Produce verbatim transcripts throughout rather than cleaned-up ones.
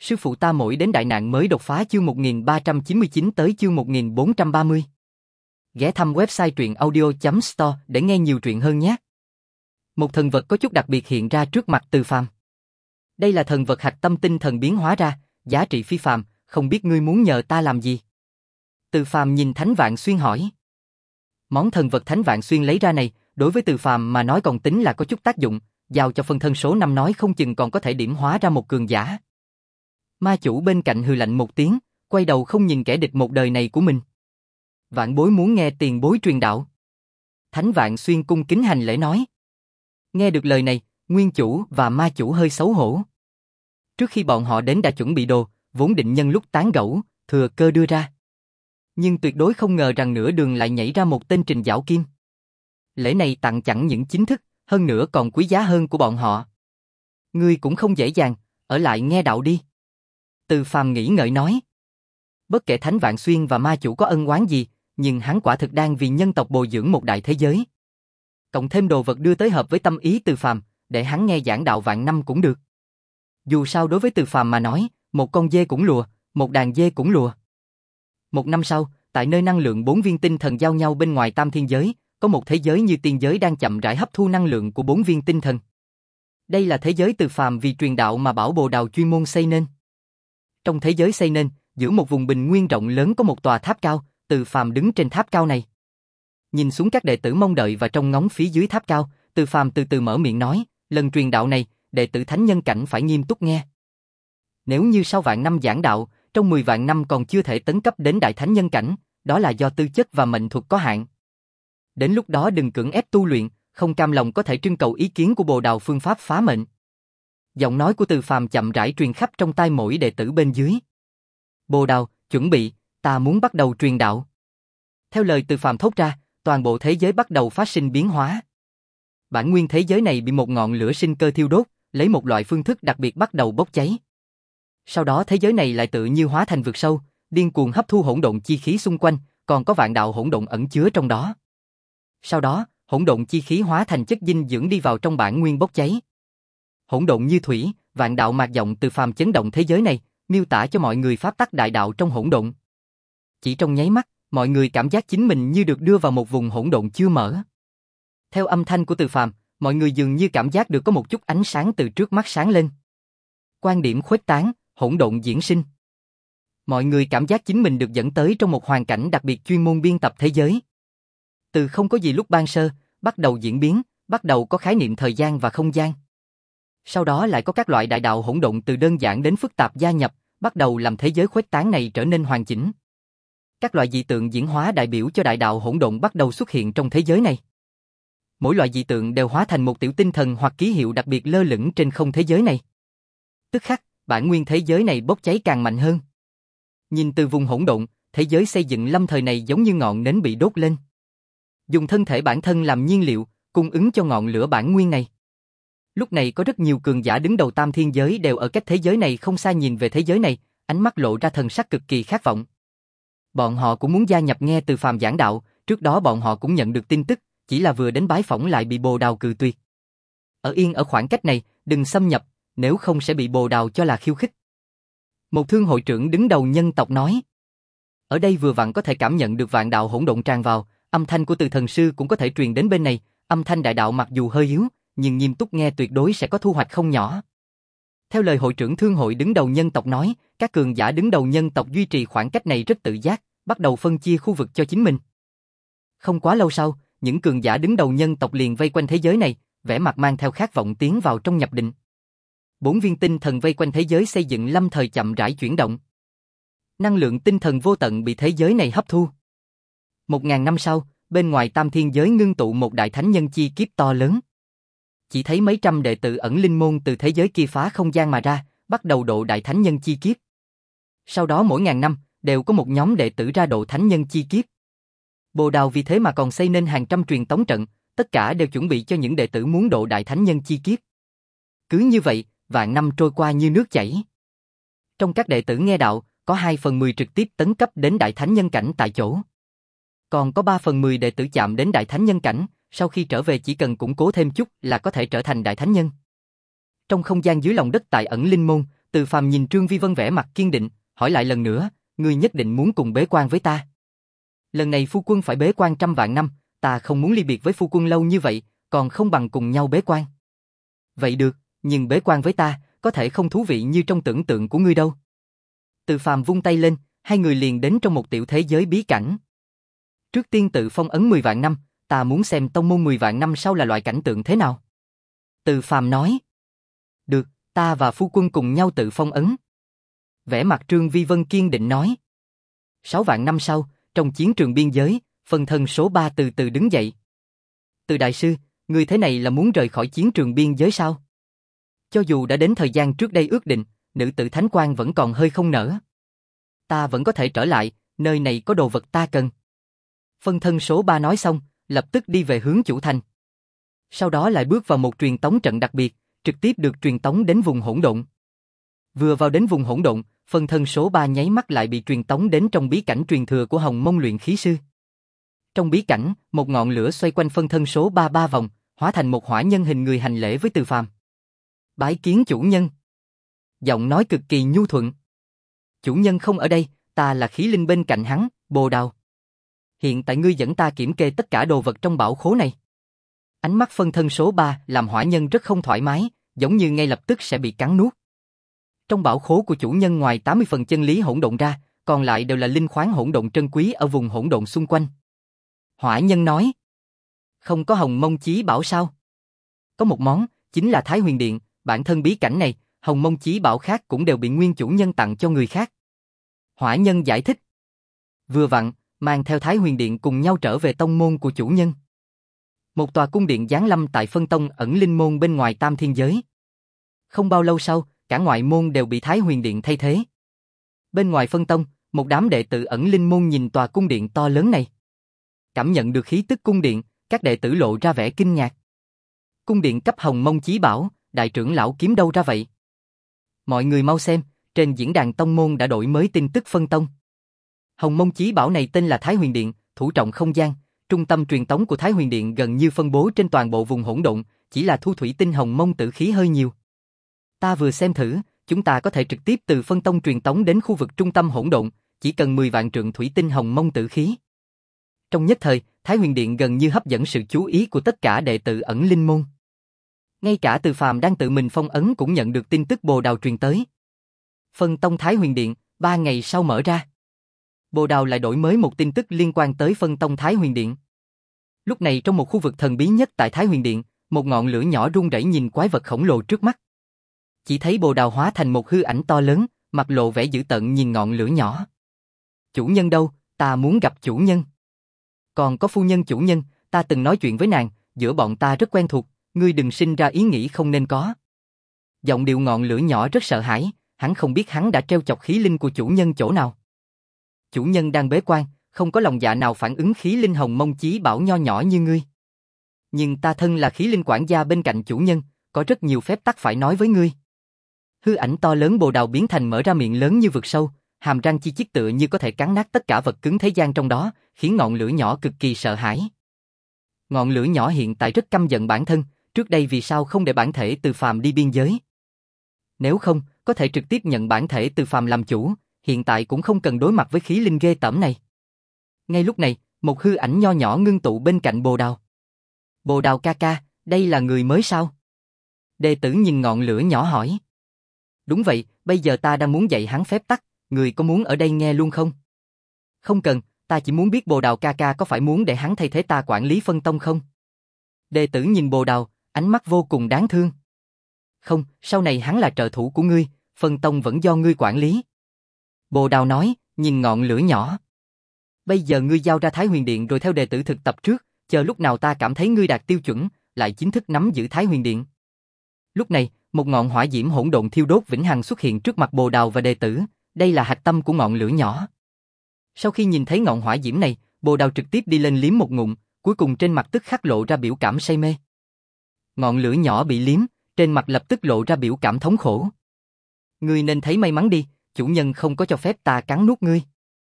Sư phụ ta mỗi đến đại nạn mới đột phá chương một nghìn ba trăm chín mươi chín tới chương một nghìn bốn trăm ba mươi. Ghé thăm website truyện audio chấm store để nghe nhiều truyện hơn nhé. Một thần vật có chút đặc biệt hiện ra trước mặt Từ Phàm. Đây là thần vật hạch tâm tinh thần biến hóa ra, giá trị phi phàm, không biết ngươi muốn nhờ ta làm gì? Từ Phàm nhìn Thánh Vạn Xuyên hỏi. Món thần vật Thánh Vạn Xuyên lấy ra này, đối với Từ Phàm mà nói còn tính là có chút tác dụng, giao cho phân thân số năm nói không chừng còn có thể điểm hóa ra một cường giả. Ma chủ bên cạnh hừ lạnh một tiếng, quay đầu không nhìn kẻ địch một đời này của mình. Vạn bối muốn nghe tiền bối truyền đạo. Thánh Vạn Xuyên cung kính hành lễ nói. Nghe được lời này, nguyên chủ và ma chủ hơi xấu hổ. Trước khi bọn họ đến đã chuẩn bị đồ, vốn định nhân lúc tán gẫu, thừa cơ đưa ra. Nhưng tuyệt đối không ngờ rằng nửa đường lại nhảy ra một tên Trình Giảo Kim. Lễ này tặng chẳng những chính thức, hơn nữa còn quý giá hơn của bọn họ. Ngươi cũng không dễ dàng, ở lại nghe đạo đi. Từ Phàm nghĩ ngợi nói. Bất kể Thánh Vạn Xuyên và ma chủ có ân oán gì, nhưng hắn quả thực đang vì nhân tộc bồi dưỡng một đại thế giới. Cộng thêm đồ vật đưa tới hợp với tâm ý Từ Phàm, để hắn nghe giảng đạo vạn năm cũng được. Dù sao đối với Từ Phàm mà nói, một con dê cũng lùa, một đàn dê cũng lùa. Một năm sau, tại nơi năng lượng bốn viên tinh thần giao nhau bên ngoài tam thiên giới, có một thế giới như tiên giới đang chậm rãi hấp thu năng lượng của bốn viên tinh thần. Đây là thế giới Từ Phàm vì truyền đạo mà bảo Bồ Đào chuyên môn xây nên. Trong thế giới xây nên, giữa một vùng bình nguyên rộng lớn có một tòa tháp cao, Từ Phàm đứng trên tháp cao này. Nhìn xuống các đệ tử mong đợi và trông ngóng phía dưới tháp cao, Từ Phàm từ từ mở miệng nói, lần truyền đạo này, đệ tử thánh nhân cảnh phải nghiêm túc nghe. Nếu như sau vạn năm giảng đạo, trong mười vạn năm còn chưa thể tấn cấp đến đại thánh nhân cảnh, đó là do tư chất và mệnh thuật có hạn. Đến lúc đó đừng cưỡng ép tu luyện, không cam lòng có thể trưng cầu ý kiến của Bồ Đào phương pháp phá mệnh. Giọng nói của Từ Phàm chậm rãi truyền khắp trong tai mỗi đệ tử bên dưới. Bồ Đào, chuẩn bị, ta muốn bắt đầu truyền đạo. Theo lời Từ Phàm thốt ra, toàn bộ thế giới bắt đầu phát sinh biến hóa. Bản nguyên thế giới này bị một ngọn lửa sinh cơ thiêu đốt, lấy một loại phương thức đặc biệt bắt đầu bốc cháy. Sau đó thế giới này lại tự như hóa thành vực sâu, điên cuồng hấp thu hỗn độn chi khí xung quanh, còn có vạn đạo hỗn độn ẩn chứa trong đó. Sau đó, hỗn độn chi khí hóa thành chất dinh dưỡng đi vào trong bản nguyên bốc cháy. Hỗn độn như thủy, vạn đạo mạc giọng Từ Phàm chấn động thế giới này, miêu tả cho mọi người pháp tắc đại đạo trong hỗn độn. Chỉ trong nháy mắt, mọi người cảm giác chính mình như được đưa vào một vùng hỗn độn chưa mở. Theo âm thanh của Từ Phàm, mọi người dường như cảm giác được có một chút ánh sáng từ trước mắt sáng lên. Quan điểm khuếch tán, hỗn độn diễn sinh. Mọi người cảm giác chính mình được dẫn tới trong một hoàn cảnh đặc biệt chuyên môn biên tập thế giới. Từ không có gì lúc ban sơ, bắt đầu diễn biến, bắt đầu có khái niệm thời gian và không gian. Sau đó lại có các loại đại đạo hỗn độn từ đơn giản đến phức tạp gia nhập, bắt đầu làm thế giới khuếch tán này trở nên hoàn chỉnh. Các loại dị tượng diễn hóa đại biểu cho đại đạo hỗn độn bắt đầu xuất hiện trong thế giới này. Mỗi loại dị tượng đều hóa thành một tiểu tinh thần hoặc ký hiệu đặc biệt lơ lửng trên không thế giới này. Tức khắc, bản nguyên thế giới này bốc cháy càng mạnh hơn. Nhìn từ vùng hỗn độn, thế giới xây dựng lâm thời này giống như ngọn nến bị đốt lên. Dùng thân thể bản thân làm nhiên liệu, cung ứng cho ngọn lửa bản nguyên này. Lúc này có rất nhiều cường giả đứng đầu tam thiên giới đều ở cách thế giới này không xa nhìn về thế giới này, ánh mắt lộ ra thần sắc cực kỳ khát vọng. Bọn họ cũng muốn gia nhập nghe Từ Phàm giảng đạo, trước đó bọn họ cũng nhận được tin tức, chỉ là vừa đến bái phỏng lại bị Bồ Đào cự tuyệt. Ở yên ở khoảng cách này, đừng xâm nhập, nếu không sẽ bị Bồ Đào cho là khiêu khích. Một thương hội trưởng đứng đầu nhân tộc nói. Ở đây vừa vặn có thể cảm nhận được vạn đạo hỗn độn tràn vào, âm thanh của Từ thần sư cũng có thể truyền đến bên này, âm thanh đại đạo mặc dù hơi yếu, nhưng nghiêm túc nghe tuyệt đối sẽ có thu hoạch không nhỏ. Theo lời hội trưởng thương hội đứng đầu nhân tộc nói, các cường giả đứng đầu nhân tộc duy trì khoảng cách này rất tự giác, bắt đầu phân chia khu vực cho chính mình. Không quá lâu sau, những cường giả đứng đầu nhân tộc liền vây quanh thế giới này, vẻ mặt mang theo khát vọng tiến vào trong nhập định. Bốn viên tinh thần vây quanh thế giới xây dựng lâm thời chậm rãi chuyển động. Năng lượng tinh thần vô tận bị thế giới này hấp thu. Một ngàn năm sau, bên ngoài tam thiên giới ngưng tụ một đại thánh nhân chi kiếp to lớn. Chỉ thấy mấy trăm đệ tử ẩn linh môn từ thế giới kia phá không gian mà ra, bắt đầu độ đại thánh nhân chi kiếp. Sau đó mỗi ngàn năm, đều có một nhóm đệ tử ra độ thánh nhân chi kiếp. Bồ Đào vì thế mà còn xây nên hàng trăm truyền tống trận, tất cả đều chuẩn bị cho những đệ tử muốn độ đại thánh nhân chi kiếp. Cứ như vậy, vạn năm trôi qua như nước chảy. Trong các đệ tử nghe đạo, có hai phần mười trực tiếp tấn cấp đến đại thánh nhân cảnh tại chỗ. Còn có ba phần mười đệ tử chạm đến đại thánh nhân cảnh, sau khi trở về chỉ cần củng cố thêm chút là có thể trở thành đại thánh nhân. Trong không gian dưới lòng đất tại ẩn linh môn, Từ Phàm nhìn Trương Vi Vân vẻ mặt kiên định, hỏi lại lần nữa, ngươi nhất định muốn cùng bế quan với ta. Lần này phu quân phải bế quan trăm vạn năm, ta không muốn ly biệt với phu quân lâu như vậy, còn không bằng cùng nhau bế quan. Vậy được, nhưng bế quan với ta, có thể không thú vị như trong tưởng tượng của ngươi đâu. Từ Phàm vung tay lên, hai người liền đến trong một tiểu thế giới bí cảnh. Trước tiên tự phong ấn mười vạn năm, ta muốn xem tông môn mười vạn năm sau là loại cảnh tượng thế nào. Từ Phàm nói. Được, ta và phu quân cùng nhau tự phong ấn. Vẻ mặt Trương Vi Vân kiên định nói. Sáu vạn năm sau, trong chiến trường biên giới, phân thân số ba từ từ đứng dậy. Từ đại sư, người thế này là muốn rời khỏi chiến trường biên giới sao? Cho dù đã đến thời gian trước đây ước định, nữ tử thánh quan vẫn còn hơi không nỡ. Ta vẫn có thể trở lại, nơi này có đồ vật ta cần. Phân thân số ba nói xong, lập tức đi về hướng chủ thành. Sau đó lại bước vào một truyền tống trận đặc biệt, trực tiếp được truyền tống đến vùng hỗn độn. Vừa vào đến vùng hỗn độn, phân thân số ba nháy mắt lại bị truyền tống đến trong bí cảnh truyền thừa của Hồng Mông luyện khí sư. Trong bí cảnh, một ngọn lửa xoay quanh phân thân số ba ba vòng, hóa thành một hỏa nhân hình người hành lễ với Từ Phàm. Bái kiến chủ nhân. Giọng nói cực kỳ nhu thuận. Chủ nhân không ở đây, ta là khí linh bên cạnh hắn, Bồ Đào. Hiện tại ngươi dẫn ta kiểm kê tất cả đồ vật trong bảo khố này. Ánh mắt phân thân số ba làm hỏa nhân rất không thoải mái, giống như ngay lập tức sẽ bị cắn nuốt. Trong bảo khố của chủ nhân ngoài tám mươi phần chân lý hỗn độn ra, còn lại đều là linh khoáng hỗn độn trân quý ở vùng hỗn độn xung quanh. Hỏa nhân nói. Không có Hồng Mông Chí Bảo sao? Có một món, chính là Thái Huyền Điện, bản thân bí cảnh này, Hồng Mông Chí Bảo khác cũng đều bị nguyên chủ nhân tặng cho người khác. Hỏa nhân giải thích. Vừa vặn, mang theo Thái Huyền Điện cùng nhau trở về tông môn của chủ nhân. Một tòa cung điện giáng lâm tại phân tông ẩn linh môn bên ngoài tam thiên giới. Không bao lâu sau, cả ngoại môn đều bị Thái Huyền Điện thay thế. Bên ngoài phân tông, một đám đệ tử ẩn linh môn nhìn tòa cung điện to lớn này. Cảm nhận được khí tức cung điện, các đệ tử lộ ra vẻ kinh ngạc. Cung điện cấp Hồng Mông Chí Bảo, đại trưởng lão kiếm đâu ra vậy? Mọi người mau xem, trên diễn đàn tông môn đã đổi mới tin tức phân tông. Hồng Mông Chí Bảo này tên là Thái Huyền Điện, thủ trọng không gian, trung tâm truyền tống của Thái Huyền Điện gần như phân bố trên toàn bộ vùng hỗn độn, chỉ là thu thủy tinh Hồng Mông tử khí hơi nhiều. Ta vừa xem thử, chúng ta có thể trực tiếp từ phân tông truyền tống đến khu vực trung tâm hỗn độn, chỉ cần mười vạn trượng thủy tinh Hồng Mông tử khí. Trong nhất thời, Thái Huyền Điện gần như hấp dẫn sự chú ý của tất cả đệ tử ẩn linh môn. Ngay cả Từ Phàm đang tự mình phong ấn cũng nhận được tin tức Bồ Đào truyền tới. Phân tông Thái Huyền Điện, ba ngày sau mở ra. Bồ Đào lại đổi mới một tin tức liên quan tới phân tông Thái Huyền Điện. Lúc này trong một khu vực thần bí nhất tại Thái Huyền Điện, một ngọn lửa nhỏ rung rẩy nhìn quái vật khổng lồ trước mắt. Chỉ thấy Bồ Đào hóa thành một hư ảnh to lớn, mặt lộ vẻ dữ tợn nhìn ngọn lửa nhỏ. Chủ nhân đâu, ta muốn gặp chủ nhân. Còn có phu nhân chủ nhân, ta từng nói chuyện với nàng, giữa bọn ta rất quen thuộc, ngươi đừng sinh ra ý nghĩ không nên có. Giọng điệu ngọn lửa nhỏ rất sợ hãi, hắn không biết hắn đã trêu chọc khí linh của chủ nhân chỗ nào. Chủ nhân đang bế quan, không có lòng dạ nào phản ứng khí linh Hồng Mông Chí Bảo nho nhỏ như ngươi. Nhưng ta thân là khí linh quản gia bên cạnh chủ nhân, có rất nhiều phép tắc phải nói với ngươi. Hư ảnh to lớn Bồ Đào biến thành mở ra miệng lớn như vực sâu, hàm răng chi chít tựa như có thể cắn nát tất cả vật cứng thế gian trong đó, khiến ngọn lửa nhỏ cực kỳ sợ hãi. Ngọn lửa nhỏ hiện tại rất căm giận bản thân, trước đây vì sao không để bản thể Từ Phàm đi biên giới. Nếu không, có thể trực tiếp nhận bản thể Từ Phàm làm chủ, hiện tại cũng không cần đối mặt với khí linh ghê tởm này. Ngay lúc này, một hư ảnh nho nhỏ ngưng tụ bên cạnh Bồ Đào. Bồ Đào ca ca, đây là người mới sao? Đệ tử nhìn ngọn lửa nhỏ hỏi. Đúng vậy, bây giờ ta đang muốn dạy hắn phép tắc, người có muốn ở đây nghe luôn không? Không cần, ta chỉ muốn biết Bồ Đào ca ca có phải muốn để hắn thay thế ta quản lý phân tông không? Đệ tử nhìn Bồ Đào, ánh mắt vô cùng đáng thương. Không, sau này hắn là trợ thủ của ngươi, phân tông vẫn do ngươi quản lý. Bồ Đào nói, nhìn ngọn lửa nhỏ. Bây giờ ngươi giao ra Thái Huyền Điện rồi theo đệ tử thực tập trước, chờ lúc nào ta cảm thấy ngươi đạt tiêu chuẩn, lại chính thức nắm giữ Thái Huyền Điện. Lúc này, một ngọn hỏa diễm hỗn độn thiêu đốt vĩnh hằng xuất hiện trước mặt Bồ Đào và đệ tử, đây là hạch tâm của ngọn lửa nhỏ. Sau khi nhìn thấy ngọn hỏa diễm này, Bồ Đào trực tiếp đi lên liếm một ngụm, cuối cùng trên mặt tức khắc lộ ra biểu cảm say mê. Ngọn lửa nhỏ bị liếm, trên mặt lập tức lộ ra biểu cảm thống khổ. Ngươi nên thấy may mắn đi, chủ nhân không có cho phép ta cắn nuốt ngươi.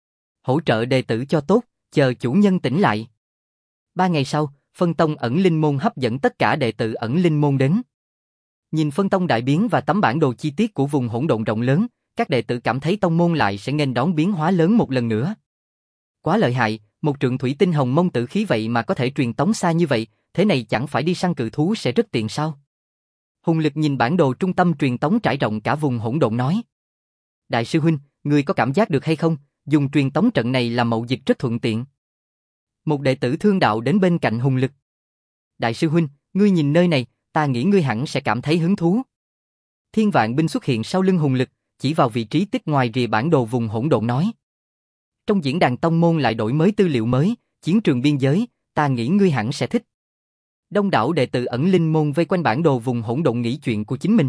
Hỗ trợ đệ tử cho tốt, chờ chủ nhân tỉnh lại. Ba ngày sau, phân tông ẩn linh môn hấp dẫn tất cả đệ tử ẩn linh môn đến. Nhìn phân tông đại biến và tấm bản đồ chi tiết của vùng hỗn độn rộng lớn, các đệ tử cảm thấy tông môn lại sẽ nghênh đón biến hóa lớn một lần nữa. Quá lợi hại, một trượng thủy tinh hồng mông tử khí vậy mà có thể truyền tống xa như vậy, thế này chẳng phải đi săn cự thú sẽ rất tiện sao? Hùng Lực nhìn bản đồ trung tâm truyền tống trải rộng cả vùng hỗn độn nói. Đại sư huynh, ngươi có cảm giác được hay không, dùng truyền tống trận này làm mậu dịch rất thuận tiện. Một đệ tử thương đạo đến bên cạnh Hùng Lực. Đại sư huynh, ngươi nhìn nơi này, ta nghĩ ngươi hẳn sẽ cảm thấy hứng thú. Thiên Vạn Binh xuất hiện sau lưng Hùng Lực, chỉ vào vị trí tích ngoài rìa bản đồ vùng hỗn độn nói. Trong diễn đàn tông môn lại đổi mới tư liệu mới, chiến trường biên giới, ta nghĩ ngươi hẳn sẽ thích. Đông đảo đệ tử ẩn linh môn vây quanh bản đồ vùng hỗn độn nghĩ chuyện của chính mình.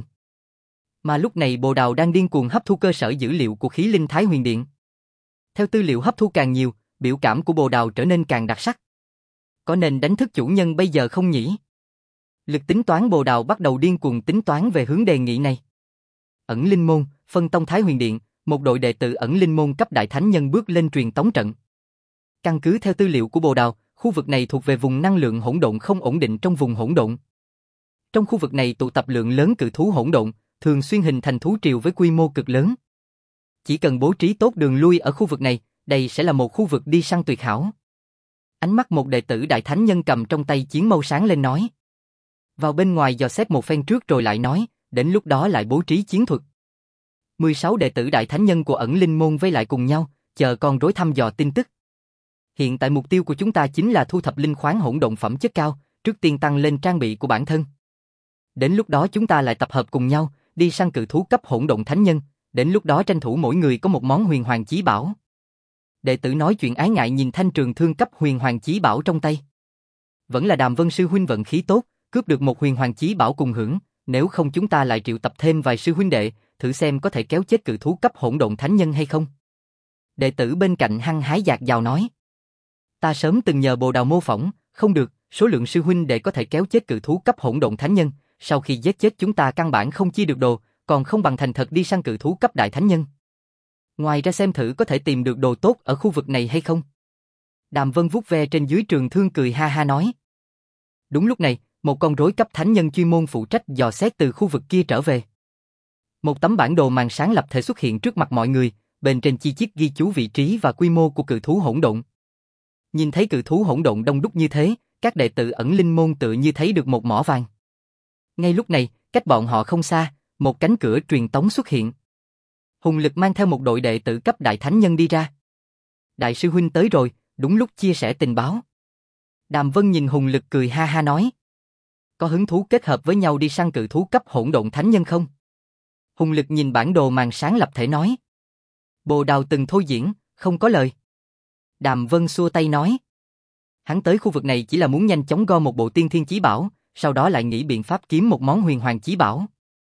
Mà lúc này Bồ Đào đang điên cuồng hấp thu cơ sở dữ liệu của khí linh Thái Huyền Điện. Theo tư liệu hấp thu càng nhiều, biểu cảm của Bồ Đào trở nên càng đặc sắc. Có nên đánh thức chủ nhân bây giờ không nhỉ? Lực tính toán Bồ Đào bắt đầu điên cuồng tính toán về hướng đề nghị này. Ẩn linh môn, phân tông Thái Huyền Điện, một đội đệ tử ẩn linh môn cấp đại thánh nhân bước lên truyền tống trận. Căn cứ theo tư liệu của Bồ Đào, khu vực này thuộc về vùng năng lượng hỗn độn không ổn định trong vùng hỗn độn. Trong khu vực này tụ tập lượng lớn cự thú hỗn độn, thường xuyên hình thành thú triều với quy mô cực lớn. Chỉ cần bố trí tốt đường lui ở khu vực này, đây sẽ là một khu vực đi săn tuyệt hảo. Ánh mắt một đệ tử đại thánh nhân cầm trong tay chiến mâu sáng lên nói. Vào bên ngoài dò xét một phen trước rồi lại nói, đến lúc đó lại bố trí chiến thuật. mười sáu đệ tử đại thánh nhân của ẩn linh môn vây lại cùng nhau, chờ con rối thăm dò tin tức. Hiện tại mục tiêu của chúng ta chính là thu thập linh khoáng hỗn độn phẩm chất cao, trước tiên tăng lên trang bị của bản thân. Đến lúc đó chúng ta lại tập hợp cùng nhau, đi săn cự thú cấp hỗn độn thánh nhân, đến lúc đó tranh thủ mỗi người có một món huyền hoàng chí bảo. Đệ tử nói chuyện ái ngại nhìn thanh trường thương cấp huyền hoàng chí bảo trong tay. Vẫn là Đàm Vân sư huynh vận khí tốt, cướp được một huyền hoàng chí bảo cùng hưởng, nếu không chúng ta lại triệu tập thêm vài sư huynh đệ, thử xem có thể kéo chết cự thú cấp hỗn độn thánh nhân hay không. Đệ tử bên cạnh hăng hái dạt dào nói. Ta sớm từng nhờ Bồ Đào mô phỏng, không được, số lượng sư huynh đệ có thể kéo chết cự thú cấp hỗn độn thánh nhân, sau khi giết chết chúng ta căn bản không chia được đồ, còn không bằng thành thật đi săn cự thú cấp đại thánh nhân. Ngoài ra xem thử có thể tìm được đồ tốt ở khu vực này hay không. Đàm Vân vuốt ve trên dưới trường thương cười ha ha nói. Đúng lúc này, một con rối cấp thánh nhân chuyên môn phụ trách dò xét từ khu vực kia trở về. Một tấm bản đồ màn sáng lập thể xuất hiện trước mặt mọi người, bên trên chi tiết ghi chú vị trí và quy mô của cự thú hỗn độn. Nhìn thấy cự thú hỗn độn đông đúc như thế, các đệ tử ẩn linh môn tự như thấy được một mỏ vàng. Ngay lúc này, cách bọn họ không xa, một cánh cửa truyền tống xuất hiện. Hùng Lực mang theo một đội đệ tử cấp đại thánh nhân đi ra. Đại sư huynh tới rồi, đúng lúc chia sẻ tình báo. Đàm Vân nhìn Hùng Lực cười ha ha nói. Có hứng thú kết hợp với nhau đi săn cự thú cấp hỗn độn thánh nhân không? Hùng Lực nhìn bản đồ màn sáng lập thể nói. Bồ Đào từng thôi diễn, không có lời. Đàm Vân xua tay nói. Hắn tới khu vực này chỉ là muốn nhanh chóng gom một bộ tiên thiên chí bảo, sau đó lại nghĩ biện pháp kiếm một món huyền hoàng chí bảo.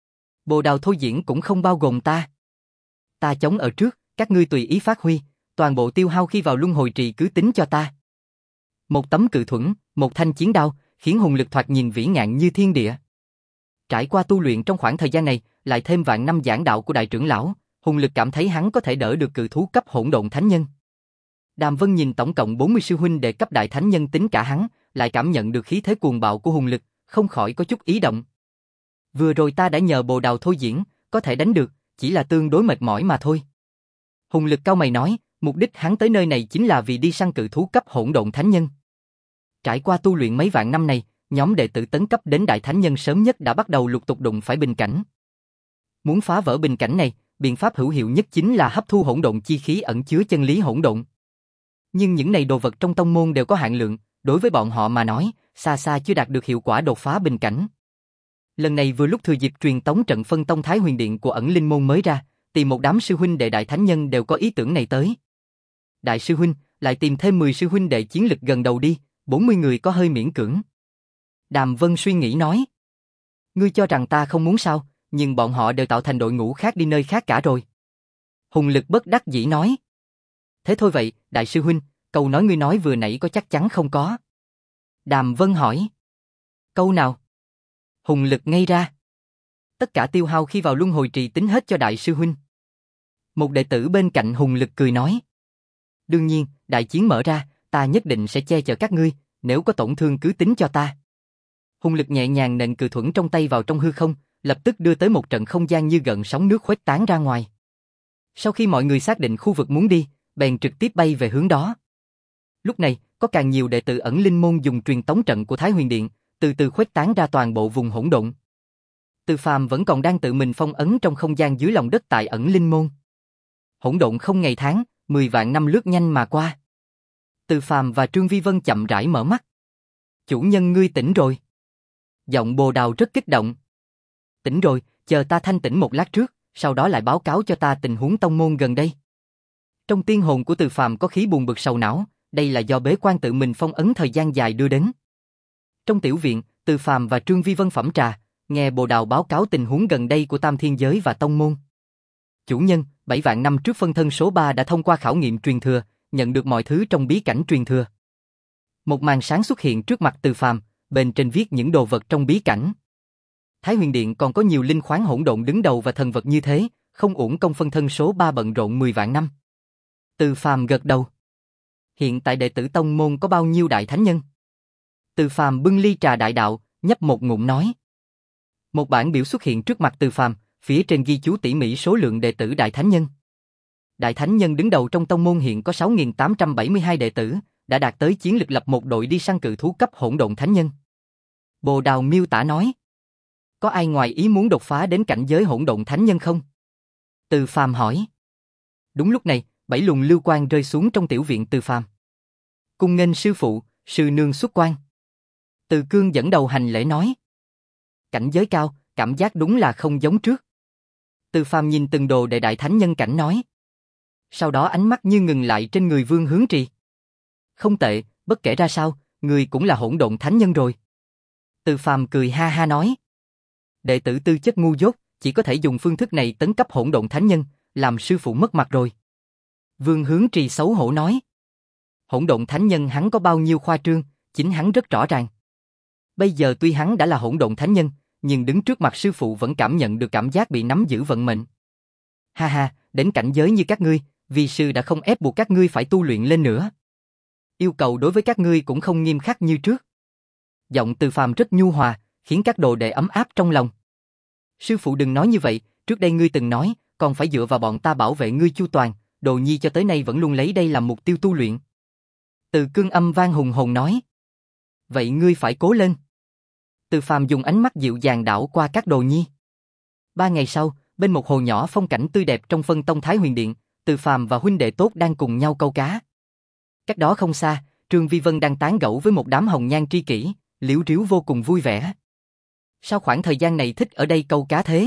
Bồ Đào thôi diễn cũng không bao gồm ta. Ta chống ở trước, các ngươi tùy ý phát huy, toàn bộ tiêu hao khi vào luân hồi trì cứ tính cho ta. Một tấm cự thuẫn, một thanh chiến đao, khiến Hùng Lực thoạt nhìn vĩ ngạn như thiên địa. Trải qua tu luyện trong khoảng thời gian này, lại thêm vạn năm giảng đạo của đại trưởng lão, Hùng Lực cảm thấy hắn có thể đỡ được cự thú cấp hỗn độn thánh nhân. Đàm Vân nhìn tổng cộng bốn mươi sư huynh đệ cấp đại thánh nhân tính cả hắn, lại cảm nhận được khí thế cuồng bạo của Hùng Lực, không khỏi có chút ý động. Vừa rồi ta đã nhờ Bồ Đào thôi diễn, có thể đánh được, chỉ là tương đối mệt mỏi mà thôi. Hùng Lực cau mày nói, mục đích hắn tới nơi này chính là vì đi săn cự thú cấp hỗn độn thánh nhân. Trải qua tu luyện mấy vạn năm này, nhóm đệ tử tấn cấp đến đại thánh nhân sớm nhất đã bắt đầu lục tục đụng phải bình cảnh. Muốn phá vỡ bình cảnh này, biện pháp hữu hiệu nhất chính là hấp thu hỗn độn chi khí ẩn chứa chân lý hỗn độn. Nhưng những này đồ vật trong tông môn đều có hạn lượng, đối với bọn họ mà nói, xa xa chưa đạt được hiệu quả đột phá bình cảnh. Lần này vừa lúc thừa dịp truyền tống trận phân tông Thái Huyền Điện của ẩn linh môn mới ra, tìm một đám sư huynh đệ đại thánh nhân đều có ý tưởng này tới. Đại sư huynh, lại tìm thêm mười sư huynh đệ chiến lực gần đầu đi, bốn mươi người có hơi miễn cưỡng. Đàm Vân suy nghĩ nói. Ngươi cho rằng ta không muốn sao, nhưng bọn họ đều tạo thành đội ngũ khác đi nơi khác cả rồi. Hùng Lực bất đắc dĩ nói. Thế thôi vậy, đại sư huynh, câu nói ngươi nói vừa nãy có chắc chắn không có? Đàm Vân hỏi. Câu nào? Hùng Lực ngây ra. Tất cả tiêu hao khi vào luân hồi trì tính hết cho đại sư huynh. Một đệ tử bên cạnh Hùng Lực cười nói. Đương nhiên, đại chiến mở ra, ta nhất định sẽ che chở các ngươi, nếu có tổn thương cứ tính cho ta. Hùng Lực nhẹ nhàng nện cự thuẫn trong tay vào trong hư không, lập tức đưa tới một trận không gian như gợn sóng nước khuếch tán ra ngoài. Sau khi mọi người xác định khu vực muốn đi, bèn trực tiếp bay về hướng đó. Lúc này, có càng nhiều đệ tử ẩn linh môn dùng truyền tống trận của Thái Huyền Điện, từ từ khuếch tán ra toàn bộ vùng hỗn độn. Từ Phàm vẫn còn đang tự mình phong ấn trong không gian dưới lòng đất tại ẩn linh môn. Hỗn độn không ngày tháng, mười vạn năm lướt nhanh mà qua. Từ Phàm và Trương Vi Vân chậm rãi mở mắt. Chủ nhân ngươi tỉnh rồi. Giọng Bồ Đào rất kích động. Tỉnh rồi, chờ ta thanh tỉnh một lát trước, sau đó lại báo cáo cho ta tình huống tông môn gần đây. Trong tiên hồn của Từ Phàm có khí buồn bực sầu não, đây là do bế quan tự mình phong ấn thời gian dài đưa đến. Trong tiểu viện, Từ Phàm và Trương Vi Vân phẩm trà, nghe Bồ Đào báo cáo tình huống gần đây của Tam Thiên Giới và tông môn. Chủ nhân, bảy vạn năm trước phân thân số ba đã thông qua khảo nghiệm truyền thừa, nhận được mọi thứ trong bí cảnh truyền thừa. Một màn sáng xuất hiện trước mặt Từ Phàm, bên trên viết những đồ vật trong bí cảnh. Thái Huyền Điện còn có nhiều linh khoáng hỗn độn đứng đầu và thần vật như thế, không uổng công phân thân số ba bận rộn mười vạn năm. Từ Phàm gật đầu. Hiện tại đệ tử tông môn có bao nhiêu đại thánh nhân? Từ Phàm bưng ly trà đại đạo, nhấp một ngụm nói. Một bản biểu xuất hiện trước mặt Từ Phàm, phía trên ghi chú tỉ mỉ số lượng đệ tử đại thánh nhân. Đại thánh nhân đứng đầu trong tông môn hiện có sáu nghìn tám trăm bảy mươi hai đệ tử, đã đạt tới chiến lực lập một đội đi săn cự thú cấp hỗn độn thánh nhân. Bồ Đào miêu tả nói. Có ai ngoài ý muốn đột phá đến cảnh giới hỗn độn thánh nhân không? Từ Phàm hỏi. Đúng lúc này, bảy luồng lưu quang rơi xuống trong tiểu viện Từ Phàm. Cung nghênh sư phụ, sư nương xuất quan. Từ Cương dẫn đầu hành lễ nói. Cảnh giới cao, cảm giác đúng là không giống trước. Từ Phàm nhìn từng đồ đệ đại thánh nhân cảnh nói. Sau đó ánh mắt như ngừng lại trên người Vương Hướng Trì. Không tệ, bất kể ra sao, người cũng là hỗn độn thánh nhân rồi. Từ Phàm cười ha ha nói. Đệ tử tư chất ngu dốt, chỉ có thể dùng phương thức này tấn cấp hỗn độn thánh nhân, làm sư phụ mất mặt rồi. Vương Hướng Trì xấu hổ nói. Hỗn độn thánh nhân hắn có bao nhiêu khoa trương, chính hắn rất rõ ràng. Bây giờ tuy hắn đã là hỗn độn thánh nhân, nhưng đứng trước mặt sư phụ vẫn cảm nhận được cảm giác bị nắm giữ vận mệnh. Ha ha, đến cảnh giới như các ngươi, vi sư đã không ép buộc các ngươi phải tu luyện lên nữa. Yêu cầu đối với các ngươi cũng không nghiêm khắc như trước. Giọng Từ Phàm rất nhu hòa, khiến các đồ đệ ấm áp trong lòng. Sư phụ đừng nói như vậy, trước đây ngươi từng nói, còn phải dựa vào bọn ta bảo vệ ngươi chu toàn, đồ nhi cho tới nay vẫn luôn lấy đây làm mục tiêu tu luyện. Từ Cương âm vang hùng hồn nói. Vậy ngươi phải cố lên. Từ Phàm dùng ánh mắt dịu dàng đảo qua các đồ nhi. Ba ngày sau, bên một hồ nhỏ phong cảnh tươi đẹp trong phân tông Thái Huyền Điện, Từ Phàm và huynh đệ tốt đang cùng nhau câu cá. Cách đó không xa, Trương Vi Vân đang tán gẫu với một đám hồng nhan tri kỷ, liễu riếu vô cùng vui vẻ. Sao khoảng thời gian này thích ở đây câu cá thế?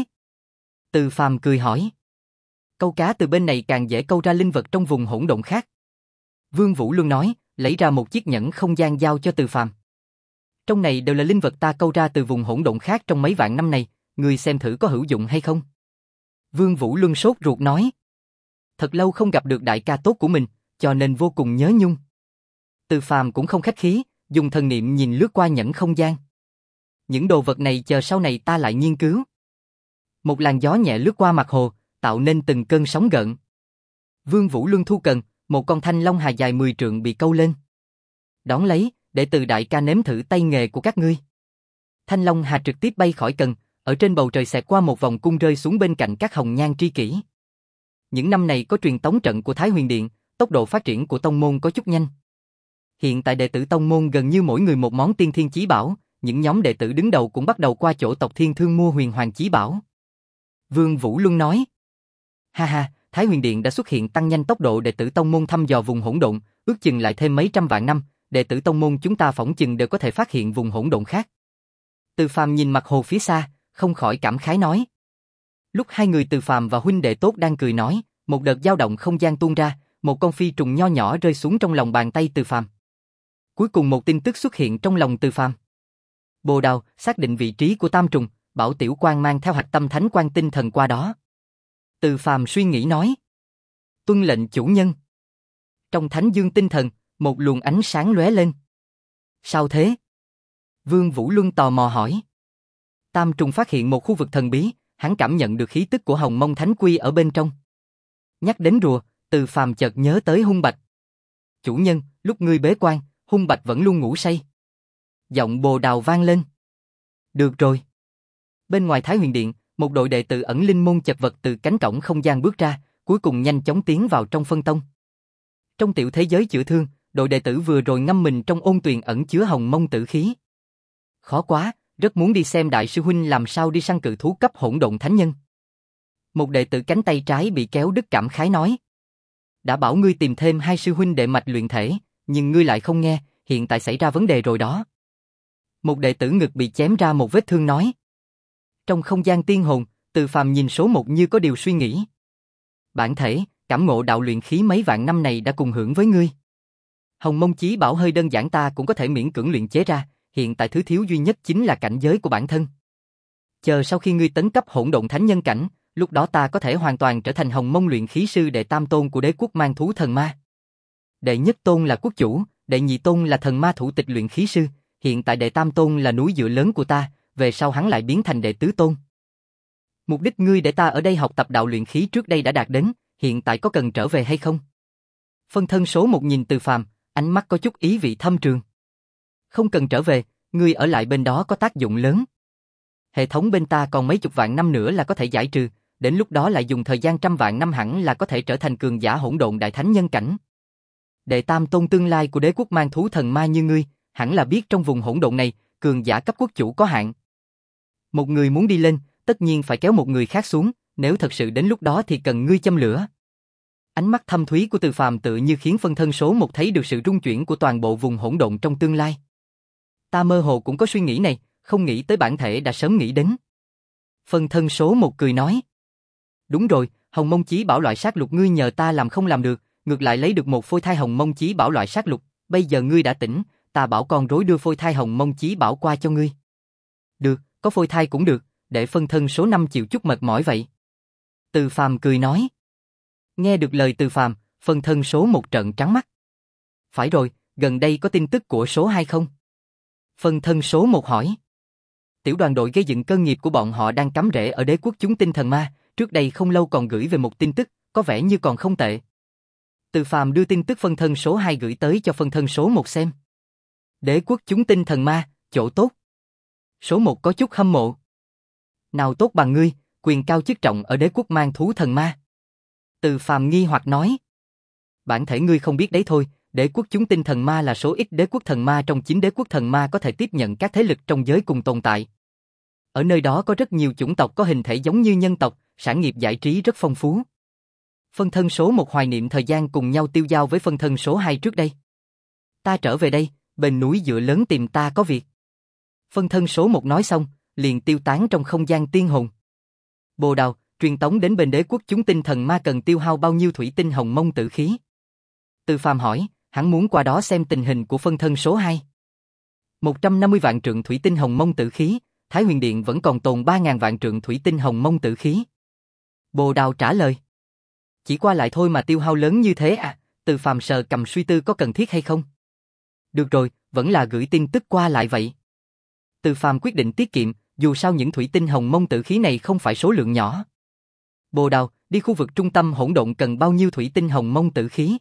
Từ Phàm cười hỏi. Câu cá từ bên này càng dễ câu ra linh vật trong vùng hỗn độn khác. Vương Vũ Luân nói, lấy ra một chiếc nhẫn không gian giao cho Từ Phàm. Trong này đều là linh vật ta câu ra từ vùng hỗn độn khác trong mấy vạn năm này, ngươi xem thử có hữu dụng hay không? Vương Vũ Luân sốt ruột nói. Thật lâu không gặp được đại ca tốt của mình, cho nên vô cùng nhớ nhung. Từ Phàm cũng không khách khí, dùng thần niệm nhìn lướt qua nhẫn không gian. Những đồ vật này chờ sau này ta lại nghiên cứu. Một làn gió nhẹ lướt qua mặt hồ, tạo nên từng cơn sóng gợn. Vương Vũ Luân thu cần, một con thanh long hà dài mười trượng bị câu lên. Đón lấy, để từ đại ca nếm thử tay nghề của các ngươi. Thanh long hà trực tiếp bay khỏi cần, ở trên bầu trời xẹt qua một vòng cung rơi xuống bên cạnh các hồng nhan tri kỷ. Những năm này có truyền tống trận của Thái Huyền Điện, tốc độ phát triển của tông môn có chút nhanh. Hiện tại đệ tử tông môn gần như mỗi người một món tiên thiên chí bảo, những nhóm đệ tử đứng đầu cũng bắt đầu qua chỗ tộc Thiên Thương mua huyền hoàng chí bảo. Vương Vũ Luân nói. Ha ha, Thái Huyền Điện đã xuất hiện tăng nhanh tốc độ đệ tử tông môn thăm dò vùng hỗn độn, ước chừng lại thêm mấy trăm vạn năm, đệ tử tông môn chúng ta phỏng chừng đều có thể phát hiện vùng hỗn độn khác. Từ Phàm nhìn mặt hồ phía xa, không khỏi cảm khái nói. Lúc hai người Từ Phàm và huynh đệ tốt đang cười nói, một đợt dao động không gian tuôn ra, một con phi trùng nho nhỏ rơi xuống trong lòng bàn tay Từ Phàm. Cuối cùng một tin tức xuất hiện trong lòng Từ Phàm. Bồ Đào xác định vị trí của tam trùng, bảo Tiểu Quang mang theo hạch tâm thánh quang tinh thần qua đó. Từ Phàm suy nghĩ nói. Tuân lệnh chủ nhân. Trong thánh dương tinh thần, một luồng ánh sáng lóe lên. Sao thế? Vương Vũ Luân tò mò hỏi. Tam trùng phát hiện một khu vực thần bí, hắn cảm nhận được khí tức của Hồng Mông Thánh Quy ở bên trong. Nhắc đến rùa, Từ Phàm chợt nhớ tới Hung Bạch. Chủ nhân, lúc ngươi bế quan, Hung Bạch vẫn luôn ngủ say. Giọng Bồ Đào vang lên. Được rồi. Bên ngoài Thái Huyền Điện, một đội đệ tử ẩn linh môn chật vật từ cánh cổng không gian bước ra, cuối cùng nhanh chóng tiến vào trong phân tông. Trong tiểu thế giới chữa thương, đội đệ tử vừa rồi ngâm mình trong ôn tuyền ẩn chứa hồng mông tử khí. Khó quá, rất muốn đi xem đại sư huynh làm sao đi săn cự thú cấp hỗn độn thánh nhân. Một đệ tử cánh tay trái bị kéo đứt cảm khái nói. Đã bảo ngươi tìm thêm hai sư huynh đệ mạch luyện thể, nhưng ngươi lại không nghe, hiện tại xảy ra vấn đề rồi đó. Một đệ tử ngực bị chém ra một vết thương nói. Trong không gian tiên hồn, Từ Phàm nhìn số một như có điều suy nghĩ. Bản thể, cảm ngộ đạo luyện khí mấy vạn năm này đã cùng hưởng với ngươi. Hồng mông chí bảo hơi đơn giản ta cũng có thể miễn cưỡng luyện chế ra, hiện tại thứ thiếu duy nhất chính là cảnh giới của bản thân. Chờ sau khi ngươi tấn cấp hỗn độn thánh nhân cảnh, lúc đó ta có thể hoàn toàn trở thành hồng mông luyện khí sư đệ tam tôn của đế quốc mang thú thần ma. Đệ nhất tôn là quốc chủ, đệ nhị tôn là thần ma thủ tịch luyện khí sư, hiện tại đệ tam tôn là núi dựa lớn của ta, về sau hắn lại biến thành đệ tứ tôn. Mục đích ngươi để ta ở đây học tập đạo luyện khí trước đây đã đạt đến, hiện tại có cần trở về hay không? Phân thân số một nhìn Từ Phàm, ánh mắt có chút ý vị thâm trường. Không cần trở về, ngươi ở lại bên đó có tác dụng lớn. Hệ thống bên ta còn mấy chục vạn năm nữa là có thể giải trừ, đến lúc đó lại dùng thời gian trăm vạn năm hẳn là có thể trở thành cường giả hỗn độn đại thánh nhân cảnh. Đệ tam tôn tương lai của đế quốc mang thú thần ma như ngươi, hẳn là biết trong vùng hỗn độn này, cường giả cấp quốc chủ có hạn. Một người muốn đi lên, tất nhiên phải kéo một người khác xuống, nếu thật sự đến lúc đó thì cần ngươi châm lửa. Ánh mắt thâm thúy của Từ Phàm tự như khiến phân thân số một thấy được sự rung chuyển của toàn bộ vùng hỗn độn trong tương lai. Ta mơ hồ cũng có suy nghĩ này, không nghĩ tới bản thể đã sớm nghĩ đến. Phân thân số một cười nói. Đúng rồi, hồng mông chí bảo loại sát lục ngươi nhờ ta làm không làm được, ngược lại lấy được một phôi thai hồng mông chí bảo loại sát lục, bây giờ ngươi đã tỉnh, ta bảo con rối đưa phôi thai hồng mông chí bảo qua cho ngươi. Được, có phôi thai cũng được, để phân thân số năm chịu chút mệt mỏi vậy. Từ Phàm cười nói. Nghe được lời Từ Phàm, phân thân số một trợn trắng mắt. Phải rồi, gần đây có tin tức của số hai không? Phân thân số một hỏi. Tiểu đoàn đội gây dựng cơ nghiệp của bọn họ đang cắm rễ ở đế quốc chúng tinh thần ma, trước đây không lâu còn gửi về một tin tức, có vẻ như còn không tệ. Từ Phàm đưa tin tức phân thân số hai gửi tới cho phân thân số một xem. Đế quốc chúng tinh thần ma, chỗ tốt. Số một có chút hâm mộ. Nào tốt bằng ngươi, quyền cao chức trọng ở đế quốc mang thú thần ma. Từ Phàm nghi hoặc nói. Bản thể ngươi không biết đấy thôi, đế quốc chúng tinh thần ma là số ít đế quốc thần ma trong chín đế quốc thần ma có thể tiếp nhận các thế lực trong giới cùng tồn tại. Ở nơi đó có rất nhiều chủng tộc có hình thể giống như nhân tộc, sản nghiệp giải trí rất phong phú. Phân thân số một hoài niệm thời gian cùng nhau tiêu dao với phân thân số hai trước đây. Ta trở về đây, bên núi dựa lớn tìm ta có việc. Phân thân số một nói xong, liền tiêu tán trong không gian tiên hồn. Bồ Đào, truyền tống đến bên đế quốc chúng tinh thần ma cần tiêu hao bao nhiêu thủy tinh hồng mông tử khí? Từ Phàm hỏi, hắn muốn qua đó xem tình hình của phân thân số hai. một trăm năm mươi vạn trượng thủy tinh hồng mông tử khí, Thái Huyền Điện vẫn còn tồn ba nghìn vạn trượng thủy tinh hồng mông tử khí. Bồ Đào trả lời. Chỉ qua lại thôi mà tiêu hao lớn như thế à? Từ Phàm sờ cầm suy tư có cần thiết hay không. Được rồi, vẫn là gửi tin tức qua lại vậy. Từ Phàm quyết định tiết kiệm, dù sao những thủy tinh hồng mông tử khí này không phải số lượng nhỏ. Bồ Đào, đi khu vực trung tâm hỗn độn cần bao nhiêu thủy tinh hồng mông tử khí?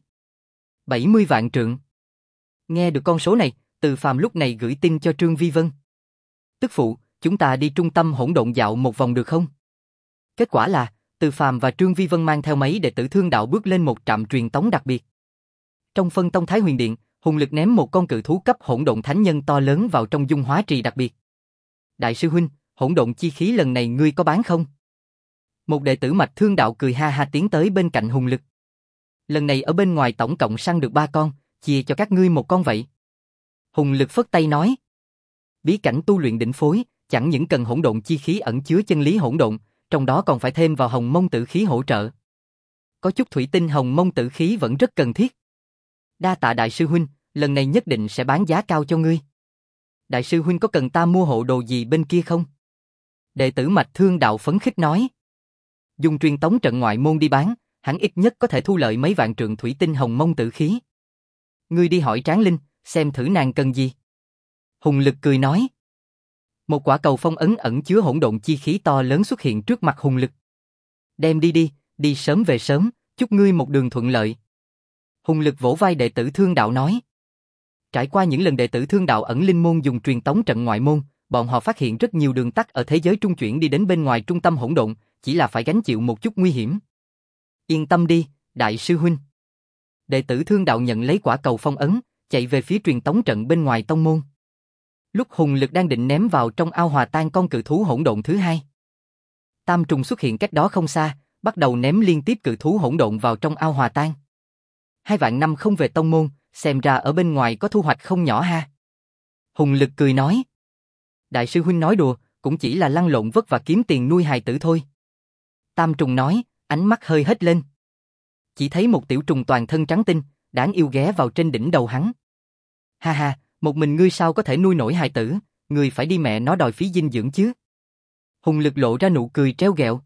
bảy mươi vạn trượng. Nghe được con số này, Từ Phàm lúc này gửi tin cho Trương Vi Vân. Tức phụ, chúng ta đi trung tâm hỗn độn dạo một vòng được không? Kết quả là, Từ Phàm và Trương Vi Vân mang theo mấy đệ tử thương đạo bước lên một trạm truyền tống đặc biệt. Trong phân tông Thái Huyền Điện, hùng lực ném một con cự thú cấp hỗn độn thánh nhân to lớn vào trong dung hóa trì đặc biệt. Đại sư huynh, hỗn độn chi khí lần này ngươi có bán không? Một đệ tử mạch thương đạo cười ha ha tiến tới bên cạnh hùng lực. Lần này ở bên ngoài tổng cộng săn được ba con, chia cho các ngươi một con vậy. Hùng lực phất tay nói. Bí cảnh tu luyện đỉnh phối, chẳng những cần hỗn độn chi khí ẩn chứa chân lý hỗn độn, trong đó còn phải thêm vào hồng mông tử khí hỗ trợ. Có chút thủy tinh hồng mông tử khí vẫn rất cần thiết. Đa tạ đại sư huynh, lần này nhất định sẽ bán giá cao cho ngươi. Đại sư huynh có cần ta mua hộ đồ gì bên kia không? Đệ tử mạch thương đạo phấn khích nói. Dùng truyền tống trận ngoại môn đi bán, hắn ít nhất có thể thu lợi mấy vạn trượng thủy tinh hồng mông tử khí. Ngươi đi hỏi Tráng Linh, xem thử nàng cần gì. Hùng lực cười nói. Một quả cầu phong ấn ẩn chứa hỗn độn chi khí to lớn xuất hiện trước mặt hùng lực. Đem đi đi, đi sớm về sớm, chúc ngươi một đường thuận lợi. Hùng lực vỗ vai đệ tử thương đạo nói. Trải qua những lần đệ tử thương đạo ẩn linh môn dùng truyền tống trận ngoại môn, bọn họ phát hiện rất nhiều đường tắt ở thế giới trung chuyển đi đến bên ngoài trung tâm hỗn độn, chỉ là phải gánh chịu một chút nguy hiểm. Yên tâm đi, đại sư huynh. Đệ tử Thương Đạo nhận lấy quả cầu phong ấn, chạy về phía truyền tống trận bên ngoài tông môn. Lúc Hùng Lực đang định ném vào trong ao hòa tan con cự thú hỗn độn thứ hai, Tam Trùng xuất hiện cách đó không xa, bắt đầu ném liên tiếp cự thú hỗn độn vào trong ao hòa tan. Hai vạn năm không về tông môn, xem ra ở bên ngoài có thu hoạch không nhỏ ha. Hùng Lực cười nói. Đại sư huynh nói đùa, cũng chỉ là lăn lộn vất vả kiếm tiền nuôi hài tử thôi. Tam Trùng nói, ánh mắt hơi hét lên. Chỉ thấy một tiểu trùng toàn thân trắng tinh, đáng yêu ghé vào trên đỉnh đầu hắn. Ha ha, một mình ngươi sao có thể nuôi nổi hài tử, ngươi phải đi mẹ nó đòi phí dinh dưỡng chứ. Hùng Lực lộ ra nụ cười trêu ghẹo.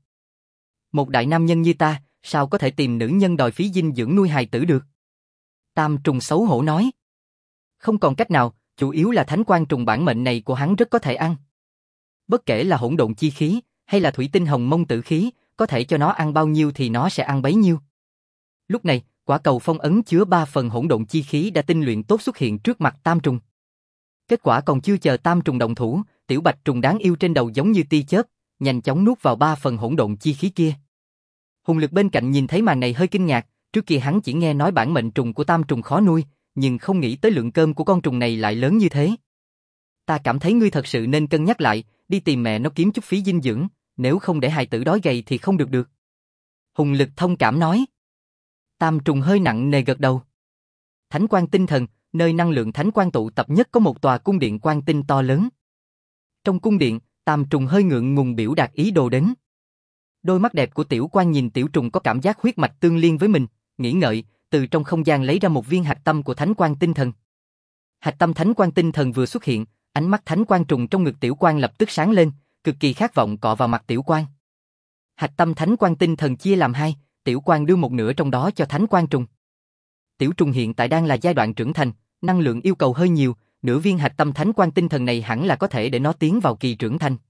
Một đại nam nhân như ta, sao có thể tìm nữ nhân đòi phí dinh dưỡng nuôi hài tử được? Tam Trùng xấu hổ nói. Không còn cách nào, chủ yếu là thánh quan trùng bản mệnh này của hắn rất có thể ăn. Bất kể là hỗn độn chi khí, hay là thủy tinh hồng mông tử khí, có thể cho nó ăn bao nhiêu thì nó sẽ ăn bấy nhiêu. Lúc này, quả cầu phong ấn chứa ba phần hỗn độn chi khí đã tinh luyện tốt xuất hiện trước mặt Tam Trùng. Kết quả còn chưa chờ Tam Trùng động thủ, tiểu bạch trùng đáng yêu trên đầu giống như tia chớp, nhanh chóng nuốt vào ba phần hỗn độn chi khí kia. Hùng Lực bên cạnh nhìn thấy màn này hơi kinh ngạc, trước kia hắn chỉ nghe nói bản mệnh trùng của Tam Trùng khó nuôi, nhưng không nghĩ tới lượng cơm của con trùng này lại lớn như thế. Ta cảm thấy ngươi thật sự nên cân nhắc lại, đi tìm mẹ nó kiếm chút phí dinh dưỡng, nếu không để hài tử đói gầy thì không được được. Hùng Lực thông cảm nói. Tam Trùng hơi nặng nề gật đầu. Thánh Quang Tinh Thần, nơi năng lượng thánh quang tụ tập nhất có một tòa cung điện quang tinh to lớn. Trong cung điện, Tam Trùng hơi ngượng ngùng biểu đạt ý đồ đến. Đôi mắt đẹp của Tiểu Quan nhìn Tiểu Trùng có cảm giác huyết mạch tương liên với mình, nghĩ ngợi, từ trong không gian lấy ra một viên hạch tâm của Thánh Quang Tinh Thần. Hạch tâm Thánh Quang Tinh Thần vừa xuất hiện, ánh mắt Thánh Quang Trùng trong ngực Tiểu Quan lập tức sáng lên, cực kỳ khát vọng cọ vào mặt Tiểu Quan. Hạch tâm Thánh Quang Tinh Thần chia làm hai, Tiểu Quan đưa một nửa trong đó cho Thánh Quang Trùng. Tiểu Trùng hiện tại đang là giai đoạn trưởng thành, năng lượng yêu cầu hơi nhiều, nửa viên hạch tâm Thánh Quang Tinh Thần này hẳn là có thể để nó tiến vào kỳ trưởng thành.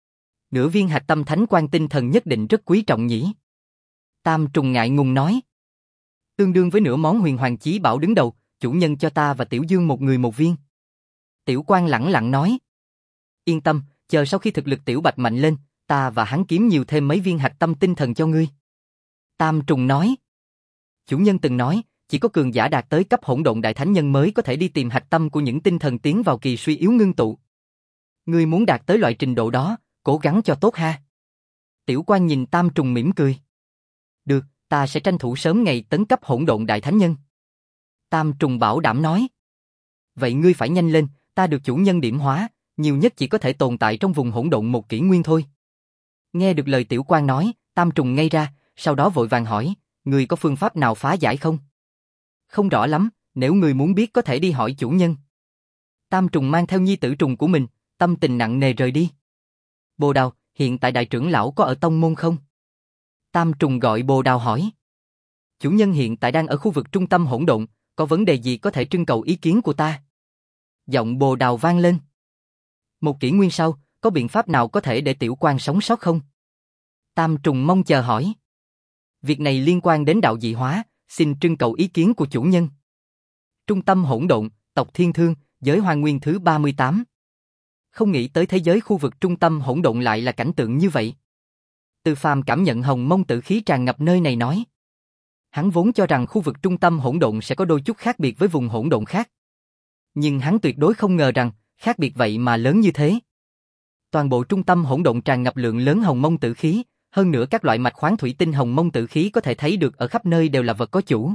Nửa viên hạch tâm Thánh Quang Tinh Thần nhất định rất quý trọng nhỉ. Tam Trùng ngại ngùng nói. Tương đương với nửa món huyền hoàng chí bảo đứng đầu, chủ nhân cho ta và Tiểu Dương một người một viên. Tiểu Quan lẳng lặng nói. Yên tâm, chờ sau khi thực lực Tiểu Bạch mạnh lên, ta và hắn kiếm nhiều thêm mấy viên hạch tâm tinh thần cho ngươi. Tam Trùng nói. Chủ nhân từng nói, chỉ có cường giả đạt tới cấp hỗn độn đại thánh nhân mới có thể đi tìm hạch tâm của những tinh thần tiến vào kỳ suy yếu ngưng tụ. Ngươi muốn đạt tới loại trình độ đó, cố gắng cho tốt ha. Tiểu Quan nhìn Tam Trùng mỉm cười. Được, ta sẽ tranh thủ sớm ngày tấn cấp hỗn độn đại thánh nhân. Tam Trùng bảo đảm nói. Vậy ngươi phải nhanh lên, ta được chủ nhân điểm hóa, nhiều nhất chỉ có thể tồn tại trong vùng hỗn độn một kỷ nguyên thôi. Nghe được lời Tiểu Quan nói, Tam Trùng ngây ra, sau đó vội vàng hỏi, ngươi có phương pháp nào phá giải không? Không rõ lắm, nếu ngươi muốn biết có thể đi hỏi chủ nhân. Tam Trùng mang theo nhi tử trùng của mình, tâm tình nặng nề rời đi. Bồ Đào, hiện tại đại trưởng lão có ở tông môn không? Tam Trùng gọi Bồ Đào hỏi. Chủ nhân hiện tại đang ở khu vực trung tâm hỗn độn, có vấn đề gì có thể trưng cầu ý kiến của ta? Giọng Bồ Đào vang lên. Một kỷ nguyên sau, có biện pháp nào có thể để Tiểu Quan sống sót không? Tam Trùng mong chờ hỏi. Việc này liên quan đến đạo dị hóa, xin trưng cầu ý kiến của chủ nhân. Trung tâm hỗn độn, tộc Thiên Thương, giới Hoang Nguyên thứ ba mươi tám. Không nghĩ tới thế giới khu vực trung tâm hỗn độn lại là cảnh tượng như vậy. Từ Phàm cảm nhận hồng mông tử khí tràn ngập nơi này nói. Hắn vốn cho rằng khu vực trung tâm hỗn độn sẽ có đôi chút khác biệt với vùng hỗn độn khác. Nhưng hắn tuyệt đối không ngờ rằng, khác biệt vậy mà lớn như thế. Toàn bộ trung tâm hỗn độn tràn ngập lượng lớn hồng mông tử khí, hơn nữa các loại mạch khoáng thủy tinh hồng mông tử khí có thể thấy được ở khắp nơi đều là vật có chủ.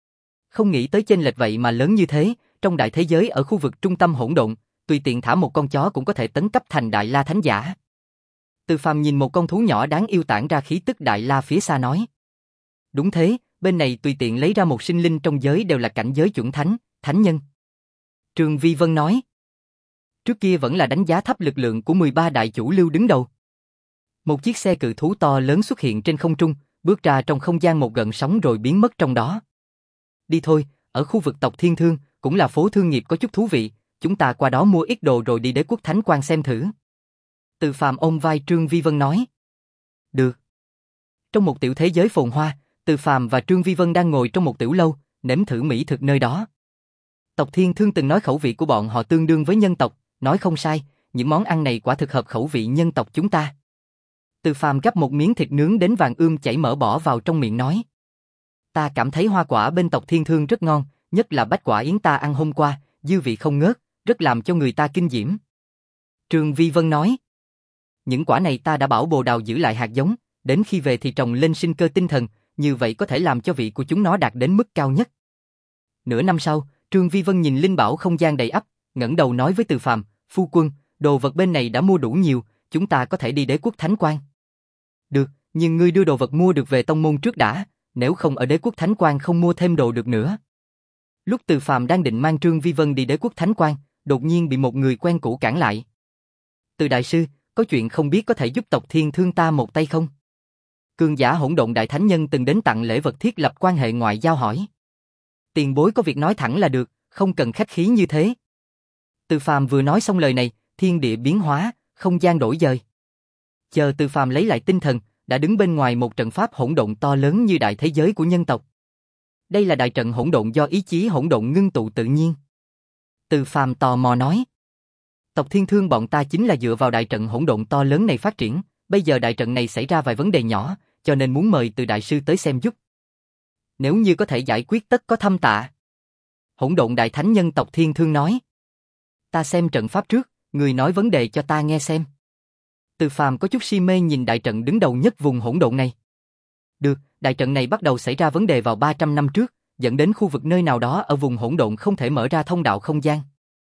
Không nghĩ tới chênh lệch vậy mà lớn như thế, trong đại thế giới ở khu vực trung tâm hỗn độn, tùy tiện thả một con chó cũng có thể tấn cấp thành đại la thánh giả. Từ Phàm nhìn một con thú nhỏ đáng yêu tản ra khí tức đại la phía xa nói. Đúng thế, bên này tùy tiện lấy ra một sinh linh trong giới đều là cảnh giới chuẩn thánh, thánh nhân. Trương Vi Vân nói. Trước kia vẫn là đánh giá thấp lực lượng của mười ba đại chủ lưu đứng đầu. Một chiếc xe cự thú to lớn xuất hiện trên không trung, bước ra trong không gian một gợn sóng rồi biến mất trong đó. Đi thôi, ở khu vực tộc Thiên Thương, cũng là phố thương nghiệp có chút thú vị, chúng ta qua đó mua ít đồ rồi đi Đế Quốc Thánh Quan xem thử. Từ Phàm ôm vai Trương Vi Vân nói. Được. Trong một tiểu thế giới phồn hoa, Từ Phàm và Trương Vi Vân đang ngồi trong một tiểu lâu, nếm thử mỹ thực nơi đó. Tộc Thiên Thương từng nói khẩu vị của bọn họ tương đương với nhân tộc, nói không sai, những món ăn này quả thực hợp khẩu vị nhân tộc chúng ta. Từ Phàm gắp một miếng thịt nướng đến vàng ươm chảy mỡ bỏ vào trong miệng nói. Ta cảm thấy hoa quả bên tộc Thiên Thương rất ngon, nhất là bách quả yến ta ăn hôm qua, dư vị không ngớt, rất làm cho người ta kinh diễm. Trương Vi Vân nói. Những quả này ta đã bảo Bồ Đào giữ lại hạt giống, đến khi về thì trồng lên sinh cơ tinh thần, như vậy có thể làm cho vị của chúng nó đạt đến mức cao nhất. Nửa năm sau, Trương Vi Vân nhìn linh bảo không gian đầy ắp, ngẩng đầu nói với Từ Phàm, phu quân, đồ vật bên này đã mua đủ nhiều, chúng ta có thể đi Đế Quốc Thánh Quan. Được, nhưng ngươi đưa đồ vật mua được về tông môn trước đã, nếu không ở Đế Quốc Thánh Quan không mua thêm đồ được nữa. Lúc Từ Phàm đang định mang Trương Vi Vân đi Đế Quốc Thánh Quan, đột nhiên bị một người quen cũ cản lại. Từ đại sư, có chuyện không biết có thể giúp tộc Thiên Thương ta một tay không? Cường giả hỗn độn đại thánh nhân từng đến tặng lễ vật thiết lập quan hệ ngoại giao hỏi. Tiền bối có việc nói thẳng là được, không cần khách khí như thế. Từ Phàm vừa nói xong lời này, thiên địa biến hóa, không gian đổi dời. Chờ Từ Phàm lấy lại tinh thần, đã đứng bên ngoài một trận pháp hỗn độn to lớn như đại thế giới của nhân tộc. Đây là đại trận hỗn độn do ý chí hỗn độn ngưng tụ tự nhiên. Từ Phàm tò mò nói. Tộc Thiên Thương bọn ta chính là dựa vào đại trận hỗn độn to lớn này phát triển, bây giờ đại trận này xảy ra vài vấn đề nhỏ, cho nên muốn mời Từ đại sư tới xem giúp. Nếu như có thể giải quyết tất có thâm tạ. Hỗn độn đại thánh nhân tộc Thiên Thương nói. Ta xem trận pháp trước, người nói vấn đề cho ta nghe xem. Từ Phàm có chút si mê nhìn đại trận đứng đầu nhất vùng hỗn độn này. Được, đại trận này bắt đầu xảy ra vấn đề vào ba trăm năm trước, dẫn đến khu vực nơi nào đó ở vùng hỗn độn không thể mở ra thông đạo không gian.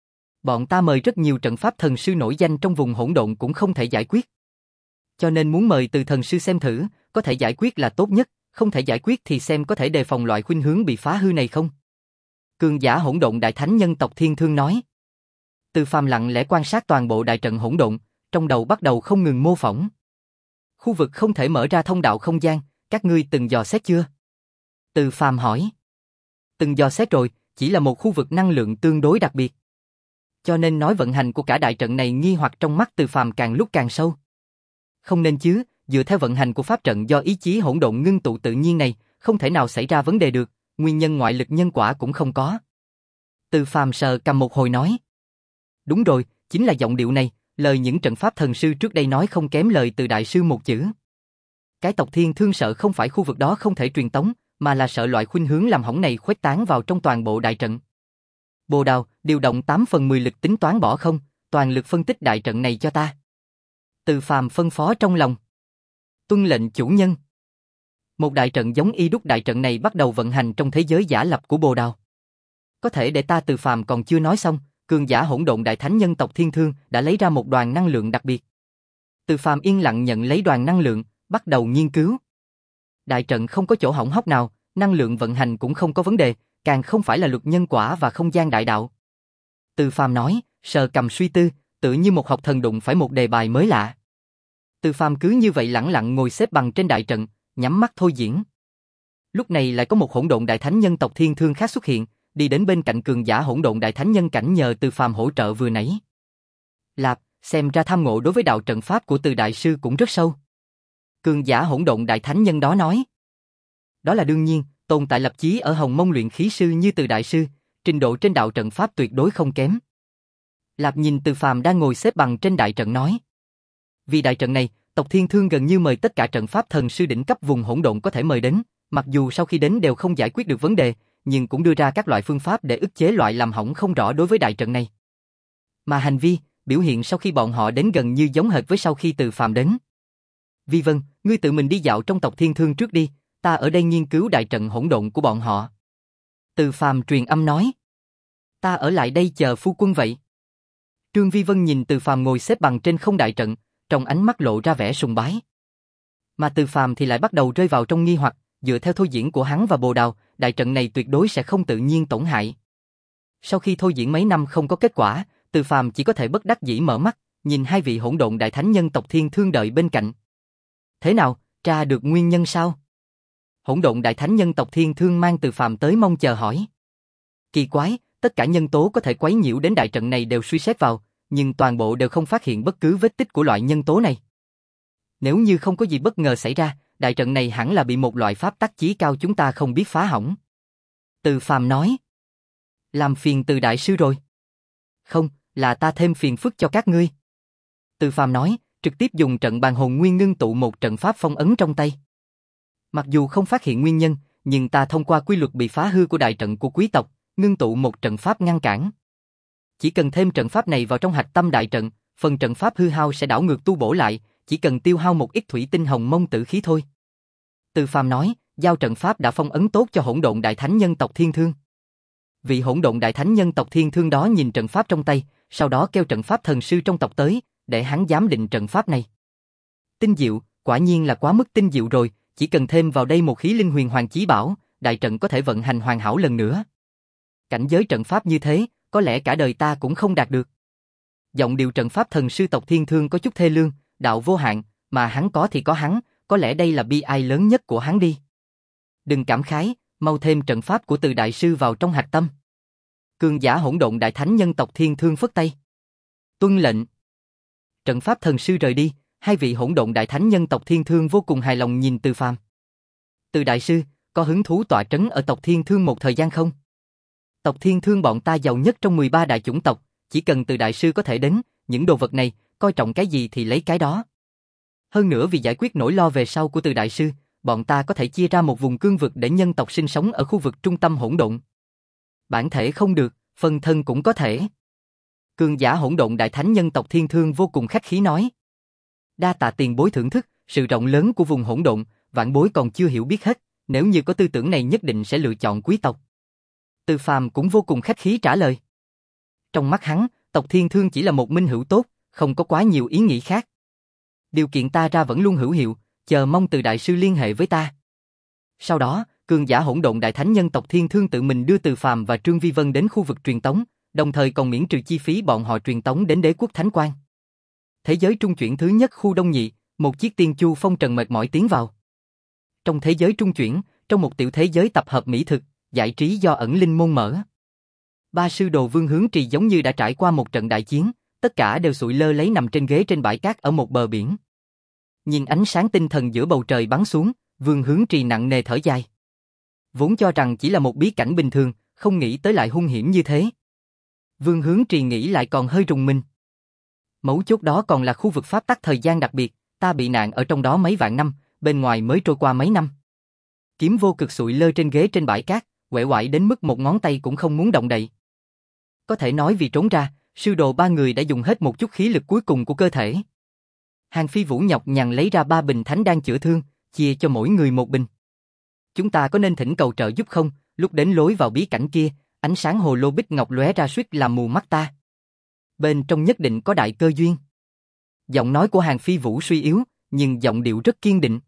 Bọn ta mời rất nhiều trận pháp thần sư nổi danh trong vùng hỗn độn cũng không thể giải quyết. Cho nên muốn mời Từ thần sư xem thử, có thể giải quyết là tốt nhất, không thể giải quyết thì xem có thể đề phòng loại khuynh hướng bị phá hư này không. Cường giả hỗn độn đại thánh nhân tộc Thiên Thương nói. Từ Phàm lặng lẽ quan sát toàn bộ đại trận hỗn độn, trong đầu bắt đầu không ngừng mô phỏng. Khu vực không thể mở ra thông đạo không gian, các ngươi từng dò xét chưa? Từ Phàm hỏi. Từng dò xét rồi, chỉ là một khu vực năng lượng tương đối đặc biệt. Cho nên nói vận hành của cả đại trận này nghi hoặc trong mắt Từ Phàm càng lúc càng sâu. Không nên chứ, dựa theo vận hành của pháp trận do ý chí hỗn độn ngưng tụ tự nhiên này, không thể nào xảy ra vấn đề được, nguyên nhân ngoại lực nhân quả cũng không có. Từ Phàm sờ cầm một hồi nói. Đúng rồi, chính là giọng điệu này, lời những trận pháp thần sư trước đây nói không kém lời Từ đại sư một chữ. Cái tộc Thiên Thương sợ không phải khu vực đó không thể truyền tống, mà là sợ loại khuynh hướng làm hỏng này khuếch tán vào trong toàn bộ đại trận. Bồ Đào, điều động tám phần mười lực tính toán bỏ không, toàn lực phân tích đại trận này cho ta. Từ Phàm phân phó trong lòng. Tuân lệnh chủ nhân. Một đại trận giống y đúc đại trận này bắt đầu vận hành trong thế giới giả lập của Bồ Đào. Có thể để ta Từ Phàm còn chưa nói xong, cường giả hỗn độn đại thánh nhân tộc Thiên Thương đã lấy ra một đoàn năng lượng đặc biệt. Từ Phàm yên lặng nhận lấy đoàn năng lượng, bắt đầu nghiên cứu. Đại trận không có chỗ hỏng hóc nào, năng lượng vận hành cũng không có vấn đề, càng không phải là luật nhân quả và không gian đại đạo. Từ Phàm nói, sờ cầm suy tư, tự như một học thần đụng phải một đề bài mới lạ. Từ Phàm cứ như vậy lẳng lặng ngồi xếp bằng trên đại trận, nhắm mắt thôi diễn. Lúc này lại có một hỗn độn đại thánh nhân tộc Thiên Thương khác xuất hiện, đi đến bên cạnh cường giả hỗn độn đại thánh nhân cảnh nhờ Từ Phàm hỗ trợ vừa nãy. Lạp, xem ra tham ngộ đối với đạo trận pháp của Từ đại sư cũng rất sâu. Cường giả hỗn độn đại thánh nhân đó nói. Đó là đương nhiên, tồn tại lập chí ở Hồng Mông luyện khí sư như Từ đại sư, trình độ trên đạo trận pháp tuyệt đối không kém. Lạp nhìn Từ Phàm đang ngồi xếp bằng trên đại trận nói. Vì đại trận này, tộc Thiên Thương gần như mời tất cả trận pháp thần sư đỉnh cấp vùng hỗn độn có thể mời đến, mặc dù sau khi đến đều không giải quyết được vấn đề, nhưng cũng đưa ra các loại phương pháp để ức chế loại làm hỏng không rõ đối với đại trận này. Mà hành vi, biểu hiện sau khi bọn họ đến gần như giống hệt với sau khi Từ Phàm đến. Vi Vân, ngươi tự mình đi dạo trong tộc Thiên Thương trước đi, ta ở đây nghiên cứu đại trận hỗn độn của bọn họ. Từ Phàm truyền âm nói. Ta ở lại đây chờ phu quân vậy. Trương Vi Vân nhìn Từ Phàm ngồi xếp bằng trên không đại trận, trong ánh mắt lộ ra vẻ sùng bái. Mà Từ Phàm thì lại bắt đầu rơi vào trong nghi hoặc, dựa theo thôi diễn của hắn và Bồ Đào, đại trận này tuyệt đối sẽ không tự nhiên tổn hại. Sau khi thôi diễn mấy năm không có kết quả, Từ Phàm chỉ có thể bất đắc dĩ mở mắt, nhìn hai vị hỗn độn đại thánh nhân tộc Thiên Thương đợi bên cạnh. Thế nào, tra được nguyên nhân sao? Hỗn độn đại thánh nhân tộc Thiên Thương mang Từ Phàm tới mong chờ hỏi. Kỳ quái, tất cả nhân tố có thể quấy nhiễu đến đại trận này đều suy xét vào, nhưng toàn bộ đều không phát hiện bất cứ vết tích của loại nhân tố này. Nếu như không có gì bất ngờ xảy ra, đại trận này hẳn là bị một loại pháp tắc chí cao chúng ta không biết phá hỏng. Từ Phàm nói. Làm phiền Từ đại sư rồi. Không, là ta thêm phiền phức cho các ngươi. Từ Phàm nói, trực tiếp dùng trận bàn hồn nguyên ngưng tụ một trận pháp phong ấn trong tay. Mặc dù không phát hiện nguyên nhân, nhưng ta thông qua quy luật bị phá hư của đại trận của quý tộc, ngưng tụ một trận pháp ngăn cản. Chỉ cần thêm trận pháp này vào trong hạch tâm đại trận, phần trận pháp hư hao sẽ đảo ngược tu bổ lại, chỉ cần tiêu hao một ít thủy tinh hồng mông tử khí thôi. Từ Phàm nói, giao trận pháp đã phong ấn tốt cho hỗn độn đại thánh nhân tộc Thiên Thương. Vị hỗn độn đại thánh nhân tộc Thiên Thương đó nhìn trận pháp trong tay, sau đó kêu trận pháp thần sư trong tộc tới, để hắn giám định trận pháp này. Tinh diệu, quả nhiên là quá mức tinh diệu rồi, chỉ cần thêm vào đây một khí linh huyền hoàng chí bảo, đại trận có thể vận hành hoàn hảo lần nữa. Cảnh giới trận pháp như thế, có lẽ cả đời ta cũng không đạt được. Giọng điệu trận pháp thần sư tộc Thiên Thương có chút thê lương, đạo vô hạn, mà hắn có thì có hắn, có lẽ đây là bi ai lớn nhất của hắn đi. Đừng cảm khái, mau thêm trận pháp của Từ đại sư vào trong hạch tâm. Cường giả hỗn độn đại thánh nhân tộc Thiên Thương phất tay. Tuân lệnh. Trận pháp thần sư rời đi, hai vị hỗn độn đại thánh nhân tộc Thiên Thương vô cùng hài lòng nhìn Từ Phàm. Từ đại sư, có hứng thú tọa trấn ở tộc Thiên Thương một thời gian không? Tộc Thiên Thương bọn ta giàu nhất trong mười ba đại chủng tộc, chỉ cần Từ đại sư có thể đến, những đồ vật này, coi trọng cái gì thì lấy cái đó. Hơn nữa vì giải quyết nỗi lo về sau của Từ đại sư, bọn ta có thể chia ra một vùng cương vực để nhân tộc sinh sống ở khu vực trung tâm hỗn độn. Bản thể không được, phân thân cũng có thể. Cường giả hỗn độn đại thánh nhân tộc Thiên Thương vô cùng khách khí nói. Đa tạ tiền bối thưởng thức, sự rộng lớn của vùng hỗn độn, vạn bối còn chưa hiểu biết hết, nếu như có tư tưởng này nhất định sẽ lựa chọn quý tộc. Từ Phàm cũng vô cùng khách khí trả lời. Trong mắt hắn, tộc Thiên Thương chỉ là một minh hữu tốt, không có quá nhiều ý nghĩ khác. Điều kiện ta ra vẫn luôn hữu hiệu, chờ mong Từ đại sư liên hệ với ta. Sau đó, cường giả hỗn độn đại thánh nhân tộc Thiên Thương tự mình đưa Từ Phàm và Trương Vi Vân đến khu vực truyền tống, đồng thời còn miễn trừ chi phí bọn họ truyền tống đến Đế quốc Thánh Quan. Thế giới trung chuyển thứ nhất khu Đông Nhị, một chiếc tiên chu phong trần mệt mỏi tiến vào. Trong thế giới trung chuyển, trong một tiểu thế giới tập hợp mỹ thực, giải trí do ẩn linh môn mở. Ba sư đồ Vương Hướng Trì giống như đã trải qua một trận đại chiến, tất cả đều sụi lơ lấy nằm trên ghế trên bãi cát ở một bờ biển. Nhìn ánh sáng tinh thần giữa bầu trời bắn xuống, Vương Hướng Trì nặng nề thở dài. Vốn cho rằng chỉ là một bí cảnh bình thường, không nghĩ tới lại hung hiểm như thế. Vương Hướng Trì nghĩ lại còn hơi rùng mình. Mấu chốt đó còn là khu vực pháp tắc thời gian đặc biệt, ta bị nạn ở trong đó mấy vạn năm, bên ngoài mới trôi qua mấy năm. Kiếm vô cực sụi lơ trên ghế trên bãi cát, uể oải đến mức một ngón tay cũng không muốn động đậy. Có thể nói vì trốn ra, sư đồ ba người đã dùng hết một chút khí lực cuối cùng của cơ thể. Hàng Phi Vũ nhọc nhằn lấy ra ba bình thánh đan chữa thương, chia cho mỗi người một bình. Chúng ta có nên thỉnh cầu trợ giúp không? Lúc đến lối vào bí cảnh kia, ánh sáng hồ lô bích ngọc lóe ra suýt làm mù mắt ta. Bên trong nhất định có đại cơ duyên. Giọng nói của Hàng Phi Vũ suy yếu, nhưng giọng điệu rất kiên định.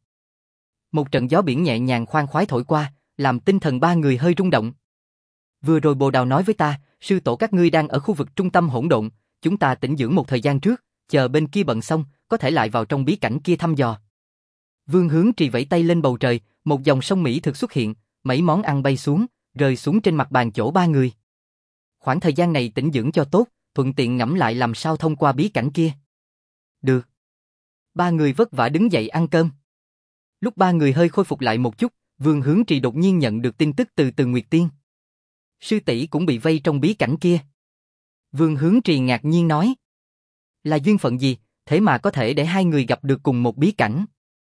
Một trận gió biển nhẹ nhàng khoan khoái thổi qua, làm tinh thần ba người hơi rung động. Vừa rồi Bồ Đào nói với ta, sư tổ các ngươi đang ở khu vực trung tâm hỗn độn, chúng ta tĩnh dưỡng một thời gian trước, chờ bên kia bận xong, có thể lại vào trong bí cảnh kia thăm dò. Vương Hướng Trì vẫy tay lên bầu trời, một dòng sông mỹ thực xuất hiện, mấy món ăn bay xuống, rơi xuống trên mặt bàn chỗ ba người. Khoảng thời gian này tĩnh dưỡng cho tốt, thuận tiện ngẫm lại làm sao thông qua bí cảnh kia. Được. Ba người vất vả đứng dậy ăn cơm. Lúc ba người hơi khôi phục lại một chút, Vương Hướng Trì đột nhiên nhận được tin tức từ Từ Nguyệt Tiên. Sư tỷ cũng bị vây trong bí cảnh kia. Vương Hướng Trì ngạc nhiên nói. Là duyên phận gì, thế mà có thể để hai người gặp được cùng một bí cảnh.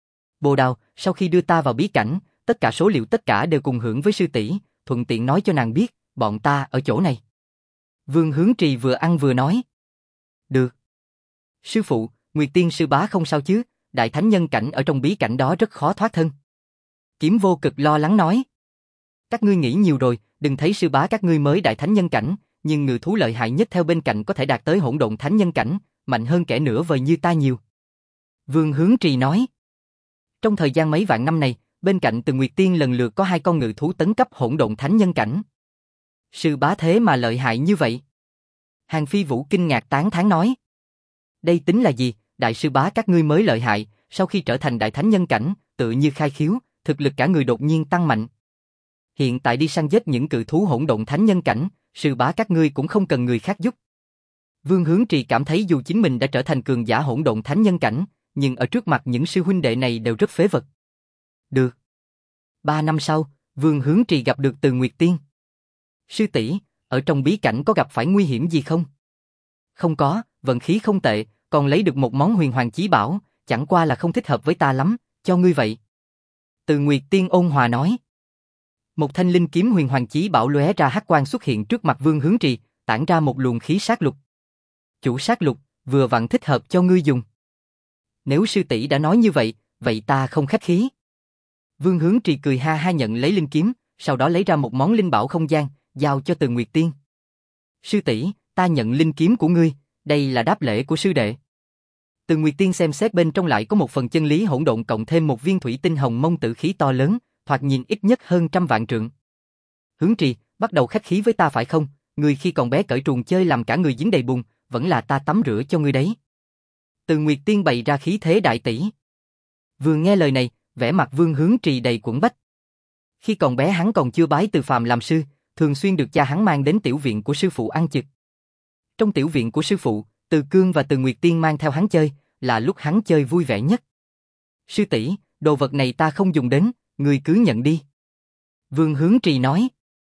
Bồ Đào, sau khi đưa ta vào bí cảnh, tất cả số liệu tất cả đều cùng hưởng với sư tỷ, thuận tiện nói cho nàng biết, bọn ta ở chỗ này. Vương Hướng Trì vừa ăn vừa nói. Được. Sư phụ, Nguyệt Tiên sư bá không sao chứ, đại thánh nhân cảnh ở trong bí cảnh đó rất khó thoát thân. Kiếm Vô Cực lo lắng nói. Các ngươi nghĩ nhiều rồi, đừng thấy sư bá các ngươi mới đại thánh nhân cảnh, nhưng ngự thú lợi hại nhất theo bên cạnh có thể đạt tới hỗn độn thánh nhân cảnh, mạnh hơn kẻ nửa vời như ta nhiều. Vương Hướng Trì nói. Trong thời gian mấy vạn năm này, bên cạnh Từ Nguyệt Tiên lần lượt có hai con ngự thú tấn cấp hỗn độn thánh nhân cảnh. Sư bá thế mà lợi hại như vậy. Hàng Phi Vũ kinh ngạc tán thán nói. Đây tính là gì, đại sư bá các ngươi mới lợi hại, sau khi trở thành đại thánh nhân cảnh, tự như khai khiếu, thực lực cả người đột nhiên tăng mạnh. Hiện tại đi săn giết những cự thú hỗn độn thánh nhân cảnh, sư bá các ngươi cũng không cần người khác giúp. Vương Hướng Trì cảm thấy dù chính mình đã trở thành cường giả hỗn độn thánh nhân cảnh, nhưng ở trước mặt những sư huynh đệ này đều rất phế vật. Được. Ba năm sau, Vương Hướng Trì gặp được Từ Nguyệt Tiên. Sư tỷ, ở trong bí cảnh có gặp phải nguy hiểm gì không? Không có, vận khí không tệ, còn lấy được một món huyền hoàng chí bảo, chẳng qua là không thích hợp với ta lắm, cho ngươi vậy. Từ Nguyệt Tiên ôn hòa nói. Một thanh linh kiếm huyền hoàng chí bảo lóe ra hắc quang xuất hiện trước mặt Vương Hướng Trì, tản ra một luồng khí sát lục. Chủ sát lục, vừa vặn thích hợp cho ngươi dùng. Nếu sư tỷ đã nói như vậy, vậy ta không khách khí. Vương Hướng Trì cười ha ha nhận lấy linh kiếm, sau đó lấy ra một món linh bảo không gian, giao cho Từ Nguyệt Tiên. Sư tỷ, ta nhận linh kiếm của ngươi, đây là đáp lễ của sư đệ. Từ Nguyệt Tiên xem xét bên trong lại có một phần chân lý hỗn độn cộng thêm một viên thủy tinh hồng mông tử khí to lớn, thoạt nhìn ít nhất hơn trăm vạn trượng. Hướng Trì, bắt đầu khách khí với ta phải không? Ngươi khi còn bé cởi truồng chơi làm cả người dính đầy bùn, vẫn là ta tắm rửa cho ngươi đấy. Từ Nguyệt Tiên bày ra khí thế đại tỷ. Vừa nghe lời này, vẻ mặt Vương Hướng Trì đầy quẫn bách. Khi còn bé hắn còn chưa bái Từ Phàm làm sư, thường xuyên được cha hắn mang đến tiểu viện của sư phụ ăn chực. Trong tiểu viện của sư phụ, Từ Cương và Từ Nguyệt Tiên mang theo hắn chơi, là lúc hắn chơi vui vẻ nhất. Sư tỷ, đồ vật này ta không dùng đến, ngươi cứ nhận đi. Vương Hướng Trì nói.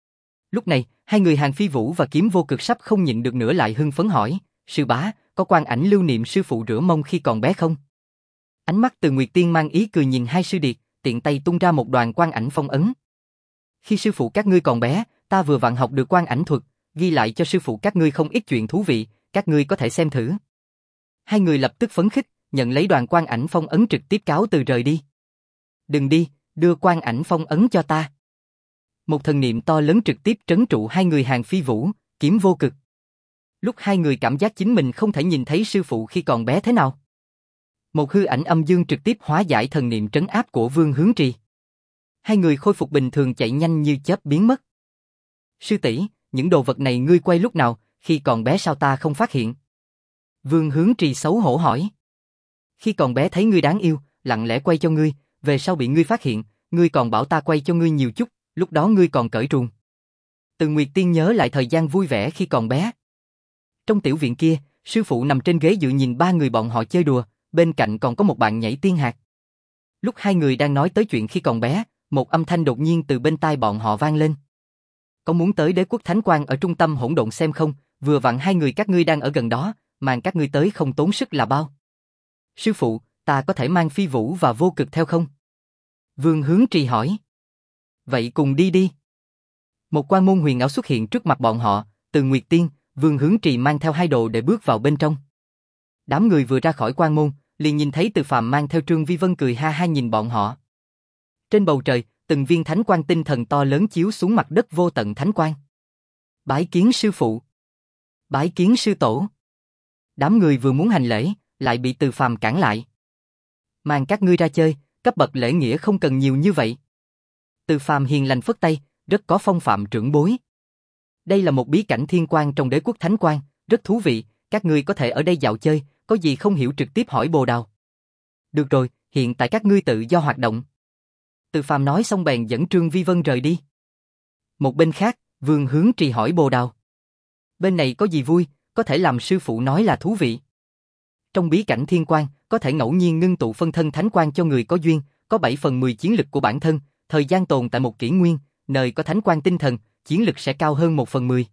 Lúc này, hai người Hàn Phi Vũ và Kiếm Vô Cực sắp không nhịn được nữa lại hưng phấn hỏi, sư bá, có quan ảnh lưu niệm sư phụ rửa mông khi còn bé không? Ánh mắt Từ Nguyệt Tiên mang ý cười nhìn hai sư điệt, tiện tay tung ra một đoàn quan ảnh phong ấn. Khi sư phụ các ngươi còn bé, ta vừa vặn học được quan ảnh thuật, ghi lại cho sư phụ các ngươi không ít chuyện thú vị, các ngươi có thể xem thử. Hai người lập tức phấn khích, nhận lấy đoàn quan ảnh phong ấn trực tiếp cáo từ rời đi. Đừng đi, đưa quan ảnh phong ấn cho ta. Một thần niệm to lớn trực tiếp trấn trụ hai người Hàn Phi Vũ, Kiếm Vô Cực. Lúc hai người cảm giác chính mình không thể nhìn thấy sư phụ khi còn bé thế nào. Một hư ảnh âm dương trực tiếp hóa giải thần niệm trấn áp của Vương Hướng Trì. Hai người khôi phục bình thường chạy nhanh như chớp biến mất. Sư tỷ, những đồ vật này ngươi quay lúc nào, khi còn bé sao ta không phát hiện? Vương Hướng Trì xấu hổ hỏi. Khi còn bé thấy ngươi đáng yêu, lặng lẽ quay cho ngươi, về sau bị ngươi phát hiện, ngươi còn bảo ta quay cho ngươi nhiều chút, lúc đó ngươi còn cởi truồng. Từ Nguyệt Tiên nhớ lại thời gian vui vẻ khi còn bé. Trong tiểu viện kia, sư phụ nằm trên ghế dựa nhìn ba người bọn họ chơi đùa, bên cạnh còn có một bạn nhảy tiên hạt. Lúc hai người đang nói tới chuyện khi còn bé, một âm thanh đột nhiên từ bên tai bọn họ vang lên. Có muốn tới Đế Quốc Thánh Quang ở trung tâm hỗn độn xem không? Vừa vặn hai người các ngươi đang ở gần đó, mang các ngươi tới không tốn sức là bao. Sư phụ, ta có thể mang Phi Vũ và Vô Cực theo không? Vương Hướng Trì hỏi. Vậy cùng đi đi. Một quan môn huyền ảo xuất hiện trước mặt bọn họ, Từ Nguyệt Tiên, Vương Hướng Trì mang theo hai đồ để bước vào bên trong. Đám người vừa ra khỏi quan môn, liền nhìn thấy Từ Phàm mang theo Trương Vi Vân cười ha ha nhìn bọn họ. Trên bầu trời, từng viên thánh quang tinh thần to lớn chiếu xuống mặt đất vô tận thánh quang. Bái kiến sư phụ. Bái kiến sư tổ. Đám người vừa muốn hành lễ, lại bị Từ Phàm cản lại. Mang các ngươi ra chơi, cấp bậc lễ nghĩa không cần nhiều như vậy. Từ Phàm hiền lành phất tay, rất có phong phạm trưởng bối. Đây là một bí cảnh thiên quan trong Đế Quốc Thánh Quang, rất thú vị, các ngươi có thể ở đây dạo chơi, có gì không hiểu trực tiếp hỏi Bồ Đào. Được rồi, hiện tại các ngươi tự do hoạt động. Từ Phàm nói xong bèn dẫn Trương Vi Vân rời đi. Một bên khác, Vương Hướng Trì hỏi Bồ Đào. Bên này có gì vui, có thể làm sư phụ nói là thú vị. Trong bí cảnh thiên quan, có thể ngẫu nhiên ngưng tụ phân thân thánh quan cho người có duyên, có bảy phần mười chiến lực của bản thân, thời gian tồn tại một kỷ nguyên, nơi có thánh quan tinh thần, chiến lực sẽ cao hơn một phần mười.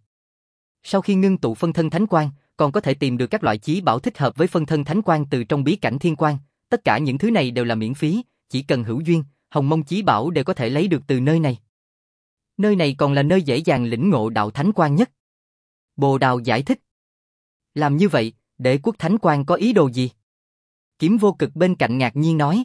Sau khi ngưng tụ phân thân thánh quan, còn có thể tìm được các loại chí bảo thích hợp với phân thân thánh quan từ trong bí cảnh thiên quan, tất cả những thứ này đều là miễn phí, chỉ cần hữu duyên, hồng mông chí bảo đều có thể lấy được từ nơi này. Nơi này còn là nơi dễ dàng lĩnh ngộ đạo thánh quan nhất. Bồ Đào giải thích. Làm như vậy, Đế Quốc Thánh Quang có ý đồ gì? Kiếm Vô Cực bên cạnh ngạc nhiên nói.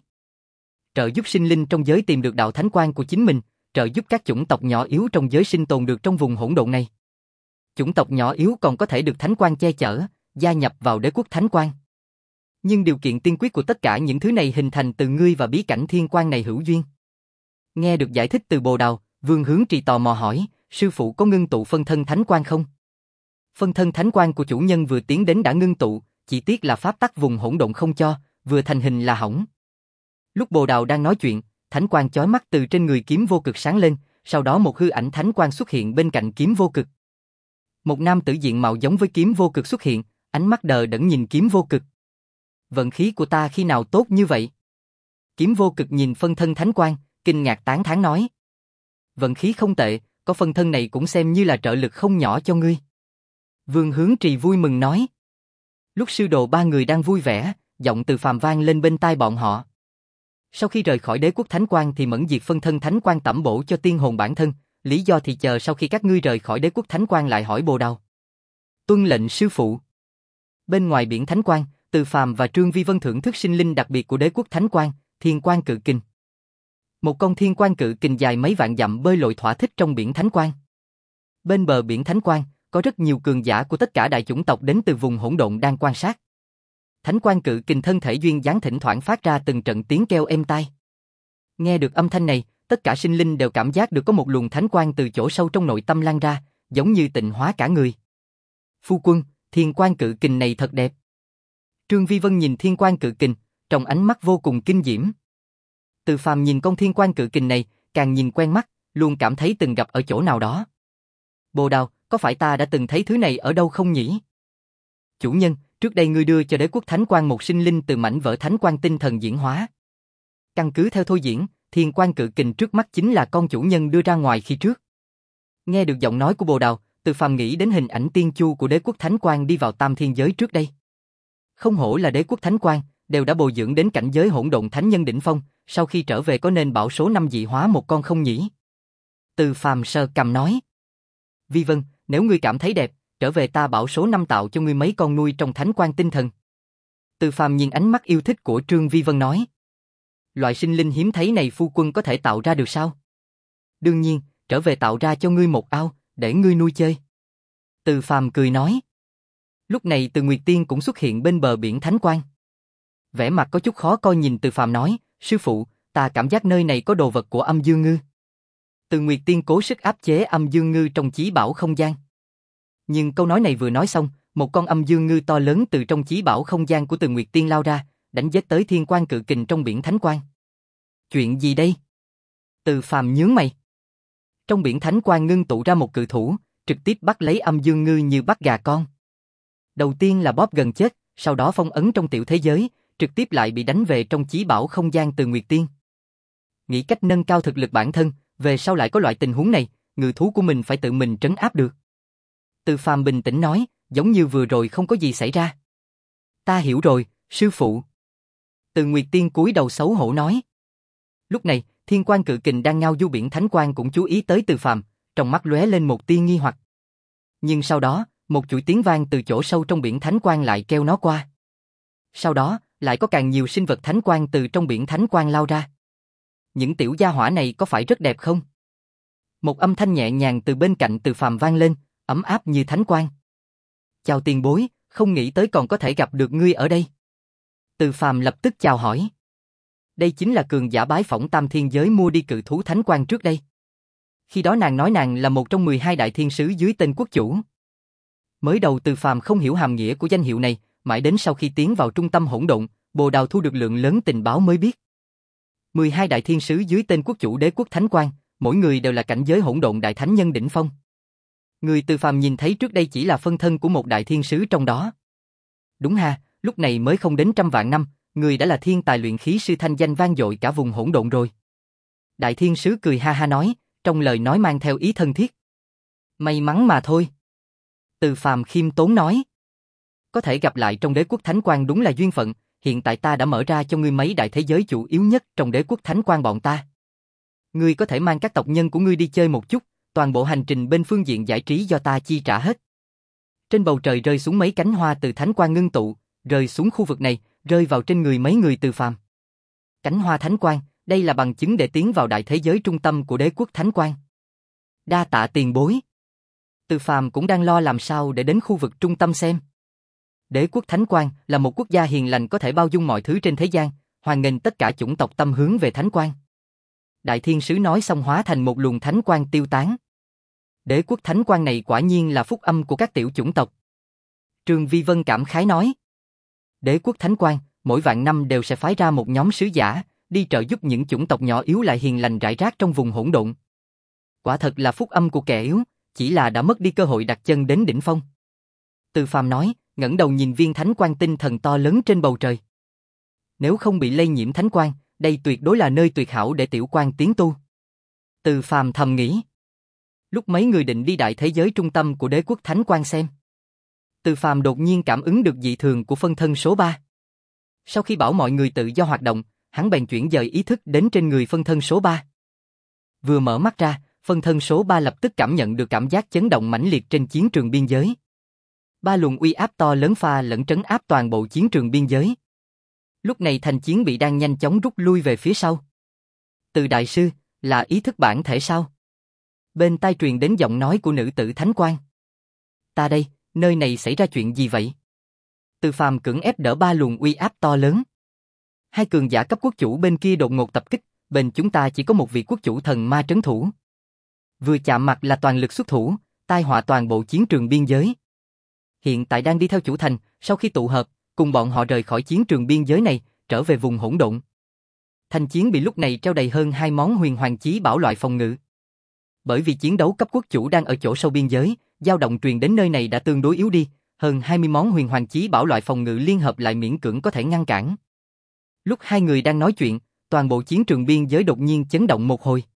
Trợ giúp sinh linh trong giới tìm được đạo thánh quang của chính mình, trợ giúp các chủng tộc nhỏ yếu trong giới sinh tồn được trong vùng hỗn độn này. Chủng tộc nhỏ yếu còn có thể được thánh quang che chở, gia nhập vào Đế Quốc Thánh Quang. Nhưng điều kiện tiên quyết của tất cả những thứ này hình thành từ ngươi và bí cảnh thiên quang này hữu duyên. Nghe được giải thích từ Bồ Đào, Vương Hướng Trì tò mò hỏi, sư phụ có ngưng tụ phân thân thánh quang không? Phân thân thánh quang của chủ nhân vừa tiến đến đã ngưng tụ, chỉ tiếc là pháp tắc vùng hỗn độn không cho, vừa thành hình là hỏng. Lúc Bồ Đào đang nói chuyện, thánh quang chói mắt từ trên người Kiếm Vô Cực sáng lên, sau đó một hư ảnh thánh quang xuất hiện bên cạnh Kiếm Vô Cực. Một nam tử diện mạo giống với Kiếm Vô Cực xuất hiện, ánh mắt đờ đẫn nhìn Kiếm Vô Cực. Vận khí của ta khi nào tốt như vậy? Kiếm Vô Cực nhìn phân thân thánh quang, kinh ngạc tán thán nói. Vận khí không tệ, có phân thân này cũng xem như là trợ lực không nhỏ cho ngươi. Vương Hướng Trì vui mừng nói. Lúc sư đồ ba người đang vui vẻ, giọng Từ Phàm vang lên bên tai bọn họ. Sau khi rời khỏi đế quốc thánh quan thì mẫn diệt phân thân thánh quan tẩm bổ cho tiên hồn bản thân, lý do thì chờ sau khi các ngươi rời khỏi đế quốc thánh quan lại hỏi Bồ Đào. Tuân lệnh sư phụ. Bên ngoài biển thánh quan, Từ Phàm và Trương Vi Vân thưởng thức sinh linh đặc biệt của đế quốc thánh quan, thiên quan cự kình. Một con thiên quan cự kình dài mấy vạn dặm bơi lội thỏa thích trong biển thánh quan. Bên bờ biển thánh quan, có rất nhiều cường giả của tất cả đại chủng tộc đến từ vùng hỗn độn đang quan sát. Thánh quan cự kình thân thể duyên dáng thỉnh thoảng phát ra từng trận tiếng kêu êm tai. Nghe được âm thanh này, tất cả sinh linh đều cảm giác được có một luồng thánh quan từ chỗ sâu trong nội tâm lan ra, giống như tịnh hóa cả người. Phu quân, thiên quan cự kình này thật đẹp. Trương Vi Vân nhìn thiên quan cự kình, trong ánh mắt vô cùng kinh diễm. Từ Phàm nhìn con thiên quan cự kình này, càng nhìn quen mắt, luôn cảm thấy từng gặp ở chỗ nào đó. Bồ Đào, có phải ta đã từng thấy thứ này ở đâu không nhỉ? Chủ nhân, trước đây ngươi đưa cho đế quốc thánh quan một sinh linh từ mảnh vỡ thánh quan tinh thần diễn hóa. Căn cứ theo thôi diễn, thiên quan cự kình trước mắt chính là con chủ nhân đưa ra ngoài khi trước. Nghe được giọng nói của Bồ Đào, Từ Phàm nghĩ đến hình ảnh tiên chu của đế quốc thánh quan đi vào tam thiên giới trước đây. Không hổ là đế quốc thánh quan, đều đã bồi dưỡng đến cảnh giới hỗn độn thánh nhân đỉnh phong, sau khi trở về có nên bảo số năm dị hóa một con không nhỉ? Từ Phàm sờ cằm nói. Vi Vân, nếu ngươi cảm thấy đẹp, trở về ta bảo số năm tạo cho ngươi mấy con nuôi trong thánh quan tinh thần. Từ Phàm nhìn ánh mắt yêu thích của Trương Vi Vân nói. Loại sinh linh hiếm thấy này phu quân có thể tạo ra được sao? Đương nhiên, trở về tạo ra cho ngươi một ao, để ngươi nuôi chơi. Từ Phàm cười nói. Lúc này Từ Nguyệt Tiên cũng xuất hiện bên bờ biển thánh quan. Vẻ mặt có chút khó coi nhìn Từ Phàm nói, sư phụ, ta cảm giác nơi này có đồ vật của âm dương ngư. Từ Nguyệt Tiên cố sức áp chế âm dương ngư trong chí bảo không gian. Nhưng câu nói này vừa nói xong, một con âm dương ngư to lớn từ trong chí bảo không gian của Từ Nguyệt Tiên lao ra, đánh giết tới thiên quan cự kình trong biển thánh quan. Chuyện gì đây? Từ Phàm nhướng mày. Trong biển thánh quan ngưng tụ ra một cự thủ, trực tiếp bắt lấy âm dương ngư như bắt gà con. Đầu tiên là bóp gần chết, sau đó phong ấn trong tiểu thế giới, trực tiếp lại bị đánh về trong chí bảo không gian Từ Nguyệt Tiên. Nghĩ cách nâng cao thực lực bản thân, về sau lại có loại tình huống này, ngự thú của mình phải tự mình trấn áp được. Từ Phàm bình tĩnh nói, giống như vừa rồi không có gì xảy ra. Ta hiểu rồi, sư phụ. Từ Nguyệt Tiên cúi đầu xấu hổ nói. Lúc này, thiên quan cự kình đang ngao du biển thánh quan cũng chú ý tới Từ Phàm, trong mắt lóe lên một tia nghi hoặc. Nhưng sau đó, một chuỗi tiếng vang từ chỗ sâu trong biển thánh quan lại kêu nó qua. Sau đó, lại có càng nhiều sinh vật thánh quan từ trong biển thánh quan lao ra. Những tiểu gia hỏa này có phải rất đẹp không? Một âm thanh nhẹ nhàng từ bên cạnh Từ Phàm vang lên, ấm áp như thánh quan. Chào tiền bối, không nghĩ tới còn có thể gặp được ngươi ở đây. Từ Phàm lập tức chào hỏi. Đây chính là cường giả bái phỏng tam thiên giới mua đi cự thú thánh quan trước đây. Khi đó nàng nói nàng là một trong mười hai đại thiên sứ dưới tên quốc chủ. Mới đầu Từ Phàm không hiểu hàm nghĩa của danh hiệu này, mãi đến sau khi tiến vào trung tâm hỗn độn, Bồ Đào thu được lượng lớn tình báo mới biết. mười hai đại thiên sứ dưới tên quốc chủ đế quốc thánh quan, mỗi người đều là cảnh giới hỗn độn đại thánh nhân đỉnh phong. Người Từ Phàm nhìn thấy trước đây chỉ là phân thân của một đại thiên sứ trong đó. Đúng ha, lúc này mới không đến trăm vạn năm, người đã là thiên tài luyện khí sư thanh danh vang dội cả vùng hỗn độn rồi. Đại thiên sứ cười ha ha nói, trong lời nói mang theo ý thân thiết. May mắn mà thôi. Từ Phàm khiêm tốn nói. Có thể gặp lại trong đế quốc thánh quan đúng là duyên phận, hiện tại ta đã mở ra cho ngươi mấy đại thế giới chủ yếu nhất trong đế quốc thánh quan bọn ta. Ngươi có thể mang các tộc nhân của ngươi đi chơi một chút, toàn bộ hành trình bên phương diện giải trí do ta chi trả hết. Trên bầu trời rơi xuống mấy cánh hoa từ thánh quan ngưng tụ, rơi xuống khu vực này, rơi vào trên người mấy người Từ Phàm. Cánh hoa thánh quan, đây là bằng chứng để tiến vào đại thế giới trung tâm của đế quốc thánh quan. Đa tạ tiền bối. Từ Phàm cũng đang lo làm sao để đến khu vực trung tâm xem. Đế quốc thánh quan là một quốc gia hiền lành có thể bao dung mọi thứ trên thế gian, hoan nghênh tất cả chủng tộc tâm hướng về thánh quan. Đại thiên sứ nói xong hóa thành một luồng thánh quan tiêu tán. Đế quốc thánh quan này quả nhiên là phúc âm của các tiểu chủng tộc. Trương Vi Vân cảm khái nói. Đế quốc thánh quan, mỗi vạn năm đều sẽ phái ra một nhóm sứ giả, đi trợ giúp những chủng tộc nhỏ yếu lại hiền lành rải rác trong vùng hỗn độn. Quả thật là phúc âm của kẻ yếu, chỉ là đã mất đi cơ hội đặt chân đến đỉnh phong. Từ Phàm nói, ngẩng đầu nhìn viên thánh quan tinh thần to lớn trên bầu trời. Nếu không bị lây nhiễm thánh quan, đây tuyệt đối là nơi tuyệt hảo để tiểu quan tiến tu. Từ Phàm thầm nghĩ. Lúc mấy người định đi đại thế giới trung tâm của đế quốc thánh quan xem, Từ Phàm đột nhiên cảm ứng được dị thường của phân thân số ba. Sau khi bảo mọi người tự do hoạt động, hắn bèn chuyển dời ý thức đến trên người phân thân số ba. Vừa mở mắt ra, phân thân số ba lập tức cảm nhận được cảm giác chấn động mãnh liệt trên chiến trường biên giới. Ba luồng uy áp to lớn pha lẫn trấn áp toàn bộ chiến trường biên giới. Lúc này thành chiến bị đang nhanh chóng rút lui về phía sau. Từ đại sư, là ý thức bản thể sao? Bên tai truyền đến giọng nói của nữ tử Thánh Quang. Ta đây, nơi này xảy ra chuyện gì vậy? Từ Phàm cưỡng ép đỡ ba luồng uy áp to lớn. Hai cường giả cấp quốc chủ bên kia đột ngột tập kích, bên chúng ta chỉ có một vị quốc chủ thần ma trấn thủ. Vừa chạm mặt là toàn lực xuất thủ, tai họa toàn bộ chiến trường biên giới. Hiện tại đang đi theo chủ thành, sau khi tụ hợp, cùng bọn họ rời khỏi chiến trường biên giới này, trở về vùng hỗn độn. Thành chiến bị lúc này treo đầy hơn hai món huyền hoàng chí bảo loại phòng ngự. Bởi vì chiến đấu cấp quốc chủ đang ở chỗ sâu biên giới, dao động truyền đến nơi này đã tương đối yếu đi, hơn hai mươi món huyền hoàng chí bảo loại phòng ngự liên hợp lại miễn cưỡng có thể ngăn cản. Lúc hai người đang nói chuyện, toàn bộ chiến trường biên giới đột nhiên chấn động một hồi.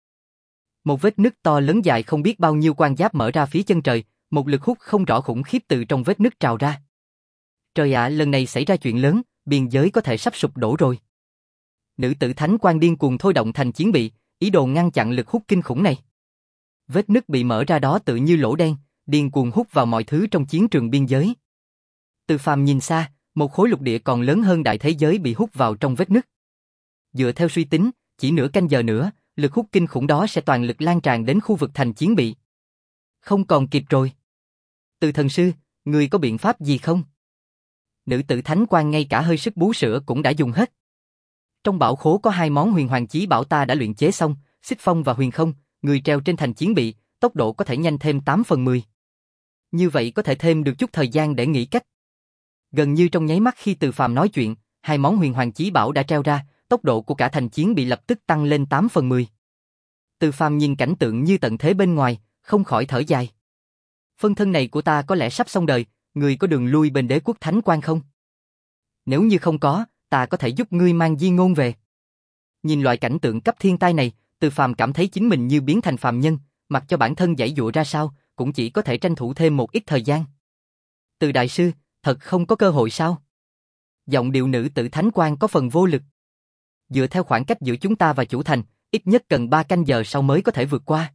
Một vết nứt to lớn dài không biết bao nhiêu quan giáp mở ra phía chân trời, một lực hút không rõ khủng khiếp từ trong vết nứt trào ra. Trời ạ, lần này xảy ra chuyện lớn, biên giới có thể sắp sụp đổ rồi. Nữ tử Thánh Quang điên cuồng thôi động thành chiến bị, ý đồ ngăn chặn lực hút kinh khủng này. Vết nứt bị mở ra đó tự như lỗ đen, điên cuồng hút vào mọi thứ trong chiến trường biên giới. Từ Phàm nhìn xa, một khối lục địa còn lớn hơn đại thế giới bị hút vào trong vết nứt. Dựa theo suy tính, chỉ nửa canh giờ nữa, lực hút kinh khủng đó sẽ toàn lực lan tràn đến khu vực thành chiến bị. Không còn kịp rồi. Từ thần sư, người có biện pháp gì không? Nữ tử Thánh Quang ngay cả hơi sức bú sữa cũng đã dùng hết. Trong bảo khố có hai món huyền hoàng chí bảo ta đã luyện chế xong, xích phong và huyền không, người treo trên thành chiến bị, tốc độ có thể nhanh thêm tám phần mười. Như vậy có thể thêm được chút thời gian để nghĩ cách. Gần như trong nháy mắt khi Từ Phàm nói chuyện, hai món huyền hoàng chí bảo đã treo ra, tốc độ của cả thành chiến bị lập tức tăng lên tám phần mười. Từ Phàm nhìn cảnh tượng như tận thế bên ngoài, không khỏi thở dài. Phân thân này của ta có lẽ sắp xong đời, người có đường lui bên Đế quốc Thánh Quang không? Nếu như không có, ta có thể giúp ngươi mang di ngôn về. Nhìn loại cảnh tượng cấp thiên tai này, Từ Phàm cảm thấy chính mình như biến thành phàm nhân, mặc cho bản thân giãy giụa ra sao, cũng chỉ có thể tranh thủ thêm một ít thời gian. Từ đại sư, thật không có cơ hội sao? Giọng điệu nữ tử Thánh Quang có phần vô lực. Dựa theo khoảng cách giữa chúng ta và chủ thành, ít nhất cần ba canh giờ sau mới có thể vượt qua.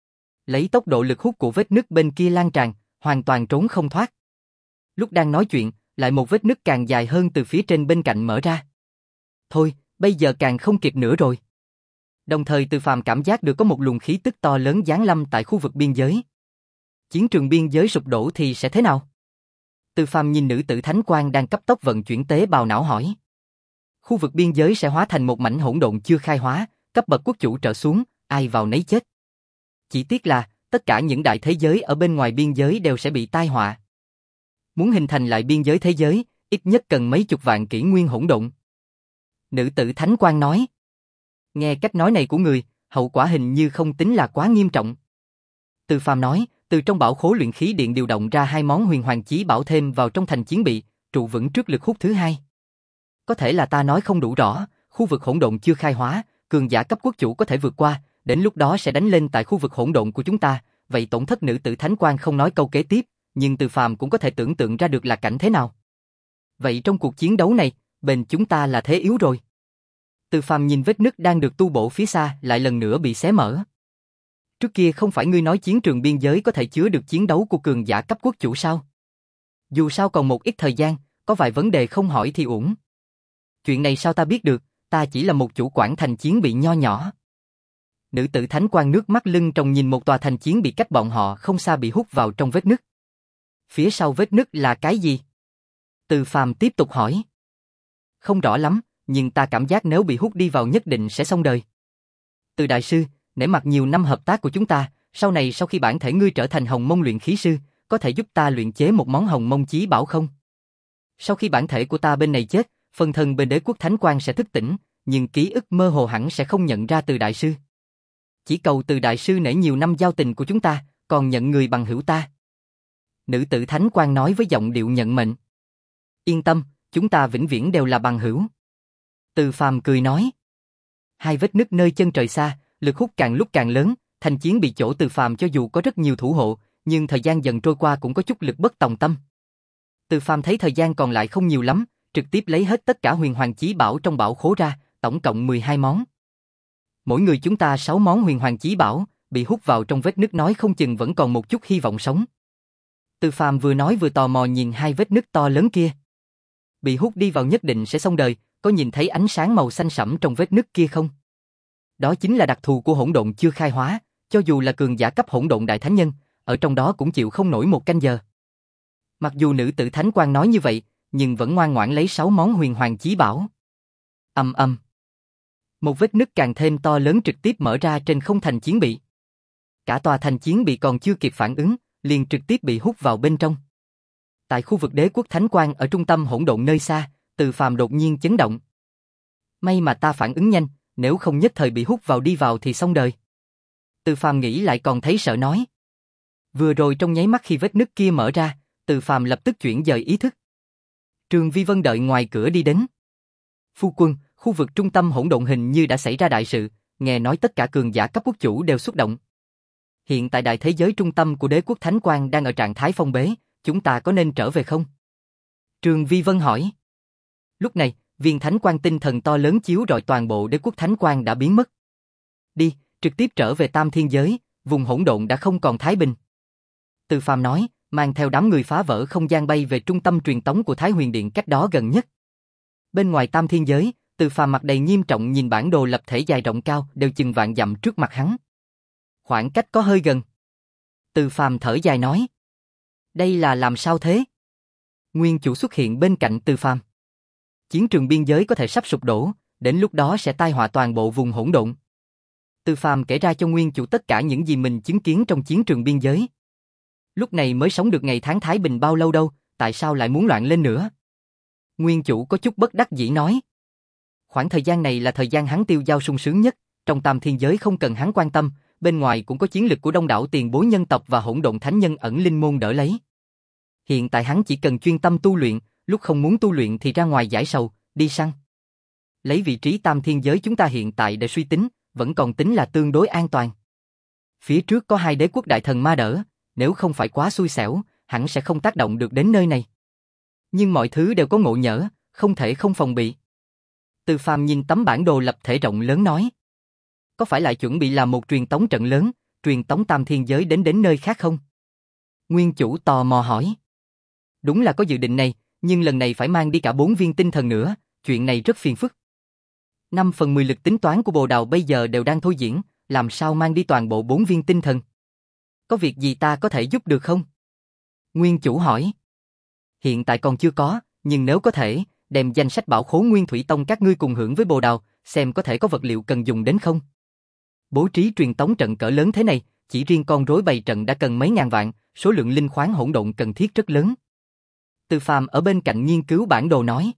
Lấy tốc độ lực hút của vết nứt bên kia lan tràn, hoàn toàn trốn không thoát. Lúc đang nói chuyện, lại một vết nứt càng dài hơn từ phía trên bên cạnh mở ra. Thôi, bây giờ càng không kịp nữa rồi. Đồng thời Từ Phàm cảm giác được có một luồng khí tức to lớn giáng lâm tại khu vực biên giới. Chiến trường biên giới sụp đổ thì sẽ thế nào? Từ Phàm nhìn nữ tử Thánh Quang đang cấp tốc vận chuyển tế bào não hỏi. Khu vực biên giới sẽ hóa thành một mảnh hỗn độn chưa khai hóa, cấp bậc quốc chủ trở xuống, ai vào nấy chết. Chỉ tiếc là, tất cả những đại thế giới ở bên ngoài biên giới đều sẽ bị tai họa. Muốn hình thành lại biên giới thế giới, ít nhất cần mấy chục vạn kỷ nguyên hỗn độn. Nữ tử Thánh Quang nói. Nghe cách nói này của người, hậu quả hình như không tính là quá nghiêm trọng. Từ Phàm nói, từ trong bảo khố luyện khí điện điều động ra hai món huyền hoàng chí bảo thêm vào trong thành chiến bị, trụ vững trước lực hút thứ hai. Có thể là ta nói không đủ rõ, khu vực hỗn độn chưa khai hóa, cường giả cấp quốc chủ có thể vượt qua, đến lúc đó sẽ đánh lên tại khu vực hỗn độn của chúng ta, vậy tổn thất nữ tử Thánh Quang không nói câu kế tiếp, nhưng Từ Phàm cũng có thể tưởng tượng ra được là cảnh thế nào. Vậy trong cuộc chiến đấu này, bên chúng ta là thế yếu rồi. Từ Phàm nhìn vết nứt đang được tu bổ phía xa lại lần nữa bị xé mở. Trước kia không phải ngươi nói chiến trường biên giới có thể chứa được chiến đấu của cường giả cấp quốc chủ sao? Dù sao còn một ít thời gian, có vài vấn đề không hỏi thì uổng. Chuyện này sao ta biết được, ta chỉ là một chủ quản thành chiến bị nho nhỏ. Nữ tử Thánh Quang nước mắt lưng tròng nhìn một tòa thành chiến bị cách bọn họ không xa bị hút vào trong vết nứt. Phía sau vết nứt là cái gì? Từ Phàm tiếp tục hỏi. Không rõ lắm, nhưng ta cảm giác nếu bị hút đi vào nhất định sẽ xong đời. Từ đại sư, nể mặt nhiều năm hợp tác của chúng ta, sau này sau khi bản thể ngươi trở thành Hồng Mông luyện khí sư, có thể giúp ta luyện chế một món Hồng Mông chí bảo không? Sau khi bản thể của ta bên này chết, phần thân bên Đế quốc Thánh Quang sẽ thức tỉnh, nhưng ký ức mơ hồ hẳn sẽ không nhận ra Từ đại sư. Chỉ cầu Từ đại sư nể nhiều năm giao tình của chúng ta, còn nhận người bằng hữu ta. Nữ tử Thánh Quang nói với giọng điệu nhận mệnh. Yên tâm, chúng ta vĩnh viễn đều là bằng hữu. Từ Phàm cười nói. Hai vết nứt nơi chân trời xa, lực hút càng lúc càng lớn, thành chiến bị chỗ Từ Phàm cho dù có rất nhiều thủ hộ, nhưng thời gian dần trôi qua cũng có chút lực bất tòng tâm. Từ Phàm thấy thời gian còn lại không nhiều lắm, trực tiếp lấy hết tất cả huyền hoàng chí bảo trong bảo khố ra, tổng cộng mười hai món. Mỗi người chúng ta sáu món huyền hoàng chí bảo, bị hút vào trong vết nứt nói không chừng vẫn còn một chút hy vọng sống. Từ Phàm vừa nói vừa tò mò nhìn hai vết nứt to lớn kia. Bị hút đi vào nhất định sẽ xong đời, có nhìn thấy ánh sáng màu xanh sẫm trong vết nứt kia không? Đó chính là đặc thù của hỗn độn chưa khai hóa, cho dù là cường giả cấp hỗn độn đại thánh nhân, ở trong đó cũng chịu không nổi một canh giờ. Mặc dù nữ tử thánh quan nói như vậy, nhưng vẫn ngoan ngoãn lấy sáu món huyền hoàng chí bảo. Ầm ầm. Một vết nứt càng thêm to lớn trực tiếp mở ra trên không thành chiến bị. Cả tòa thành chiến bị còn chưa kịp phản ứng, liền trực tiếp bị hút vào bên trong. Tại khu vực đế quốc thánh quan ở trung tâm hỗn độn nơi xa, Từ Phàm đột nhiên chấn động. May mà ta phản ứng nhanh, nếu không nhất thời bị hút vào đi vào thì xong đời. Từ Phàm nghĩ lại còn thấy sợ nói. Vừa rồi trong nháy mắt khi vết nứt kia mở ra, Từ Phàm lập tức chuyển dời ý thức. Trường Vi Vân đợi ngoài cửa đi đến. Phu quân, khu vực trung tâm hỗn độn hình như đã xảy ra đại sự, nghe nói tất cả cường giả cấp quốc chủ đều xuất động. Hiện tại đại thế giới trung tâm của đế quốc thánh quan đang ở trạng thái phong bế, chúng ta có nên trở về không? Trường Vi Vân hỏi. Lúc này, viên thánh quan tinh thần to lớn chiếu rọi toàn bộ đế quốc thánh quan đã biến mất. Đi, trực tiếp trở về tam thiên giới, vùng hỗn độn đã không còn thái bình. Từ Phàm nói, mang theo đám người phá vỡ không gian bay về trung tâm truyền tống của Thái Huyền Điện cách đó gần nhất. Bên ngoài tam thiên giới, Từ Phàm mặt đầy nghiêm trọng nhìn bản đồ lập thể dài rộng cao đều chừng vạn dặm trước mặt hắn. Khoảng cách có hơi gần. Từ Phàm thở dài nói. Đây là làm sao thế? Nguyên chủ xuất hiện bên cạnh Từ Phàm. Chiến trường biên giới có thể sắp sụp đổ, đến lúc đó sẽ tai họa toàn bộ vùng hỗn độn. Từ Phàm kể ra cho Nguyên chủ tất cả những gì mình chứng kiến trong chiến trường biên giới. Lúc này mới sống được ngày tháng thái bình bao lâu đâu, tại sao lại muốn loạn lên nữa? Nguyên chủ có chút bất đắc dĩ nói. Khoảng thời gian này là thời gian hắn tiêu dao sung sướng nhất, trong tam thiên giới không cần hắn quan tâm, bên ngoài cũng có chiến lực của đông đảo tiền bối nhân tộc và hỗn độn thánh nhân ẩn linh môn đỡ lấy. Hiện tại hắn chỉ cần chuyên tâm tu luyện, lúc không muốn tu luyện thì ra ngoài giải sầu, đi săn. Lấy vị trí tam thiên giới chúng ta hiện tại để suy tính, vẫn còn tính là tương đối an toàn. Phía trước có hai đế quốc đại thần ma đỡ, nếu không phải quá xui xẻo, hẳn sẽ không tác động được đến nơi này. Nhưng mọi thứ đều có ngộ nhỡ, không thể không phòng bị. Từ Phàm nhìn tấm bản đồ lập thể rộng lớn nói. Có phải lại chuẩn bị làm một truyền tống trận lớn, truyền tống tam thiên giới đến đến nơi khác không? Nguyên chủ tò mò hỏi. Đúng là có dự định này, nhưng lần này phải mang đi cả bốn viên tinh thần nữa, chuyện này rất phiền phức. Năm phần mười lực tính toán của Bồ Đào bây giờ đều đang thôi diễn, làm sao mang đi toàn bộ bốn viên tinh thần? Có việc gì ta có thể giúp được không? Nguyên chủ hỏi. Hiện tại còn chưa có, nhưng nếu có thể, đem danh sách bảo khố Nguyên Thủy Tông các ngươi cùng hưởng với Bồ Đào, xem có thể có vật liệu cần dùng đến không? Bố trí truyền tống trận cỡ lớn thế này, chỉ riêng con rối bày trận đã cần mấy ngàn vạn, số lượng linh khoáng hỗn độn cần thiết rất lớn. Từ Phàm ở bên cạnh nghiên cứu bản đồ nói.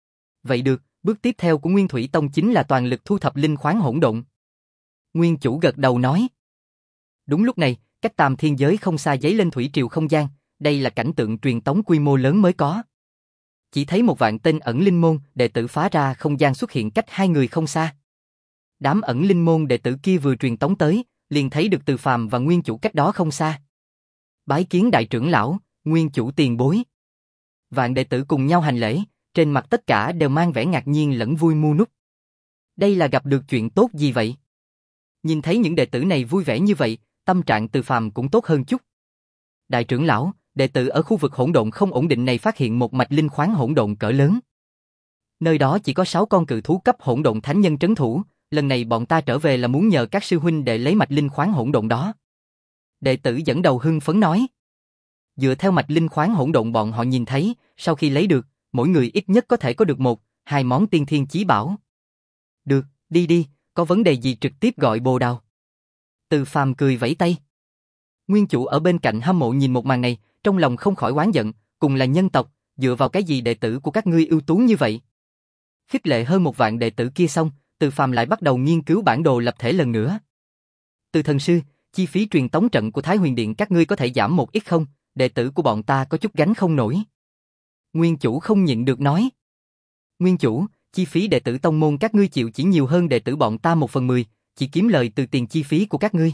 Vậy được, bước tiếp theo của Nguyên Thủy Tông chính là toàn lực thu thập linh khoáng hỗn độn. Nguyên chủ gật đầu nói. Đúng lúc này, cách tam thiên giới không xa giấy lên thủy triều không gian, đây là cảnh tượng truyền tống quy mô lớn mới có. Chỉ thấy một vạn tên ẩn linh môn đệ tử phá ra không gian xuất hiện cách hai người không xa. Đám ẩn linh môn đệ tử kia vừa truyền tống tới, liền thấy được Từ Phàm và Nguyên chủ cách đó không xa. Bái kiến đại trưởng lão, Nguyên chủ tiền bối. Vạn đệ tử cùng nhau hành lễ, trên mặt tất cả đều mang vẻ ngạc nhiên lẫn vui mu nút. Đây là gặp được chuyện tốt gì vậy? Nhìn thấy những đệ tử này vui vẻ như vậy, tâm trạng Từ Phàm cũng tốt hơn chút. Đại trưởng lão, đệ tử ở khu vực hỗn độn không ổn định này phát hiện một mạch linh khoáng hỗn độn cỡ lớn. Nơi đó chỉ có sáu con cự thú cấp hỗn độn thánh nhân trấn thủ, lần này bọn ta trở về là muốn nhờ các sư huynh đệ lấy mạch linh khoáng hỗn độn đó. Đệ tử dẫn đầu hưng phấn nói. Dựa theo mạch linh khoáng hỗn độn bọn họ nhìn thấy, sau khi lấy được, mỗi người ít nhất có thể có được một, hai món tiên thiên chí bảo. Được, đi đi, có vấn đề gì trực tiếp gọi Bồ Đào. Từ Phàm cười vẫy tay. Nguyên chủ ở bên cạnh hâm mộ nhìn một màn này, trong lòng không khỏi oán giận, cùng là nhân tộc, dựa vào cái gì đệ tử của các ngươi ưu tú như vậy? Khích lệ hơn một vạn đệ tử kia xong, Từ Phàm lại bắt đầu nghiên cứu bản đồ lập thể lần nữa. Từ thần sư, chi phí truyền tống trận của Thái Huyền Điện các ngươi có thể giảm một ít không? Đệ tử của bọn ta có chút gánh không nổi. Nguyên chủ không nhịn được nói. Nguyên chủ, chi phí đệ tử tông môn các ngươi chịu chỉ nhiều hơn đệ tử bọn ta một phần mười, chỉ kiếm lời từ tiền chi phí của các ngươi.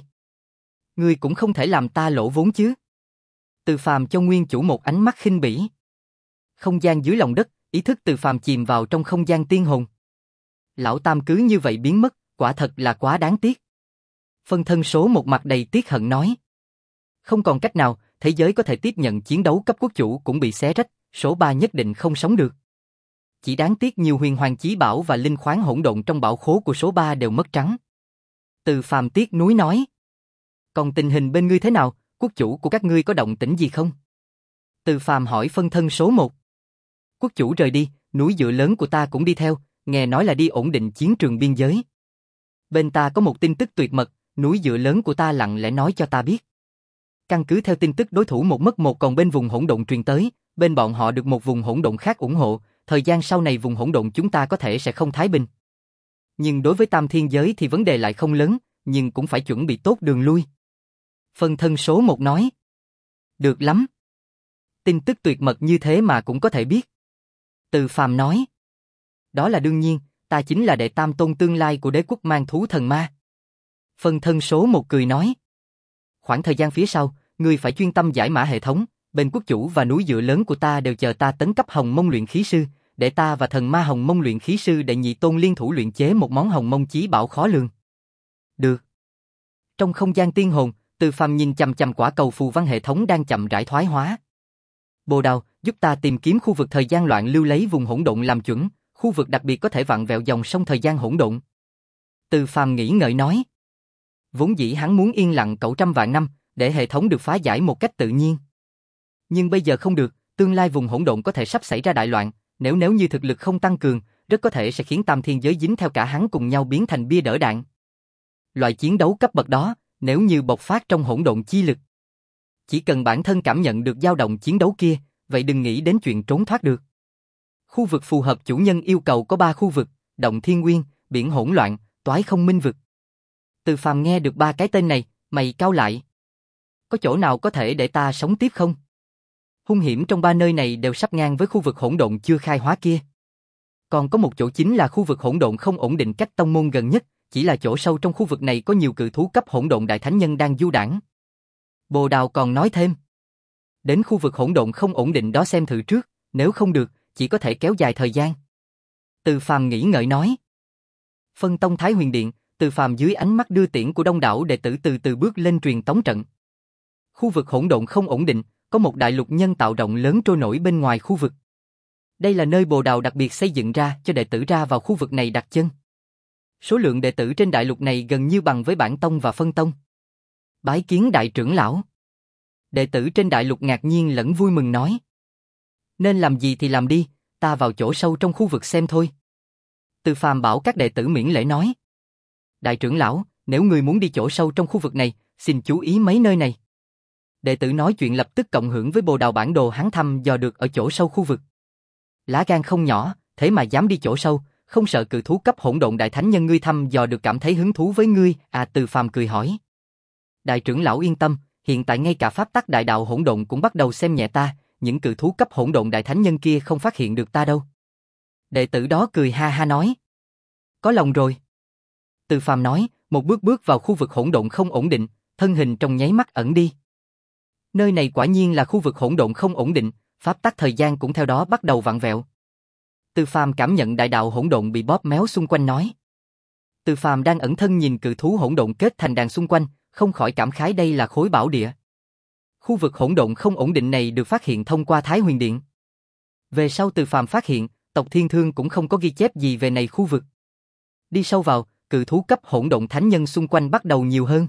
Ngươi cũng không thể làm ta lỗ vốn chứ. Từ Phàm cho Nguyên chủ một ánh mắt khinh bỉ. Không gian dưới lòng đất, ý thức Từ Phàm chìm vào trong không gian tiên hồn. Lão Tam cứ như vậy biến mất, quả thật là quá đáng tiếc. Phân thân số một mặt đầy tiếc hận nói. Không còn cách nào, thế giới có thể tiếp nhận chiến đấu cấp quốc chủ cũng bị xé rách, số ba nhất định không sống được. Chỉ đáng tiếc nhiều huyền hoàng chí bảo và linh khoáng hỗn độn trong bảo khố của số ba đều mất trắng. Từ Phàm tiếc nuối nói. Còn tình hình bên ngươi thế nào, quốc chủ của các ngươi có động tĩnh gì không? Từ Phàm hỏi phân thân số một. Quốc chủ rời đi, núi dựa lớn của ta cũng đi theo, nghe nói là đi ổn định chiến trường biên giới. Bên ta có một tin tức tuyệt mật, núi dựa lớn của ta lặng lẽ nói cho ta biết. Căn cứ theo tin tức đối thủ một mất một còn bên vùng hỗn độn truyền tới, bên bọn họ được một vùng hỗn độn khác ủng hộ, thời gian sau này vùng hỗn độn chúng ta có thể sẽ không thái bình. Nhưng đối với tam thiên giới thì vấn đề lại không lớn, nhưng cũng phải chuẩn bị tốt đường lui. Phân thân số một nói. Được lắm. Tin tức tuyệt mật như thế mà cũng có thể biết. Từ Phàm nói. Đó là đương nhiên, ta chính là đệ tam tôn tương lai của đế quốc mang thú thần ma. Phân thân số một cười nói. Khoảng thời gian phía sau, ngươi phải chuyên tâm giải mã hệ thống, bên quốc chủ và núi dựa lớn của ta đều chờ ta tấn cấp hồng mông luyện khí sư, để ta và thần ma hồng mông luyện khí sư đệ nhị tôn liên thủ luyện chế một món hồng mông chí bảo khó lường. Được. Trong không gian tiên hồn, Từ Phàm nhìn chằm chằm quả cầu phù văn hệ thống đang chậm rãi thoái hóa. Bồ Đào, giúp ta tìm kiếm khu vực thời gian loạn lưu lấy vùng hỗn độn làm chuẩn, khu vực đặc biệt có thể vặn vẹo dòng sông thời gian hỗn độn. Từ Phàm nghĩ ngợi nói. Vốn dĩ hắn muốn yên lặng cậu trăm vạn năm, để hệ thống được phá giải một cách tự nhiên. Nhưng bây giờ không được, tương lai vùng hỗn độn có thể sắp xảy ra đại loạn, nếu nếu như thực lực không tăng cường, rất có thể sẽ khiến tam thiên giới dính theo cả hắn cùng nhau biến thành bia đỡ đạn. Loại chiến đấu cấp bậc đó, nếu như bộc phát trong hỗn độn chi lực, chỉ cần bản thân cảm nhận được dao động chiến đấu kia, vậy đừng nghĩ đến chuyện trốn thoát được. Khu vực phù hợp chủ nhân yêu cầu có ba khu vực, động thiên nguyên, biển hỗn loạn, toái không minh vực. Từ Phàm nghe được ba cái tên này, mày cau lại. Có chỗ nào có thể để ta sống tiếp không? Hung hiểm trong ba nơi này đều sắp ngang với khu vực hỗn độn chưa khai hóa kia. Còn có một chỗ chính là khu vực hỗn độn không ổn định cách tông môn gần nhất, chỉ là chỗ sâu trong khu vực này có nhiều cự thú cấp hỗn độn đại thánh nhân đang du đãng. Bồ Đào còn nói thêm. Đến khu vực hỗn độn không ổn định đó xem thử trước, nếu không được, chỉ có thể kéo dài thời gian. Từ Phàm nghĩ ngợi nói. Phân tông Thái Huyền Điện, Từ Phàm dưới ánh mắt đưa tiễn của đông đảo đệ tử từ từ bước lên truyền tống trận. Khu vực hỗn độn không ổn định, có một đại lục nhân tạo rộng lớn trôi nổi bên ngoài khu vực. Đây là nơi Bồ Đào đặc biệt xây dựng ra cho đệ tử ra vào khu vực này đặt chân. Số lượng đệ tử trên đại lục này gần như bằng với bản tông và phân tông. Bái kiến đại trưởng lão. Đệ tử trên đại lục ngạc nhiên lẫn vui mừng nói. Nên làm gì thì làm đi, ta vào chỗ sâu trong khu vực xem thôi. Từ Phàm bảo các đệ tử miễn lễ nói. Đại trưởng lão, nếu người muốn đi chỗ sâu trong khu vực này, xin chú ý mấy nơi này. Đệ tử nói chuyện lập tức cộng hưởng với Bồ Đào bản đồ hắn thăm dò được ở chỗ sâu khu vực. Lá gan không nhỏ, thế mà dám đi chỗ sâu, không sợ cự thú cấp hỗn độn đại thánh nhân ngươi thăm dò được cảm thấy hứng thú với ngươi, à Từ Phàm cười hỏi. Đại trưởng lão yên tâm, hiện tại ngay cả pháp tắc đại đạo hỗn độn cũng bắt đầu xem nhẹ ta, những cự thú cấp hỗn độn đại thánh nhân kia không phát hiện được ta đâu. Đệ tử đó cười ha ha nói. Có lòng rồi. Từ Phàm nói, một bước bước vào khu vực hỗn độn không ổn định, thân hình trong nháy mắt ẩn đi. Nơi này quả nhiên là khu vực hỗn độn không ổn định, pháp tắc thời gian cũng theo đó bắt đầu vặn vẹo. Từ Phàm cảm nhận đại đạo hỗn độn bị bóp méo xung quanh nói. Từ Phàm đang ẩn thân nhìn cự thú hỗn độn kết thành đàn xung quanh, không khỏi cảm khái đây là khối bảo địa. Khu vực hỗn độn không ổn định này được phát hiện thông qua Thái Huyền Điện. Về sau Từ Phàm phát hiện, tộc Thiên Thương cũng không có ghi chép gì về này khu vực. Đi sâu vào, cự thú cấp hỗn độn thánh nhân xung quanh bắt đầu nhiều hơn.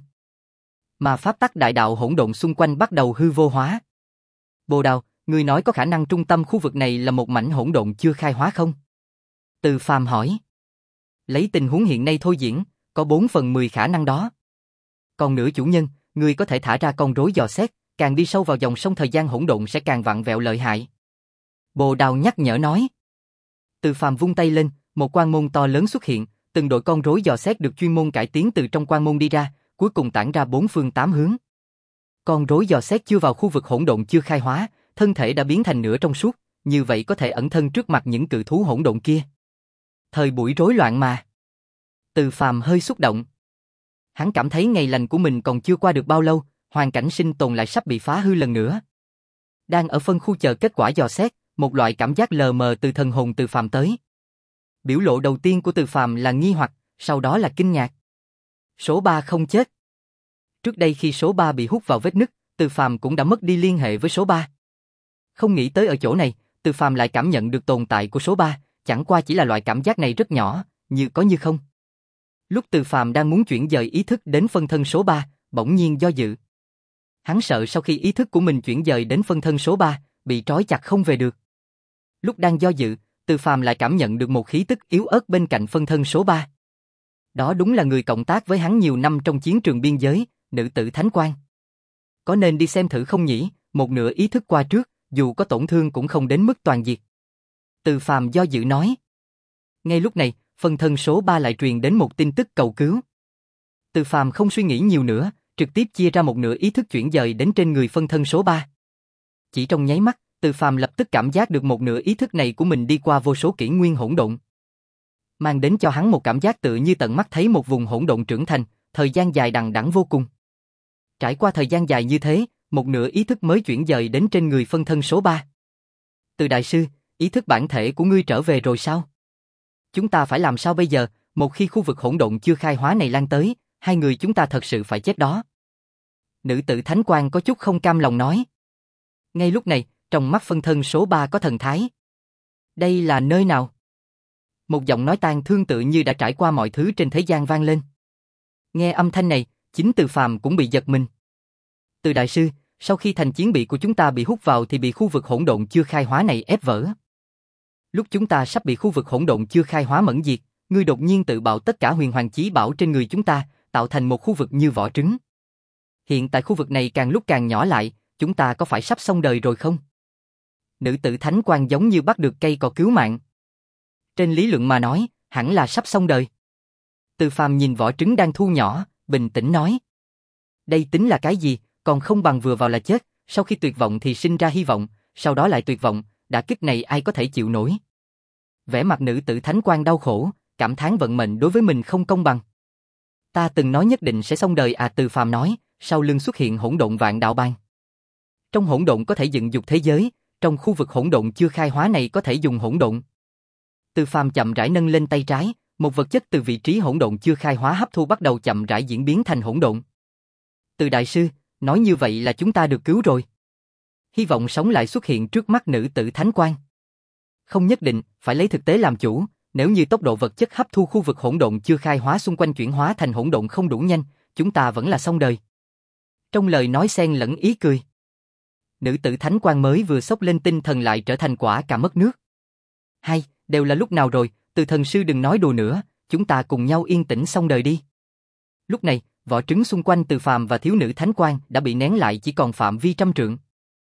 Mà pháp tắc đại đạo hỗn độn xung quanh bắt đầu hư vô hóa. Bồ Đào, ngươi nói có khả năng trung tâm khu vực này là một mảnh hỗn độn chưa khai hóa không? Từ Phàm hỏi. Lấy tình huống hiện nay thôi diễn, có bốn phần mười khả năng đó. Còn nữa chủ nhân, ngươi có thể thả ra con rối dò xét, càng đi sâu vào dòng sông thời gian hỗn độn sẽ càng vặn vẹo lợi hại. Bồ Đào nhắc nhở nói. Từ Phàm vung tay lên, một quan môn to lớn xuất hiện, từng đội con rối dò xét được chuyên môn cải tiến từ trong quan môn đi ra, cuối cùng tản ra bốn phương tám hướng. Con rối dò xét chưa vào khu vực hỗn độn chưa khai hóa, thân thể đã biến thành nửa trong suốt, như vậy có thể ẩn thân trước mặt những cự thú hỗn độn kia. Thời buổi rối loạn mà. Từ Phàm hơi xúc động. Hắn cảm thấy ngày lành của mình còn chưa qua được bao lâu, hoàn cảnh sinh tồn lại sắp bị phá hư lần nữa. Đang ở phân khu chờ kết quả dò xét, một loại cảm giác lờ mờ từ thần hồn Từ Phàm tới. Biểu lộ đầu tiên của Từ Phàm là nghi hoặc, sau đó là kinh ngạc. Số ba không chết. Trước đây khi số ba bị hút vào vết nứt, Từ Phàm cũng đã mất đi liên hệ với số ba. Không nghĩ tới ở chỗ này, Từ Phàm lại cảm nhận được tồn tại của số ba, chẳng qua chỉ là loại cảm giác này rất nhỏ, như có như không. Lúc Từ Phàm đang muốn chuyển dời ý thức đến phân thân số ba, bỗng nhiên do dự. Hắn sợ sau khi ý thức của mình chuyển dời đến phân thân số ba, bị trói chặt không về được. Lúc đang do dự, Từ Phàm lại cảm nhận được một khí tức yếu ớt bên cạnh phân thân số ba. Đó đúng là người cộng tác với hắn nhiều năm trong chiến trường biên giới, nữ tử Thánh Quang. Có nên đi xem thử không nhỉ, một nửa ý thức qua trước, dù có tổn thương cũng không đến mức toàn diệt. Từ Phàm do dự nói. Ngay lúc này, phân thân số ba lại truyền đến một tin tức cầu cứu. Từ Phàm không suy nghĩ nhiều nữa, trực tiếp chia ra một nửa ý thức chuyển dời đến trên người phân thân số ba. Chỉ trong nháy mắt, Từ Phàm lập tức cảm giác được một nửa ý thức này của mình đi qua vô số kỷ nguyên hỗn độn, mang đến cho hắn một cảm giác tự như tận mắt thấy một vùng hỗn độn trưởng thành, thời gian dài đằng đẵng vô cùng. Trải qua thời gian dài như thế, một nửa ý thức mới chuyển dời đến trên người phân thân số ba. Từ đại sư, ý thức bản thể của ngươi trở về rồi sao? Chúng ta phải làm sao bây giờ, một khi khu vực hỗn độn chưa khai hóa này lan tới, hai người chúng ta thật sự phải chết đó. Nữ tử Thánh Quang có chút không cam lòng nói. Ngay lúc này, trong mắt phân thân số ba có thần thái. Đây là nơi nào? Một giọng nói tang thương tự như đã trải qua mọi thứ trên thế gian vang lên. Nghe âm thanh này, chính Từ Phàm cũng bị giật mình. Từ đại sư, sau khi thành chiến bị của chúng ta bị hút vào thì bị khu vực hỗn độn chưa khai hóa này ép vỡ. Lúc chúng ta sắp bị khu vực hỗn độn chưa khai hóa mẫn diệt, ngươi đột nhiên tự bạo tất cả huyền hoàng chí bảo trên người chúng ta, tạo thành một khu vực như vỏ trứng. Hiện tại khu vực này càng lúc càng nhỏ lại, chúng ta có phải sắp xong đời rồi không? Nữ tử Thánh Quang giống như bắt được cây cỏ cứu mạng. Trên lý luận mà nói, hẳn là sắp xong đời. Từ Phàm nhìn vỏ trứng đang thu nhỏ, bình tĩnh nói. Đây tính là cái gì, còn không bằng vừa vào là chết, sau khi tuyệt vọng thì sinh ra hy vọng, sau đó lại tuyệt vọng, đả kích này ai có thể chịu nổi. Vẻ mặt nữ tử Thánh Quang đau khổ, cảm thán vận mệnh đối với mình không công bằng. Ta từng nói nhất định sẽ xong đời à, Từ Phàm nói, sau lưng xuất hiện hỗn độn vạn đạo bang. Trong hỗn độn có thể dựng dục thế giới, trong khu vực hỗn độn chưa khai hóa này có thể dùng hỗn độn. Từ Phàm chậm rãi nâng lên tay trái, một vật chất từ vị trí hỗn độn chưa khai hóa hấp thu bắt đầu chậm rãi diễn biến thành hỗn độn. Từ đại sư, nói như vậy là chúng ta được cứu rồi. Hy vọng sống lại xuất hiện trước mắt nữ tử Thánh Quang. Không nhất định, phải lấy thực tế làm chủ, nếu như tốc độ vật chất hấp thu khu vực hỗn độn chưa khai hóa xung quanh chuyển hóa thành hỗn độn không đủ nhanh, chúng ta vẫn là xong đời. Trong lời nói xen lẫn ý cười. Nữ tử Thánh Quang mới vừa sốc lên tinh thần lại trở thành quả cả mất nước. Hay, đều là lúc nào rồi, Từ thần sư đừng nói đùa nữa, chúng ta cùng nhau yên tĩnh xong đời đi. Lúc này, vỏ trứng xung quanh Từ Phàm và thiếu nữ Thánh Quang đã bị nén lại chỉ còn phạm vi trăm trượng.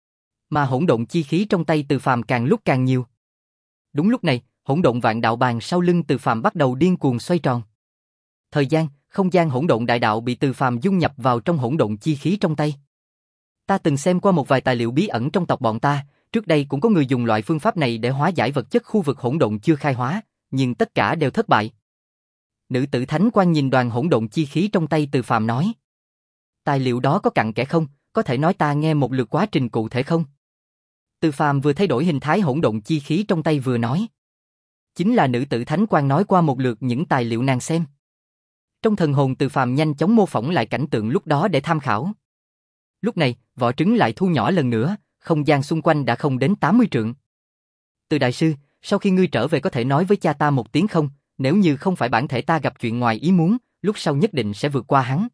Mà hỗn độn chi khí trong tay Từ Phàm càng lúc càng nhiều. Đúng lúc này, hỗn độn vạn đạo bàn sau lưng Từ Phàm bắt đầu điên cuồng xoay tròn. Thời gian, không gian hỗn độn đại đạo bị Từ Phàm dung nhập vào trong hỗn độn chi khí trong tay. Ta từng xem qua một vài tài liệu bí ẩn trong tộc bọn ta, trước đây cũng có người dùng loại phương pháp này để hóa giải vật chất khu vực hỗn độn chưa khai hóa, nhưng tất cả đều thất bại. Nữ tử Thánh Quang nhìn đoàn hỗn độn chi khí trong tay Từ Phàm nói. Tài liệu đó có cặn kẽ không, có thể nói ta nghe một lượt quá trình cụ thể không? Từ Phàm vừa thay đổi hình thái hỗn độn chi khí trong tay vừa nói. Chính là nữ tử Thánh Quang nói qua một lượt những tài liệu nàng xem. Trong thần hồn Từ Phàm nhanh chóng mô phỏng lại cảnh tượng lúc đó để tham khảo. Lúc này, vỏ trứng lại thu nhỏ lần nữa, không gian xung quanh đã không đến tám mươi trượng. Từ đại sư, sau khi ngươi trở về có thể nói với cha ta một tiếng không, nếu như không phải bản thể ta gặp chuyện ngoài ý muốn, lúc sau nhất định sẽ vượt qua hắn.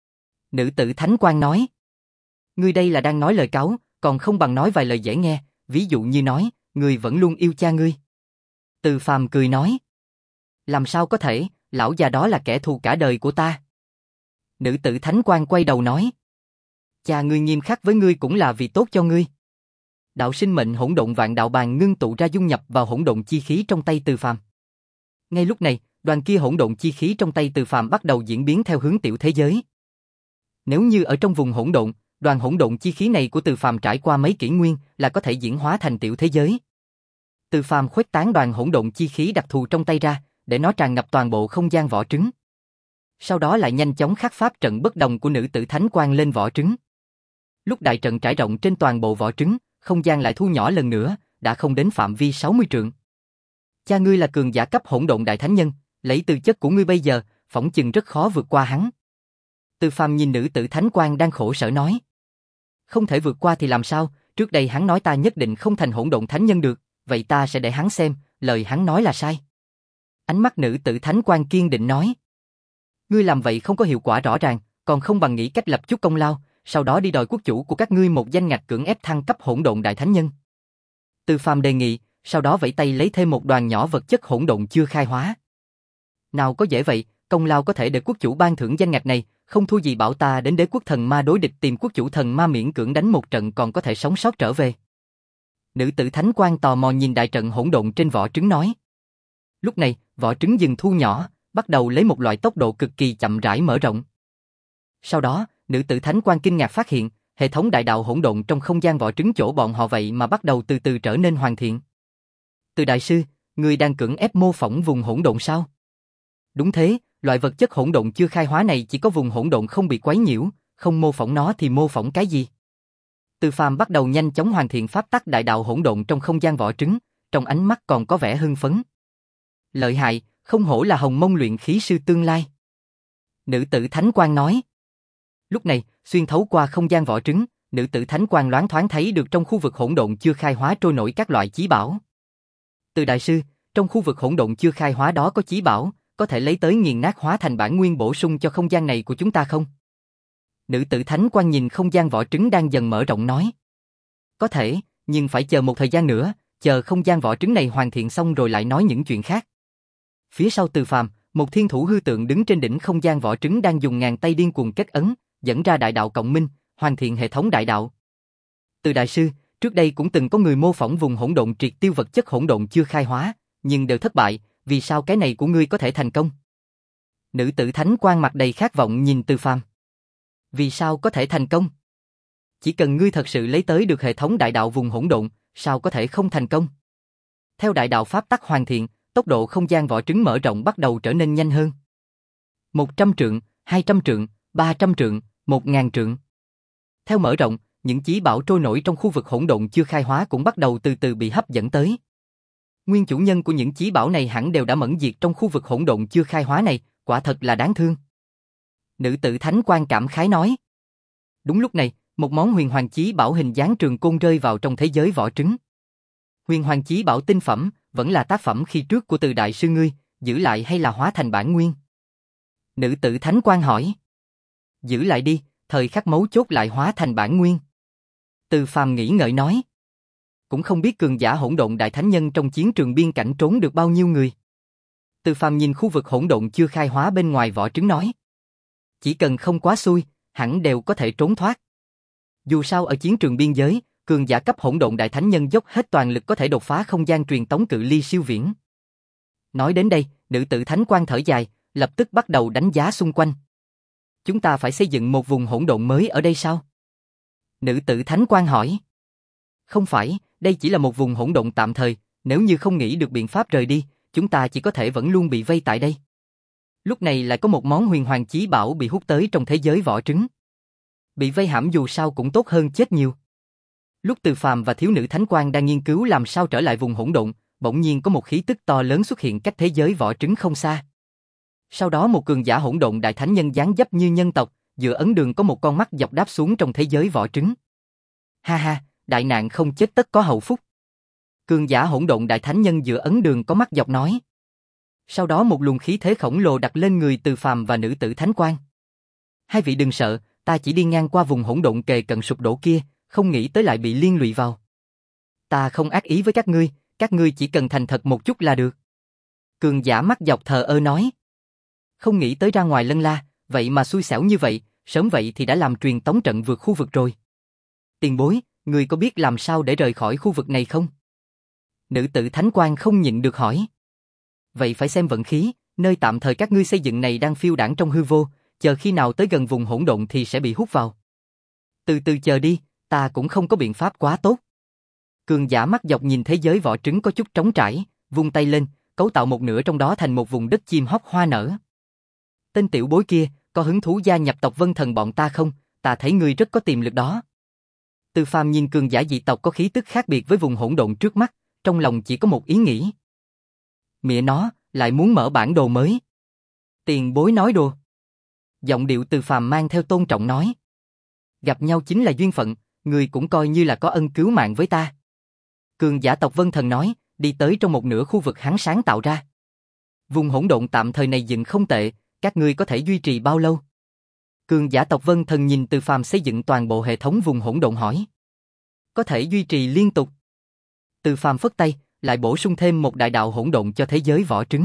Nữ tử Thánh Quang nói. Ngươi đây là đang nói lời cáo, còn không bằng nói vài lời dễ nghe, ví dụ như nói, ngươi vẫn luôn yêu cha ngươi. Từ Phàm cười nói. Làm sao có thể, lão già đó là kẻ thù cả đời của ta. Nữ tử Thánh Quang quay đầu nói. Cha ngươi nghiêm khắc với ngươi cũng là vì tốt cho ngươi. Đạo sinh mệnh hỗn độn vạn đạo bàn ngưng tụ ra dung nhập vào hỗn độn chi khí trong tay Từ Phàm. Ngay lúc này, đoàn kia hỗn độn chi khí trong tay Từ Phàm bắt đầu diễn biến theo hướng tiểu thế giới. Nếu như ở trong vùng hỗn độn, đoàn hỗn độn chi khí này của Từ Phàm trải qua mấy kỷ nguyên là có thể diễn hóa thành tiểu thế giới. Từ Phàm khuếch tán đoàn hỗn độn chi khí đặc thù trong tay ra, để nó tràn ngập toàn bộ không gian vỏ trứng. Sau đó lại nhanh chóng khắc pháp trận bất đồng của nữ tử Thánh Quang lên vỏ trứng. Lúc đại trận trải rộng trên toàn bộ vỏ trứng, không gian lại thu nhỏ lần nữa, đã không đến phạm vi sáu mươi trượng. Cha ngươi là cường giả cấp hỗn độn đại thánh nhân, lấy tư chất của ngươi bây giờ, phỏng chừng rất khó vượt qua hắn. Từ Phàm nhìn nữ tử thánh quan đang khổ sở nói. Không thể vượt qua thì làm sao, trước đây hắn nói ta nhất định không thành hỗn độn thánh nhân được, vậy ta sẽ để hắn xem, lời hắn nói là sai. Ánh mắt nữ tử thánh quan kiên định nói. Ngươi làm vậy không có hiệu quả rõ ràng, còn không bằng nghĩ cách lập chút công lao, sau đó đi đòi quốc chủ của các ngươi một danh ngạch cưỡng ép thăng cấp hỗn độn đại thánh nhân. Từ Phàm đề nghị, sau đó vẫy tay lấy thêm một đoàn nhỏ vật chất hỗn độn chưa khai hóa. Nào có dễ vậy, công lao có thể để quốc chủ ban thưởng danh ngạch này, không thua gì bảo ta đến đế quốc thần ma đối địch tìm quốc chủ thần ma miễn cưỡng đánh một trận còn có thể sống sót trở về. Nữ tử thánh quan tò mò nhìn đại trận hỗn độn trên vỏ trứng nói. Lúc này, vỏ trứng dừng thu nhỏ, bắt đầu lấy một loại tốc độ cực kỳ chậm rãi mở rộng. Sau đó, nữ tử thánh quan kinh ngạc phát hiện, hệ thống đại đạo hỗn độn trong không gian vỏ trứng chỗ bọn họ vậy mà bắt đầu từ từ trở nên hoàn thiện. Từ đại sư, người đang cưỡng ép mô phỏng vùng hỗn độn sao? Đúng thế, loại vật chất hỗn độn chưa khai hóa này chỉ có vùng hỗn độn không bị quấy nhiễu, không mô phỏng nó thì mô phỏng cái gì? Từ Phàm bắt đầu nhanh chóng hoàn thiện pháp tắc đại đạo hỗn độn trong không gian vỏ trứng, trong ánh mắt còn có vẻ hưng phấn. Lợi hại, không hổ là hồng mông luyện khí sư tương lai. Nữ tử thánh quan nói. Lúc này, xuyên thấu qua không gian vỏ trứng, nữ tử thánh quan loáng thoáng thấy được trong khu vực hỗn độn chưa khai hóa trôi nổi các loại chí bảo. Từ đại sư, trong khu vực hỗn độn chưa khai hóa đó có chí bảo, có thể lấy tới nghiền nát hóa thành bản nguyên bổ sung cho không gian này của chúng ta không? Nữ tử thánh quan nhìn không gian vỏ trứng đang dần mở rộng nói. Có thể, nhưng phải chờ một thời gian nữa, chờ không gian vỏ trứng này hoàn thiện xong rồi lại nói những chuyện khác. Phía sau Từ Phàm, một thiên thủ hư tượng đứng trên đỉnh không gian vỏ trứng đang dùng ngàn tay điên cuồng kết ấn, dẫn ra đại đạo cộng minh, hoàn thiện hệ thống đại đạo. Từ đại sư, trước đây cũng từng có người mô phỏng vùng hỗn độn triệt tiêu vật chất hỗn độn chưa khai hóa, nhưng đều thất bại, vì sao cái này của ngươi có thể thành công? Nữ tử thánh quan mặt đầy khát vọng nhìn Từ Phàm. Vì sao có thể thành công? Chỉ cần ngươi thật sự lấy tới được hệ thống đại đạo vùng hỗn độn, sao có thể không thành công? Theo đại đạo pháp tắc hoàn thiện, tốc độ không gian vỏ trứng mở rộng bắt đầu trở nên nhanh hơn. một trăm trượng, hai trăm trượng, ba trăm trượng, một ngàn trượng. Theo mở rộng, những chí bảo trôi nổi trong khu vực hỗn độn chưa khai hóa cũng bắt đầu từ từ bị hấp dẫn tới. Nguyên chủ nhân của những chí bảo này hẳn đều đã mẫn diệt trong khu vực hỗn độn chưa khai hóa này, quả thật là đáng thương. Nữ tử thánh quan cảm khái nói. Đúng lúc này, một món huyền hoàng chí bảo hình dáng trường côn rơi vào trong thế giới vỏ trứng. Huyền hoàng chí bảo tinh phẩm, vẫn là tác phẩm khi trước của Từ đại sư ngươi, giữ lại hay là hóa thành bản nguyên? Nữ tử thánh quan hỏi. Giữ lại đi, thời khắc mấu chốt lại hóa thành bản nguyên. Từ Phàm nghĩ ngợi nói. Cũng không biết cường giả hỗn độn đại thánh nhân trong chiến trường biên cảnh trốn được bao nhiêu người. Từ Phàm nhìn khu vực hỗn độn chưa khai hóa bên ngoài vỏ trứng nói. Chỉ cần không quá xui, hẳn đều có thể trốn thoát. Dù sao ở chiến trường biên giới, cường giả cấp hỗn độn đại thánh nhân dốc hết toàn lực có thể đột phá không gian truyền tống cự ly siêu viễn. Nói đến đây, nữ tử thánh quan thở dài, lập tức bắt đầu đánh giá xung quanh. Chúng ta phải xây dựng một vùng hỗn độn mới ở đây sao? Nữ tử thánh quan hỏi. Không phải, đây chỉ là một vùng hỗn độn tạm thời, nếu như không nghĩ được biện pháp rời đi, chúng ta chỉ có thể vẫn luôn bị vây tại đây. Lúc này lại có một món huyền hoàng chí bảo bị hút tới trong thế giới vỏ trứng. Bị vây hãm dù sao cũng tốt hơn chết nhiều. Lúc Từ Phàm và thiếu nữ thánh quan đang nghiên cứu làm sao trở lại vùng hỗn độn, bỗng nhiên có một khí tức to lớn xuất hiện cách thế giới vỏ trứng không xa. Sau đó một cường giả hỗn độn đại thánh nhân dáng dấp như nhân tộc, giữa ấn đường có một con mắt dọc đáp xuống trong thế giới vỏ trứng. Ha ha, đại nạn không chết tất có hậu phúc. Cường giả hỗn độn đại thánh nhân giữa ấn đường có mắt dọc nói. Sau đó một luồng khí thế khổng lồ đặt lên người Từ Phàm và nữ tử thánh quan. Hai vị đừng sợ, ta chỉ đi ngang qua vùng hỗn độn kề cận sụp đổ kia, không nghĩ tới lại bị liên lụy vào. Ta không ác ý với các ngươi, các ngươi chỉ cần thành thật một chút là được. Cường giả mắt dọc thờ ơ nói. Không nghĩ tới ra ngoài lân la, vậy mà xui xẻo như vậy, sớm vậy thì đã làm truyền tống trận vượt khu vực rồi. Tiền bối, ngươi có biết làm sao để rời khỏi khu vực này không? Nữ tử thánh quan không nhịn được hỏi. Vậy phải xem vận khí, nơi tạm thời các ngươi xây dựng này đang phiêu đãng trong hư vô, chờ khi nào tới gần vùng hỗn độn thì sẽ bị hút vào. Từ từ chờ đi, ta cũng không có biện pháp quá tốt. Cường giả mắt dọc nhìn thế giới vỏ trứng có chút trống trải, vung tay lên, cấu tạo một nửa trong đó thành một vùng đất chim hót hoa nở. Tên tiểu bối kia, có hứng thú gia nhập tộc Vân Thần bọn ta không? Ta thấy ngươi rất có tiềm lực đó. Từ Phàm nhìn cường giả dị tộc có khí tức khác biệt với vùng hỗn độn trước mắt, trong lòng chỉ có một ý nghĩ. Mẹ nó, lại muốn mở bản đồ mới. Tiền bối nói đùa. Giọng điệu Từ Phàm mang theo tôn trọng nói. Gặp nhau chính là duyên phận, người cũng coi như là có ân cứu mạng với ta. Cường giả tộc Vân Thần nói, đi tới trong một nửa khu vực hắn sáng tạo ra. Vùng hỗn độn tạm thời này dựng không tệ, các ngươi có thể duy trì bao lâu? Cường giả tộc Vân Thần nhìn Từ Phàm xây dựng toàn bộ hệ thống vùng hỗn độn hỏi. Có thể duy trì liên tục. Từ Phàm phất tay, lại bổ sung thêm một đại đạo hỗn độn cho thế giới vỏ trứng.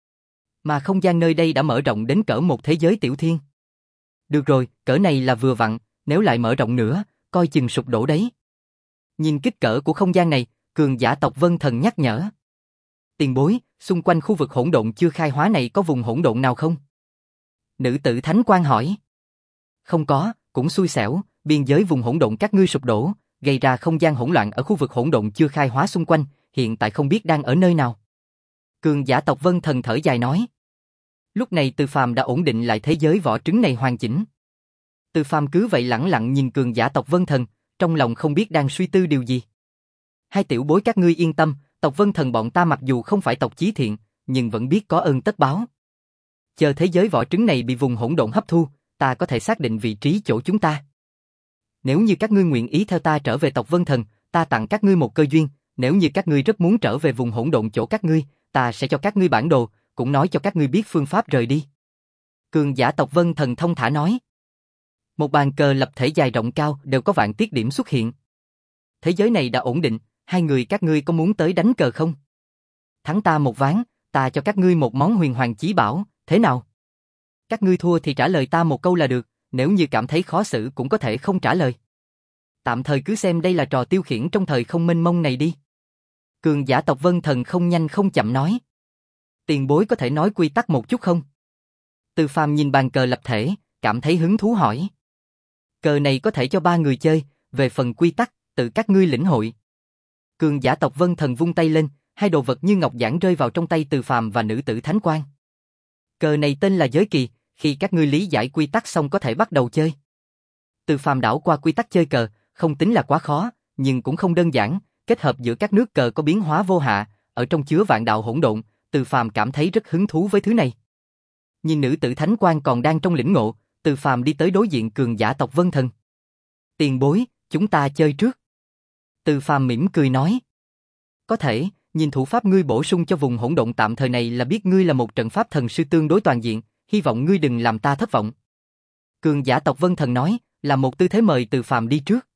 Mà không gian nơi đây đã mở rộng đến cỡ một thế giới tiểu thiên. Được rồi, cỡ này là vừa vặn, nếu lại mở rộng nữa, coi chừng sụp đổ đấy. Nhìn kích cỡ của không gian này, cường giả tộc Vân Thần nhắc nhở. Tiền bối, xung quanh khu vực hỗn độn chưa khai hóa này có vùng hỗn độn nào không? Nữ tử Thánh Quan hỏi. Không có, cũng xui xẻo, biên giới vùng hỗn độn các ngươi sụp đổ, gây ra không gian hỗn loạn ở khu vực hỗn độn chưa khai hóa xung quanh, hiện tại không biết đang ở nơi nào. Cường giả tộc Vân Thần thở dài nói. Lúc này Từ Phàm đã ổn định lại thế giới vỏ trứng này hoàn chỉnh. Từ Phàm cứ vậy lẳng lặng nhìn cường giả tộc Vân Thần, trong lòng không biết đang suy tư điều gì. Hai tiểu bối các ngươi yên tâm, tộc Vân Thần bọn ta mặc dù không phải tộc chí thiện, nhưng vẫn biết có ơn tất báo. Chờ thế giới vỏ trứng này bị vùng hỗn độn hấp thu, ta có thể xác định vị trí chỗ chúng ta. Nếu như các ngươi nguyện ý theo ta trở về tộc Vân Thần, ta tặng các ngươi một cơ duyên, nếu như các ngươi rất muốn trở về vùng hỗn độn chỗ các ngươi, ta sẽ cho các ngươi bản đồ, cũng nói cho các ngươi biết phương pháp rời đi. Cường giả tộc Vân Thần thông thả nói. Một bàn cờ lập thể dài rộng cao đều có vạn tiết điểm xuất hiện. Thế giới này đã ổn định, hai người các ngươi có muốn tới đánh cờ không? Thắng ta một ván, ta cho các ngươi một món huyền hoàng chí bảo, thế nào? Các ngươi thua thì trả lời ta một câu là được, nếu như cảm thấy khó xử cũng có thể không trả lời. Tạm thời cứ xem đây là trò tiêu khiển trong thời không mênh mông này đi. Cường giả tộc Vân Thần không nhanh không chậm nói. Tiền bối có thể nói quy tắc một chút không? Từ Phàm nhìn bàn cờ lập thể, cảm thấy hứng thú hỏi. Cờ này có thể cho ba người chơi, về phần quy tắc, tự các ngươi lĩnh hội. Cường giả tộc Vân Thần vung tay lên, hai đồ vật như ngọc giản rơi vào trong tay Từ Phàm và nữ tử Thánh Quan. Cờ này tên là giới kỳ, khi các ngươi lý giải quy tắc xong có thể bắt đầu chơi. Từ Phàm đảo qua quy tắc chơi cờ, không tính là quá khó, nhưng cũng không đơn giản, kết hợp giữa các nước cờ có biến hóa vô hạ, ở trong chứa vạn đạo hỗn độn, Từ Phàm cảm thấy rất hứng thú với thứ này. Nhìn nữ tử Thánh Quan còn đang trong lĩnh ngộ, Từ Phàm đi tới đối diện cường giả tộc Vân Thần. Tiền bối, chúng ta chơi trước. Từ Phàm mỉm cười nói. Có thể, nhìn thủ pháp ngươi bổ sung cho vùng hỗn độn tạm thời này là biết ngươi là một trận pháp thần sư tương đối toàn diện, hy vọng ngươi đừng làm ta thất vọng. Cường giả tộc Vân Thần nói, là một tư thế mời Từ Phàm đi trước.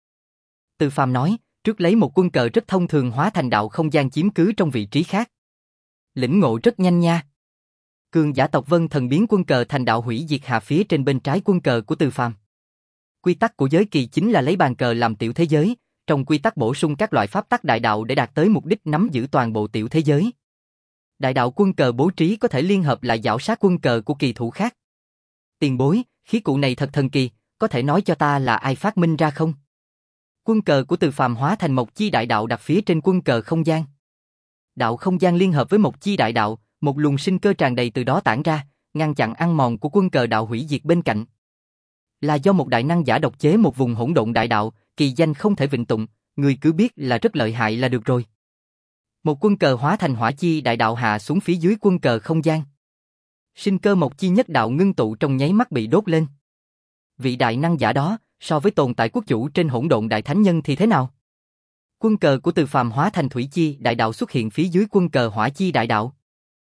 Từ Phàm nói, trước lấy một quân cờ rất thông thường hóa thành đạo không gian chiếm cứ trong vị trí khác. Lĩnh ngộ rất nhanh nha. Cường giả tộc Vân Thần biến quân cờ thành đạo hủy diệt hạ phía trên bên trái quân cờ của Từ Phàm. Quy tắc của giới kỳ chính là lấy bàn cờ làm tiểu thế giới, trong quy tắc bổ sung các loại pháp tắc đại đạo để đạt tới mục đích nắm giữ toàn bộ tiểu thế giới. Đại đạo quân cờ bố trí có thể liên hợp lại giảo sát quân cờ của kỳ thủ khác. Tiền bối, khí cụ này thật thần kỳ, có thể nói cho ta là ai phát minh ra không? Quân cờ của Từ Phàm hóa thành một chi đại đạo đặt phía trên quân cờ không gian. Đạo không gian liên hợp với một chi đại đạo, một luồng sinh cơ tràn đầy từ đó tản ra, ngăn chặn ăn mòn của quân cờ đạo hủy diệt bên cạnh. Là do một đại năng giả độc chế một vùng hỗn độn đại đạo, kỳ danh không thể vịnh tụng, người cứ biết là rất lợi hại là được rồi. Một quân cờ hóa thành hỏa chi đại đạo hạ xuống phía dưới quân cờ không gian. Sinh cơ một chi nhất đạo ngưng tụ trong nháy mắt bị đốt lên. Vị đại năng giả đó, so với tồn tại quốc chủ trên hỗn độn đại thánh nhân thì thế nào? Quân cờ của Từ Phàm hóa thành thủy chi đại đạo xuất hiện phía dưới quân cờ hỏa chi đại đạo.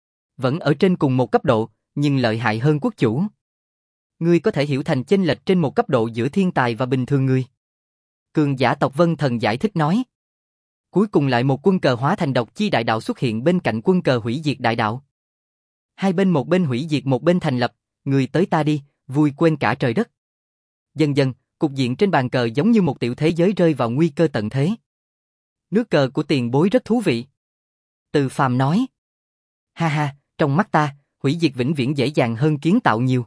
Vẫn ở trên cùng một cấp độ, nhưng lợi hại hơn quốc chủ. Ngươi có thể hiểu thành chênh lệch trên một cấp độ giữa thiên tài và bình thường người. Cường giả tộc Vân Thần giải thích nói. Cuối cùng lại một quân cờ hóa thành độc chi đại đạo xuất hiện bên cạnh quân cờ hủy diệt đại đạo. Hai bên một bên hủy diệt một bên thành lập, người tới ta đi, vui quên cả trời đất. Dần dần, cục diện trên bàn cờ giống như một tiểu thế giới rơi vào nguy cơ tận thế. Nước cờ của tiền bối rất thú vị. Từ Phàm nói. Ha ha, trong mắt ta, hủy diệt vĩnh viễn dễ dàng hơn kiến tạo nhiều.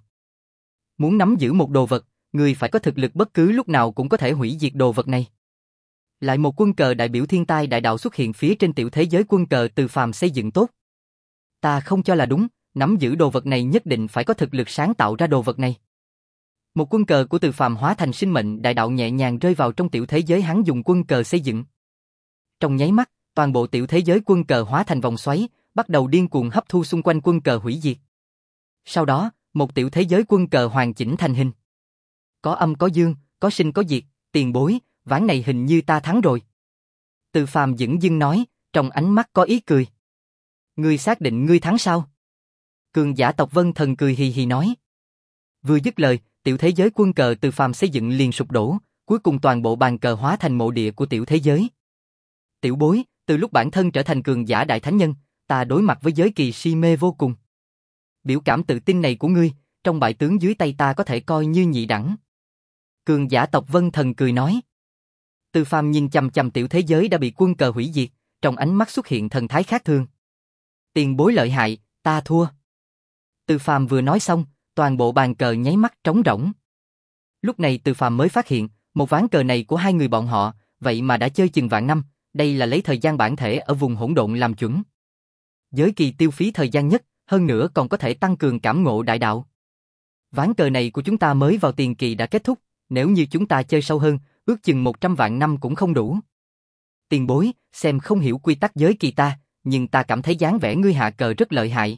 Muốn nắm giữ một đồ vật, người phải có thực lực bất cứ lúc nào cũng có thể hủy diệt đồ vật này. Lại một quân cờ đại biểu thiên tai đại đạo xuất hiện phía trên tiểu thế giới quân cờ Từ Phàm xây dựng tốt. Ta không cho là đúng, nắm giữ đồ vật này nhất định phải có thực lực sáng tạo ra đồ vật này. Một quân cờ của Từ Phàm hóa thành sinh mệnh đại đạo nhẹ nhàng rơi vào trong tiểu thế giới hắn dùng quân cờ xây dựng. Trong nháy mắt, toàn bộ tiểu thế giới quân cờ hóa thành vòng xoáy, bắt đầu điên cuồng hấp thu xung quanh quân cờ hủy diệt. Sau đó, một tiểu thế giới quân cờ hoàn chỉnh thành hình. Có âm có dương, có sinh có diệt, tiền bối, ván này hình như ta thắng rồi. Từ Phàm dửng dưng nói, trong ánh mắt có ý cười. Ngươi xác định ngươi thắng sao? Cường giả tộc Vân Thần cười hì hì nói. Vừa dứt lời, tiểu thế giới quân cờ Từ Phàm xây dựng liền sụp đổ, cuối cùng toàn bộ bàn cờ hóa thành mộ địa của tiểu thế giới. Tiểu bối, từ lúc bản thân trở thành cường giả đại thánh nhân, ta đối mặt với giới kỳ si mê vô cùng. Biểu cảm tự tin này của ngươi, trong bại tướng dưới tay ta có thể coi như nhị đẳng. Cường giả tộc Vân Thần cười nói. Từ Phàm nhìn chằm chằm tiểu thế giới đã bị quân cờ hủy diệt, trong ánh mắt xuất hiện thần thái khác thường. Tiền bối lợi hại, ta thua. Từ Phàm vừa nói xong, toàn bộ bàn cờ nháy mắt trống rỗng. Lúc này Từ Phàm mới phát hiện, một ván cờ này của hai người bọn họ, vậy mà đã chơi chừng vạn năm, đây là lấy thời gian bản thể ở vùng hỗn độn làm chuẩn. Giới kỳ tiêu phí thời gian nhất, hơn nữa còn có thể tăng cường cảm ngộ đại đạo. Ván cờ này của chúng ta mới vào tiền kỳ đã kết thúc, nếu như chúng ta chơi sâu hơn, ước chừng một trăm vạn năm cũng không đủ. Tiền bối, xem không hiểu quy tắc giới kỳ ta, nhưng ta cảm thấy dáng vẻ ngươi hạ cờ rất lợi hại.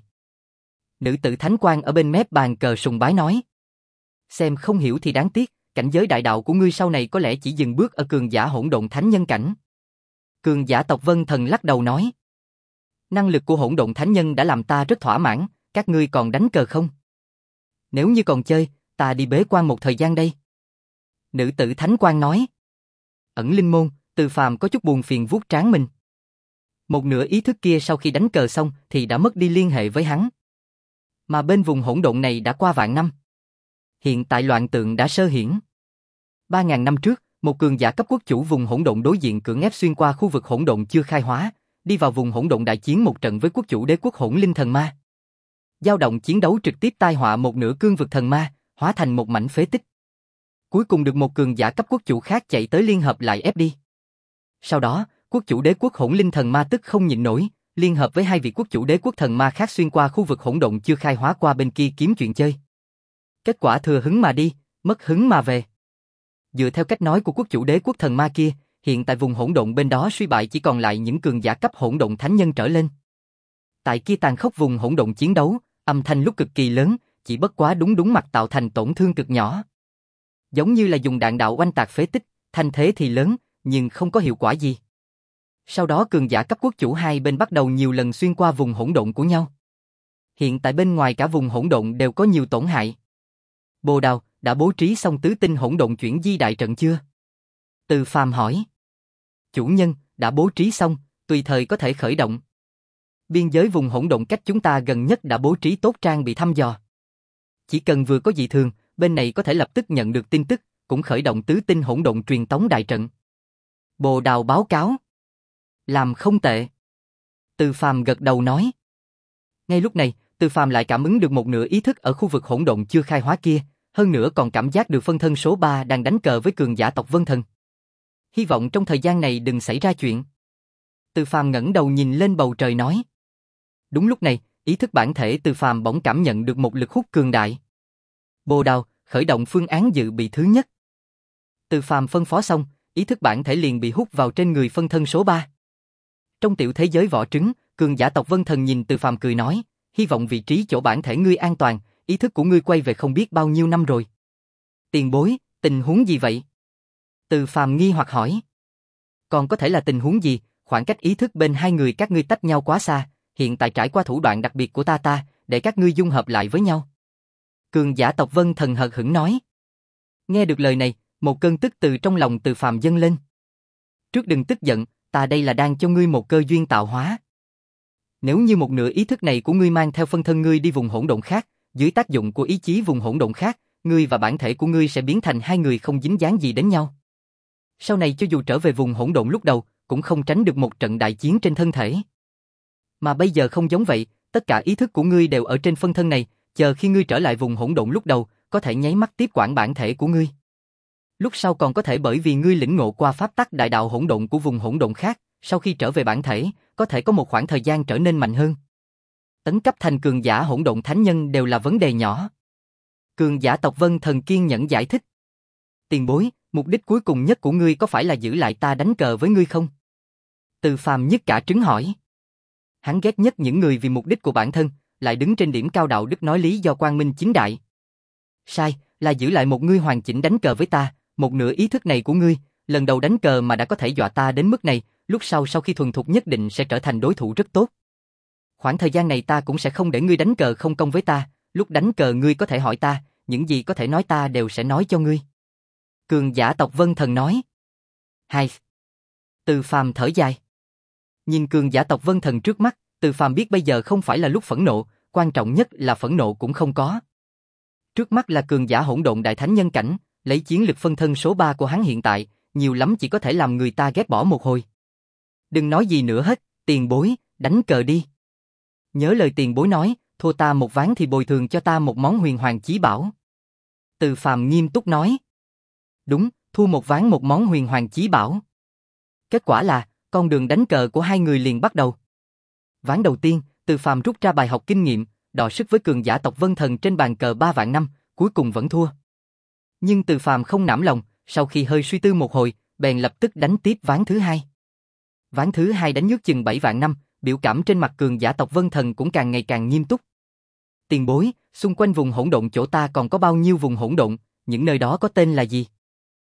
Nữ tử thánh quan ở bên mép bàn cờ sùng bái nói. Xem không hiểu thì đáng tiếc, cảnh giới đại đạo của ngươi sau này có lẽ chỉ dừng bước ở cường giả hỗn độn thánh nhân cảnh. Cường giả tộc Vân Thần lắc đầu nói. Năng lực của hỗn độn thánh nhân đã làm ta rất thỏa mãn, các ngươi còn đánh cờ không? Nếu như còn chơi, ta đi bế quan một thời gian đây. Nữ tử thánh quan nói. Ẩn linh môn, Từ Phàm có chút buồn phiền vuốt trán mình. Một nửa ý thức kia sau khi đánh cờ xong thì đã mất đi liên hệ với hắn. Mà bên vùng hỗn độn này đã qua vạn năm. Hiện tại loạn tượng đã sơ hiển. Ba ngàn năm trước, một cường giả cấp quốc chủ vùng hỗn độn đối diện cưỡng ép xuyên qua khu vực hỗn độn chưa khai hóa, đi vào vùng hỗn độn đại chiến một trận với quốc chủ đế quốc hỗn linh thần ma. Dao động chiến đấu trực tiếp tai họa một nửa cương vực thần ma, hóa thành một mảnh phế tích. Cuối cùng được một cường giả cấp quốc chủ khác chạy tới liên hợp lại ép đi. Sau đó, quốc chủ đế quốc hỗn linh thần ma tức không nhịn nổi, liên hợp với hai vị quốc chủ đế quốc thần ma khác xuyên qua khu vực hỗn độn chưa khai hóa qua bên kia kiếm chuyện chơi. Kết quả thừa hứng mà đi, mất hứng mà về. Dựa theo cách nói của quốc chủ đế quốc thần ma kia, hiện tại vùng hỗn độn bên đó suy bại chỉ còn lại những cường giả cấp hỗn độn thánh nhân trở lên. Tại kia tàn khốc vùng hỗn độn chiến đấu, âm thanh lúc cực kỳ lớn, chỉ bất quá đúng đúng mặt tạo thành tổn thương cực nhỏ. Giống như là dùng đạn đạo oanh tạc phế tích, thanh thế thì lớn, nhưng không có hiệu quả gì. Sau đó cường giả cấp quốc chủ hai bên bắt đầu nhiều lần xuyên qua vùng hỗn độn của nhau. Hiện tại bên ngoài cả vùng hỗn độn đều có nhiều tổn hại. Bồ Đào, đã bố trí xong tứ tinh hỗn độn chuyển di đại trận chưa? Từ Phàm hỏi. Chủ nhân, đã bố trí xong, tùy thời có thể khởi động. Biên giới vùng hỗn độn cách chúng ta gần nhất đã bố trí tốt trang bị thăm dò. Chỉ cần vừa có dị thường, bên này có thể lập tức nhận được tin tức, cũng khởi động tứ tinh hỗn độn truyền tống đại trận. Bồ Đào báo cáo. Làm không tệ. Từ Phàm gật đầu nói. Ngay lúc này, Từ Phàm lại cảm ứng được một nửa ý thức ở khu vực hỗn độn chưa khai hóa kia, hơn nữa còn cảm giác được phân thân số ba đang đánh cờ với cường giả tộc Vân Thần. Hy vọng trong thời gian này đừng xảy ra chuyện. Từ Phàm ngẩng đầu nhìn lên bầu trời nói. Đúng lúc này, ý thức bản thể Từ Phàm bỗng cảm nhận được một lực hút cường đại. Bồ Đào, khởi động phương án dự bị thứ nhất. Từ Phàm phân phó xong, ý thức bản thể liền bị hút vào trên người phân thân số ba. Trong tiểu thế giới vỏ trứng, cường giả tộc Vân Thần nhìn Từ Phàm cười nói, hy vọng vị trí chỗ bản thể ngươi an toàn, ý thức của ngươi quay về không biết bao nhiêu năm rồi. Tiền bối, tình huống gì vậy? Từ Phàm nghi hoặc hỏi. Còn có thể là tình huống gì, khoảng cách ý thức bên hai người các ngươi tách nhau quá xa, hiện tại trải qua thủ đoạn đặc biệt của ta ta, để các ngươi dung hợp lại với nhau. Cường giả tộc Vân Thần hờ hững nói. Nghe được lời này, một cơn tức từ trong lòng Từ Phàm dâng lên. Trước đừng tức giận, ta đây là đang cho ngươi một cơ duyên tạo hóa. Nếu như một nửa ý thức này của ngươi mang theo phân thân ngươi đi vùng hỗn độn khác, dưới tác dụng của ý chí vùng hỗn độn khác, ngươi và bản thể của ngươi sẽ biến thành hai người không dính dáng gì đến nhau. Sau này cho dù trở về vùng hỗn độn lúc đầu, cũng không tránh được một trận đại chiến trên thân thể. Mà bây giờ không giống vậy, tất cả ý thức của ngươi đều ở trên phân thân này, chờ khi ngươi trở lại vùng hỗn độn lúc đầu, có thể nháy mắt tiếp quản bản thể của ngươi. Lúc sau còn có thể bởi vì ngươi lĩnh ngộ qua pháp tắc đại đạo hỗn độn của vùng hỗn độn khác, sau khi trở về bản thể, có thể có một khoảng thời gian trở nên mạnh hơn. Tấn cấp thành cường giả hỗn độn thánh nhân đều là vấn đề nhỏ. Cường giả tộc Vân Thần kiên nhẫn giải thích. Tiền bối, mục đích cuối cùng nhất của ngươi có phải là giữ lại ta đánh cờ với ngươi không? Từ Phàm nhất cả trứng hỏi. Hắn ghét nhất những người vì mục đích của bản thân, lại đứng trên điểm cao đạo đức nói lý do quang minh chính đại. Sai, là giữ lại một ngươi hoàn chỉnh đánh cờ với ta, một nửa ý thức này của ngươi, lần đầu đánh cờ mà đã có thể dọa ta đến mức này, lúc sau sau khi thuần thục nhất định sẽ trở thành đối thủ rất tốt. Khoảng thời gian này ta cũng sẽ không để ngươi đánh cờ không công với ta, lúc đánh cờ ngươi có thể hỏi ta, những gì có thể nói ta đều sẽ nói cho ngươi. Cường giả tộc Vân Thần nói. Hai. Từ Phàm thở dài. Nhìn cường giả tộc Vân Thần trước mắt, Từ Phàm biết bây giờ không phải là lúc phẫn nộ, quan trọng nhất là phẫn nộ cũng không có. Trước mắt là cường giả hỗn độn đại thánh nhân cảnh, lấy chiến lực phân thân số ba của hắn hiện tại, nhiều lắm chỉ có thể làm người ta ghét bỏ một hồi. Đừng nói gì nữa hết, tiền bối, đánh cờ đi. Nhớ lời tiền bối nói, thua ta một ván thì bồi thường cho ta một món huyền hoàng chí bảo. Từ Phàm nghiêm túc nói. Đúng, thua một ván một món huyền hoàng chí bảo. Kết quả là, con đường đánh cờ của hai người liền bắt đầu. Ván đầu tiên, Từ Phàm rút ra bài học kinh nghiệm, đọ sức với cường giả tộc Vân Thần trên bàn cờ ba vạn năm, cuối cùng vẫn thua. Nhưng Từ Phàm không nản lòng, sau khi hơi suy tư một hồi, bèn lập tức đánh tiếp ván thứ hai. Ván thứ hai đánh nước chừng bảy vạn năm, biểu cảm trên mặt cường giả tộc Vân Thần cũng càng ngày càng nghiêm túc. Tiền bối, xung quanh vùng hỗn độn chỗ ta còn có bao nhiêu vùng hỗn độn, những nơi đó có tên là gì?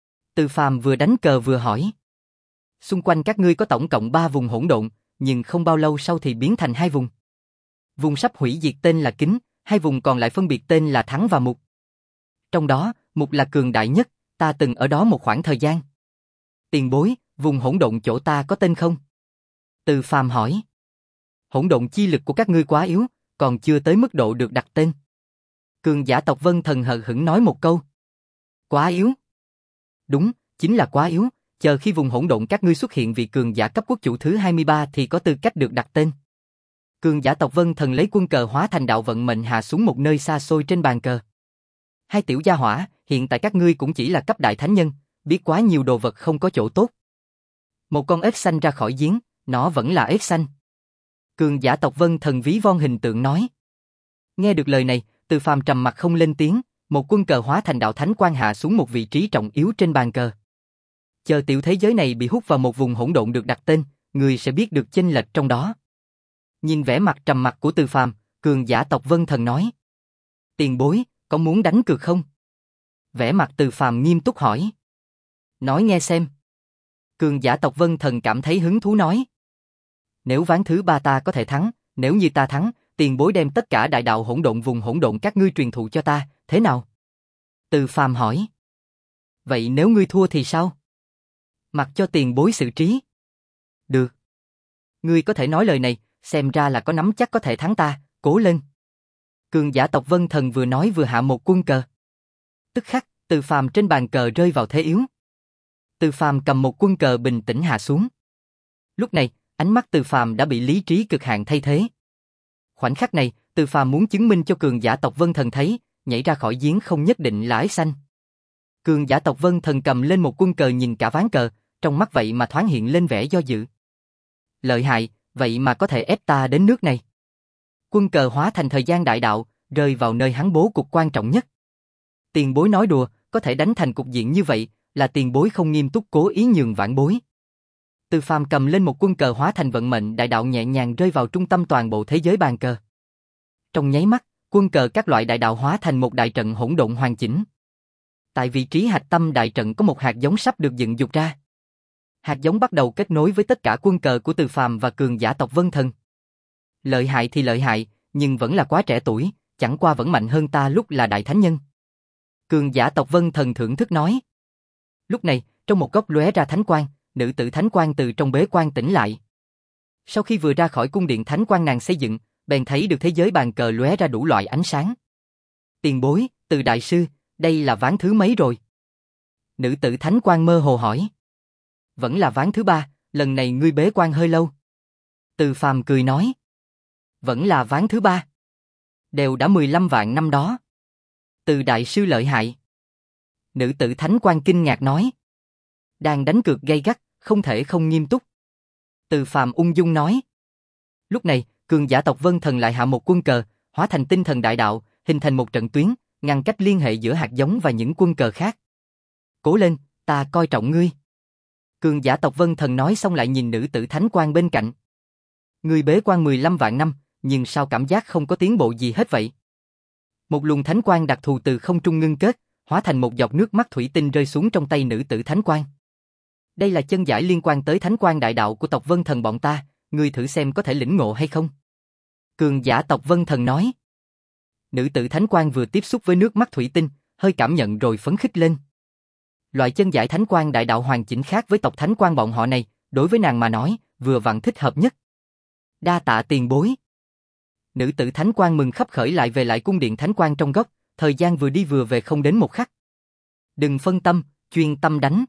Từ Phàm vừa đánh cờ vừa hỏi. Xung quanh các ngươi có tổng cộng ba vùng hỗn độn, nhưng không bao lâu sau thì biến thành hai vùng. Vùng sắp hủy diệt tên là Kính, hai vùng còn lại phân biệt tên là Thắng và Mục. Trong đó, Mục là cường đại nhất, ta từng ở đó một khoảng thời gian. Tiền bối, vùng hỗn độn chỗ ta có tên không? Từ Phàm hỏi. Hỗn độn chi lực của các ngươi quá yếu, còn chưa tới mức độ được đặt tên. Cường giả tộc Vân Thần hờ hững nói một câu. Quá yếu? Đúng, chính là quá yếu, chờ khi vùng hỗn độn các ngươi xuất hiện vị cường giả cấp quốc chủ thứ hai mươi ba thì có tư cách được đặt tên. Cường giả tộc Vân Thần lấy quân cờ hóa thành đạo vận mệnh hạ xuống một nơi xa xôi trên bàn cờ. Hai tiểu gia hỏa, hiện tại các ngươi cũng chỉ là cấp đại thánh nhân, biết quá nhiều đồ vật không có chỗ tốt. Một con ếch xanh ra khỏi giếng, nó vẫn là ếch xanh. Cường giả tộc Vân Thần ví von hình tượng nói. Nghe được lời này, Từ Phàm trầm mặt không lên tiếng, một quân cờ hóa thành đạo thánh quang hạ xuống một vị trí trọng yếu trên bàn cờ. Chờ tiểu thế giới này bị hút vào một vùng hỗn độn được đặt tên, người sẽ biết được chênh lệch trong đó. Nhìn vẻ mặt trầm mặc của Từ Phàm, cường giả tộc Vân Thần nói. Tiền bối, có muốn đánh cược không? Vẻ mặt Từ Phàm nghiêm túc hỏi. Nói nghe xem. Cường giả tộc Vân Thần cảm thấy hứng thú nói. Nếu ván thứ ba ta có thể thắng, nếu như ta thắng, tiền bối đem tất cả đại đạo hỗn độn vùng hỗn độn các ngươi truyền thụ cho ta, thế nào? Từ Phàm hỏi. Vậy nếu ngươi thua thì sao? Mặc cho tiền bối xử trí. Được. Ngươi có thể nói lời này, xem ra là có nắm chắc có thể thắng ta, cố lên. Cường giả tộc Vân Thần vừa nói vừa hạ một quân cờ. Tức khắc, Từ Phàm trên bàn cờ rơi vào thế yếu. Từ Phàm cầm một quân cờ bình tĩnh hạ xuống. Lúc này, ánh mắt Từ Phàm đã bị lý trí cực hạn thay thế. Khoảnh khắc này, Từ Phàm muốn chứng minh cho cường giả tộc Vân Thần thấy, nhảy ra khỏi giếng không nhất định là ếch xanh. Cường giả tộc Vân Thần cầm lên một quân cờ nhìn cả ván cờ, trong mắt vậy mà thoáng hiện lên vẻ do dự. Lợi hại, vậy mà có thể ép ta đến nước này. Quân cờ hóa thành thời gian đại đạo, rơi vào nơi hắn bố cục quan trọng nhất. Tiền bối nói đùa, có thể đánh thành cục diện như vậy, là tiền bối không nghiêm túc cố ý nhường vãn bối. Từ Phàm cầm lên một quân cờ hóa thành vận mệnh đại đạo nhẹ nhàng rơi vào trung tâm toàn bộ thế giới bàn cờ. Trong nháy mắt, quân cờ các loại đại đạo hóa thành một đại trận hỗn độn hoàn chỉnh. Tại vị trí hạch tâm đại trận có một hạt giống sắp được dựng dục ra. Hạt giống bắt đầu kết nối với tất cả quân cờ của Từ Phàm và cường giả tộc Vân Thần. Lợi hại thì lợi hại, nhưng vẫn là quá trẻ tuổi, chẳng qua vẫn mạnh hơn ta lúc là đại thánh nhân. Cường giả tộc Vân Thần thưởng thức nói. Lúc này, trong một góc lóe ra thánh quang, nữ tử thánh quang từ trong bế quan tỉnh lại. Sau khi vừa ra khỏi cung điện thánh quang nàng xây dựng, bèn thấy được thế giới bàn cờ lóe ra đủ loại ánh sáng. Tiền bối, Từ đại sư, đây là ván thứ mấy rồi? Nữ tử thánh quang mơ hồ hỏi. Vẫn là ván thứ ba, lần này ngươi bế quan hơi lâu. Từ Phàm cười nói. Vẫn là ván thứ ba. Đều đã mười lăm vạn năm đó. Từ đại sư lợi hại. Nữ tử thánh quang kinh ngạc nói. Đang đánh cược gay gắt, không thể không nghiêm túc. Từ Phàm ung dung nói. Lúc này, cường giả tộc Vân Thần lại hạ một quân cờ, hóa thành tinh thần đại đạo, hình thành một trận tuyến, ngăn cách liên hệ giữa hạt giống và những quân cờ khác. Cố lên, ta coi trọng ngươi. Cường giả tộc Vân Thần nói xong lại nhìn nữ tử thánh quan bên cạnh. Ngươi bế quan mười lăm vạn năm, nhưng sao cảm giác không có tiến bộ gì hết vậy? Một luồng thánh quan đặc thù từ không trung ngưng kết, hóa thành một giọt nước mắt thủy tinh rơi xuống trong tay nữ tử thánh quan. Đây là chân giải liên quan tới thánh quan đại đạo của tộc Vân Thần bọn ta, ngươi thử xem có thể lĩnh ngộ hay không? Cường giả tộc Vân Thần nói. Nữ tử thánh quan vừa tiếp xúc với nước mắt thủy tinh, hơi cảm nhận rồi phấn khích lên. Loại chân giải thánh quan đại đạo hoàn chỉnh khác với tộc thánh quan bọn họ này, đối với nàng mà nói, vừa vặn thích hợp nhất. Đa tạ tiền bối. Nữ tử thánh quan mừng khấp khởi lại về lại cung điện thánh quan trong góc, thời gian vừa đi vừa về không đến một khắc. Đừng phân tâm, chuyên tâm đánh.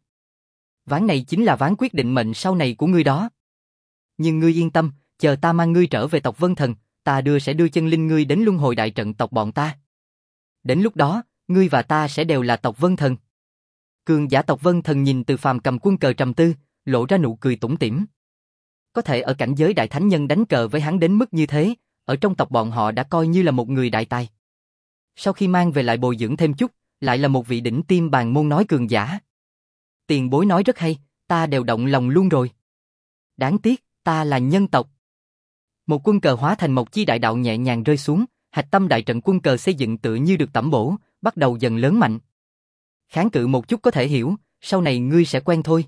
Ván này chính là ván quyết định mệnh sau này của ngươi đó. Nhưng ngươi yên tâm, chờ ta mang ngươi trở về tộc Vân Thần, ta đưa sẽ đưa chân linh ngươi đến luân hồi đại trận tộc bọn ta. Đến lúc đó, ngươi và ta sẽ đều là tộc Vân Thần. Cường giả tộc Vân Thần nhìn Từ Phàm cầm quân cờ trầm tư, lộ ra nụ cười tủm tỉm. Có thể ở cảnh giới đại thánh nhân đánh cờ với hắn đến mức như thế, ở trong tộc bọn họ đã coi như là một người đại tài. Sau khi mang về lại bồi dưỡng thêm chút, lại là một vị đỉnh tiêm bàn môn nói cường giả. Tiền bối nói rất hay, ta đều động lòng luôn rồi. Đáng tiếc, ta là nhân tộc. Một quân cờ hóa thành một chi đại đạo nhẹ nhàng rơi xuống, hạch tâm đại trận quân cờ xây dựng tựa như được tẩm bổ, bắt đầu dần lớn mạnh. Kháng cự một chút có thể hiểu, sau này ngươi sẽ quen thôi.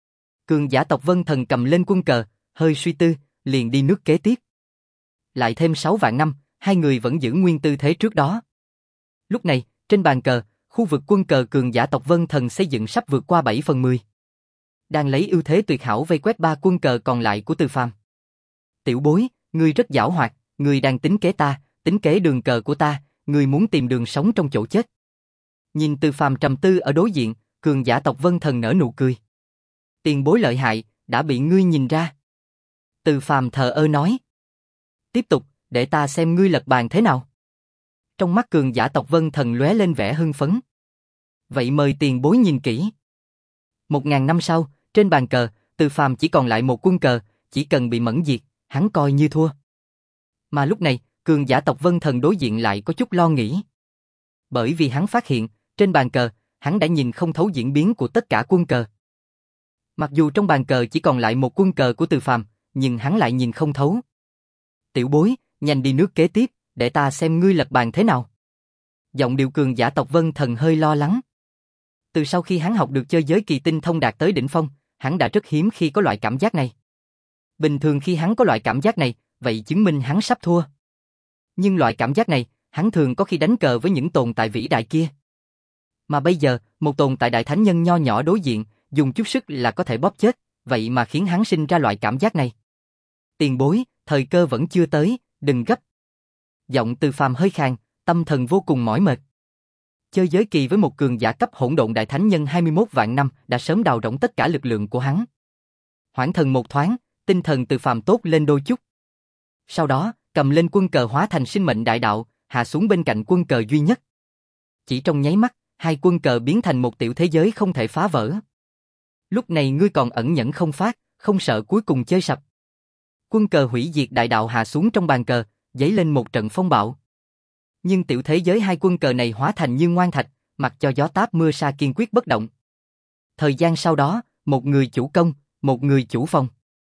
Cường giả tộc Vân Thần cầm lên quân cờ, hơi suy tư, liền đi nước kế tiếp. Lại thêm sáu vạn năm, hai người vẫn giữ nguyên tư thế trước đó. Lúc này, trên bàn cờ, khu vực quân cờ cường giả tộc Vân Thần xây dựng sắp vượt qua bảy phần mười. Đang lấy ưu thế tuyệt hảo vây quét ba quân cờ còn lại của Từ Phàm. Tiểu bối, ngươi rất giảo hoạt, ngươi đang tính kế ta, tính kế đường cờ của ta, ngươi muốn tìm đường sống trong chỗ chết. Nhìn Từ Phàm trầm tư ở đối diện, cường giả tộc Vân Thần nở nụ cười. Tiền bối lợi hại, đã bị ngươi nhìn ra. Từ Phàm thờ ơ nói. Tiếp tục, để ta xem ngươi lật bàn thế nào. Trong mắt cường giả tộc Vân Thần lóe lên vẻ hưng phấn. Vậy mời tiền bối nhìn kỹ. Một ngàn năm sau, trên bàn cờ, Từ Phàm chỉ còn lại một quân cờ, chỉ cần bị mẫn diệt, hắn coi như thua. Mà lúc này, cường giả tộc Vân Thần đối diện lại có chút lo nghĩ. Bởi vì hắn phát hiện, trên bàn cờ, hắn đã nhìn không thấu diễn biến của tất cả quân cờ. Mặc dù trong bàn cờ chỉ còn lại một quân cờ của Từ Phàm, nhưng hắn lại nhìn không thấu. Tiểu bối, nhanh đi nước kế tiếp, để ta xem ngươi lật bàn thế nào. Giọng điệu cường giả tộc Vân Thần hơi lo lắng. Từ sau khi hắn học được chơi giới kỳ tinh thông đạt tới đỉnh phong, hắn đã rất hiếm khi có loại cảm giác này. Bình thường khi hắn có loại cảm giác này, vậy chứng minh hắn sắp thua. Nhưng loại cảm giác này, hắn thường có khi đánh cờ với những tồn tại vĩ đại kia. Mà bây giờ, một tồn tại đại thánh nhân nho nhỏ đối diện, dùng chút sức là có thể bóp chết, vậy mà khiến hắn sinh ra loại cảm giác này. Tiền bối, thời cơ vẫn chưa tới, đừng gấp. Giọng Từ Phàm hơi khàn, tâm thần vô cùng mỏi mệt. Chơi giới kỳ với một cường giả cấp hỗn độn đại thánh nhân hai mươi mốt vạn năm đã sớm đào rỗng tất cả lực lượng của hắn. Hoảng thần một thoáng, tinh thần Từ Phàm tốt lên đôi chút. Sau đó, cầm lên quân cờ hóa thành sinh mệnh đại đạo, hạ xuống bên cạnh quân cờ duy nhất. Chỉ trong nháy mắt, hai quân cờ biến thành một tiểu thế giới không thể phá vỡ. Lúc này ngươi còn ẩn nhẫn không phát, không sợ cuối cùng chơi sập. Quân cờ hủy diệt đại đạo hạ xuống trong bàn cờ, dấy lên một trận phong bạo. Nhưng tiểu thế giới hai quân cờ này hóa thành như ngoan thạch, mặc cho gió táp mưa sa kiên quyết bất động. Thời gian sau đó, một người chủ công, một người chủ phòng.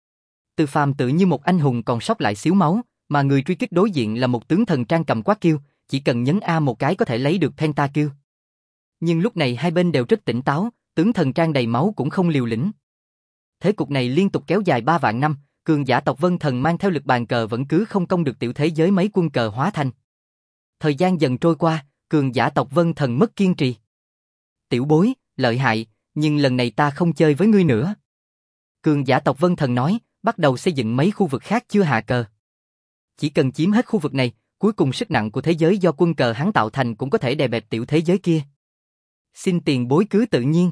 Từ Phàm tự như một anh hùng còn sót lại xíu máu, mà người truy kích đối diện là một tướng thần trang cầm quát kêu, chỉ cần nhấn A một cái có thể lấy được pentakill. Nhưng lúc này hai bên đều rất tỉnh táo, tướng thần trang đầy máu cũng không liều lĩnh. Thế cục này liên tục kéo dài ba vạn năm, cường giả tộc Vân Thần mang theo lực bàn cờ vẫn cứ không công được tiểu thế giới mấy quân cờ hóa thành. Thời gian dần trôi qua, cường giả tộc Vân Thần mất kiên trì. Tiểu bối, lợi hại, nhưng lần này ta không chơi với ngươi nữa. Cường giả tộc Vân Thần nói, bắt đầu xây dựng mấy khu vực khác chưa hạ cờ. Chỉ cần chiếm hết khu vực này, cuối cùng sức nặng của thế giới do quân cờ hắn tạo thành cũng có thể đè bẹp tiểu thế giới kia. Xin tiền bối cứ tự nhiên.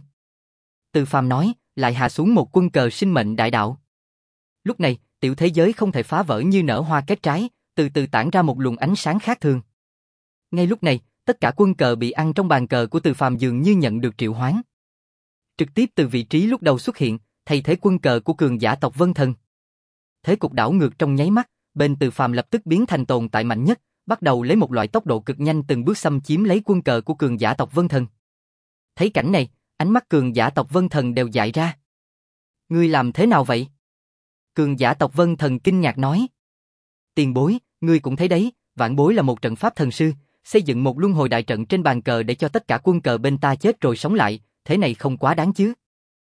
Từ Phàm nói, lại hạ xuống một quân cờ sinh mệnh đại đạo. Lúc này, tiểu thế giới không thể phá vỡ như nở hoa kết trái, từ từ tản ra một luồng ánh sáng khác thường. Ngay lúc này, tất cả quân cờ bị ăn trong bàn cờ của Từ Phàm dường như nhận được triệu hoán. Trực tiếp từ vị trí lúc đầu xuất hiện, thay thế quân cờ của cường giả tộc Vân Thần. Thế cục đảo ngược trong nháy mắt, bên Từ Phàm lập tức biến thành tồn tại mạnh nhất, bắt đầu lấy một loại tốc độ cực nhanh từng bước xâm chiếm lấy quân cờ của cường giả tộc Vân Thần. Thấy cảnh này, ánh mắt cường giả tộc Vân Thần đều dại ra. Ngươi làm thế nào vậy? Cường giả tộc Vân Thần kinh ngạc nói. Tiền bối, ngươi cũng thấy đấy, vãn bối là một trận pháp thần sư, xây dựng một luân hồi đại trận trên bàn cờ để cho tất cả quân cờ bên ta chết rồi sống lại, thế này không quá đáng chứ?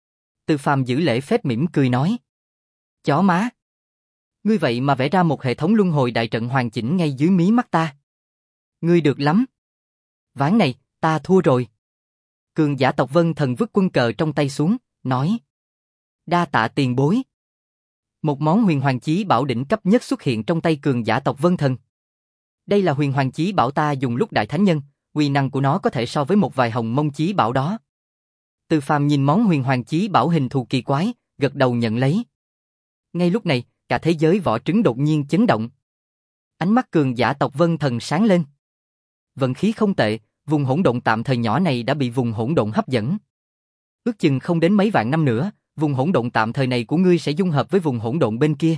Từ Phàm giữ lễ phép mỉm cười nói. Chó má! Ngươi vậy mà vẽ ra một hệ thống luân hồi đại trận hoàn chỉnh ngay dưới mí mắt ta. Ngươi được lắm. Ván này, ta thua rồi. Cường giả tộc Vân Thần vứt quân cờ trong tay xuống, nói. Đa tạ tiền bối. Một món huyền hoàng chí bảo đỉnh cấp nhất xuất hiện trong tay cường giả tộc Vân Thần. Đây là huyền hoàng chí bảo ta dùng lúc đại thánh nhân, uy năng của nó có thể so với một vài hồng mông chí bảo đó. Từ Phàm nhìn món huyền hoàng chí bảo hình thù kỳ quái, gật đầu nhận lấy. Ngay lúc này, cả thế giới vỏ trứng đột nhiên chấn động. Ánh mắt cường giả tộc Vân Thần sáng lên. Vận khí không tệ, vùng hỗn độn tạm thời nhỏ này đã bị vùng hỗn độn hấp dẫn. Ước chừng không đến mấy vạn năm nữa, vùng hỗn độn tạm thời này của ngươi sẽ dung hợp với vùng hỗn độn bên kia.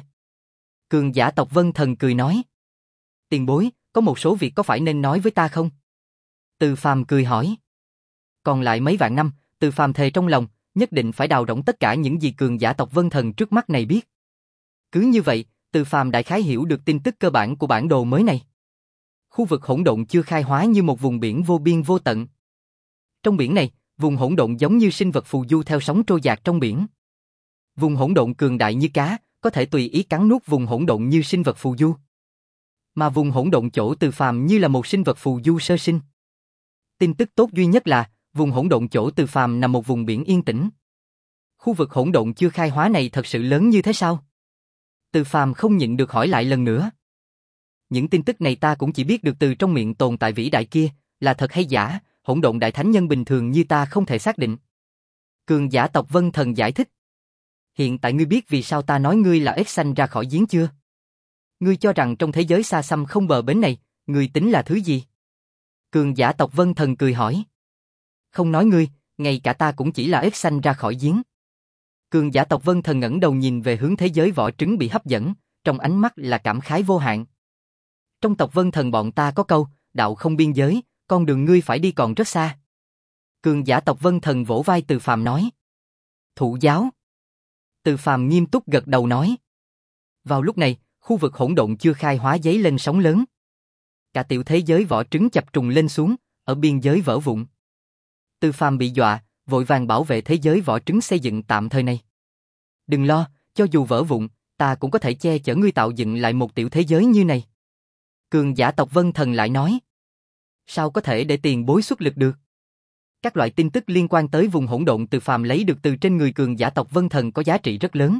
Cường giả tộc Vân Thần cười nói. Tiền bối, có một số việc có phải nên nói với ta không? Từ Phàm cười hỏi. Còn lại mấy vạn năm, Từ Phàm thề trong lòng, nhất định phải đào rỗng tất cả những gì cường giả tộc Vân Thần trước mắt này biết. Cứ như vậy, Từ Phàm đại khái hiểu được tin tức cơ bản của bản đồ mới này. Khu vực hỗn độn chưa khai hóa như một vùng biển vô biên vô tận. Trong biển này, vùng hỗn độn giống như sinh vật phù du theo sóng trôi dạt trong biển. Vùng hỗn độn cường đại như cá, có thể tùy ý cắn nuốt vùng hỗn độn như sinh vật phù du. Mà vùng hỗn độn chỗ Từ Phàm như là một sinh vật phù du sơ sinh. Tin tức tốt duy nhất là, vùng hỗn độn chỗ Từ Phàm nằm một vùng biển yên tĩnh. Khu vực hỗn độn chưa khai hóa này thật sự lớn như thế sao? Từ Phàm không nhịn được hỏi lại lần nữa. Những tin tức này ta cũng chỉ biết được từ trong miệng tồn tại vĩ đại kia, là thật hay giả, hỗn độn đại thánh nhân bình thường như ta không thể xác định. Cường giả tộc Vân Thần giải thích. Hiện tại ngươi biết vì sao ta nói ngươi là ếch xanh ra khỏi giếng chưa? Ngươi cho rằng trong thế giới xa xăm không bờ bến này, ngươi tính là thứ gì? Cường giả tộc Vân Thần cười hỏi. Không nói ngươi, ngay cả ta cũng chỉ là ếch xanh ra khỏi giếng. Cường giả tộc Vân Thần ngẩng đầu nhìn về hướng thế giới vỏ trứng bị hấp dẫn, trong ánh mắt là cảm khái vô hạn. Trong tộc Vân Thần bọn ta có câu, đạo không biên giới, con đường ngươi phải đi còn rất xa. Cường giả tộc Vân Thần vỗ vai Từ Phàm nói. Thụ giáo. Từ Phàm nghiêm túc gật đầu nói. Vào lúc này, khu vực hỗn độn chưa khai hóa dấy lên sóng lớn. Cả tiểu thế giới vỏ trứng chập trùng lên xuống, ở biên giới vỡ vụn. Từ Phàm bị dọa, vội vàng bảo vệ thế giới vỏ trứng xây dựng tạm thời này. Đừng lo, cho dù vỡ vụn, ta cũng có thể che chở ngươi tạo dựng lại một tiểu thế giới như này. Cường giả tộc Vân Thần lại nói. Sao có thể để tiền bối xuất lực được? Các loại tin tức liên quan tới vùng hỗn độn Từ Phàm lấy được từ trên người cường giả tộc Vân Thần có giá trị rất lớn.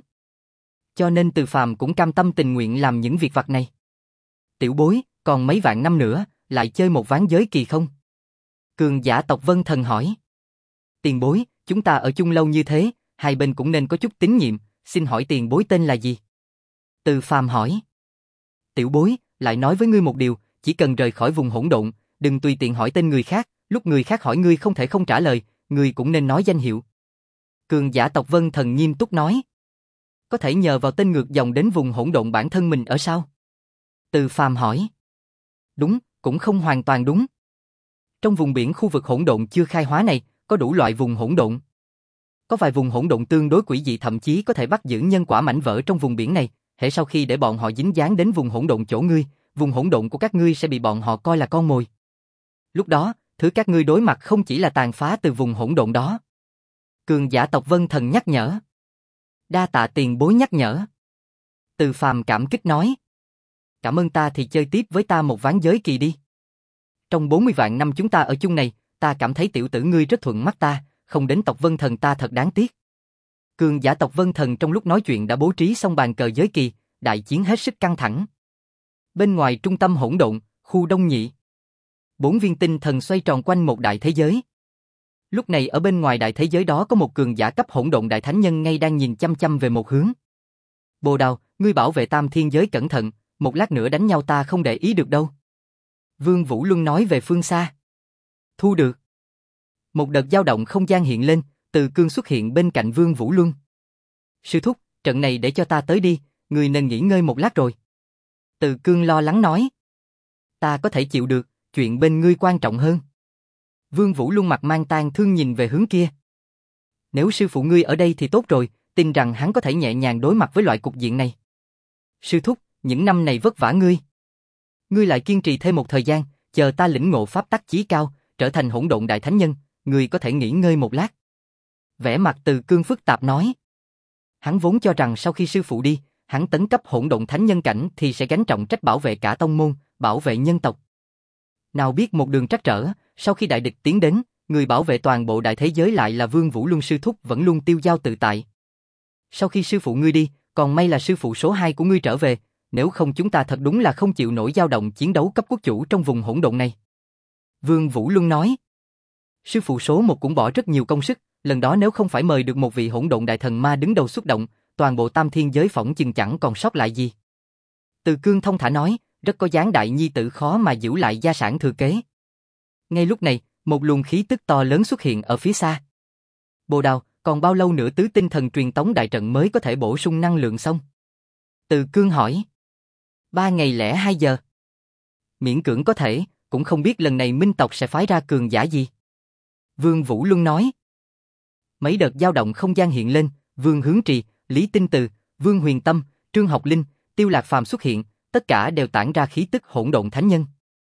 Cho nên Từ Phàm cũng cam tâm tình nguyện làm những việc vặt này. Tiểu bối, còn mấy vạn năm nữa, lại chơi một ván giới kỳ không? Cường giả tộc Vân Thần hỏi. Tiền bối, chúng ta ở chung lâu như thế, hai bên cũng nên có chút tín nhiệm, xin hỏi tiền bối tên là gì? Từ Phàm hỏi. Tiểu bối, lại nói với ngươi một điều, chỉ cần rời khỏi vùng hỗn độn, đừng tùy tiện hỏi tên người khác, lúc người khác hỏi ngươi không thể không trả lời, ngươi cũng nên nói danh hiệu. Cường giả tộc Vân Thần nghiêm túc nói. Có thể nhờ vào tên ngược dòng đến vùng hỗn độn bản thân mình ở sao? Từ Phàm hỏi. Đúng, cũng không hoàn toàn đúng. Trong vùng biển khu vực hỗn độn chưa khai hóa này, có đủ loại vùng hỗn độn. Có vài vùng hỗn độn tương đối quỷ dị thậm chí có thể bắt giữ nhân quả mảnh vỡ trong vùng biển này, hễ sau khi để bọn họ dính dáng đến vùng hỗn độn chỗ ngươi, vùng hỗn độn của các ngươi sẽ bị bọn họ coi là con mồi. Lúc đó, thứ các ngươi đối mặt không chỉ là tàn phá từ vùng hỗn độn đó. Cường giả tộc Vân Thần nhắc nhở. Đa tạ tiền bối nhắc nhở. Từ Phàm cảm kích nói. Cảm ơn ta thì chơi tiếp với ta một ván giới kỳ đi. Trong bốn mươi vạn năm chúng ta ở chung này, ta cảm thấy tiểu tử ngươi rất thuận mắt ta, không đến tộc Vân Thần ta thật đáng tiếc. Cường giả tộc Vân Thần trong lúc nói chuyện đã bố trí xong bàn cờ giới kỳ, đại chiến hết sức căng thẳng. Bên ngoài trung tâm hỗn độn, khu Đông Nhị. Bốn viên tinh thần xoay tròn quanh một đại thế giới. Lúc này ở bên ngoài đại thế giới đó có một cường giả cấp hỗn độn đại thánh nhân ngay đang nhìn chăm chăm về một hướng. Bồ Đào, ngươi bảo vệ tam thiên giới cẩn thận, một lát nữa đánh nhau ta không để ý được đâu. Vương Vũ Luân nói về phương xa. Thu được. Một đợt dao động không gian hiện lên, Từ Cương xuất hiện bên cạnh Vương Vũ Luân. Sư thúc, trận này để cho ta tới đi, ngươi nên nghỉ ngơi một lát rồi. Từ Cương lo lắng nói. Ta có thể chịu được, chuyện bên ngươi quan trọng hơn. Vương Vũ Luân mặt mang tang thương nhìn về hướng kia. Nếu sư phụ ngươi ở đây thì tốt rồi, tin rằng hắn có thể nhẹ nhàng đối mặt với loại cục diện này. Sư thúc, những năm này vất vả ngươi. Ngươi lại kiên trì thêm một thời gian, chờ ta lĩnh ngộ pháp tắc chí cao, trở thành hỗn độn đại thánh nhân, ngươi có thể nghỉ ngơi một lát. Vẻ mặt Từ Cương phức tạp nói. Hắn vốn cho rằng sau khi sư phụ đi, hắn tấn cấp hỗn độn thánh nhân cảnh thì sẽ gánh trọng trách bảo vệ cả tông môn, bảo vệ nhân tộc. Nào biết một đường trắc trở, sau khi đại địch tiến đến, người bảo vệ toàn bộ đại thế giới lại là Vương Vũ Luân sư thúc vẫn luôn tiêu dao tự tại. Sau khi sư phụ ngươi đi, còn may là sư phụ số hai của ngươi trở về, nếu không chúng ta thật đúng là không chịu nổi dao động chiến đấu cấp quốc chủ trong vùng hỗn độn này. Vương Vũ Luân nói. Sư phụ số một cũng bỏ rất nhiều công sức, lần đó nếu không phải mời được một vị hỗn độn đại thần ma đứng đầu xuất động, toàn bộ tam thiên giới phỏng chừng chẳng còn sót lại gì. Từ Cương thông thả nói, rất có dáng đại nhi tử khó mà giữ lại gia sản thừa kế. Ngay lúc này, một luồng khí tức to lớn xuất hiện ở phía xa. Bồ Đào, còn bao lâu nữa tứ tinh thần truyền tống đại trận mới có thể bổ sung năng lượng xong? Từ Cương hỏi. Ba ngày lẻ hai giờ. Miễn cưỡng có thể, cũng không biết lần này minh tộc sẽ phái ra cường giả gì. Vương Vũ Luân nói. Mấy đợt dao động không gian hiện lên, Vương Hướng Trì, Lý Tinh Từ, Vương Huyền Tâm, Trương Học Linh, Tiêu Lạc Phàm xuất hiện, tất cả đều tản ra khí tức hỗn độn thánh nhân.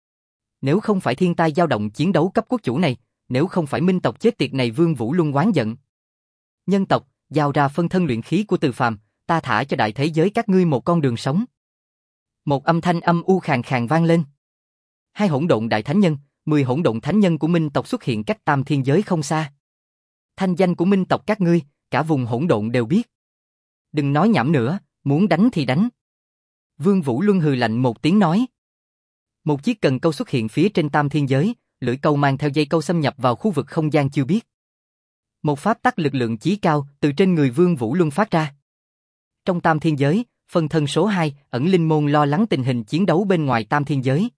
Nếu không phải thiên tai dao động chiến đấu cấp quốc chủ này, nếu không phải minh tộc chết tiệt này, Vương Vũ Luân oán giận. Nhân tộc, giao ra phân thân luyện khí của Từ Phàm, ta thả cho đại thế giới các ngươi một con đường sống. Một âm thanh âm u khàn khàn vang lên. Hai hỗn độn đại thánh nhân, mười hỗn độn thánh nhân của minh tộc xuất hiện cách tam thiên giới không xa. Thanh danh của minh tộc các ngươi, cả vùng hỗn độn đều biết. Đừng nói nhảm nữa, muốn đánh thì đánh. Vương Vũ Luân hừ lạnh một tiếng nói. Một chiếc cần câu xuất hiện phía trên tam thiên giới, lưỡi câu mang theo dây câu xâm nhập vào khu vực không gian chưa biết. Một pháp tắc lực lượng chí cao từ trên người Vương Vũ Luân phát ra. Trong tam thiên giới, phân thân số hai, ẩn linh môn lo lắng tình hình chiến đấu bên ngoài tam thiên giới.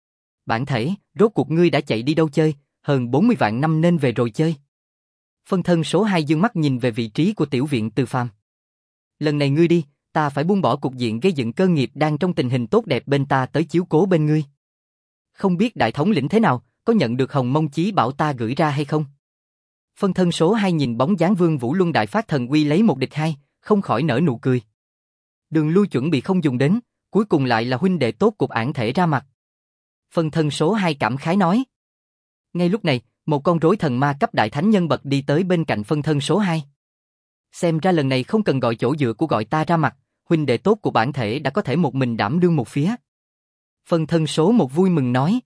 Bản thể, rốt cuộc ngươi đã chạy đi đâu chơi, hơn bốn mươi vạn năm nên về rồi chơi. Phân thân số hai dương mắt nhìn về vị trí của tiểu viện Từ Phàm. Lần này ngươi đi, ta phải buông bỏ cục diện gây dựng cơ nghiệp đang trong tình hình tốt đẹp bên ta tới chiếu cố bên ngươi. Không biết đại thống lĩnh thế nào, có nhận được hồng mông chí bảo ta gửi ra hay không? Phân thân số hai nhìn bóng dáng Vương Vũ Luân đại phát thần uy lấy một địch hai, không khỏi nở nụ cười. Đường lui chuẩn bị không dùng đến, cuối cùng lại là huynh đệ tốt cục ản thể ra mặt. Phân thân số hai cảm khái nói. Ngay lúc này, một con rối thần ma cấp đại thánh nhân bật đi tới bên cạnh phân thân số hai. Xem ra lần này không cần gọi chỗ dựa của gọi ta ra mặt, huynh đệ tốt của bản thể đã có thể một mình đảm đương một phía. Phân thân số một vui mừng nói.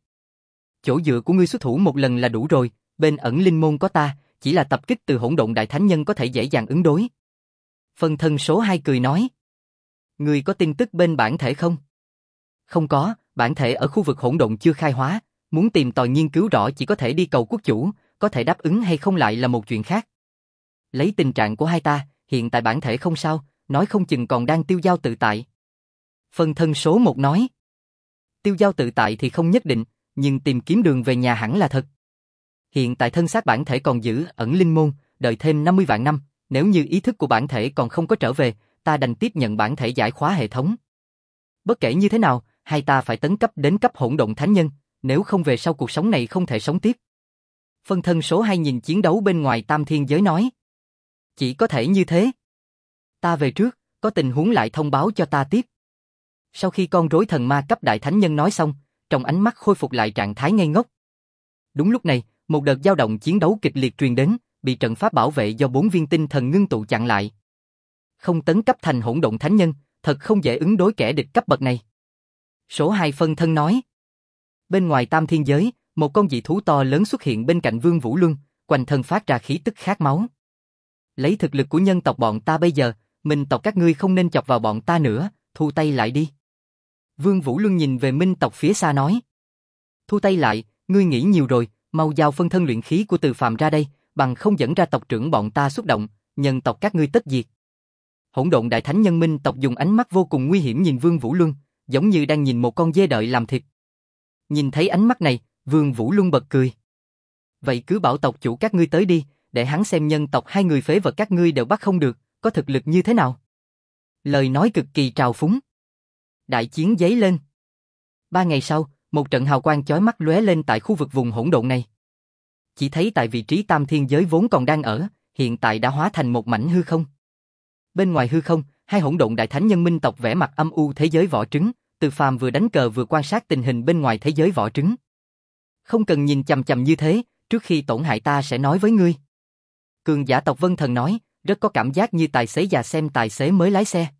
Chỗ dựa của ngươi xuất thủ một lần là đủ rồi, bên ẩn linh môn có ta, chỉ là tập kích từ hỗn độn đại thánh nhân có thể dễ dàng ứng đối. Phân thân số hai cười nói. Ngươi có tin tức bên bản thể không? Không có, bản thể ở khu vực hỗn độn chưa khai hóa, muốn tìm tòi nghiên cứu rõ chỉ có thể đi cầu quốc chủ, có thể đáp ứng hay không lại là một chuyện khác. Lấy tình trạng của hai ta, hiện tại bản thể không sao, nói không chừng còn đang tiêu dao tự tại. Phân thân số một nói. Tiêu dao tự tại thì không nhất định, nhưng tìm kiếm đường về nhà hẳn là thật. Hiện tại thân xác bản thể còn giữ ẩn linh môn, đợi thêm năm mươi vạn năm, nếu như ý thức của bản thể còn không có trở về, ta đành tiếp nhận bản thể giải khóa hệ thống. Bất kể như thế nào, hai ta phải tấn cấp đến cấp hỗn độn thánh nhân, nếu không về sau cuộc sống này không thể sống tiếp. Phân thân số hai nhìn chiến đấu bên ngoài tam thiên giới nói. Chỉ có thể như thế. Ta về trước, có tình huống lại thông báo cho ta tiếp. Sau khi con rối thần ma cấp đại thánh nhân nói xong, trong ánh mắt khôi phục lại trạng thái ngây ngốc. Đúng lúc này, một đợt dao động chiến đấu kịch liệt truyền đến, bị trận pháp bảo vệ do bốn viên tinh thần ngưng tụ chặn lại. Không tấn cấp thành hỗn độn thánh nhân, thật không dễ ứng đối kẻ địch cấp bậc này. Số hai phân thân nói. Bên ngoài tam thiên giới, một con dị thú to lớn xuất hiện bên cạnh Vương Vũ Luân, quanh thân phát ra khí tức khát máu. Lấy thực lực của nhân tộc bọn ta bây giờ, minh tộc các ngươi không nên chọc vào bọn ta nữa, thu tay lại đi. Vương Vũ Luân nhìn về minh tộc phía xa nói. Thu tay lại, ngươi nghĩ nhiều rồi, mau giao phân thân luyện khí của Từ Phàm ra đây, bằng không dẫn ra tộc trưởng bọn ta xúc động, nhân tộc các ngươi tất diệt. Hỗn độn đại thánh nhân minh tộc dùng ánh mắt vô cùng nguy hiểm nhìn Vương Vũ Luân, giống như đang nhìn một con dê đợi làm thịt. Nhìn thấy ánh mắt này, Vương Vũ Luân bật cười. Vậy cứ bảo tộc chủ các ngươi tới đi, để hắn xem nhân tộc hai người phế vật các ngươi đều bắt không được, có thực lực như thế nào. Lời nói cực kỳ trào phúng. Đại chiến giấy lên. Ba ngày sau, Một trận hào quang chói mắt lóe lên tại khu vực vùng hỗn độn này. Chỉ thấy tại vị trí tam thiên giới vốn còn đang ở, hiện tại đã hóa thành một mảnh hư không. Bên ngoài hư không, hai hỗn độn đại thánh nhân minh tộc vẽ mặt âm u thế giới vỏ trứng, Từ Phàm vừa đánh cờ vừa quan sát tình hình bên ngoài thế giới vỏ trứng. Không cần nhìn chằm chằm như thế, trước khi tổn hại ta sẽ nói với ngươi. Cường giả tộc Vân Thần nói, rất có cảm giác như tài xế già xem tài xế mới lái xe.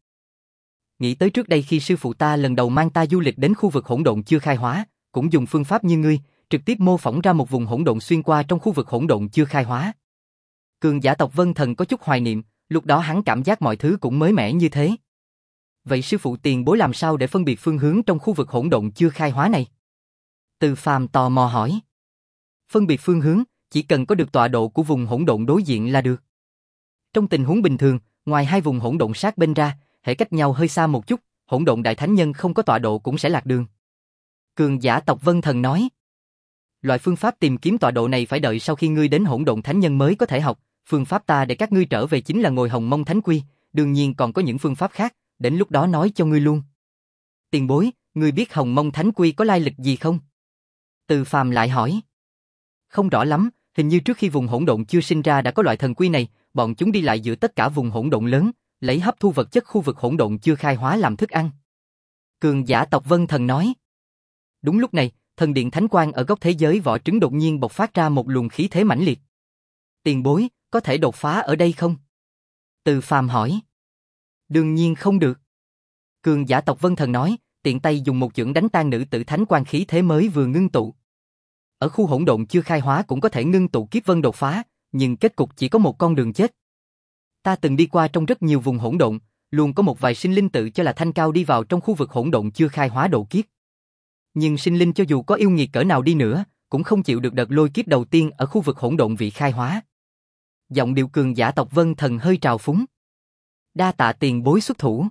Nghĩ tới trước đây khi sư phụ ta lần đầu mang ta du lịch đến khu vực hỗn độn chưa khai hóa, cũng dùng phương pháp như ngươi, trực tiếp mô phỏng ra một vùng hỗn độn xuyên qua trong khu vực hỗn độn chưa khai hóa. Cường giả tộc Vân Thần có chút hoài niệm, lúc đó hắn cảm giác mọi thứ cũng mới mẻ như thế. Vậy sư phụ tiền bối làm sao để phân biệt phương hướng trong khu vực hỗn độn chưa khai hóa này? Từ Phàm tò mò hỏi. Phân biệt phương hướng, chỉ cần có được tọa độ của vùng hỗn độn đối diện là được. Trong tình huống bình thường, ngoài hai vùng hỗn độn sát bên ra, hễ cách nhau hơi xa một chút, hỗn độn đại thánh nhân không có tọa độ cũng sẽ lạc đường. Cường giả tộc Vân Thần nói. Loại phương pháp tìm kiếm tọa độ này phải đợi sau khi ngươi đến hỗn độn thánh nhân mới có thể học, phương pháp ta để các ngươi trở về chính là ngồi Hồng Mông Thánh Quy, đương nhiên còn có những phương pháp khác, đến lúc đó nói cho ngươi luôn. Tiền bối, ngươi biết Hồng Mông Thánh Quy có lai lịch gì không? Từ Phàm lại hỏi. Không rõ lắm, hình như trước khi vùng hỗn độn chưa sinh ra đã có loại thần quy này, bọn chúng đi lại giữa tất cả vùng hỗn độn lớn, lấy hấp thu vật chất khu vực hỗn độn chưa khai hóa làm thức ăn. Cường giả tộc Vân Thần nói. Đúng lúc này, thần điện thánh quang ở góc thế giới vỏ trứng đột nhiên bộc phát ra một luồng khí thế mãnh liệt. Tiền bối, có thể đột phá ở đây không? Từ Phàm hỏi. Đương nhiên không được. Cường giả tộc Vân Thần nói, tiện tay dùng một chưởng đánh tan nữ tử thánh quang khí thế mới vừa ngưng tụ. Ở khu hỗn độn chưa khai hóa cũng có thể ngưng tụ kiếp vân đột phá, nhưng kết cục chỉ có một con đường chết. Ta từng đi qua trong rất nhiều vùng hỗn độn, luôn có một vài sinh linh tự cho là thanh cao đi vào trong khu vực hỗn độn chưa khai hóa độ kiếp. Nhưng sinh linh cho dù có yêu nghiệt cỡ nào đi nữa, cũng không chịu được đợt lôi kiếp đầu tiên ở khu vực hỗn độn vị khai hóa. Giọng điệu cường giả tộc Vân Thần hơi trào phúng. Đa tạ tiền bối xuất thủ.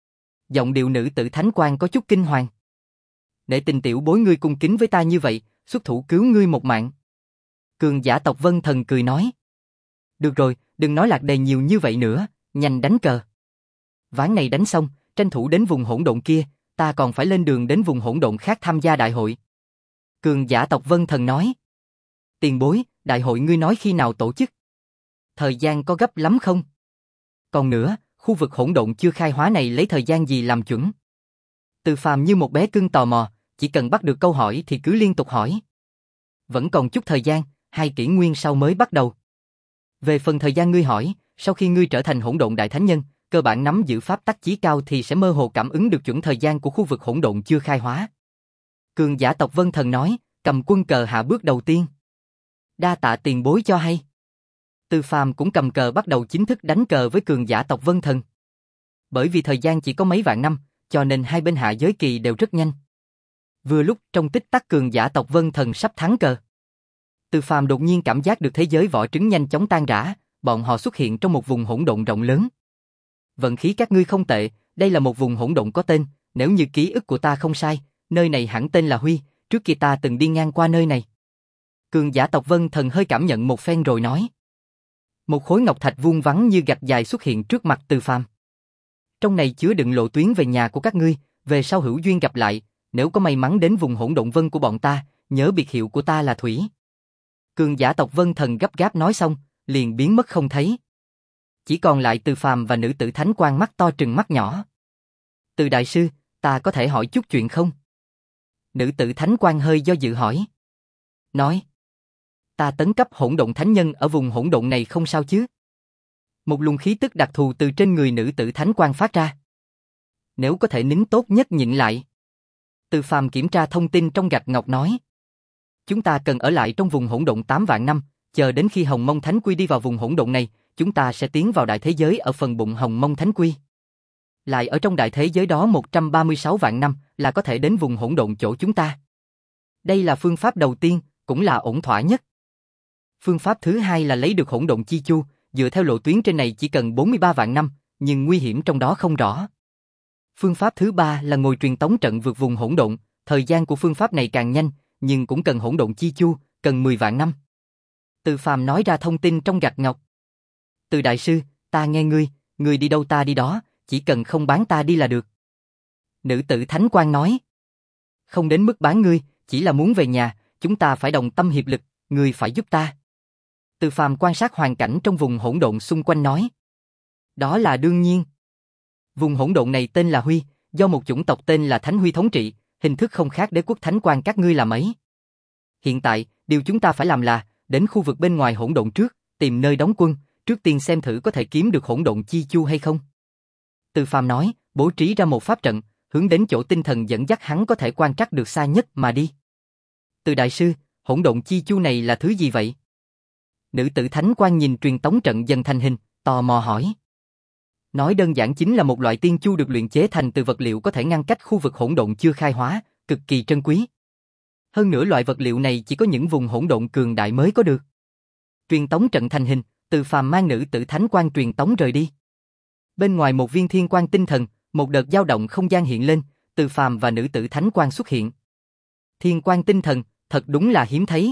Giọng điệu nữ tử thánh quang có chút kinh hoàng. Nể tình tiểu bối ngươi cung kính với ta như vậy, xuất thủ cứu ngươi một mạng. Cường giả tộc Vân Thần cười nói. Được rồi, đừng nói lạc đề nhiều như vậy nữa, nhanh đánh cờ. Ván này đánh xong, tranh thủ đến vùng hỗn độn kia, ta còn phải lên đường đến vùng hỗn độn khác tham gia đại hội. Cường giả tộc Vân Thần nói. Tiền bối, đại hội ngươi nói khi nào tổ chức? Thời gian có gấp lắm không? Còn nữa, khu vực hỗn độn chưa khai hóa này lấy thời gian gì làm chuẩn? Từ Phàm như một bé cưng tò mò, chỉ cần bắt được câu hỏi thì cứ liên tục hỏi. Vẫn còn chút thời gian, hai kỷ nguyên sau mới bắt đầu. Về phần thời gian ngươi hỏi, sau khi ngươi trở thành hỗn độn đại thánh nhân, cơ bản nắm giữ pháp tắc chí cao thì sẽ mơ hồ cảm ứng được chuẩn thời gian của khu vực hỗn độn chưa khai hóa. Cường giả tộc Vân Thần nói, cầm quân cờ hạ bước đầu tiên. Đa tạ tiền bối cho hay. Từ Phàm cũng cầm cờ bắt đầu chính thức đánh cờ với cường giả tộc Vân Thần. Bởi vì thời gian chỉ có mấy vạn năm, cho nên hai bên hạ giới kỳ đều rất nhanh. Vừa lúc trong tích tắc cường giả tộc Vân Thần sắp thắng cờ, Từ Phàm đột nhiên cảm giác được thế giới vỏ trứng nhanh chóng tan rã, bọn họ xuất hiện trong một vùng hỗn độn rộng lớn. Vận khí các ngươi không tệ, đây là một vùng hỗn độn có tên, nếu như ký ức của ta không sai, nơi này hẳn tên là Huy, trước kia ta từng đi ngang qua nơi này. Cường giả tộc Vân Thần hơi cảm nhận một phen rồi nói. Một khối ngọc thạch vuông vắn như gạch dài xuất hiện trước mặt Từ Phàm. Trong này chứa đựng lộ tuyến về nhà của các ngươi, về sau hữu duyên gặp lại, nếu có may mắn đến vùng hỗn độn vân của bọn ta, nhớ biệt hiệu của ta là Thủy. Cường giả tộc Vân Thần gấp gáp nói xong, liền biến mất không thấy. Chỉ còn lại Từ Phàm và nữ tử thánh quang mắt to trừng mắt nhỏ. Từ đại sư, ta có thể hỏi chút chuyện không? Nữ tử thánh quang hơi do dự hỏi. Nói. Ta tấn cấp hỗn độn thánh nhân ở vùng hỗn độn này không sao chứ? Một luồng khí tức đặc thù từ trên người nữ tử thánh quang phát ra. Nếu có thể nín tốt nhất nhịn lại. Từ Phàm kiểm tra thông tin trong gạch ngọc nói. Chúng ta cần ở lại trong vùng hỗn độn tám vạn năm, chờ đến khi Hồng Mông Thánh Quy đi vào vùng hỗn độn này, chúng ta sẽ tiến vào đại thế giới ở phần bụng Hồng Mông Thánh Quy. Lại ở trong đại thế giới đó một trăm ba mươi sáu vạn năm là có thể đến vùng hỗn độn chỗ chúng ta. Đây là phương pháp đầu tiên, cũng là ổn thỏa nhất. Phương pháp thứ hai là lấy được hỗn độn chi chu, dựa theo lộ tuyến trên này chỉ cần bốn mươi ba vạn năm, nhưng nguy hiểm trong đó không rõ. Phương pháp thứ ba là ngồi truyền tống trận vượt vùng hỗn độn, thời gian của phương pháp này càng nhanh, nhưng cũng cần hỗn độn chi chu, cần mười vạn năm. Từ Phàm nói ra thông tin trong gạch ngọc. Từ đại sư, ta nghe ngươi, ngươi đi đâu ta đi đó, chỉ cần không bán ta đi là được. Nữ tử thánh quang nói. Không đến mức bán ngươi, chỉ là muốn về nhà, chúng ta phải đồng tâm hiệp lực, ngươi phải giúp ta. Từ Phàm quan sát hoàn cảnh trong vùng hỗn độn xung quanh nói. Đó là đương nhiên. Vùng hỗn độn này tên là Huy, do một chủng tộc tên là Thánh Huy thống trị, hình thức không khác đế quốc thánh quan các ngươi là mấy. Hiện tại, điều chúng ta phải làm là, đến khu vực bên ngoài hỗn độn trước, tìm nơi đóng quân, trước tiên xem thử có thể kiếm được hỗn độn chi chu hay không. Từ Phàm nói, bố trí ra một pháp trận, hướng đến chỗ tinh thần dẫn dắt hắn có thể quan trắc được xa nhất mà đi. Từ đại sư, hỗn độn chi chu này là thứ gì vậy? Nữ tử thánh quan nhìn truyền tống trận dần thành hình, tò mò hỏi. Nói đơn giản chính là một loại tiên chu được luyện chế thành từ vật liệu có thể ngăn cách khu vực hỗn độn chưa khai hóa, cực kỳ trân quý. Hơn nữa loại vật liệu này chỉ có những vùng hỗn độn cường đại mới có được. Truyền tống trận thành hình, Từ Phàm mang nữ tử thánh quan truyền tống rời đi. Bên ngoài một viên thiên quan tinh thần, một đợt dao động không gian hiện lên, Từ Phàm và nữ tử thánh quan xuất hiện. Thiên quan tinh thần, thật đúng là hiếm thấy.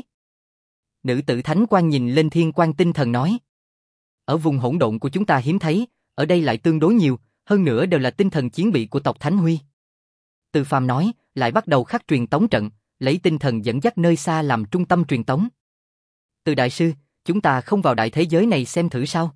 Nữ tử thánh quan nhìn lên thiên quan tinh thần nói. Ở vùng hỗn độn của chúng ta hiếm thấy, ở đây lại tương đối nhiều, hơn nữa đều là tinh thần chiến bị của tộc Thánh Huy. Từ Phàm nói, lại bắt đầu khắc truyền tống trận, lấy tinh thần dẫn dắt nơi xa làm trung tâm truyền tống. Từ đại sư, chúng ta không vào đại thế giới này xem thử sao?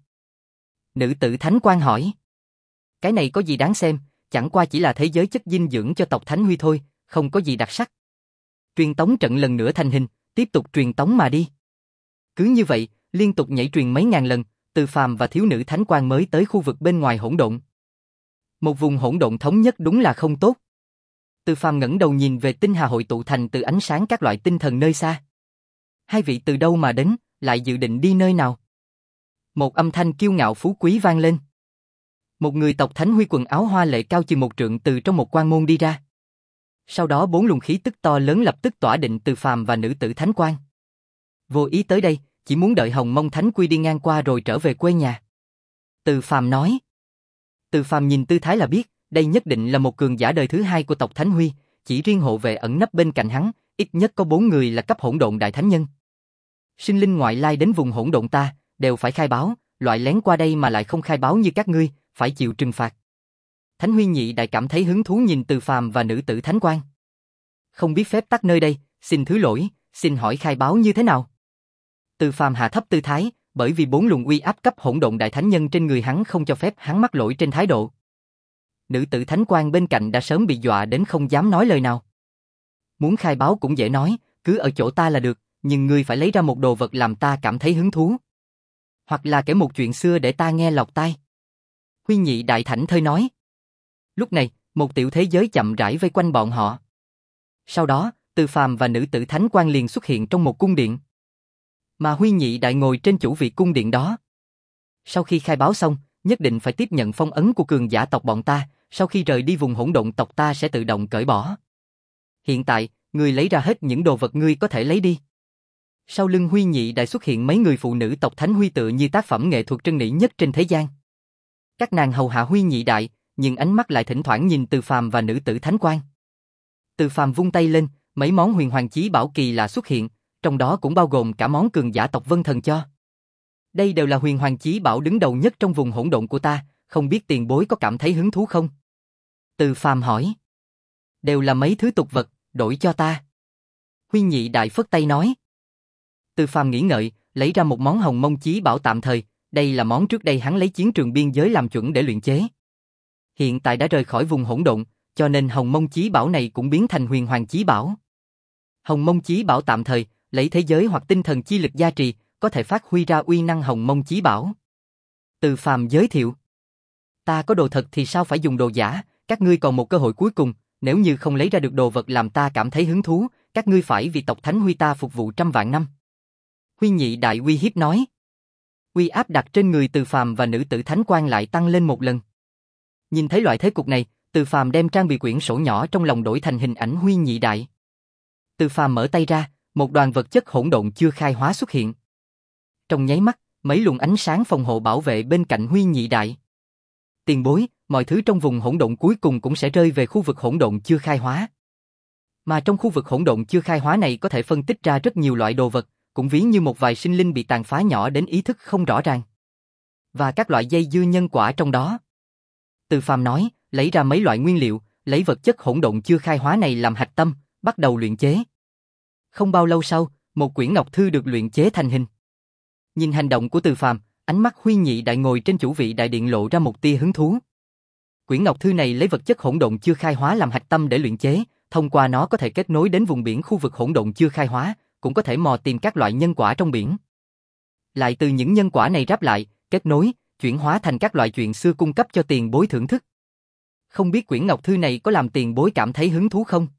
Nữ tử thánh quan hỏi. Cái này có gì đáng xem, chẳng qua chỉ là thế giới chất dinh dưỡng cho tộc Thánh Huy thôi, không có gì đặc sắc. Truyền tống trận lần nữa thành hình, tiếp tục truyền tống mà đi. Cứ như vậy, liên tục nhảy truyền mấy ngàn lần, Từ Phàm và thiếu nữ thánh quan mới tới khu vực bên ngoài hỗn độn. Một vùng hỗn độn thống nhất đúng là không tốt. Từ Phàm ngẩng đầu nhìn về tinh hà hội tụ thành từ ánh sáng các loại tinh thần nơi xa. Hai vị từ đâu mà đến, lại dự định đi nơi nào? Một âm thanh kiêu ngạo phú quý vang lên. Một người tộc Thánh Huy quần áo hoa lệ cao chừng một trượng từ trong một quan môn đi ra. Sau đó bốn luồng khí tức to lớn lập tức tỏa định Từ Phàm và nữ tử thánh quan. Vô ý tới đây, chỉ muốn đợi Hồng Mông Thánh Quy đi ngang qua rồi trở về quê nhà. Từ Phàm nói. Từ Phàm nhìn tư thái là biết, đây nhất định là một cường giả đời thứ hai của tộc Thánh Huy, chỉ riêng hộ vệ ẩn nấp bên cạnh hắn, ít nhất có bốn người là cấp hỗn độn đại thánh nhân. Sinh linh ngoại lai đến vùng hỗn độn ta, đều phải khai báo, loại lén qua đây mà lại không khai báo như các ngươi, phải chịu trừng phạt. Thánh Huy nhị đại cảm thấy hứng thú nhìn Từ Phàm và nữ tử thánh quan. Không biết phép tắc nơi đây, xin thứ lỗi, xin hỏi khai báo như thế nào? Từ Phàm hạ thấp tư thái, bởi vì bốn luồng uy áp cấp hỗn độn đại thánh nhân trên người hắn không cho phép hắn mắc lỗi trên thái độ. Nữ tử thánh quan bên cạnh đã sớm bị dọa đến không dám nói lời nào. Muốn khai báo cũng dễ nói, cứ ở chỗ ta là được, nhưng ngươi phải lấy ra một đồ vật làm ta cảm thấy hứng thú. Hoặc là kể một chuyện xưa để ta nghe lọt tai. Huy nhị đại thảnh thơi nói. Lúc này, một tiểu thế giới chậm rãi vây quanh bọn họ. Sau đó, Từ Phàm và nữ tử thánh quan liền xuất hiện trong một cung điện. Mà Huy nhị đại ngồi trên chủ vị cung điện đó. Sau khi khai báo xong, nhất định phải tiếp nhận phong ấn của cường giả tộc bọn ta, sau khi rời đi vùng hỗn độn tộc ta sẽ tự động cởi bỏ. Hiện tại, ngươi lấy ra hết những đồ vật ngươi có thể lấy đi. Sau lưng Huy nhị đại xuất hiện mấy người phụ nữ tộc Thánh Huy tựa như tác phẩm nghệ thuật trân nỉ nhất trên thế gian. Các nàng hầu hạ Huy nhị đại, nhưng ánh mắt lại thỉnh thoảng nhìn Từ Phàm và nữ tử thánh quan. Từ Phàm vung tay lên, mấy món huyền hoàng chí bảo kỳ lạ xuất hiện, trong đó cũng bao gồm cả món cường giả tộc Vân Thần cho. Đây đều là huyền hoàng chí bảo đứng đầu nhất trong vùng hỗn độn của ta, không biết tiền bối có cảm thấy hứng thú không? Từ Phàm hỏi. Đều là mấy thứ tục vật, đổi cho ta. Huy nhị đại phất tay nói. Từ Phàm nghĩ ngợi, lấy ra một món hồng mông chí bảo tạm thời, đây là món trước đây hắn lấy chiến trường biên giới làm chuẩn để luyện chế. Hiện tại đã rời khỏi vùng hỗn độn, cho nên hồng mông chí bảo này cũng biến thành huyền hoàng chí bảo. Hồng mông chí bảo tạm thời, lấy thế giới hoặc tinh thần chi lực gia trì, có thể phát huy ra uy năng hồng mông chí bảo. Từ Phàm giới thiệu. Ta có đồ thật thì sao phải dùng đồ giả, các ngươi còn một cơ hội cuối cùng, nếu như không lấy ra được đồ vật làm ta cảm thấy hứng thú, các ngươi phải vì tộc Thánh Huy ta phục vụ trăm vạn năm. Huy nhị đại uy hiếp nói. Uy áp đặt trên người Từ Phàm và nữ tử thánh quan lại tăng lên một lần. Nhìn thấy loại thế cục này, Từ Phàm đem trang bị quyển sổ nhỏ trong lòng đổi thành hình ảnh Huy nhị đại. Từ Phàm mở tay ra, một đoàn vật chất hỗn độn chưa khai hóa xuất hiện. Trong nháy mắt, mấy luồng ánh sáng phòng hộ bảo vệ bên cạnh Huy nhị đại. Tiền bối, mọi thứ trong vùng hỗn độn cuối cùng cũng sẽ rơi về khu vực hỗn độn chưa khai hóa. Mà trong khu vực hỗn độn chưa khai hóa này có thể phân tích ra rất nhiều loại đồ vật, cũng ví như một vài sinh linh bị tàn phá nhỏ đến ý thức không rõ ràng. Và các loại dây dưa nhân quả trong đó. Từ Phàm nói, lấy ra mấy loại nguyên liệu, lấy vật chất hỗn độn chưa khai hóa này làm hạch tâm, bắt đầu luyện chế. Không bao lâu sau, một quyển ngọc thư được luyện chế thành hình. Nhìn hành động của Từ Phàm, ánh mắt Huy Nhị Đại ngồi trên chủ vị đại điện lộ ra một tia hứng thú. Quyển ngọc thư này lấy vật chất hỗn độn chưa khai hóa làm hạch tâm để luyện chế, thông qua nó có thể kết nối đến vùng biển khu vực hỗn độn chưa khai hóa, cũng có thể mò tìm các loại nhân quả trong biển. Lại từ những nhân quả này ráp lại, kết nối, chuyển hóa thành các loại chuyện xưa cung cấp cho tiền bối thưởng thức. Không biết quyển ngọc thư này có làm tiền bối cảm thấy hứng thú không?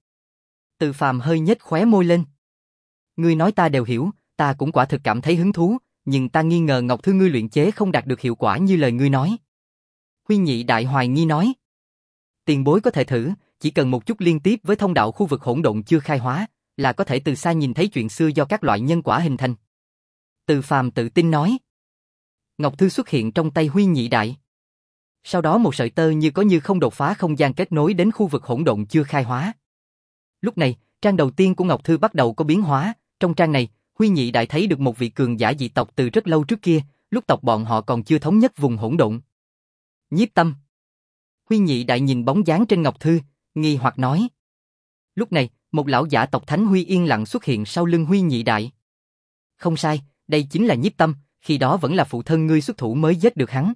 Từ Phàm hơi nhếch khóe môi lên. Ngươi nói ta đều hiểu, ta cũng quả thực cảm thấy hứng thú, nhưng ta nghi ngờ ngọc thư ngươi luyện chế không đạt được hiệu quả như lời ngươi nói. Huy Nhị Đại hoài nghi nói. Tiền bối có thể thử, chỉ cần một chút liên tiếp với thông đạo khu vực hỗn độn chưa khai hóa, là có thể từ xa nhìn thấy chuyện xưa do các loại nhân quả hình thành. Từ Phàm tự tin nói. Ngọc thư xuất hiện trong tay Huy Nhị Đại. Sau đó một sợi tơ như có như không đột phá không gian kết nối đến khu vực hỗn độn chưa khai hóa. Lúc này, trang đầu tiên của Ngọc thư bắt đầu có biến hóa, trong trang này, Huy Nhị Đại thấy được một vị cường giả dị tộc từ rất lâu trước kia, lúc tộc bọn họ còn chưa thống nhất vùng hỗn độn. Nhiếp Tâm. Huy Nhị Đại nhìn bóng dáng trên ngọc thư, nghi hoặc nói. Lúc này, một lão giả tộc Thánh Huy yên lặng xuất hiện sau lưng Huy Nhị Đại. Không sai, đây chính là Nhiếp Tâm, khi đó vẫn là phụ thân ngươi xuất thủ mới giết được hắn.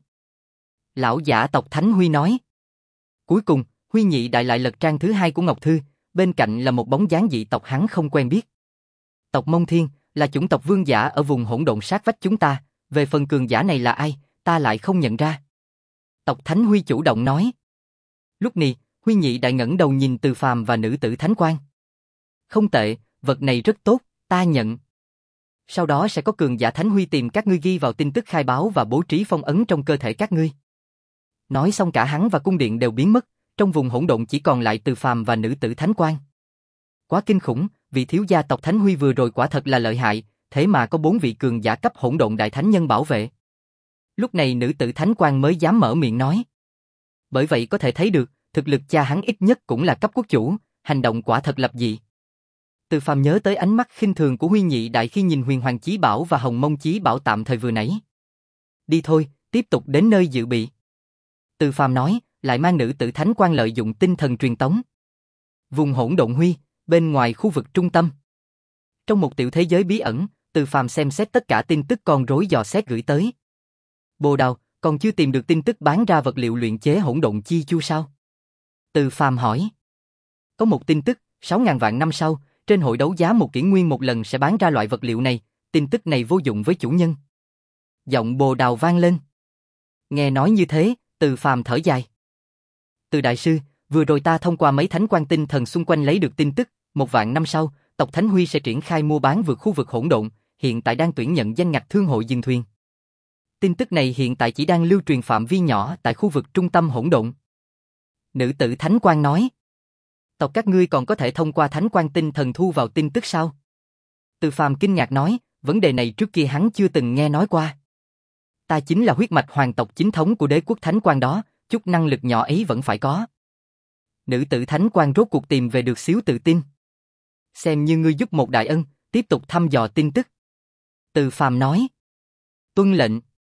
Lão giả tộc Thánh Huy nói. Cuối cùng, Huy Nhị Đại lại lật trang thứ hai của ngọc thư, bên cạnh là một bóng dáng dị tộc hắn không quen biết. Tộc Mông Thiên, là chủng tộc vương giả ở vùng hỗn độn sát vách chúng ta, về phần cường giả này là ai, ta lại không nhận ra. Tộc Thánh Huy chủ động nói. Lúc này, Huy Nhị Đại ngẩng đầu nhìn Từ Phàm và nữ tử Thánh Quang. Không tệ, vật này rất tốt, ta nhận. Sau đó sẽ có cường giả Thánh Huy tìm các ngươi ghi vào tin tức khai báo và bố trí phong ấn trong cơ thể các ngươi. Nói xong cả hắn và cung điện đều biến mất, trong vùng hỗn độn chỉ còn lại Từ Phàm và nữ tử Thánh Quang. Quá kinh khủng, vị thiếu gia tộc Thánh Huy vừa rồi quả thật là lợi hại, thế mà có bốn vị cường giả cấp hỗn độn đại thánh nhân bảo vệ. Lúc này nữ tử Thánh Quang mới dám mở miệng nói. Bởi vậy có thể thấy được, thực lực cha hắn ít nhất cũng là cấp quốc chủ, hành động quả thật lập dị. Từ Phàm nhớ tới ánh mắt khinh thường của Huy Nhị Đại khi nhìn Huyền Hoàng Chí Bảo và Hồng Mông Chí Bảo tạm thời vừa nãy. Đi thôi, tiếp tục đến nơi dự bị. Từ Phàm nói, lại mang nữ tử Thánh Quang lợi dụng tinh thần truyền tống. Vùng hỗn độn huy, bên ngoài khu vực trung tâm. Trong một tiểu thế giới bí ẩn, Từ Phàm xem xét tất cả tin tức con rối dò xét gửi tới. Bồ Đào, còn chưa tìm được tin tức bán ra vật liệu luyện chế hỗn độn chi chu sao? Từ Phàm hỏi. Có một tin tức, sáu ngàn vạn năm sau, trên hội đấu giá một kỷ nguyên một lần sẽ bán ra loại vật liệu này, tin tức này vô dụng với chủ nhân. Giọng Bồ Đào vang lên. Nghe nói như thế, Từ Phàm thở dài. Từ đại sư, vừa rồi ta thông qua mấy thánh quan tinh thần xung quanh lấy được tin tức, một vạn năm sau, tộc Thánh Huy sẽ triển khai mua bán vượt khu vực hỗn độn, hiện tại đang tuyển nhận danh ngạch thương hội dừng thuyền. Tin tức này hiện tại chỉ đang lưu truyền phạm vi nhỏ tại khu vực trung tâm hỗn độn. Nữ tử Thánh Quang nói. Tộc các ngươi còn có thể thông qua thánh quan tinh thần thu vào tin tức sao? Từ Phàm kinh ngạc nói, vấn đề này trước kia hắn chưa từng nghe nói qua. Ta chính là huyết mạch hoàng tộc chính thống của đế quốc Thánh Quang đó, chút năng lực nhỏ ấy vẫn phải có. Nữ tử Thánh Quang rốt cuộc tìm về được xíu tự tin. Xem như ngươi giúp một đại ân, tiếp tục thăm dò tin tức. Từ Phàm nói. Tuân lệnh.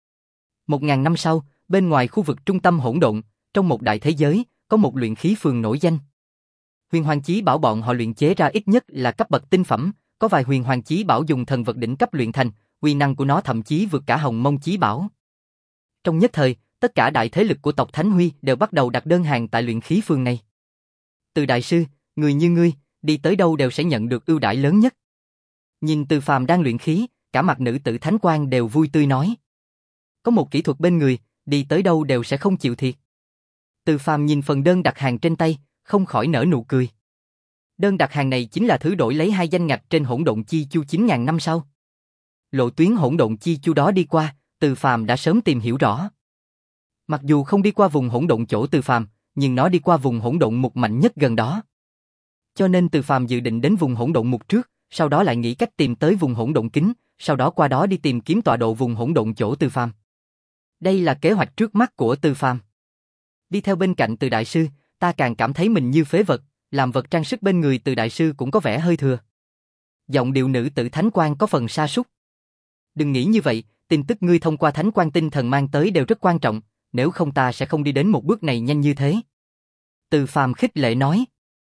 Một ngàn năm sau, bên ngoài khu vực trung tâm hỗn độn, trong một đại thế giới, có một luyện khí phường nổi danh. Huyền Hoàng Chí Bảo bọn họ luyện chế ra ít nhất là cấp bậc tinh phẩm, có vài Huyền Hoàng Chí Bảo dùng thần vật đỉnh cấp luyện thành, uy năng của nó thậm chí vượt cả Hồng Mông Chí Bảo. Trong nhất thời, tất cả đại thế lực của tộc Thánh Huy đều bắt đầu đặt đơn hàng tại luyện khí phường này. Từ đại sư, người như ngươi, đi tới đâu đều sẽ nhận được ưu đãi lớn nhất. Nhìn Từ Phàm đang luyện khí, cả mặt nữ tử Thánh Quang đều vui tươi nói. Có một kỹ thuật bên người, đi tới đâu đều sẽ không chịu thiệt. Từ Phàm nhìn phần đơn đặt hàng trên tay, không khỏi nở nụ cười. Đơn đặt hàng này chính là thứ đổi lấy hai danh ngạch trên hỗn độn chi chu chín ngàn năm sau. Lộ tuyến hỗn độn chi chu đó đi qua, Từ Phàm đã sớm tìm hiểu rõ. Mặc dù không đi qua vùng hỗn độn chỗ Từ Phàm, nhưng nó đi qua vùng hỗn độn mục mạnh nhất gần đó. Cho nên Từ Phàm dự định đến vùng hỗn độn mục trước, sau đó lại nghĩ cách tìm tới vùng hỗn độn kính, sau đó qua đó đi tìm kiếm tọa độ vùng hỗn độn chỗ Từ Phàm. Đây là kế hoạch trước mắt của Từ Phàm. Đi theo bên cạnh Từ đại sư, ta càng cảm thấy mình như phế vật, làm vật trang sức bên người Từ đại sư cũng có vẻ hơi thừa. Giọng điệu nữ tử Thánh Quang có phần sa sút. Đừng nghĩ như vậy, tin tức ngươi thông qua thánh quan tinh thần mang tới đều rất quan trọng, nếu không ta sẽ không đi đến một bước này nhanh như thế. Từ Phàm khích lệ nói.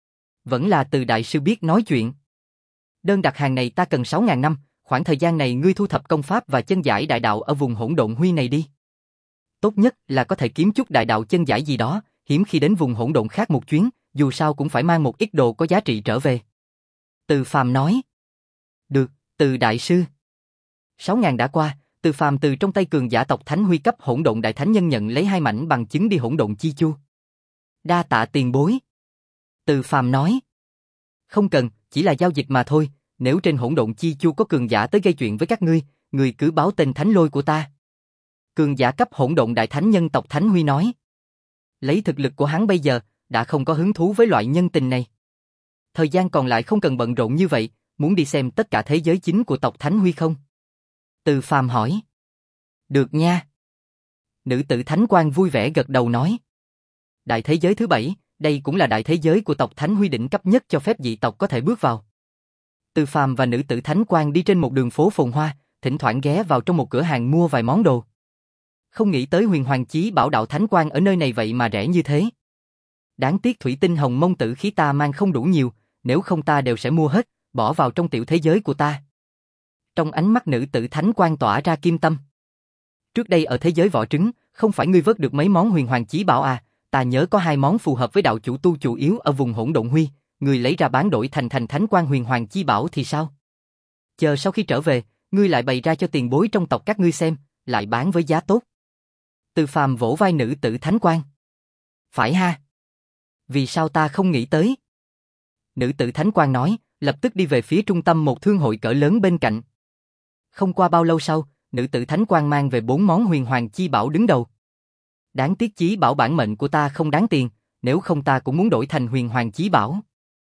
Vẫn là Từ đại sư biết nói chuyện. Đơn đặt hàng này ta cần sáu ngàn năm, khoảng thời gian này ngươi thu thập công pháp và chân giải đại đạo ở vùng hỗn độn huy này đi. Tốt nhất là có thể kiếm chút đại đạo chân giải gì đó, hiếm khi đến vùng hỗn độn khác một chuyến, dù sao cũng phải mang một ít đồ có giá trị trở về. Từ Phàm nói. Được, Từ đại sư. Sáu ngàn đã qua, Từ Phàm từ trong tay cường giả tộc Thánh Huy cấp hỗn độn đại thánh nhân nhận lấy hai mảnh bằng chứng đi hỗn độn chi chu. Đa tạ tiền bối. Từ Phàm nói. Không cần, chỉ là giao dịch mà thôi, nếu trên hỗn độn chi chu có cường giả tới gây chuyện với các ngươi, ngươi cứ báo tên Thánh Lôi của ta. Cường giả cấp hỗn độn đại thánh nhân tộc Thánh Huy nói. Lấy thực lực của hắn bây giờ, đã không có hứng thú với loại nhân tình này. Thời gian còn lại không cần bận rộn như vậy, muốn đi xem tất cả thế giới chính của tộc Thánh Huy không? Từ Phàm hỏi. Được nha. Nữ tử Thánh Quang vui vẻ gật đầu nói. Đại thế giới thứ bảy, đây cũng là đại thế giới của tộc Thánh Huy đỉnh cấp nhất cho phép dị tộc có thể bước vào. Từ Phàm và nữ tử Thánh Quang đi trên một đường phố phồn hoa, thỉnh thoảng ghé vào trong một cửa hàng mua vài món đồ. Không nghĩ tới huyền hoàng chí bảo đạo Thánh Quang ở nơi này vậy mà rẻ như thế. Đáng tiếc thủy tinh hồng mông tử khí ta mang không đủ nhiều, nếu không ta đều sẽ mua hết, bỏ vào trong tiểu thế giới của ta. Trong ánh mắt nữ tử Thánh Quang tỏa ra kim tâm. Trước đây ở thế giới vỏ trứng, không phải ngươi vớt được mấy món huyền hoàng chí bảo à, ta nhớ có hai món phù hợp với đạo chủ tu chủ yếu ở vùng hỗn độn huy, ngươi lấy ra bán đổi thành thành Thánh Quang huyền hoàng chí bảo thì sao? Chờ sau khi trở về, ngươi lại bày ra cho tiền bối trong tộc các ngươi xem, lại bán với giá tốt. Từ Phàm vỗ vai nữ tử Thánh Quang. Phải ha? Vì sao ta không nghĩ tới? Nữ tử Thánh Quang nói, lập tức đi về phía trung tâm một thương hội cỡ lớn bên cạnh. Không qua bao lâu sau, nữ tử Thánh Quang mang về bốn món huyền hoàng chi bảo đứng đầu. Đáng tiếc chí bảo bản mệnh của ta không đáng tiền, nếu không ta cũng muốn đổi thành huyền hoàng chí bảo.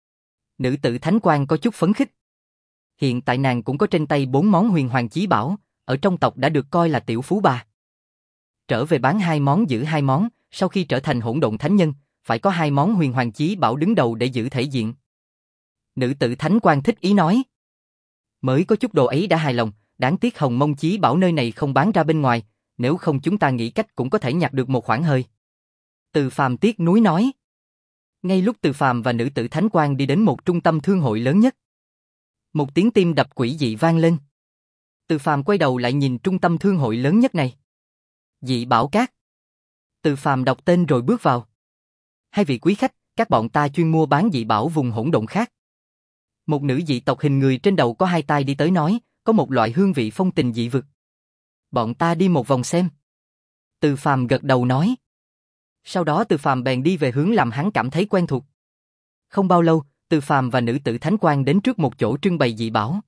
Nữ tử Thánh Quang có chút phấn khích. Hiện tại nàng cũng có trên tay bốn món huyền hoàng chí bảo, ở trong tộc đã được coi là tiểu phú bà. Trở về bán hai món giữ hai món, sau khi trở thành hỗn độn thánh nhân, phải có hai món huyền hoàng chí bảo đứng đầu để giữ thể diện. Nữ tử Thánh Quang thích ý nói. Mới có chút đồ ấy đã hài lòng, đáng tiếc hồng mông chí bảo nơi này không bán ra bên ngoài, nếu không chúng ta nghĩ cách cũng có thể nhặt được một khoản hơi. Từ Phàm tiếc nuối nói. Ngay lúc Từ Phàm và nữ tử Thánh Quang đi đến một trung tâm thương hội lớn nhất, một tiếng tim đập quỷ dị vang lên. Từ Phàm quay đầu lại nhìn trung tâm thương hội lớn nhất này. Dị bảo các. Từ Phàm đọc tên rồi bước vào. Hai vị quý khách, các bọn ta chuyên mua bán dị bảo vùng hỗn độn khác. Một nữ dị tộc hình người trên đầu có hai tai đi tới nói, có một loại hương vị phong tình dị vực. Bọn ta đi một vòng xem. Từ Phàm gật đầu nói. Sau đó Từ Phàm bèn đi về hướng làm hắn cảm thấy quen thuộc. Không bao lâu, Từ Phàm và nữ tử Thánh Quang đến trước một chỗ trưng bày dị bảo.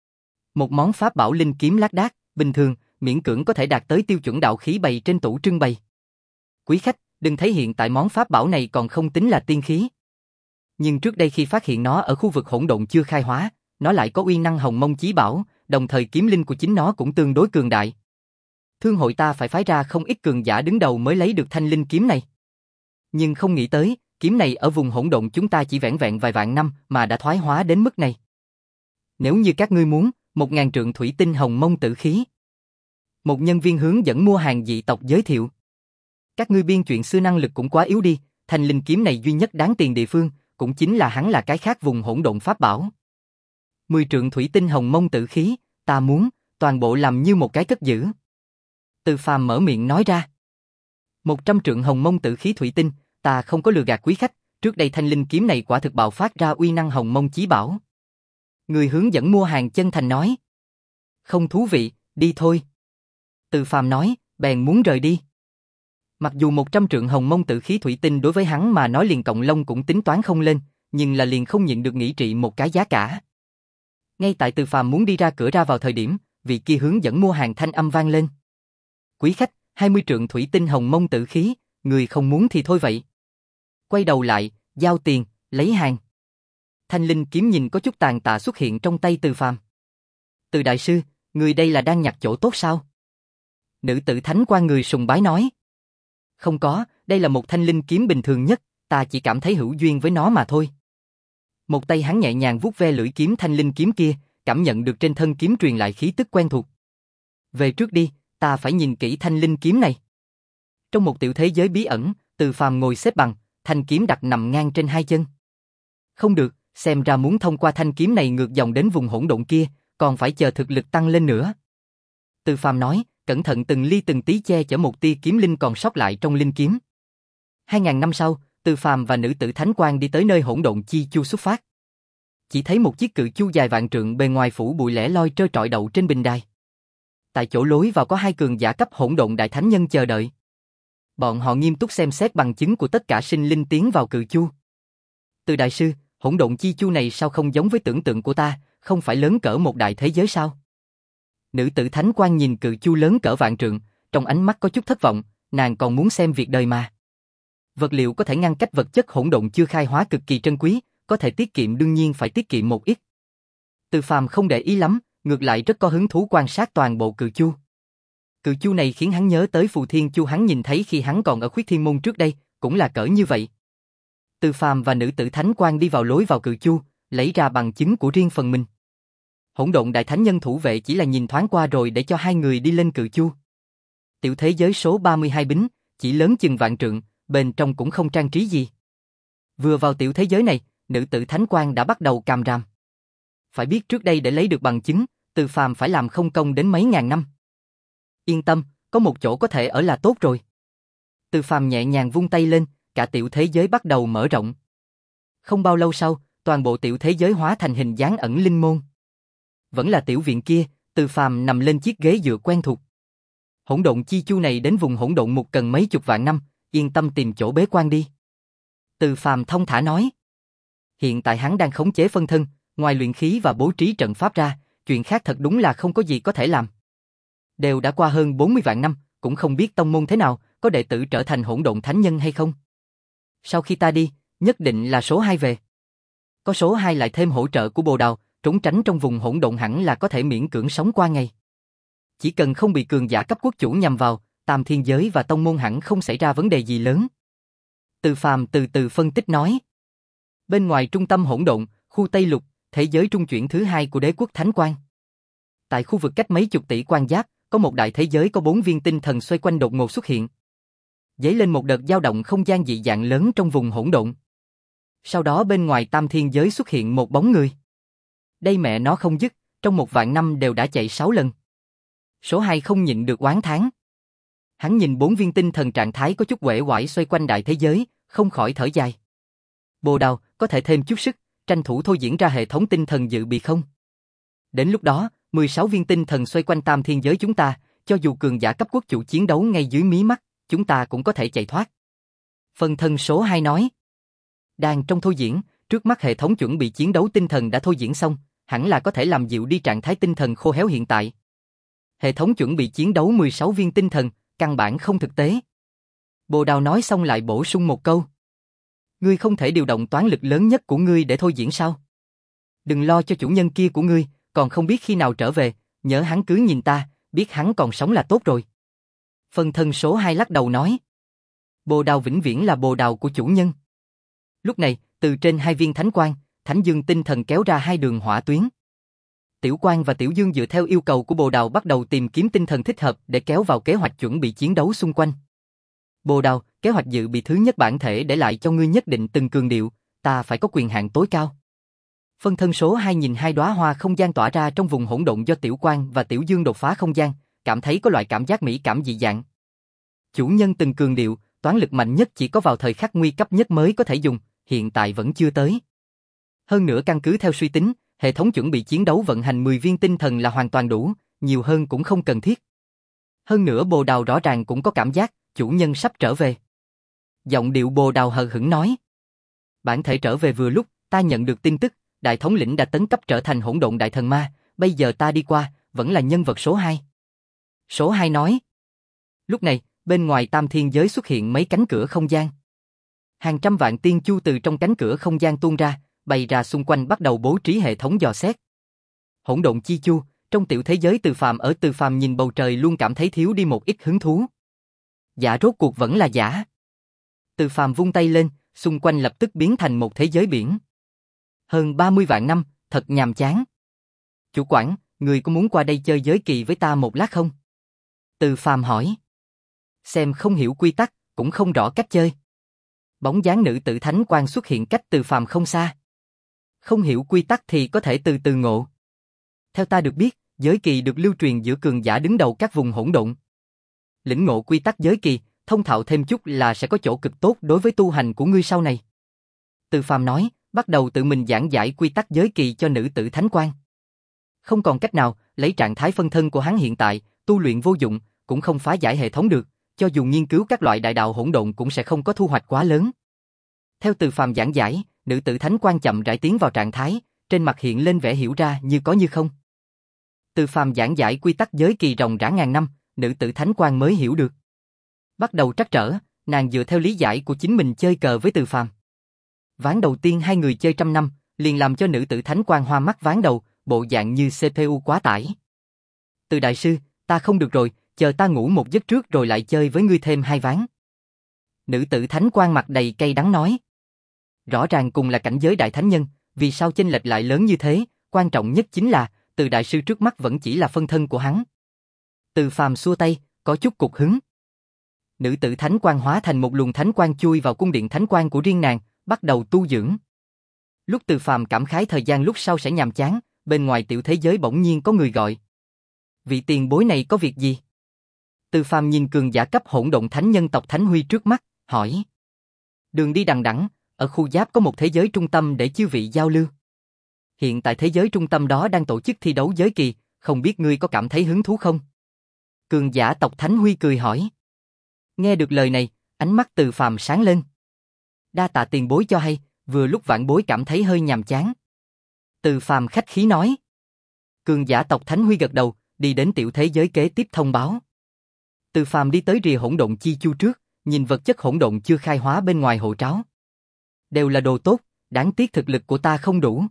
Một món pháp bảo linh kiếm lác đác, bình thường, miễn cưỡng có thể đạt tới tiêu chuẩn đạo khí bày trên tủ trưng bày. Quý khách, đừng thấy hiện tại món pháp bảo này còn không tính là tiên khí. Nhưng trước đây khi phát hiện nó ở khu vực hỗn độn chưa khai hóa, nó lại có uy năng hồng mông chí bảo, đồng thời kiếm linh của chính nó cũng tương đối cường đại. Thương hội ta phải phái ra không ít cường giả đứng đầu mới lấy được thanh linh kiếm này. Nhưng không nghĩ tới, kiếm này ở vùng hỗn độn chúng ta chỉ vẻn vẹn vài vạn năm mà đã thoái hóa đến mức này. Nếu như các ngươi muốn, một ngàn trượng thủy tinh hồng mông tử khí. Một nhân viên hướng dẫn mua hàng dị tộc giới thiệu. Các ngươi biên chuyện xưa năng lực cũng quá yếu đi, thanh linh kiếm này duy nhất đáng tiền địa phương, cũng chính là hắn là cái khác vùng hỗn độn pháp bảo. Mười trượng thủy tinh hồng mông tử khí, ta muốn, toàn bộ làm như một cái cất giữ. Từ Phàm mở miệng nói ra. Một trăm trượng hồng mông tử khí thủy tinh, ta không có lừa gạt quý khách, trước đây thanh linh kiếm này quả thực bạo phát ra uy năng hồng mông chí bảo. Người hướng dẫn mua hàng chân thành nói. Không thú vị, đi thôi. Từ Phàm nói, bèn muốn rời đi. Mặc dù một trăm trượng hồng mông tử khí thủy tinh đối với hắn mà nói liền cộng lông cũng tính toán không lên, nhưng là liền không nhịn được nghĩ trị một cái giá cả. Ngay tại Từ Phàm muốn đi ra cửa ra vào thời điểm, vị kia hướng dẫn mua hàng thanh âm vang lên. Quý khách, hai mươi trượng thủy tinh hồng mông tử khí, người không muốn thì thôi vậy. Quay đầu lại, giao tiền, lấy hàng. Thanh linh kiếm nhìn có chút tàn tạ xuất hiện trong tay Từ Phàm. Từ đại sư, người đây là đang nhặt chỗ tốt sao? Nữ tử Thánh Quang người sùng bái nói. Không có, đây là một thanh linh kiếm bình thường nhất, ta chỉ cảm thấy hữu duyên với nó mà thôi. Một tay hắn nhẹ nhàng vuốt ve lưỡi kiếm thanh linh kiếm kia, cảm nhận được trên thân kiếm truyền lại khí tức quen thuộc. Về trước đi, ta phải nhìn kỹ thanh linh kiếm này. Trong một tiểu thế giới bí ẩn, Từ Phàm ngồi xếp bằng, thanh kiếm đặt nằm ngang trên hai chân. Không được, xem ra muốn thông qua thanh kiếm này ngược dòng đến vùng hỗn độn kia, còn phải chờ thực lực tăng lên nữa. Từ Phàm nói, cẩn thận từng ly từng tí che chở một tia kiếm linh còn sót lại trong linh kiếm. Hai ngàn năm sau, Từ Phàm và nữ tử Thánh Quang đi tới nơi hỗn độn chi chu xuất phát. Chỉ thấy một chiếc cự chu dài vạn trượng bề ngoài phủ bụi lẻ loi trơ trọi đậu trên bình đài. Tại chỗ lối vào có hai cường giả cấp hỗn độn đại thánh nhân chờ đợi. Bọn họ nghiêm túc xem xét bằng chứng của tất cả sinh linh tiến vào cự chu. Từ đại sư, hỗn độn chi chu này sao không giống với tưởng tượng của ta, không phải lớn cỡ một đại thế giới sao? Nữ tử Thánh Quang nhìn cự chu lớn cỡ vạn trượng, trong ánh mắt có chút thất vọng, nàng còn muốn xem việc đời mà. Vật liệu có thể ngăn cách vật chất hỗn độn chưa khai hóa cực kỳ trân quý, có thể tiết kiệm đương nhiên phải tiết kiệm một ít. Từ Phàm không để ý lắm, ngược lại rất có hứng thú quan sát toàn bộ cự chu. Cự chu này khiến hắn nhớ tới Phù Thiên Chu hắn nhìn thấy khi hắn còn ở Khuyết Thiên Môn trước đây, cũng là cỡ như vậy. Từ Phàm và nữ tử Thánh Quang đi vào lối vào cự chu, lấy ra bằng chứng của riêng phần mình. Hỗn độn đại thánh nhân thủ vệ chỉ là nhìn thoáng qua rồi để cho hai người đi lên cự chu. Tiểu thế giới số ba mươi hai bính, chỉ lớn chừng vạn trượng, bên trong cũng không trang trí gì. Vừa vào tiểu thế giới này, nữ tử Thánh Quang đã bắt đầu càm ràm. Phải biết trước đây để lấy được bằng chứng, Từ Phàm phải làm không công đến mấy ngàn năm. Yên tâm, có một chỗ có thể ở là tốt rồi. Từ Phàm nhẹ nhàng vung tay lên, cả tiểu thế giới bắt đầu mở rộng. Không bao lâu sau, toàn bộ tiểu thế giới hóa thành hình dáng ẩn linh môn. Vẫn là tiểu viện kia, Từ Phàm nằm lên chiếc ghế dựa quen thuộc. Hỗn độn chi chu này đến vùng hỗn độn một cần mấy chục vạn năm, yên tâm tìm chỗ bế quan đi. Từ Phàm thông thả nói. Hiện tại hắn đang khống chế phân thân, ngoài luyện khí và bố trí trận pháp ra, chuyện khác thật đúng là không có gì có thể làm. Đều đã qua hơn bốn mươi vạn năm, cũng không biết tông môn thế nào, có đệ tử trở thành hỗn độn thánh nhân hay không. Sau khi ta đi, nhất định là số hai về. Có số hai lại thêm hỗ trợ của Bồ Đào, trốn tránh trong vùng hỗn độn hẳn là có thể miễn cưỡng sống qua ngày. Chỉ cần không bị cường giả cấp quốc chủ nhằm vào, tam thiên giới và tông môn hẳn không xảy ra vấn đề gì lớn. Từ Phàm từ từ phân tích nói. Bên ngoài trung tâm hỗn độn, khu Tây Lục, thế giới trung chuyển thứ hai của đế quốc Thánh Quang. Tại khu vực cách mấy chục tỷ quan giáp, có một đại thế giới có bốn viên tinh thần xoay quanh đột ngột xuất hiện. Dấy lên một đợt dao động không gian dị dạng lớn trong vùng hỗn độn. Sau đó bên ngoài tam thiên giới xuất hiện một bóng người. Đây mẹ nó không dứt, trong một vạn năm đều đã chạy sáu lần. Số hai không nhịn được oán thán. Hắn nhìn bốn viên tinh thần trạng thái có chút uể oải xoay quanh đại thế giới, không khỏi thở dài. Bồ Đào, có thể thêm chút sức, tranh thủ thôi diễn ra hệ thống tinh thần dự bị không? Đến lúc đó, mười sáu viên tinh thần xoay quanh tam thiên giới chúng ta, cho dù cường giả cấp quốc chủ chiến đấu ngay dưới mí mắt, chúng ta cũng có thể chạy thoát. Phân thân số hai nói. Đang trong thôi diễn, trước mắt hệ thống chuẩn bị chiến đấu tinh thần đã thôi diễn xong, hẳn là có thể làm dịu đi trạng thái tinh thần khô héo hiện tại. Hệ thống chuẩn bị chiến đấu mười sáu viên tinh thần, căn bản không thực tế. Bồ Đào nói xong lại bổ sung một câu. Ngươi không thể điều động toán lực lớn nhất của ngươi để thôi diễn sao? Đừng lo cho chủ nhân kia của ngươi, còn không biết khi nào trở về, nhớ hắn cứ nhìn ta, biết hắn còn sống là tốt rồi. Phân thân số hai lắc đầu nói. Bồ Đào vĩnh viễn là Bồ Đào của chủ nhân. Lúc này, từ trên hai viên thánh quang, Thánh Dương tinh thần kéo ra hai đường hỏa tuyến. Tiểu Quang và Tiểu Dương dựa theo yêu cầu của Bồ Đào bắt đầu tìm kiếm tinh thần thích hợp để kéo vào kế hoạch chuẩn bị chiến đấu xung quanh. Bồ Đào, kế hoạch dự bị thứ nhất bản thể để lại cho ngươi nhất định từng cường điệu, ta phải có quyền hạn tối cao. Phân thân số hai nhìn hai đóa hoa không gian tỏa ra trong vùng hỗn độn do Tiểu Quang và Tiểu Dương đột phá không gian, cảm thấy có loại cảm giác mỹ cảm dị dạng. Chủ nhân từng cường điệu, toán lực mạnh nhất chỉ có vào thời khắc nguy cấp nhất mới có thể dùng, hiện tại vẫn chưa tới. Hơn nữa căn cứ theo suy tính, hệ thống chuẩn bị chiến đấu vận hành mười viên tinh thần là hoàn toàn đủ, nhiều hơn cũng không cần thiết. Hơn nữa Bồ Đào rõ ràng cũng có cảm giác, chủ nhân sắp trở về. Giọng điệu Bồ Đào hờ hững nói. Bản thể trở về vừa lúc, ta nhận được tin tức, đại thống lĩnh đã tấn cấp trở thành hỗn độn đại thần ma, bây giờ ta đi qua, vẫn là nhân vật số hai. Số hai nói. Lúc này, bên ngoài tam thiên giới xuất hiện mấy cánh cửa không gian. Hàng trăm vạn tiên chu từ trong cánh cửa không gian tuôn ra, bày ra xung quanh bắt đầu bố trí hệ thống dò xét. Hỗn độn chi chu, trong tiểu thế giới Từ Phàm ở Từ Phàm nhìn bầu trời luôn cảm thấy thiếu đi một ít hứng thú. Giả rốt cuộc vẫn là giả. Từ Phàm vung tay lên, xung quanh lập tức biến thành một thế giới biển. Hơn ba mươi vạn năm, thật nhàm chán. Chủ quản, người có muốn qua đây chơi giới kỳ với ta một lát không? Từ Phàm hỏi. Xem không hiểu quy tắc, cũng không rõ cách chơi. Bóng dáng nữ tử Thánh Quang xuất hiện cách Từ Phàm không xa. Không hiểu quy tắc thì có thể từ từ ngộ. Theo ta được biết, giới kỳ được lưu truyền giữa cường giả đứng đầu các vùng hỗn độn. Lĩnh ngộ quy tắc giới kỳ, thông thạo thêm chút là sẽ có chỗ cực tốt đối với tu hành của ngươi sau này. Từ Phàm nói, bắt đầu tự mình giảng giải quy tắc giới kỳ cho nữ tử thánh quan. Không còn cách nào, lấy trạng thái phân thân của hắn hiện tại, tu luyện vô dụng, cũng không phá giải hệ thống được, cho dù nghiên cứu các loại đại đạo hỗn độn cũng sẽ không có thu hoạch quá lớn. Theo Từ Phàm giảng giải, nữ tử thánh quan chậm rãi tiến vào trạng thái, trên mặt hiện lên vẻ hiểu ra như có như không. Từ Phàm giảng giải quy tắc giới kỳ ròng rã ngàn năm, nữ tử thánh quan mới hiểu được. Bắt đầu trắc trở, nàng dựa theo lý giải của chính mình chơi cờ với Từ Phàm. Ván đầu tiên hai người chơi trăm năm, liền làm cho nữ tử thánh quan hoa mắt ván đầu, bộ dạng như xê pê u quá tải. Từ đại sư, ta không được rồi, chờ ta ngủ một giấc trước rồi lại chơi với ngươi thêm hai ván. Nữ tử thánh quan mặt đầy cay đắng nói. Rõ ràng cùng là cảnh giới đại thánh nhân, vì sao chênh lệch lại lớn như thế, quan trọng nhất chính là, Từ đại sư trước mắt vẫn chỉ là phân thân của hắn. Từ Phàm xua tay, có chút cục hứng. Nữ tử thánh quan hóa thành một luồng thánh quang chui vào cung điện thánh quan của riêng nàng, bắt đầu tu dưỡng. Lúc Từ Phàm cảm khái thời gian lúc sau sẽ nhàm chán, bên ngoài tiểu thế giới bỗng nhiên có người gọi. Vị tiền bối này có việc gì? Từ Phàm nhìn cường giả cấp hỗn độn thánh nhân tộc Thánh Huy trước mắt, hỏi. Đường đi đằng đẵng, ở khu giáp có một thế giới trung tâm để chư vị giao lưu. Hiện tại thế giới trung tâm đó đang tổ chức thi đấu giới kỳ, không biết ngươi có cảm thấy hứng thú không? Cường giả tộc Thánh Huy cười hỏi. Nghe được lời này, ánh mắt Từ Phàm sáng lên. Đa tạ tiền bối cho hay, vừa lúc vãn bối cảm thấy hơi nhàm chán. Từ Phàm khách khí nói. Cường giả tộc Thánh Huy gật đầu, đi đến tiểu thế giới kế tiếp thông báo. Từ Phàm đi tới rìa hỗn độn chi chu trước, nhìn vật chất hỗn độn chưa khai hóa bên ngoài hộ tráo. Đều là đồ tốt, đáng tiếc thực lực của ta không đủ.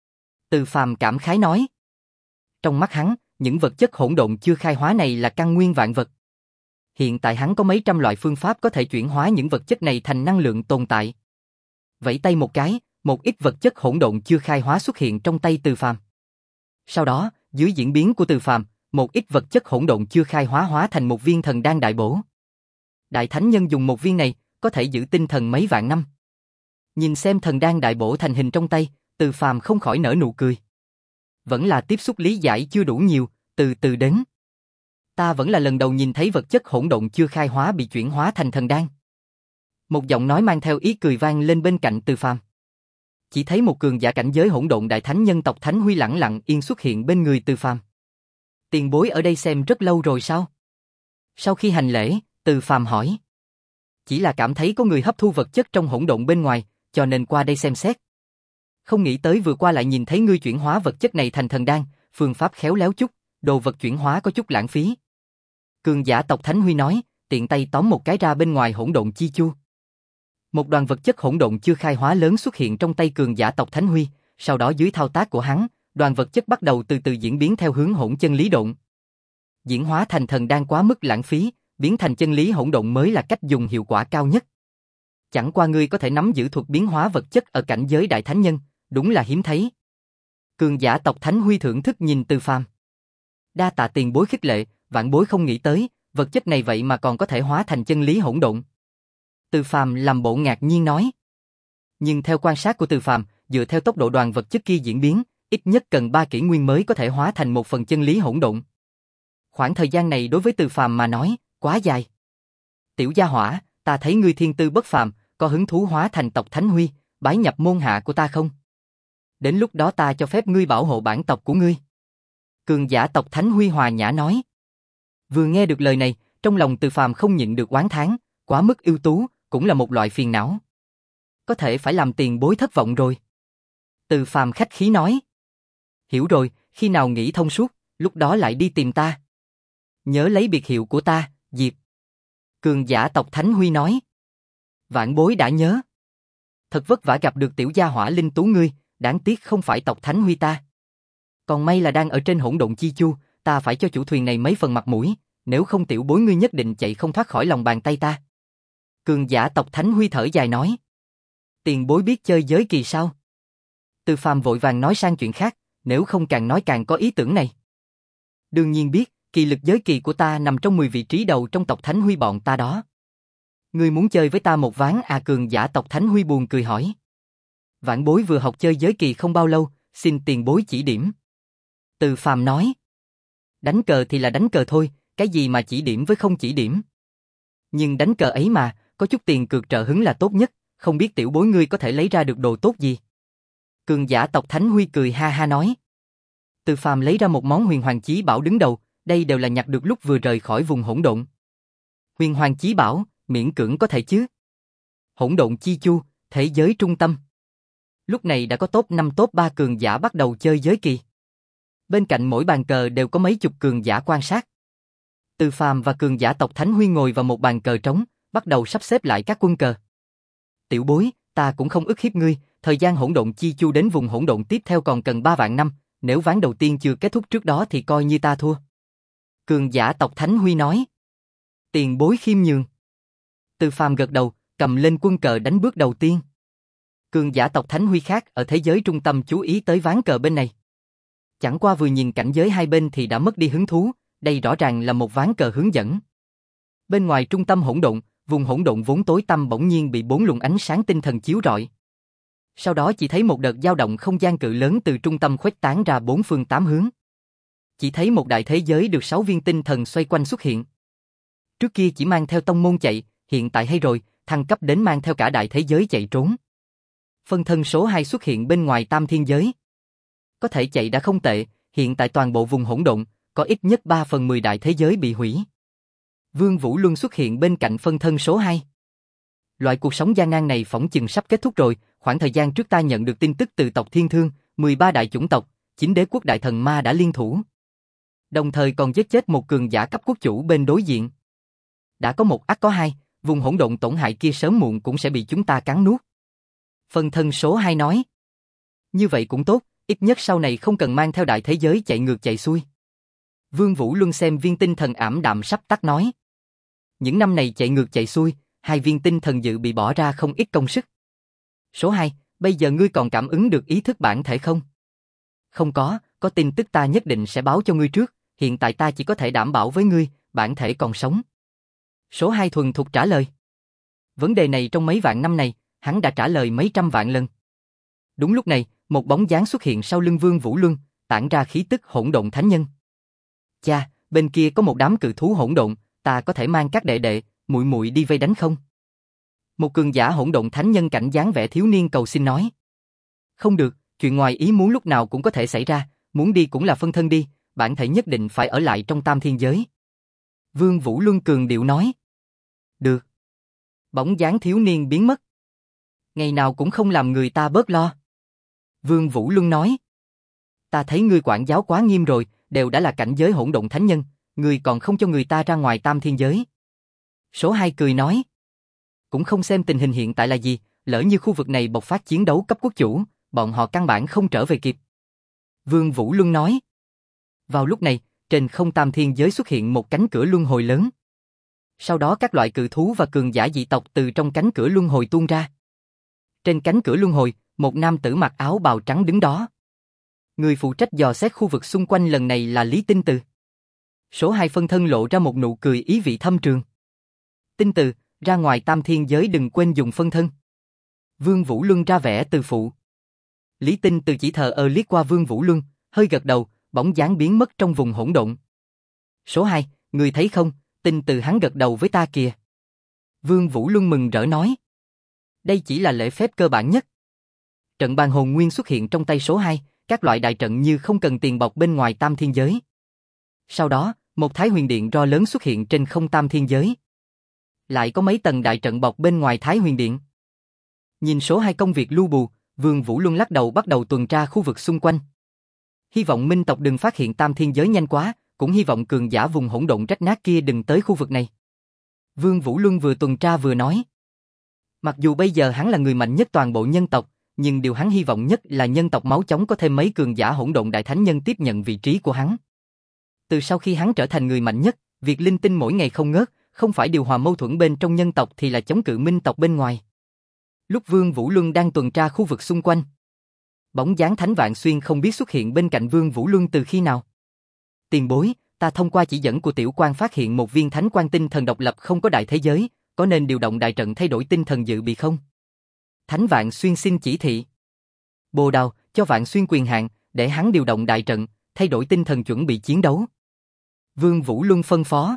Từ Phàm cảm khái nói. Trong mắt hắn, những vật chất hỗn độn chưa khai hóa này là căn nguyên vạn vật. Hiện tại hắn có mấy trăm loại phương pháp có thể chuyển hóa những vật chất này thành năng lượng tồn tại. Vẫy tay một cái, một ít vật chất hỗn độn chưa khai hóa xuất hiện trong tay Từ Phàm. Sau đó, dưới diễn biến của Từ Phàm, một ít vật chất hỗn độn chưa khai hóa hóa thành một viên thần đan đại bổ. Đại thánh nhân dùng một viên này, có thể giữ tinh thần mấy vạn năm. Nhìn xem thần đan đại bổ thành hình trong tay, Từ Phàm không khỏi nở nụ cười. Vẫn là tiếp xúc lý giải chưa đủ nhiều, từ từ đến. Ta vẫn là lần đầu nhìn thấy vật chất hỗn độn chưa khai hóa bị chuyển hóa thành thần đan. Một giọng nói mang theo ý cười vang lên bên cạnh Từ Phàm. Chỉ thấy một cường giả cảnh giới hỗn độn đại thánh nhân tộc Thánh Huy lẳng lặng yên xuất hiện bên người Từ Phàm. Tiền bối ở đây xem rất lâu rồi sao? Sau khi hành lễ, Từ Phàm hỏi. Chỉ là cảm thấy có người hấp thu vật chất trong hỗn độn bên ngoài, cho nên qua đây xem xét. Không nghĩ tới vừa qua lại nhìn thấy ngươi chuyển hóa vật chất này thành thần đan, phương pháp khéo léo chút, đồ vật chuyển hóa có chút lãng phí. Cường giả tộc Thánh Huy nói, tiện tay tóm một cái ra bên ngoài hỗn độn chi chu. Một đoàn vật chất hỗn độn chưa khai hóa lớn xuất hiện trong tay cường giả tộc Thánh Huy, sau đó dưới thao tác của hắn, đoàn vật chất bắt đầu từ từ diễn biến theo hướng hỗn chân lý độn. Diễn hóa thành thần đan quá mức lãng phí, biến thành chân lý hỗn độn mới là cách dùng hiệu quả cao nhất. Chẳng qua ngươi có thể nắm giữ thuật biến hóa vật chất ở cảnh giới đại thánh nhân, đúng là hiếm thấy. Cường giả tộc Thánh Huy thưởng thức nhìn Từ Phàm. Đa tạ tiền bối khích lệ, vạn bối không nghĩ tới, vật chất này vậy mà còn có thể hóa thành chân lý hỗn độn. Từ Phàm làm bộ ngạc nhiên nói. Nhưng theo quan sát của Từ Phàm, dựa theo tốc độ đoàn vật chất kia diễn biến, ít nhất cần ba kỷ nguyên mới có thể hóa thành một phần chân lý hỗn độn. Khoảng thời gian này đối với Từ Phàm mà nói, quá dài. Tiểu gia hỏa, ta thấy ngươi thiên tư bất phàm, có hứng thú hóa thành tộc Thánh Huy, bái nhập môn hạ của ta không? Đến lúc đó ta cho phép ngươi bảo hộ bản tộc của ngươi. Cường giả tộc Thánh Huy hòa nhã nói. Vừa nghe được lời này, trong lòng Từ Phàm không nhịn được oán thán, quá mức ưu tú, cũng là một loại phiền não. Có thể phải làm tiền bối thất vọng rồi. Từ Phàm khách khí nói. Hiểu rồi, khi nào nghĩ thông suốt, lúc đó lại đi tìm ta. Nhớ lấy biệt hiệu của ta, Diệp. Cường giả tộc Thánh Huy nói. Vạn bối đã nhớ. Thật vất vả gặp được tiểu gia hỏa linh tú ngươi, đáng tiếc không phải tộc Thánh Huy ta. Còn may là đang ở trên hỗn độn chi chu, ta phải cho chủ thuyền này mấy phần mặt mũi, nếu không tiểu bối ngươi nhất định chạy không thoát khỏi lòng bàn tay ta. Cường giả tộc Thánh Huy thở dài nói. Tiền bối biết chơi giới kỳ sao? Từ Phàm vội vàng nói sang chuyện khác, nếu không càng nói càng có ý tưởng này. Đương nhiên biết, kỳ lực giới kỳ của ta nằm trong mười vị trí đầu trong tộc Thánh Huy bọn ta đó. Ngươi muốn chơi với ta một ván à? Cường giả tộc Thánh Huy buồn cười hỏi. Vãn bối vừa học chơi giới kỳ không bao lâu, xin tiền bối chỉ điểm. Từ Phàm nói. Đánh cờ thì là đánh cờ thôi, cái gì mà chỉ điểm với không chỉ điểm. Nhưng đánh cờ ấy mà, có chút tiền cược trợ hứng là tốt nhất, không biết tiểu bối ngươi có thể lấy ra được đồ tốt gì. Cường giả tộc Thánh Huy cười ha ha nói. Từ Phàm lấy ra một món huyền hoàng chí bảo đứng đầu, đây đều là nhặt được lúc vừa rời khỏi vùng hỗn độn. Huyền hoàng chí bảo, miễn cưỡng có thể chứ. Hỗn độn chi chu, thế giới trung tâm. Lúc này đã có top năm top ba cường giả bắt đầu chơi giới kỳ. Bên cạnh mỗi bàn cờ đều có mấy chục cường giả quan sát. Từ Phàm và cường giả tộc Thánh Huy ngồi vào một bàn cờ trống, bắt đầu sắp xếp lại các quân cờ. Tiểu bối, ta cũng không ức hiếp ngươi, thời gian hỗn độn chi chu đến vùng hỗn độn tiếp theo còn cần ba vạn năm, nếu ván đầu tiên chưa kết thúc trước đó thì coi như ta thua. Cường giả tộc Thánh Huy nói. Tiền bối khiêm nhường. Từ Phàm gật đầu, cầm lên quân cờ đánh bước đầu tiên. Cường giả tộc Thánh Huy khác ở thế giới trung tâm chú ý tới ván cờ bên này. Chẳng qua vừa nhìn cảnh giới hai bên thì đã mất đi hứng thú, đây rõ ràng là một ván cờ hướng dẫn. Bên ngoài trung tâm hỗn độn, vùng hỗn độn vốn tối tăm bỗng nhiên bị bốn luồng ánh sáng tinh thần chiếu rọi. Sau đó chỉ thấy một đợt dao động không gian cự lớn từ trung tâm khuếch tán ra bốn phương tám hướng. Chỉ thấy một đại thế giới được sáu viên tinh thần xoay quanh xuất hiện. Trước kia chỉ mang theo tông môn chạy, hiện tại hay rồi, thăng cấp đến mang theo cả đại thế giới chạy trốn. Phân thân số hai xuất hiện bên ngoài tam thiên giới. Có thể chạy đã không tệ, hiện tại toàn bộ vùng hỗn độn, có ít nhất ba phần mười đại thế giới bị hủy. Vương Vũ Luân xuất hiện bên cạnh phân thân số hai. Loại cuộc sống gian nan này phỏng chừng sắp kết thúc rồi, khoảng thời gian trước ta nhận được tin tức từ tộc Thiên Thương, mười ba đại chủng tộc, chín đế quốc đại thần ma đã liên thủ. Đồng thời còn giết chết một cường giả cấp quốc chủ bên đối diện. Đã có một ắt có hai, vùng hỗn độn tổn hại kia sớm muộn cũng sẽ bị chúng ta cắn nuốt. Phân thân số hai nói. Như vậy cũng tốt, ít nhất sau này không cần mang theo đại thế giới chạy ngược chạy xuôi. Vương Vũ Luân xem viên tinh thần ảm đạm sắp tắt nói. Những năm này chạy ngược chạy xuôi, hai viên tinh thần dự bị bỏ ra không ít công sức. Số hai, bây giờ ngươi còn cảm ứng được ý thức bản thể không? Không có, có tin tức ta nhất định sẽ báo cho ngươi trước, hiện tại ta chỉ có thể đảm bảo với ngươi, bản thể còn sống. Số hai thuần thục trả lời. Vấn đề này trong mấy vạn năm này, hắn đã trả lời mấy trăm vạn lần. Đúng lúc này, một bóng dáng xuất hiện sau lưng Vương Vũ Luân, tản ra khí tức hỗn độn thánh nhân. Cha, bên kia có một đám cự thú hỗn độn, ta có thể mang các đệ đệ, muội muội đi vây đánh không? Một cường giả hỗn độn thánh nhân cảnh dáng vẻ thiếu niên cầu xin nói. Không được, chuyện ngoài ý muốn lúc nào cũng có thể xảy ra, muốn đi cũng là phân thân đi, bản thể nhất định phải ở lại trong tam thiên giới. Vương Vũ Luân cường điệu nói. Được. Bóng dáng thiếu niên biến mất. Ngày nào cũng không làm người ta bớt lo. Vương Vũ Luân nói. Ta thấy ngươi quản giáo quá nghiêm rồi, đều đã là cảnh giới hỗn độn thánh nhân, ngươi còn không cho người ta ra ngoài tam thiên giới. Số hai cười nói. Cũng không xem tình hình hiện tại là gì, lỡ như khu vực này bộc phát chiến đấu cấp quốc chủ, bọn họ căn bản không trở về kịp. Vương Vũ Luân nói. Vào lúc này, trên không tam thiên giới xuất hiện một cánh cửa luân hồi lớn. Sau đó các loại cự thú và cường giả dị tộc từ trong cánh cửa luân hồi tuôn ra. Trên cánh cửa luân hồi, một nam tử mặc áo bào trắng đứng đó. Người phụ trách dò xét khu vực xung quanh lần này là Lý Tinh Từ. Số hai phân thân lộ ra một nụ cười ý vị thâm trường. Tinh Từ, ra ngoài tam thiên giới đừng quên dùng phân thân. Vương Vũ Luân ra vẻ từ phụ. Lý Tinh Từ chỉ thờ ơ liếc qua Vương Vũ Luân, hơi gật đầu, bóng dáng biến mất trong vùng hỗn độn. Số hai, người thấy không, Tinh Từ hắn gật đầu với ta kìa. Vương Vũ Luân mừng rỡ nói. Đây chỉ là lễ phép cơ bản nhất. Trận bàn hồn nguyên xuất hiện trong tay số hai, các loại đại trận như không cần tiền bọc bên ngoài tam thiên giới. Sau đó, một thái huyền điện ro lớn xuất hiện trên không tam thiên giới. Lại có mấy tầng đại trận bọc bên ngoài thái huyền điện. Nhìn số hai công việc lu bù, Vương Vũ Luân lắc đầu bắt đầu tuần tra khu vực xung quanh. Hy vọng minh tộc đừng phát hiện tam thiên giới nhanh quá, cũng hy vọng cường giả vùng hỗn độn rách nát kia đừng tới khu vực này. Vương Vũ Luân vừa tuần tra vừa nói. Mặc dù bây giờ hắn là người mạnh nhất toàn bộ nhân tộc, nhưng điều hắn hy vọng nhất là nhân tộc máu chóng có thêm mấy cường giả hỗn độn đại thánh nhân tiếp nhận vị trí của hắn. Từ sau khi hắn trở thành người mạnh nhất, việc linh tinh mỗi ngày không ngớt, không phải điều hòa mâu thuẫn bên trong nhân tộc thì là chống cự minh tộc bên ngoài. Lúc Vương Vũ Luân đang tuần tra khu vực xung quanh, bóng dáng Thánh Vạn Xuyên không biết xuất hiện bên cạnh Vương Vũ Luân từ khi nào. Tiền bối, ta thông qua chỉ dẫn của tiểu quan phát hiện một viên thánh quan tinh thần độc lập không có đại thế giới, có nên điều động đại trận thay đổi tinh thần dự bị không? Thánh Vạn Xuyên xin chỉ thị. Bồ Đào, cho Vạn Xuyên quyền hạn, để hắn điều động đại trận, thay đổi tinh thần chuẩn bị chiến đấu. Vương Vũ Luân phân phó.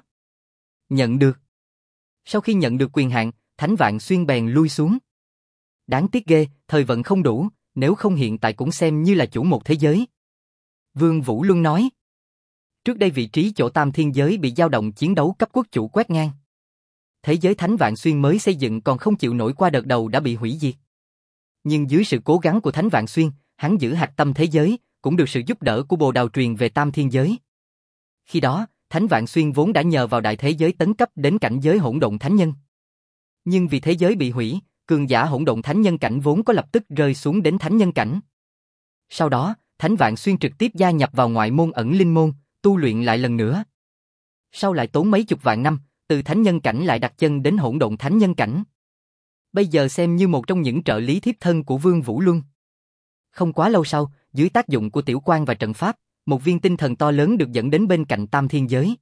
Nhận được. Sau khi nhận được quyền hạn, Thánh Vạn Xuyên bèn lui xuống. Đáng tiếc ghê, thời vận không đủ, nếu không hiện tại cũng xem như là chủ một thế giới. Vương Vũ Luân nói. Trước đây vị trí chỗ tam thiên giới bị dao động chiến đấu cấp quốc chủ quét ngang. Thế giới Thánh Vạn Xuyên mới xây dựng còn không chịu nổi qua đợt đầu đã bị hủy diệt. Nhưng dưới sự cố gắng của Thánh Vạn Xuyên, hắn giữ hạch tâm thế giới, cũng được sự giúp đỡ của Bồ Đào truyền về tam thiên giới. Khi đó, Thánh Vạn Xuyên vốn đã nhờ vào đại thế giới tấn cấp đến cảnh giới hỗn độn thánh nhân. Nhưng vì thế giới bị hủy, cường giả hỗn độn thánh nhân cảnh vốn có lập tức rơi xuống đến thánh nhân cảnh. Sau đó, Thánh Vạn Xuyên trực tiếp gia nhập vào ngoại môn ẩn linh môn, tu luyện lại lần nữa. Sau lại tốn mấy chục vạn năm, từ thánh nhân cảnh lại đặt chân đến hỗn độn thánh nhân cảnh. Bây giờ xem như một trong những trợ lý thiếp thân của Vương Vũ Luân. Không quá lâu sau, dưới tác dụng của tiểu quan và trận pháp, một viên tinh thần to lớn được dẫn đến bên cạnh tam thiên giới.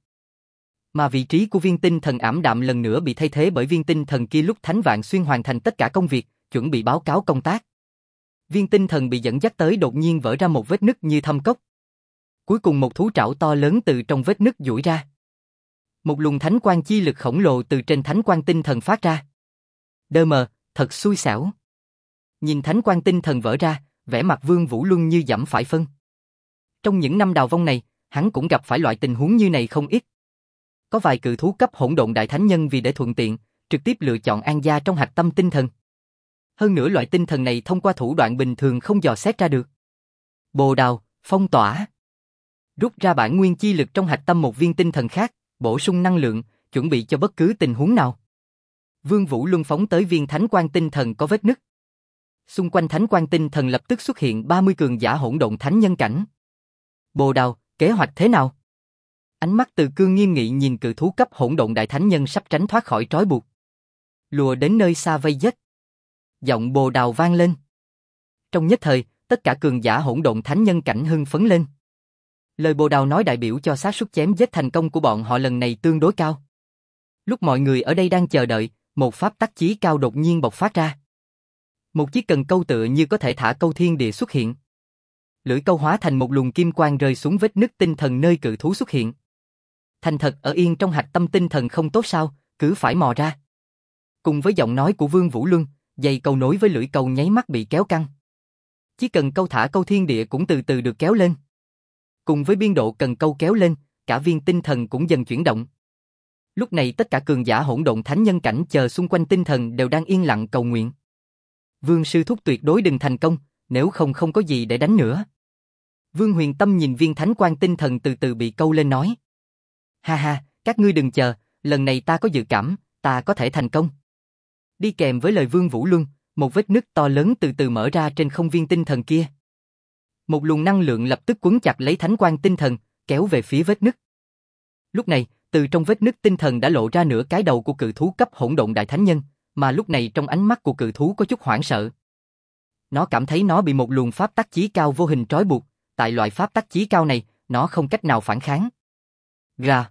Mà vị trí của viên tinh thần ảm đạm lần nữa bị thay thế bởi viên tinh thần kia lúc Thánh Vạn Xuyên hoàn thành tất cả công việc, chuẩn bị báo cáo công tác. Viên tinh thần bị dẫn dắt tới đột nhiên vỡ ra một vết nứt như thâm cốc. Cuối cùng một thú trảo to lớn từ trong vết nứt duỗi ra. Một luồng thánh quang chi lực khổng lồ từ trên thánh quang tinh thần phát ra. Đơ mờ, thật xui xẻo. Nhìn thánh quang tinh thần vỡ ra, vẻ mặt Vương Vũ Luân như giẫm phải phân. Trong những năm đào vong này, hắn cũng gặp phải loại tình huống như này không ít. Có vài cự thú cấp hỗn độn đại thánh nhân vì để thuận tiện, trực tiếp lựa chọn an gia trong hạch tâm tinh thần. Hơn nữa loại tinh thần này thông qua thủ đoạn bình thường không dò xét ra được. Bồ Đào, phong tỏa. Rút ra bản nguyên chi lực trong hạch tâm một viên tinh thần khác, bổ sung năng lượng, chuẩn bị cho bất cứ tình huống nào. Vương Vũ Luân phóng tới viên thánh quang tinh thần có vết nứt. Xung quanh thánh quang tinh thần lập tức xuất hiện ba mươi cường giả hỗn độn thánh nhân cảnh. Bồ Đào, kế hoạch thế nào? Ánh mắt Từ Cương nghiêm nghị nhìn cự thú cấp hỗn độn đại thánh nhân sắp tránh thoát khỏi trói buộc. Lùa đến nơi xa vây giết. Giọng Bồ Đào vang lên. Trong nhất thời, tất cả cường giả hỗn độn thánh nhân cảnh hưng phấn lên. Lời Bồ Đào nói đại biểu cho xác suất chém giết thành công của bọn họ lần này tương đối cao. Lúc mọi người ở đây đang chờ đợi, một pháp tắc chí cao đột nhiên bộc phát ra. Một chiếc cần câu tựa như có thể thả câu thiên địa xuất hiện. Lưỡi câu hóa thành một luồng kim quang rơi xuống vết nứt tinh thần nơi cự thú xuất hiện. Thành thật ở yên trong hạch tâm tinh thần không tốt sao, cứ phải mò ra. Cùng với giọng nói của Vương Vũ Luân, dây câu nối với lưỡi câu nháy mắt bị kéo căng. Chỉ cần câu thả câu thiên địa cũng từ từ được kéo lên. Cùng với biên độ cần câu kéo lên, cả viên tinh thần cũng dần chuyển động. Lúc này tất cả cường giả hỗn độn thánh nhân cảnh chờ xung quanh tinh thần đều đang yên lặng cầu nguyện. Vương sư thúc tuyệt đối đừng thành công, nếu không không có gì để đánh nữa. Vương Huyền Tâm nhìn viên thánh quang tinh thần từ từ bị câu lên nói. Ha ha, các ngươi đừng chờ, lần này ta có dự cảm, ta có thể thành công. Đi kèm với lời Vương Vũ Luân, một vết nứt to lớn từ từ mở ra trên không viên tinh thần kia. Một luồng năng lượng lập tức quấn chặt lấy thánh quang tinh thần, kéo về phía vết nứt. Lúc này, từ trong vết nứt tinh thần đã lộ ra nửa cái đầu của cự thú cấp hỗn độn đại thánh nhân, mà lúc này trong ánh mắt của cự thú có chút hoảng sợ. Nó cảm thấy nó bị một luồng pháp tắc chí cao vô hình trói buộc, tại loại pháp tắc chí cao này, nó không cách nào phản kháng. Gà.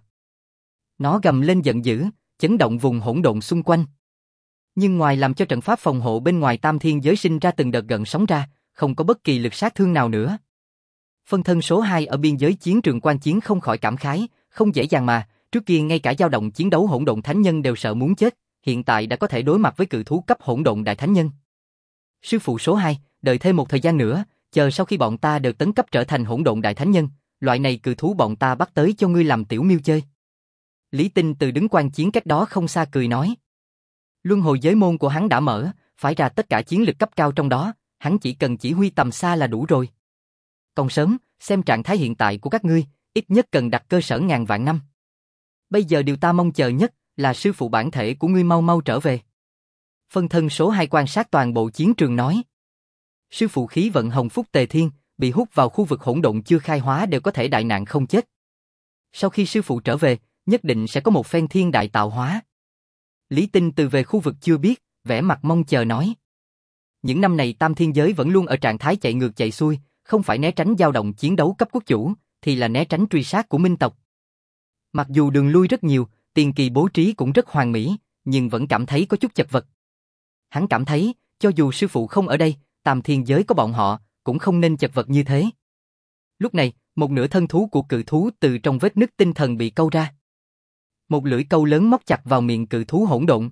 Nó gầm lên giận dữ, chấn động vùng hỗn độn xung quanh. Nhưng ngoài làm cho trận pháp phòng hộ bên ngoài tam thiên giới sinh ra từng đợt gợn sóng ra, không có bất kỳ lực sát thương nào nữa. Phân thân số hai ở biên giới chiến trường quan chiến không khỏi cảm khái, không dễ dàng mà, trước kia ngay cả dao động chiến đấu hỗn độn thánh nhân đều sợ muốn chết, hiện tại đã có thể đối mặt với cự thú cấp hỗn độn đại thánh nhân. Sư phụ số hai, đợi thêm một thời gian nữa, chờ sau khi bọn ta đều tấn cấp trở thành hỗn độn đại thánh nhân, loại này cự thú bọn ta bắt tới cho ngươi làm tiểu miêu chơi. Lý Tinh từ đứng quan chiến cách đó không xa cười nói. Luân hồi giới môn của hắn đã mở, phải ra tất cả chiến lực cấp cao trong đó, hắn chỉ cần chỉ huy tầm xa là đủ rồi. Còn sớm, xem trạng thái hiện tại của các ngươi, ít nhất cần đặt cơ sở ngàn vạn năm. Bây giờ điều ta mong chờ nhất là sư phụ bản thể của ngươi mau mau trở về. Phân thân số hai quan sát toàn bộ chiến trường nói. Sư phụ khí vận hồng phúc tề thiên, bị hút vào khu vực hỗn độn chưa khai hóa đều có thể đại nạn không chết. Sau khi sư phụ trở về, nhất định sẽ có một phen thiên đại tạo hóa. Lý Tinh từ về khu vực chưa biết, vẻ mặt mong chờ nói. Những năm này tam thiên giới vẫn luôn ở trạng thái chạy ngược chạy xuôi, không phải né tránh dao động chiến đấu cấp quốc chủ, thì là né tránh truy sát của minh tộc. Mặc dù đường lui rất nhiều, tiền kỳ bố trí cũng rất hoàn mỹ, nhưng vẫn cảm thấy có chút chật vật. Hắn cảm thấy, cho dù sư phụ không ở đây, tam thiên giới có bọn họ, cũng không nên chật vật như thế. Lúc này, một nửa thân thú của cự thú từ trong vết nứt tinh thần bị câu ra. Một lưỡi câu lớn móc chặt vào miệng cự thú hỗn độn.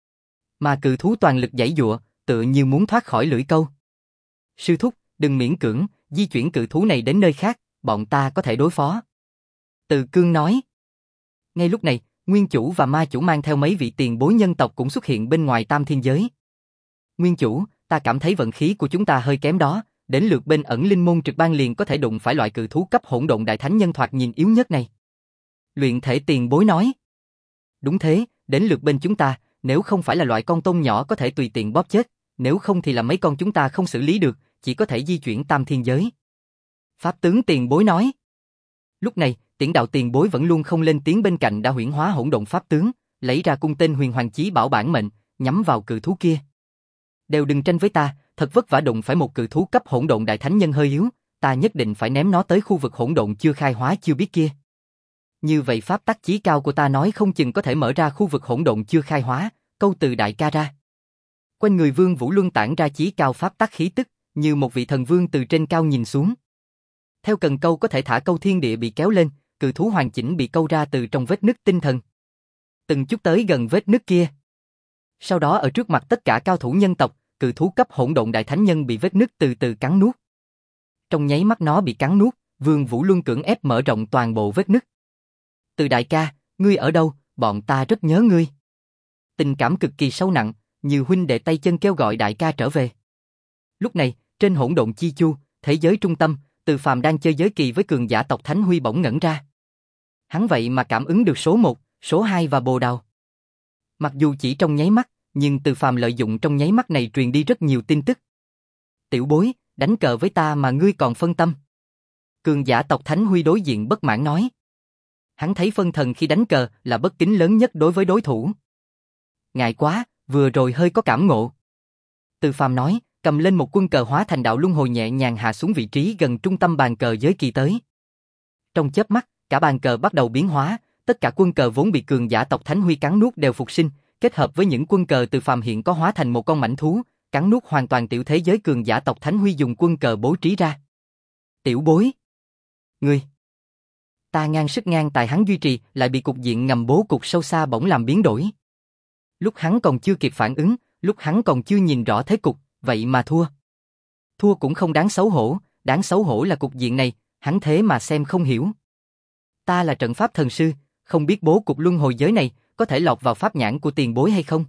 Mà cự thú toàn lực giãy giụa, tựa như muốn thoát khỏi lưỡi câu. Sư thúc, đừng miễn cưỡng, di chuyển cự thú này đến nơi khác, bọn ta có thể đối phó. Từ Cương nói. Ngay lúc này, Nguyên chủ và Ma chủ mang theo mấy vị tiền bối nhân tộc cũng xuất hiện bên ngoài Tam Thiên Giới. Nguyên chủ, ta cảm thấy vận khí của chúng ta hơi kém đó, đến lượt bên ẩn linh môn trực ban liền có thể đụng phải loại cự thú cấp hỗn độn đại thánh nhân thoạt nhìn yếu nhất này. Luyện thể tiền bối nói. Đúng thế, đến lượt bên chúng ta, nếu không phải là loại con tôm nhỏ có thể tùy tiện bóp chết, nếu không thì là mấy con chúng ta không xử lý được, chỉ có thể di chuyển Tam Thiên Giới. Pháp tướng tiền bối nói. Lúc này, Tiễn đạo tiền bối vẫn luôn không lên tiếng bên cạnh đã huyễn hóa hỗn độn pháp tướng, lấy ra cung tên huyền hoàng chí bảo bản mệnh, nhắm vào cự thú kia. Đều đừng tranh với ta, thật vất vả đụng phải một cự thú cấp hỗn độn đại thánh nhân hơi yếu, ta nhất định phải ném nó tới khu vực hỗn độn chưa khai hóa chưa biết kia. Như vậy pháp tắc chí cao của ta nói không chừng có thể mở ra khu vực hỗn độn chưa khai hóa, câu từ đại ca ra. Quanh người Vương Vũ Luân tản ra chí cao pháp tắc khí tức, như một vị thần vương từ trên cao nhìn xuống. Theo cần câu có thể thả câu thiên địa bị kéo lên, cự thú hoàn chỉnh bị câu ra từ trong vết nứt tinh thần. Từng chút tới gần vết nứt kia. Sau đó ở trước mặt tất cả cao thủ nhân tộc, cự thú cấp hỗn độn đại thánh nhân bị vết nứt từ từ cắn nuốt. Trong nháy mắt nó bị cắn nuốt, Vương Vũ Luân cưỡng ép mở rộng toàn bộ vết nứt. Từ đại ca, ngươi ở đâu, bọn ta rất nhớ ngươi. Tình cảm cực kỳ sâu nặng, như huynh đệ tay chân kêu gọi đại ca trở về. Lúc này, trên hỗn độn chi chu, thế giới trung tâm, Từ Phàm đang chơi giới kỳ với cường giả tộc Thánh Huy bỗng ngẩn ra. Hắn vậy mà cảm ứng được số một, số hai và Bồ Đào. Mặc dù chỉ trong nháy mắt, nhưng Từ Phàm lợi dụng trong nháy mắt này truyền đi rất nhiều tin tức. Tiểu bối, đánh cờ với ta mà ngươi còn phân tâm. Cường giả tộc Thánh Huy đối diện bất mãn nói. Hắn thấy phân thần khi đánh cờ là bất kính lớn nhất đối với đối thủ. Ngại quá, vừa rồi hơi có cảm ngộ. Từ Phàm nói, cầm lên một quân cờ hóa thành đạo luân hồi nhẹ nhàng hạ xuống vị trí gần trung tâm bàn cờ giới kỳ tới. Trong chớp mắt, cả bàn cờ bắt đầu biến hóa, tất cả quân cờ vốn bị cường giả tộc Thánh Huy cắn nuốt đều phục sinh, kết hợp với những quân cờ Từ Phàm hiện có hóa thành một con mãnh thú, cắn nuốt hoàn toàn tiểu thế giới cường giả tộc Thánh Huy dùng quân cờ bố trí ra. Tiểu bối, ngươi, ta ngang sức ngang tài hắn duy trì, lại bị cục diện ngầm bố cục sâu xa bỗng làm biến đổi. Lúc hắn còn chưa kịp phản ứng, lúc hắn còn chưa nhìn rõ thế cục, vậy mà thua. Thua cũng không đáng xấu hổ, đáng xấu hổ là cục diện này, hắn thế mà xem không hiểu. Ta là trận pháp thần sư, không biết bố cục luân hồi giới này có thể lọt vào pháp nhãn của tiền bối hay không?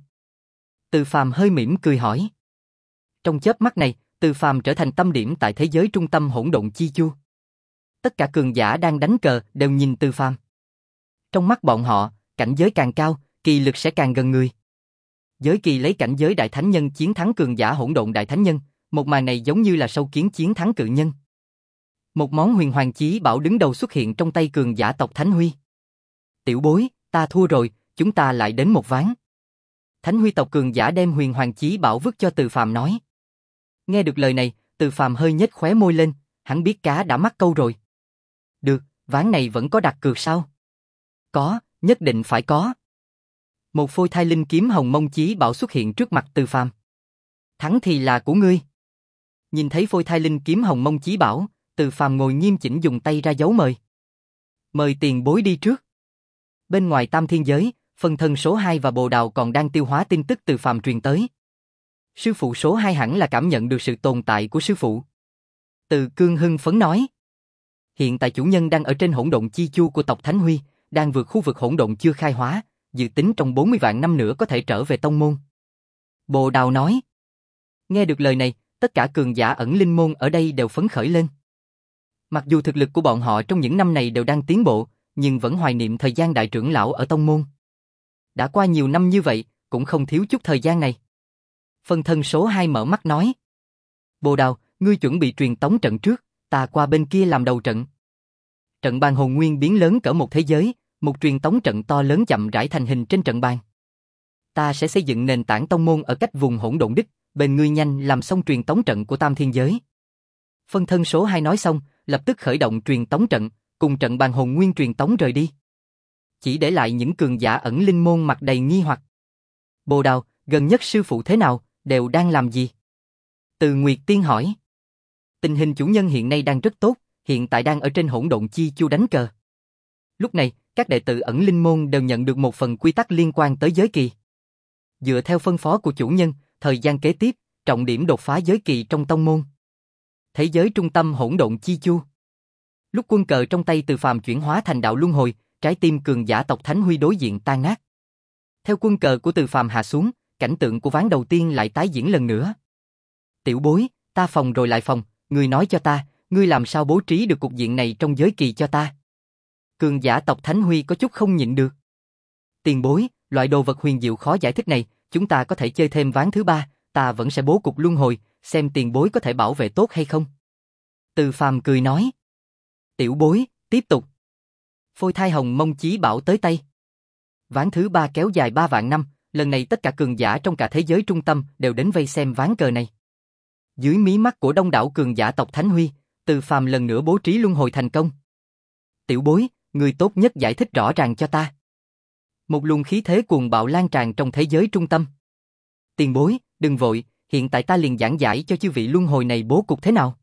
Từ Phàm hơi mỉm cười hỏi. Trong chớp mắt này, Từ Phàm trở thành tâm điểm tại thế giới trung tâm hỗn độn chi chu. Tất cả cường giả đang đánh cờ đều nhìn Từ Phàm. Trong mắt bọn họ, cảnh giới càng cao, kỳ lực sẽ càng gần người. Giới kỳ lấy cảnh giới đại thánh nhân chiến thắng cường giả hỗn độn đại thánh nhân, một màn này giống như là sâu kiến chiến thắng cự nhân. Một món huyền hoàng chí bảo đứng đầu xuất hiện trong tay cường giả tộc Thánh Huy. Tiểu bối, ta thua rồi, chúng ta lại đến một ván. Thánh Huy tộc cường giả đem huyền hoàng chí bảo vứt cho Từ Phàm nói. Nghe được lời này, Từ Phàm hơi nhếch khóe môi lên, hắn biết cá đã mắc câu rồi. Được, ván này vẫn có đặt cược sao? Có, nhất định phải có. Một phôi thai linh kiếm hồng mông chí bảo xuất hiện trước mặt Từ Phàm. Thắng thì là của ngươi. Nhìn thấy phôi thai linh kiếm hồng mông chí bảo, Từ Phàm ngồi nghiêm chỉnh dùng tay ra dấu mời. Mời tiền bối đi trước. Bên ngoài Tam Thiên Giới, phân thân số hai và Bồ Đào còn đang tiêu hóa tin tức Từ Phàm truyền tới. Sư phụ số hai hẳn là cảm nhận được sự tồn tại của sư phụ. Từ Cương hưng phấn nói. Hiện tại chủ nhân đang ở trên hỗn độn chi chu của tộc Thánh Huy, đang vượt khu vực hỗn độn chưa khai hóa, dự tính trong bốn mươi vạn năm nữa có thể trở về tông môn. Bồ Đào nói. Nghe được lời này, tất cả cường giả ẩn linh môn ở đây đều phấn khởi lên. Mặc dù thực lực của bọn họ trong những năm này đều đang tiến bộ, nhưng vẫn hoài niệm thời gian đại trưởng lão ở tông môn. Đã qua nhiều năm như vậy, cũng không thiếu chút thời gian này. Phân thân số hai mở mắt nói. Bồ Đào, ngươi chuẩn bị truyền tống trận trước, ta qua bên kia làm đầu trận. Trận bàn hồn nguyên biến lớn cỡ một thế giới, một truyền tống trận to lớn chậm rãi thành hình trên trận bàn. Ta sẽ xây dựng nền tảng tông môn ở cách vùng hỗn độn đích, bên ngươi nhanh làm xong truyền tống trận của Tam Thiên Giới. Phân thân số hai nói xong, lập tức khởi động truyền tống trận, cùng trận bàn hồn nguyên truyền tống rời đi. Chỉ để lại những cường giả ẩn linh môn mặt đầy nghi hoặc. Bồ Đào, gần nhất sư phụ thế nào, đều đang làm gì? Từ Nguyệt Tiên hỏi. Tình hình chủ nhân hiện nay đang rất tốt, hiện tại đang ở trên hỗn độn chi chu đánh cờ. Lúc này, các đệ tử ẩn linh môn đều nhận được một phần quy tắc liên quan tới giới kỳ. Dựa theo phân phó của chủ nhân, thời gian kế tiếp, trọng điểm đột phá giới kỳ trong tông môn. Thế giới trung tâm hỗn độn chi chu. Lúc quân cờ trong tay Từ Phàm chuyển hóa thành đạo luân hồi, trái tim cường giả tộc Thánh Huy đối diện tan nát. Theo quân cờ của Từ Phàm hạ xuống, cảnh tượng của ván đầu tiên lại tái diễn lần nữa. Tiểu bối, ta phòng rồi lại phòng, ngươi nói cho ta, ngươi làm sao bố trí được cục diện này trong giới kỳ cho ta? Cường giả tộc Thánh Huy có chút không nhịn được. Tiền bối, loại đồ vật huyền diệu khó giải thích này, chúng ta có thể chơi thêm ván thứ ba, ta vẫn sẽ bố cục luân hồi, xem tiền bối có thể bảo vệ tốt hay không. Từ Phàm cười nói. Tiểu bối, tiếp tục. Phôi thai hồng mông chí bảo tới tay. Ván thứ ba kéo dài ba vạn năm, lần này tất cả cường giả trong cả thế giới trung tâm đều đến vây xem ván cờ này. Dưới mí mắt của đông đảo cường giả tộc Thánh Huy, Từ Phàm lần nữa bố trí luân hồi thành công. Tiểu bối, người tốt nhất giải thích rõ ràng cho ta. Một luồng khí thế cuồng bạo lan tràn trong thế giới trung tâm. Tiền bối, đừng vội, hiện tại ta liền giảng giải cho chư vị luân hồi này bố cục thế nào.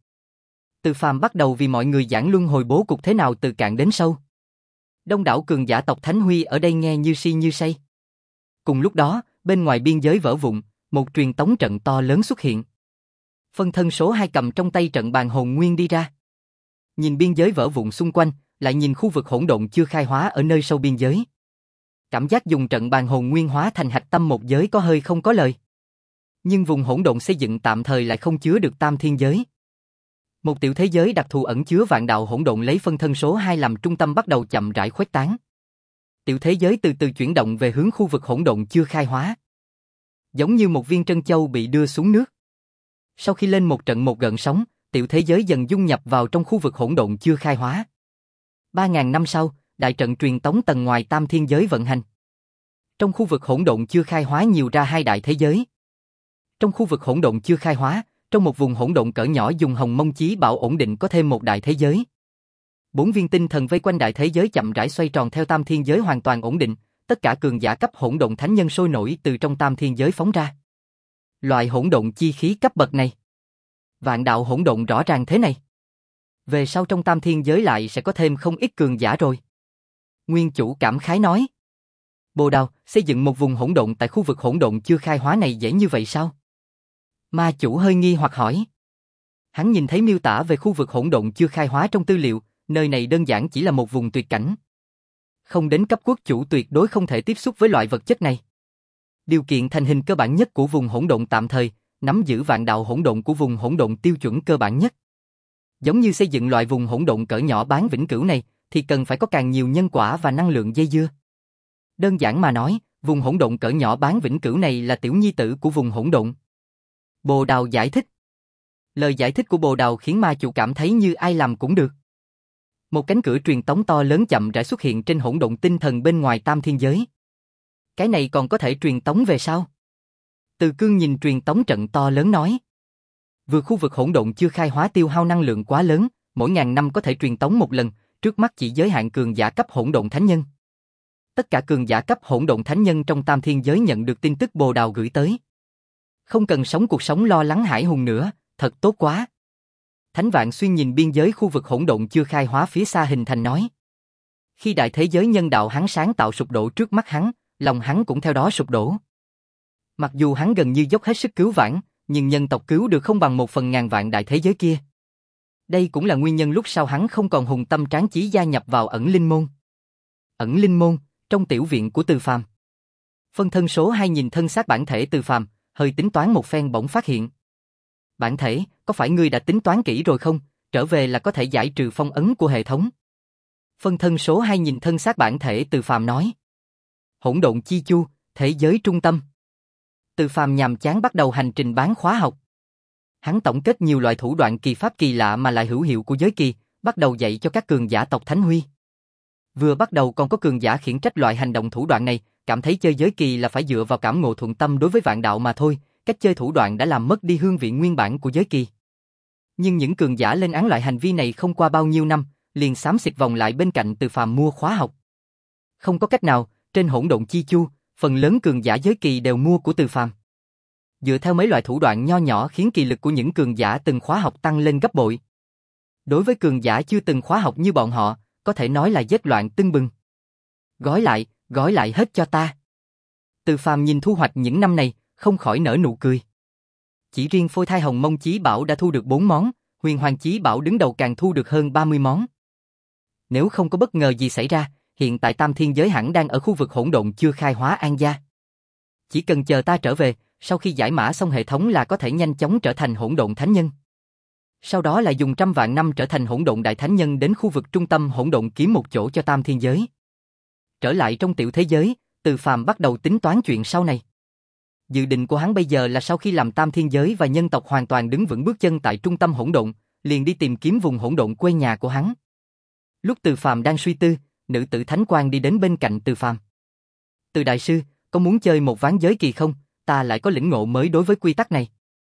Từ Phàm bắt đầu vì mọi người giảng luân hồi bố cục thế nào từ cạn đến sâu. Đông đảo cường giả tộc Thánh Huy ở đây nghe như si như say. Cùng lúc đó, bên ngoài biên giới vỡ vụn, một truyền tống trận to lớn xuất hiện. Phân thân số hai cầm trong tay trận bàn hồn nguyên đi ra. Nhìn biên giới vỡ vụn xung quanh, lại nhìn khu vực hỗn độn chưa khai hóa ở nơi sâu biên giới. Cảm giác dùng trận bàn hồn nguyên hóa thành hạch tâm một giới có hơi không có lời. Nhưng vùng hỗn độn xây dựng tạm thời lại không chứa được tam thiên giới. Một tiểu thế giới đặc thù ẩn chứa vạn đạo hỗn độn lấy phân thân số hai làm trung tâm bắt đầu chậm rãi khuếch tán. Tiểu thế giới từ từ chuyển động về hướng khu vực hỗn độn chưa khai hóa. Giống như một viên trân châu bị đưa xuống nước. Sau khi lên một trận một gợn sóng, tiểu thế giới dần dung nhập vào trong khu vực hỗn độn chưa khai hóa. Ba ngàn năm sau, đại trận truyền tống tầng ngoài tam thiên giới vận hành. Trong khu vực hỗn độn chưa khai hóa nhiều ra hai đại thế giới. Trong khu vực hỗn độn chưa khai hóa, trong một vùng hỗn độn cỡ nhỏ dùng hồng mông chí bảo ổn định có thêm một đại thế giới. Bốn viên tinh thần vây quanh đại thế giới chậm rãi xoay tròn theo tam thiên giới hoàn toàn ổn định, tất cả cường giả cấp hỗn độn thánh nhân sôi nổi từ trong tam thiên giới phóng ra. Loại hỗn độn chi khí cấp bậc này, vạn đạo hỗn độn rõ ràng thế này. Về sau trong tam thiên giới lại sẽ có thêm không ít cường giả rồi. Nguyên chủ cảm khái nói. Bồ Đào, xây dựng một vùng hỗn độn tại khu vực hỗn độn chưa khai hóa này dễ như vậy sao? Ma chủ hơi nghi hoặc hỏi. Hắn nhìn thấy miêu tả về khu vực hỗn độn chưa khai hóa trong tư liệu, nơi này đơn giản chỉ là một vùng tuyệt cảnh. Không đến cấp quốc chủ tuyệt đối không thể tiếp xúc với loại vật chất này. Điều kiện thành hình cơ bản nhất của vùng hỗn độn tạm thời, nắm giữ vạn đạo hỗn độn của vùng hỗn độn tiêu chuẩn cơ bản nhất. Giống như xây dựng loại vùng hỗn độn cỡ nhỏ bán vĩnh cửu này, thì cần phải có càng nhiều nhân quả và năng lượng dây dưa. Đơn giản mà nói, vùng hỗn độn cỡ nhỏ bán vĩnh cửu này là tiểu nhi tử của vùng hỗn độn. Bồ Đào giải thích. Lời giải thích của Bồ Đào khiến ma chủ cảm thấy như ai làm cũng được. Một cánh cửa truyền tống to lớn chậm rãi xuất hiện trên hỗn độn tinh thần bên ngoài tam thiên giới. Cái này còn có thể truyền tống về sao? Từ Cương nhìn truyền tống trận to lớn nói. Vừa khu vực hỗn độn chưa khai hóa tiêu hao năng lượng quá lớn, mỗi ngàn năm có thể truyền tống một lần, trước mắt chỉ giới hạn cường giả cấp hỗn độn thánh nhân. Tất cả cường giả cấp hỗn độn thánh nhân trong tam thiên giới nhận được tin tức Bồ Đào gửi tới. Không cần sống cuộc sống lo lắng hải hùng nữa, thật tốt quá. Thánh Vạn Xuyên nhìn biên giới khu vực hỗn độn chưa khai hóa phía xa hình thành nói. Khi đại thế giới nhân đạo hắn sáng tạo sụp đổ trước mắt hắn, lòng hắn cũng theo đó sụp đổ. Mặc dù hắn gần như dốc hết sức cứu vãn, nhưng nhân tộc cứu được không bằng một phần ngàn vạn đại thế giới kia. Đây cũng là nguyên nhân lúc sau hắn không còn hùng tâm tráng chí gia nhập vào ẩn linh môn. Ẩn linh môn, trong tiểu viện của Từ Phàm. Phân thân số hai nhìn thân xác bản thể Từ Phàm, hơi tính toán một phen bỗng phát hiện. Bản thể, có phải ngươi đã tính toán kỹ rồi không? Trở về là có thể giải trừ phong ấn của hệ thống. Phân thân số hai nhìn thân xác bản thể Từ Phàm nói. Hỗn độn chi chu, thế giới trung tâm. Từ Phàm nhàm chán bắt đầu hành trình bán khóa học. Hắn tổng kết nhiều loại thủ đoạn kỳ pháp kỳ lạ mà lại hữu hiệu của giới kỳ, bắt đầu dạy cho các cường giả tộc Thánh Huy. Vừa bắt đầu còn có cường giả khiển trách loại hành động thủ đoạn này, cảm thấy chơi giới kỳ là phải dựa vào cảm ngộ thuận tâm đối với vạn đạo mà thôi, cách chơi thủ đoạn đã làm mất đi hương vị nguyên bản của giới kỳ. Nhưng những cường giả lên án loại hành vi này không qua bao nhiêu năm, liền xám xịt vòng lại bên cạnh Từ Phàm mua khóa học. Không có cách nào, trên hỗn độn chi chu, phần lớn cường giả giới kỳ đều mua của Từ Phàm. dựa theo mấy loại thủ đoạn nho nhỏ khiến kỳ lực của những cường giả từng khóa học tăng lên gấp bội. Đối với cường giả chưa từng khóa học như bọn họ, có thể nói là giết loạn tưng bừng. Gói lại, gói lại hết cho ta. Từ Phàm nhìn thu hoạch những năm này, không khỏi nở nụ cười. Chỉ riêng phôi thai hồng mông chí bảo đã thu được bốn món, huyền hoàng chí bảo đứng đầu càng thu được hơn ba mươi món. Nếu không có bất ngờ gì xảy ra, hiện tại tam thiên giới hẳn đang ở khu vực hỗn độn chưa khai hóa an gia. Chỉ cần chờ ta trở về, sau khi giải mã xong hệ thống là có thể nhanh chóng trở thành hỗn độn thánh nhân. Sau đó là dùng trăm vạn năm trở thành hỗn độn đại thánh nhân đến khu vực trung tâm hỗn độn kiếm một chỗ cho tam thiên giới. Trở lại trong tiểu thế giới, Từ Phàm bắt đầu tính toán chuyện sau này. Dự định của hắn bây giờ là sau khi làm tam thiên giới và nhân tộc hoàn toàn đứng vững bước chân tại trung tâm hỗn độn, liền đi tìm kiếm vùng hỗn độn quê nhà của hắn. Lúc Từ Phàm đang suy tư, nữ tử Thánh Quang đi đến bên cạnh Từ Phàm. Từ đại sư, có muốn chơi một ván giới kỳ không? Ta lại có lĩnh ngộ mới đối với quy tắc này.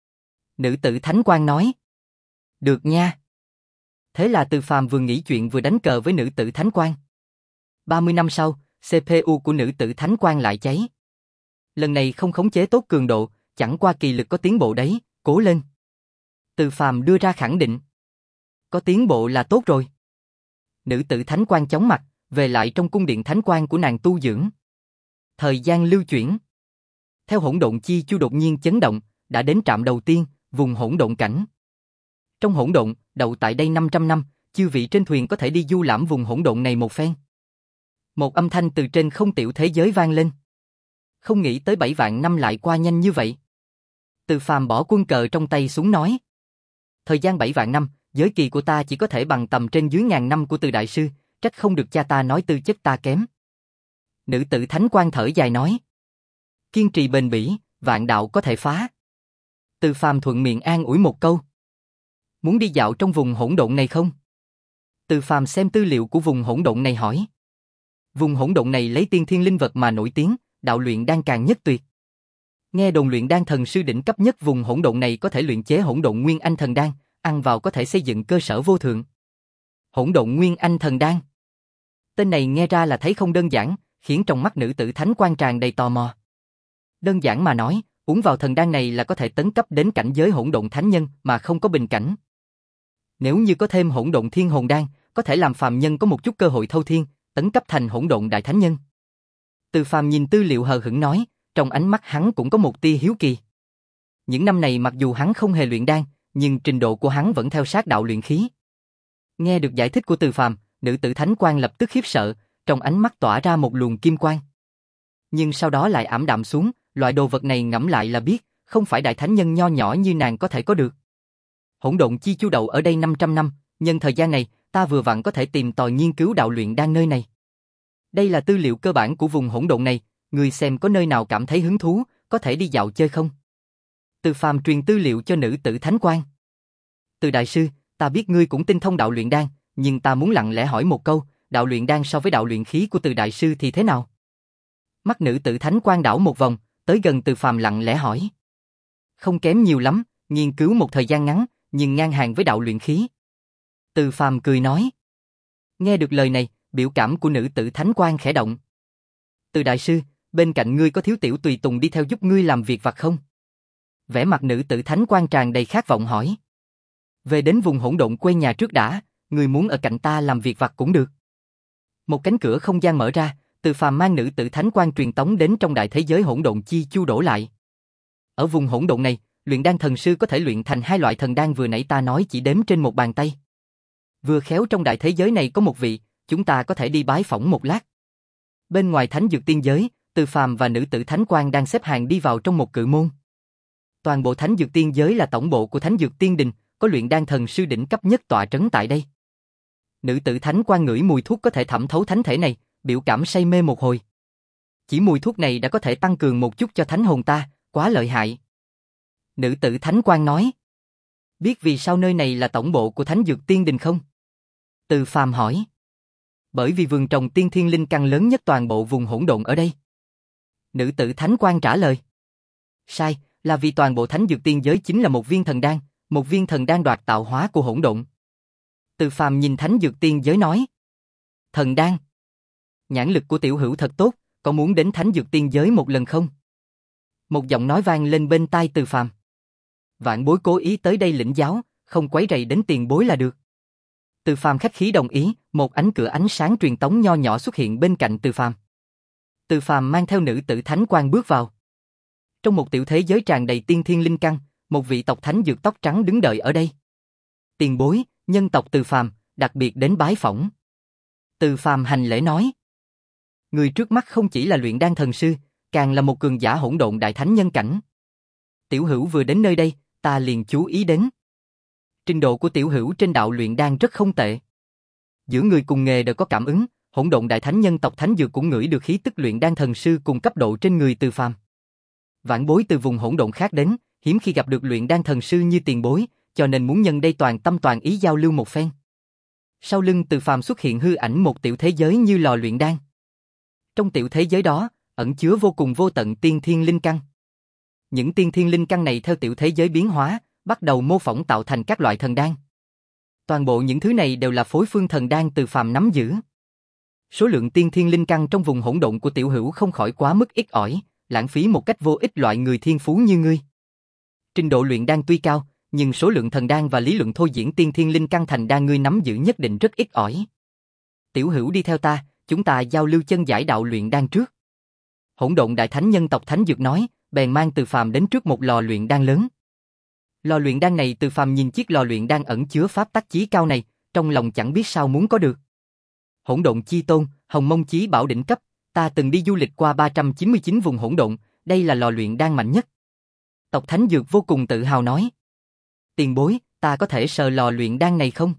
Nữ tử Thánh Quang nói. Được nha. Thế là Từ Phàm vừa nghĩ chuyện vừa đánh cờ với nữ tử Thánh Quang. ba mươi năm sau, xê pê u của nữ tử Thánh Quang lại cháy. Lần này không khống chế tốt cường độ, chẳng qua kỳ lực có tiến bộ đấy, cố lên. Từ Phàm đưa ra khẳng định. Có tiến bộ là tốt rồi. Nữ tử Thánh Quang chóng mặt, về lại trong cung điện Thánh Quang của nàng tu dưỡng. Thời gian lưu chuyển. Theo hỗn độn chi chu đột nhiên chấn động, đã đến trạm đầu tiên, vùng hỗn độn cảnh. Trong hỗn độn, đậu tại đây năm trăm năm, chư vị trên thuyền có thể đi du lãm vùng hỗn độn này một phen. Một âm thanh từ trên không tiểu thế giới vang lên. Không nghĩ tới bảy vạn năm lại qua nhanh như vậy. Từ Phàm bỏ quân cờ trong tay xuống nói. Thời gian bảy vạn năm, giới kỳ của ta chỉ có thể bằng tầm trên dưới ngàn năm của Từ đại sư, trách không được cha ta nói tư chất ta kém. Nữ tử Thánh Quang thở dài nói. Kiên trì bền bỉ, vạn đạo có thể phá. Từ Phàm thuận miệng an ủi một câu. Muốn đi dạo trong vùng hỗn độn này không? Từ Phàm xem tư liệu của vùng hỗn độn này hỏi. Vùng hỗn độn này lấy tiên thiên linh vật mà nổi tiếng, đạo luyện đan càng nhất tuyệt. Nghe đồn luyện đan thần sư đỉnh cấp nhất vùng hỗn độn này có thể luyện chế hỗn độn nguyên anh thần đan, ăn vào có thể xây dựng cơ sở vô thượng. Hỗn độn nguyên anh thần đan. Tên này nghe ra là thấy không đơn giản, khiến trong mắt nữ tử Thánh Quang tràn đầy tò mò. Đơn giản mà nói, uống vào thần đan này là có thể tấn cấp đến cảnh giới hỗn độn thánh nhân mà không có bình cảnh. Nếu như có thêm hỗn độn thiên hồn đan, có thể làm phàm nhân có một chút cơ hội thâu thiên, tấn cấp thành hỗn độn đại thánh nhân. Từ Phàm nhìn tư liệu hờ hững nói, trong ánh mắt hắn cũng có một tia hiếu kỳ. Những năm này mặc dù hắn không hề luyện đan, nhưng trình độ của hắn vẫn theo sát đạo luyện khí. Nghe được giải thích của Từ Phàm, nữ tử Thánh Quang lập tức khiếp sợ, trong ánh mắt tỏa ra một luồng kim quang. Nhưng sau đó lại ảm đạm xuống, loại đồ vật này ngẫm lại là biết, không phải đại thánh nhân nho nhỏ như nàng có thể có được. Hỗn độn chi chu đậu ở đây năm trăm năm, nhân thời gian này, ta vừa vặn có thể tìm tòi nghiên cứu đạo luyện đan nơi này. Đây là tư liệu cơ bản của vùng hỗn độn này, người xem có nơi nào cảm thấy hứng thú, có thể đi dạo chơi không? Từ Phàm truyền tư liệu cho nữ tử Thánh Quang. Từ đại sư, ta biết ngươi cũng tinh thông đạo luyện đan, nhưng ta muốn lặng lẽ hỏi một câu, đạo luyện đan so với đạo luyện khí của Từ đại sư thì thế nào? Mắt nữ tử Thánh Quang đảo một vòng, tới gần Từ Phàm lặng lẽ hỏi. Không kém nhiều lắm, nghiên cứu một thời gian ngắn, nhưng ngang hàng với đạo luyện khí. Từ Phàm cười nói. Nghe được lời này, biểu cảm của nữ tử Thánh Quang khẽ động. Từ đại sư, bên cạnh ngươi có thiếu tiểu tùy tùng đi theo giúp ngươi làm việc vặt không? Vẻ mặt nữ tử Thánh Quang tràn đầy khát vọng hỏi. Về đến vùng hỗn độn quê nhà trước đã, ngươi muốn ở cạnh ta làm việc vặt cũng được. Một cánh cửa không gian mở ra, Từ Phàm mang nữ tử Thánh Quang truyền tống đến trong đại thế giới hỗn độn chi chu đổ lại. Ở vùng hỗn độn này, luyện đan thần sư có thể luyện thành hai loại thần đan vừa nãy ta nói chỉ đếm trên một bàn tay. Vừa khéo trong đại thế giới này có một vị, chúng ta có thể đi bái phỏng một lát. Bên ngoài thánh dược tiên giới, Từ Phàm và nữ tử Thánh Quang đang xếp hàng đi vào trong một cự môn. Toàn bộ thánh dược tiên giới là tổng bộ của thánh dược tiên đình, có luyện đan thần sư đỉnh cấp nhất tọa trấn tại đây. Nữ tử Thánh Quang ngửi mùi thuốc có thể thẩm thấu thánh thể này, biểu cảm say mê một hồi. Chỉ mùi thuốc này đã có thể tăng cường một chút cho thánh hồn ta, quá lợi hại. Nữ tử Thánh Quang nói. Biết vì sao nơi này là tổng bộ của thánh dược tiên đình không? Từ Phàm hỏi. Bởi vì vườn trồng tiên thiên linh căn lớn nhất toàn bộ vùng hỗn độn ở đây. Nữ tử Thánh Quang trả lời. Sai, là vì toàn bộ thánh dược tiên giới chính là một viên thần đan, một viên thần đan đoạt tạo hóa của hỗn độn. Từ Phàm nhìn thánh dược tiên giới nói. Thần đan. Nhãn lực của tiểu hữu thật tốt, có muốn đến thánh dược tiên giới một lần không? Một giọng nói vang lên bên tai Từ Phàm. Vạn bối cố ý tới đây lĩnh giáo, không quấy rầy đến tiền bối là được. Từ Phàm khách khí đồng ý, một ánh cửa ánh sáng truyền tống nho nhỏ xuất hiện bên cạnh Từ Phàm. Từ Phàm mang theo nữ tử thánh quang bước vào. Trong một tiểu thế giới tràn đầy tiên thiên linh căn, một vị tộc thánh dược tóc trắng đứng đợi ở đây. Tiền bối, nhân tộc Từ Phàm, đặc biệt đến bái phỏng. Từ Phàm hành lễ nói. Người trước mắt không chỉ là luyện đan thần sư, càng là một cường giả hỗn độn đại thánh nhân cảnh. Tiểu Hữu vừa đến nơi đây, ta liền chú ý đến. Trình độ của Tiểu Hữu trên đạo luyện đan rất không tệ. Giữa người cùng nghề đều có cảm ứng, hỗn độn đại thánh nhân tộc thánh dược cũng ngửi được khí tức luyện đan thần sư cùng cấp độ trên người Từ Phàm. Vãn bối từ vùng hỗn độn khác đến, hiếm khi gặp được luyện đan thần sư như tiền bối, cho nên muốn nhân đây toàn tâm toàn ý giao lưu một phen. Sau lưng Từ Phàm xuất hiện hư ảnh một tiểu thế giới như lò luyện đan. Trong tiểu thế giới đó, ẩn chứa vô cùng vô tận tiên thiên linh căn. Những tiên thiên linh căn này theo tiểu thế giới biến hóa, bắt đầu mô phỏng tạo thành các loại thần đan. Toàn bộ những thứ này đều là phối phương thần đan Từ Phàm nắm giữ. Số lượng tiên thiên linh căn trong vùng hỗn độn của Tiểu Hữu không khỏi quá mức ít ỏi, lãng phí một cách vô ích loại người thiên phú như ngươi. Trình độ luyện đan tuy cao, nhưng số lượng thần đan và lý luận thôi diễn tiên thiên linh căn thành đan ngươi nắm giữ nhất định rất ít ỏi. Tiểu Hữu đi theo ta, chúng ta giao lưu chân giải đạo luyện đan trước. Hỗn độn đại thánh nhân tộc thánh dược nói, bèn mang Từ Phàm đến trước một lò luyện đan lớn. Lò luyện đan này Từ Phàm nhìn chiếc lò luyện đan ẩn chứa pháp tắc chí cao này, trong lòng chẳng biết sao muốn có được. Hỗn độn chi tôn, Hồng Mông chí bảo đỉnh cấp, ta từng đi du lịch qua ba trăm chín mươi chín vùng hỗn độn, đây là lò luyện đan mạnh nhất. Tộc thánh dược vô cùng tự hào nói. Tiền bối, ta có thể sờ lò luyện đan này không?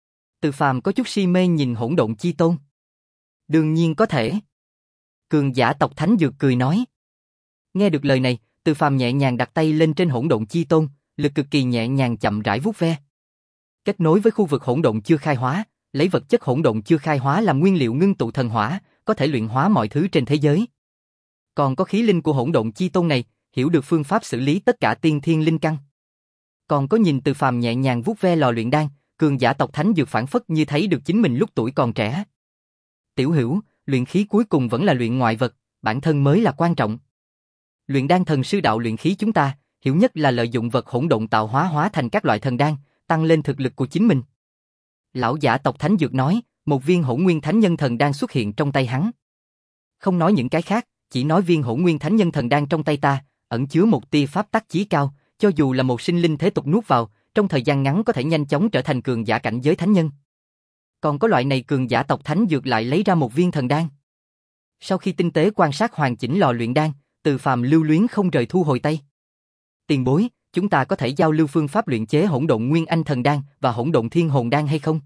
Từ Phàm có chút si mê nhìn hỗn độn chi tôn. Đương nhiên có thể. Cường giả tộc thánh dược cười nói. Nghe được lời này, Từ Phàm nhẹ nhàng đặt tay lên trên hỗn độn chi tôn, lực cực kỳ nhẹ nhàng chậm rãi vuốt ve. Kết nối với khu vực hỗn độn chưa khai hóa, lấy vật chất hỗn độn chưa khai hóa làm nguyên liệu ngưng tụ thần hỏa, có thể luyện hóa mọi thứ trên thế giới. Còn có khí linh của hỗn độn chi tôn này, hiểu được phương pháp xử lý tất cả tiên thiên linh căn. Còn có nhìn Từ Phàm nhẹ nhàng vuốt ve lò luyện đan, cường giả tộc thánh dược phản phất như thấy được chính mình lúc tuổi còn trẻ. Tiểu Hữu, luyện khí cuối cùng vẫn là luyện ngoại vật, bản thân mới là quan trọng. Luyện đan thần sư đạo luyện khí chúng ta, hiểu nhất là lợi dụng vật hỗn độn tạo hóa hóa thành các loại thần đan, tăng lên thực lực của chính mình. Lão giả tộc thánh dược nói, một viên hỗn nguyên thánh nhân thần đan xuất hiện trong tay hắn. Không nói những cái khác, chỉ nói viên hỗn nguyên thánh nhân thần đan trong tay ta, ẩn chứa một tia pháp tắc chí cao, cho dù là một sinh linh thế tục nuốt vào, trong thời gian ngắn có thể nhanh chóng trở thành cường giả cảnh giới thánh nhân. Còn có loại này cường giả tộc thánh dược lại lấy ra một viên thần đan. Sau khi tinh tế quan sát hoàn chỉnh lò luyện đan, Từ Phàm lưu luyến không rời thu hồi tay. Tiền bối, chúng ta có thể giao lưu phương pháp luyện chế hỗn độn nguyên anh thần đan và hỗn độn thiên hồn đan hay không?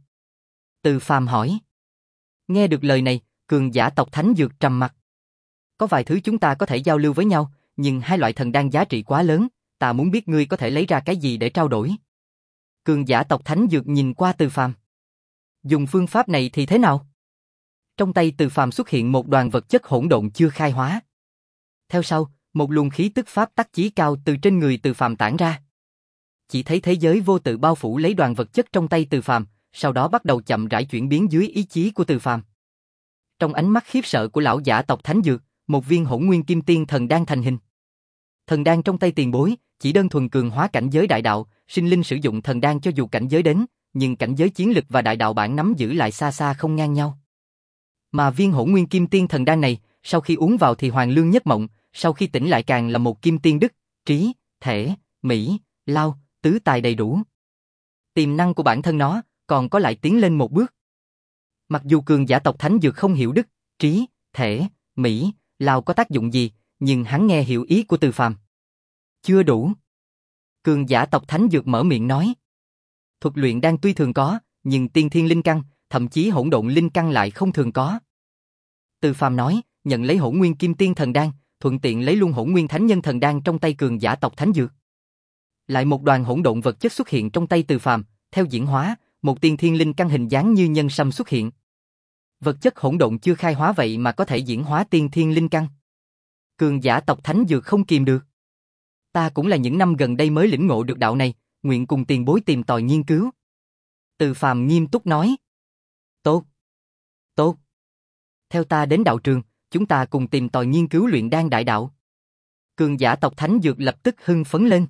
Từ Phàm hỏi. Nghe được lời này, cường giả tộc thánh dược trầm mặt. Có vài thứ chúng ta có thể giao lưu với nhau, nhưng hai loại thần đan giá trị quá lớn, ta muốn biết ngươi có thể lấy ra cái gì để trao đổi. Cường giả tộc thánh dược nhìn qua Từ Phàm. Dùng phương pháp này thì thế nào? Trong tay Từ Phàm xuất hiện một đoàn vật chất hỗn độn chưa khai hóa. Theo sau, một luồng khí tức pháp tắc chí cao từ trên người Từ Phàm tản ra. Chỉ thấy thế giới vô tự bao phủ lấy đoàn vật chất trong tay Từ Phàm, sau đó bắt đầu chậm rãi chuyển biến dưới ý chí của Từ Phàm. Trong ánh mắt khiếp sợ của lão giả tộc thánh dược, một viên hỗn nguyên kim tiên thần đan thành hình. Thần đan trong tay tiền bối, chỉ đơn thuần cường hóa cảnh giới đại đạo, sinh linh sử dụng thần đan cho dù cảnh giới đến, nhưng cảnh giới chiến lực và đại đạo bản nắm giữ lại xa xa không ngang nhau. Mà viên hỗn nguyên kim tiên thần đan này, sau khi uống vào thì hoàng lương nhất mộng, sau khi tỉnh lại càng là một kim tiên đức, trí, thể, mỹ, lao, tứ tài đầy đủ. Tiềm năng của bản thân nó, còn có lại tiến lên một bước. Mặc dù cường giả tộc thánh dược không hiểu đức, trí, thể, mỹ, lao có tác dụng gì, nhưng hắn nghe hiểu ý của Từ Phàm. Chưa đủ. Cường giả tộc thánh dược mở miệng nói. Thuật luyện đan tuy thường có, nhưng tiên thiên linh căn, thậm chí hỗn độn linh căn lại không thường có. Từ Phàm nói, nhận lấy hỗn nguyên kim tiên thần đan, thuận tiện lấy luôn hỗn nguyên thánh nhân thần đan trong tay cường giả tộc thánh dược. Lại một đoàn hỗn độn vật chất xuất hiện trong tay Từ Phàm, theo diễn hóa, một tiên thiên linh căn hình dáng như nhân sâm xuất hiện. Vật chất hỗn độn chưa khai hóa vậy mà có thể diễn hóa tiên thiên linh căn. Cường giả tộc thánh dược không kìm được. Ta cũng là những năm gần đây mới lĩnh ngộ được đạo này, nguyện cùng tiền bối tìm tòi nghiên cứu. Từ Phàm nghiêm túc nói. Tốt. Tốt. Theo ta đến đạo trường, chúng ta cùng tìm tòi nghiên cứu luyện đan đại đạo. Cường giả tộc Thánh Dược lập tức hưng phấn lên.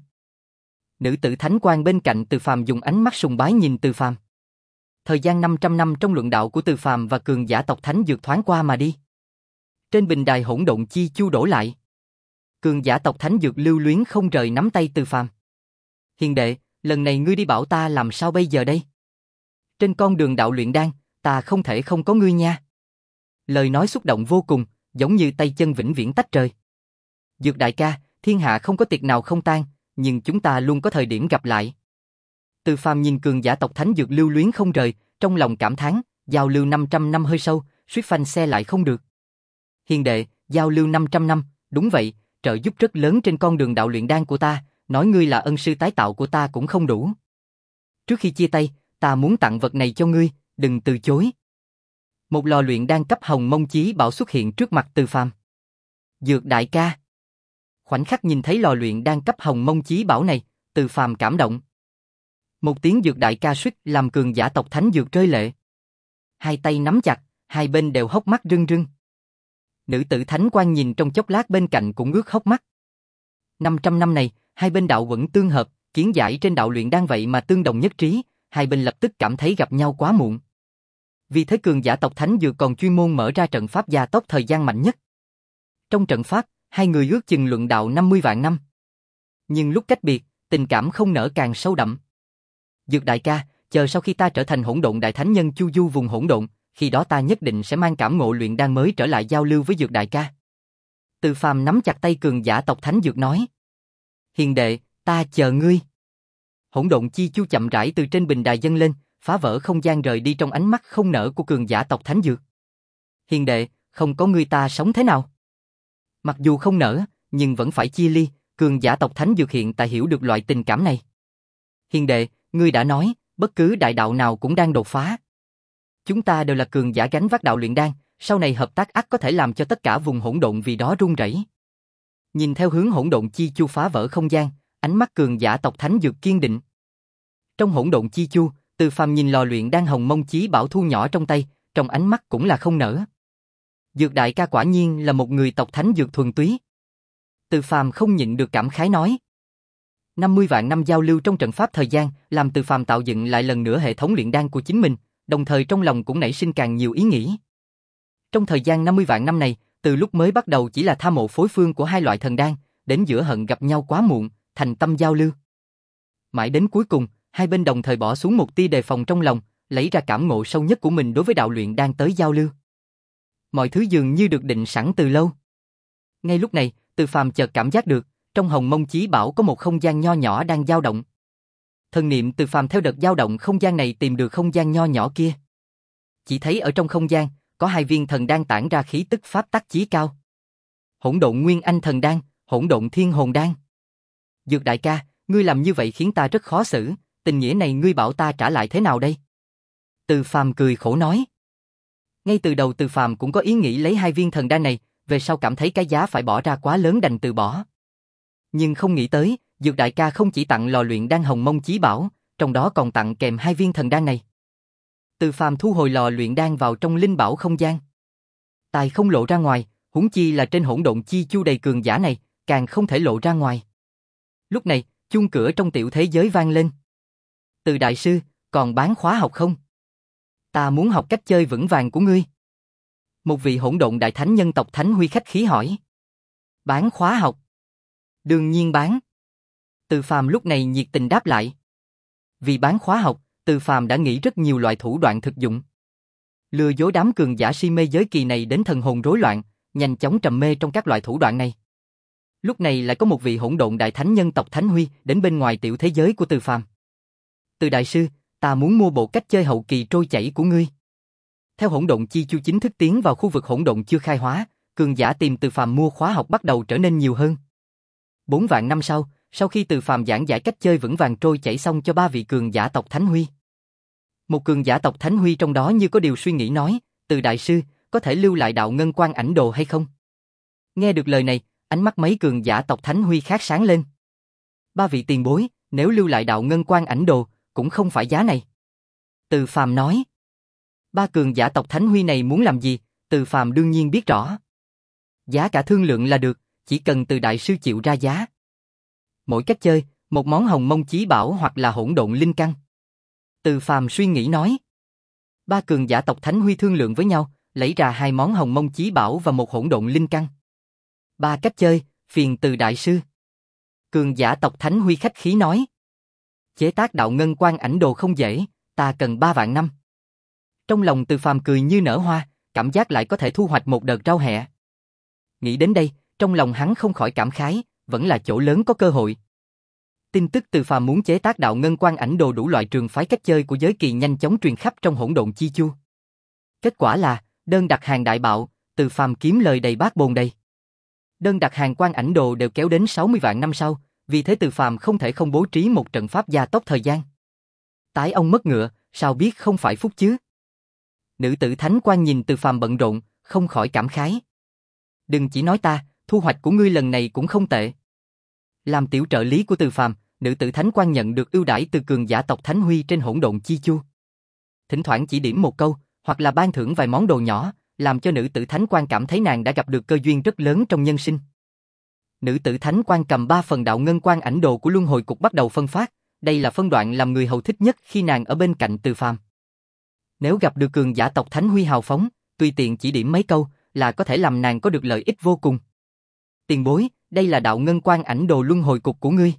Nữ tử thánh quan bên cạnh Từ Phàm dùng ánh mắt sùng bái nhìn Từ Phàm. Thời gian năm trăm năm trong luận đạo của Từ Phàm và cường giả tộc Thánh Dược thoáng qua mà đi. Trên bình đài hỗn độn chi chu đổ lại. Cường giả tộc Thánh Dược lưu luyến không rời nắm tay Từ Phàm. Hiền đệ, lần này ngươi đi bảo ta làm sao bây giờ đây? Trên con đường đạo luyện đan, ta không thể không có ngươi nha. Lời nói xúc động vô cùng, giống như tay chân vĩnh viễn tách rời. Dược đại ca, thiên hạ không có tiệc nào không tan, nhưng chúng ta luôn có thời điểm gặp lại. Từ Phàm nhìn cường giả tộc Thánh Dược lưu luyến không rời, trong lòng cảm thán, giao lưu năm trăm năm hơi sâu, suýt phanh xe lại không được. Hiền đệ, giao lưu năm trăm năm, đúng vậy, trợ giúp rất lớn trên con đường đạo luyện đan của ta, nói ngươi là ân sư tái tạo của ta cũng không đủ. Trước khi chia tay, ta muốn tặng vật này cho ngươi, đừng từ chối. Một lò luyện đan cấp hồng mông chí bảo xuất hiện trước mặt Từ Phàm. Dược đại ca. Khoảnh khắc nhìn thấy lò luyện đan cấp hồng mông chí bảo này, Từ Phàm cảm động. Một tiếng dược đại ca suýt làm cường giả tộc Thánh Dược rơi lệ. Hai tay nắm chặt, hai bên đều hốc mắt rưng rưng. Nữ tử thánh quan nhìn trong chốc lát bên cạnh cũng ướt hốc mắt. năm trăm năm này, hai bên đạo vẫn tương hợp, kiến giải trên đạo luyện đan vậy mà tương đồng nhất trí, hai bên lập tức cảm thấy gặp nhau quá muộn. Vì thế cường giả tộc Thánh Dược còn chuyên môn mở ra trận pháp gia tốc thời gian mạnh nhất. Trong trận pháp, hai người ước chừng luận đạo năm mươi vạn năm. Nhưng lúc cách biệt, tình cảm không nở càng sâu đậm. Dược đại ca, chờ sau khi ta trở thành hỗn độn đại thánh nhân chu du vùng hỗn độn, khi đó ta nhất định sẽ mang cảm ngộ luyện đan mới trở lại giao lưu với Dược đại ca. Từ Phàm nắm chặt tay cường giả tộc Thánh Dược nói. Hiền đệ, ta chờ ngươi. Hỗn độn chi chu chậm rãi từ trên bình đài dâng lên, phá vỡ không gian rời đi trong ánh mắt không nở của cường giả tộc Thánh Dược. Hiền đệ, không có ngươi ta sống thế nào? Mặc dù không nở, nhưng vẫn phải chia ly, cường giả tộc Thánh Dược hiện tại hiểu được loại tình cảm này. Hiền đệ, ngươi đã nói, bất cứ đại đạo nào cũng đang đột phá. Chúng ta đều là cường giả gánh vác đạo luyện đan, sau này hợp tác ắt có thể làm cho tất cả vùng hỗn độn vì đó rung rẩy. Nhìn theo hướng hỗn độn chi chu phá vỡ không gian, ánh mắt cường giả tộc Thánh Dược kiên định. Trong hỗn độn chi chu, Từ Phàm nhìn lò luyện đan hồng mông chí bảo thu nhỏ trong tay, trong ánh mắt cũng là không nở. Dược đại ca quả nhiên là một người tộc Thánh Dược thuần túy. Từ Phàm không nhịn được cảm khái nói. năm mươi vạn năm giao lưu trong trận pháp thời gian, làm Từ Phàm tạo dựng lại lần nữa hệ thống luyện đan của chính mình, đồng thời trong lòng cũng nảy sinh càng nhiều ý nghĩ. Trong thời gian năm mươi vạn năm này, từ lúc mới bắt đầu chỉ là tha mộ phối phương của hai loại thần đan, đến giữa hận gặp nhau quá muộn, thành tâm giao lưu. Mãi đến cuối cùng, hai bên đồng thời bỏ xuống một tia đề phòng trong lòng, lấy ra cảm ngộ sâu nhất của mình đối với đạo luyện đan tới giao lưu. Mọi thứ dường như được định sẵn từ lâu. Ngay lúc này, Từ Phàm chợt cảm giác được, trong hồng mông chí bảo có một không gian nho nhỏ đang dao động. Thần niệm Từ Phàm theo đợt dao động không gian này tìm được không gian nho nhỏ kia. Chỉ thấy ở trong không gian, có hai viên thần đan tản ra khí tức pháp tắc chí cao. Hỗn độn nguyên anh thần đan, hỗn độn thiên hồn đan. Dược đại ca, ngươi làm như vậy khiến ta rất khó xử, tình nghĩa này ngươi bảo ta trả lại thế nào đây? Từ Phàm cười khổ nói. Ngay từ đầu Từ Phàm cũng có ý nghĩ lấy hai viên thần đan này, về sau cảm thấy cái giá phải bỏ ra quá lớn đành từ bỏ. Nhưng không nghĩ tới, Dược đại ca không chỉ tặng lò luyện đan hồng mông chí bảo, trong đó còn tặng kèm hai viên thần đan này. Từ Phàm thu hồi lò luyện đan vào trong linh bảo không gian. Tài không lộ ra ngoài, huống chi là trên hỗn độn chi chu đầy cường giả này, càng không thể lộ ra ngoài. Lúc này, chuông cửa trong tiểu thế giới vang lên. Từ đại sư, còn bán khóa học không? Ta muốn học cách chơi vững vàng của ngươi. Một vị hỗn độn đại thánh nhân tộc Thánh Huy khách khí hỏi. Bán khóa học? Đương nhiên bán. Từ Phàm lúc này nhiệt tình đáp lại. Vì bán khóa học, Từ Phàm đã nghĩ rất nhiều loại thủ đoạn thực dụng. Lừa dối đám cường giả si mê giới kỳ này đến thần hồn rối loạn, nhanh chóng trầm mê trong các loại thủ đoạn này. Lúc này lại có một vị hỗn độn đại thánh nhân tộc Thánh Huy đến bên ngoài tiểu thế giới của Từ Phàm. Từ đại sư, ta muốn mua bộ cách chơi hậu kỳ trôi chảy của ngươi. Theo hỗn độn chi chu chính thức tiến vào khu vực hỗn độn chưa khai hóa, cường giả tìm Từ Phàm mua khóa học bắt đầu trở nên nhiều hơn. Bốn vạn năm sau, sau khi Từ Phàm giảng giải cách chơi vững vàng trôi chảy xong cho ba vị cường giả tộc Thánh Huy. Một cường giả tộc Thánh Huy trong đó như có điều suy nghĩ nói, Từ đại sư, có thể lưu lại đạo ngân quan ảnh đồ hay không? Nghe được lời này, ánh mắt mấy cường giả tộc Thánh Huy khác sáng lên. Ba vị tiền bối, nếu lưu lại đạo ngân quan ảnh đồ, cũng không phải giá này. Từ Phàm nói. Ba cường giả tộc Thánh Huy này muốn làm gì, Từ Phàm đương nhiên biết rõ. Giá cả thương lượng là được, chỉ cần Từ đại sư chịu ra giá. Mỗi cách chơi, một món hồng mông chí bảo hoặc là hỗn độn linh căn. Từ Phàm suy nghĩ nói. Ba cường giả tộc Thánh Huy thương lượng với nhau, lấy ra hai món hồng mông chí bảo và một hỗn độn linh căn. Ba cách chơi, phiền Từ đại sư. Cường giả tộc Thánh Huy khách khí nói. Chế tác đạo ngân quan ảnh đồ không dễ, ta cần ba vạn năm. Trong lòng Từ Phàm cười như nở hoa, cảm giác lại có thể thu hoạch một đợt rau hẹ. Nghĩ đến đây, trong lòng hắn không khỏi cảm khái, vẫn là chỗ lớn có cơ hội. Tin tức Từ Phàm muốn chế tác đạo ngân quan ảnh đồ đủ loại trường phái cách chơi của giới kỳ nhanh chóng truyền khắp trong hỗn độn chi chu. Kết quả là, đơn đặt hàng đại bạo, Từ Phàm kiếm lời đầy bát bồn đầy. Đơn đặt hàng quan ảnh đồ đều kéo đến sáu mươi vạn năm sau, vì thế Từ Phàm không thể không bố trí một trận pháp gia tốc thời gian. Tái ông mất ngựa, sao biết không phải phúc chứ? Nữ tử Thánh Quan nhìn Từ Phàm bận rộn, không khỏi cảm khái. Đừng chỉ nói ta, thu hoạch của ngươi lần này cũng không tệ. Làm tiểu trợ lý của Từ Phàm, nữ tử Thánh Quan nhận được ưu đãi từ cường giả tộc Thánh Huy trên hỗn độn chi chu. Thỉnh thoảng chỉ điểm một câu, hoặc là ban thưởng vài món đồ nhỏ, làm cho nữ tử Thánh Quan cảm thấy nàng đã gặp được cơ duyên rất lớn trong nhân sinh. Nữ tử Thánh Quan cầm ba phần đạo ngân quan ảnh đồ của Luân Hồi Cục bắt đầu phân phát, đây là phân đoạn làm người hầu thích nhất khi nàng ở bên cạnh Từ Phàm. Nếu gặp được cường giả tộc Thánh Huy hào phóng, tùy tiện chỉ điểm mấy câu, là có thể làm nàng có được lợi ích vô cùng. Tiền bối, đây là đạo ngân quan ảnh đồ Luân Hồi Cục của ngươi.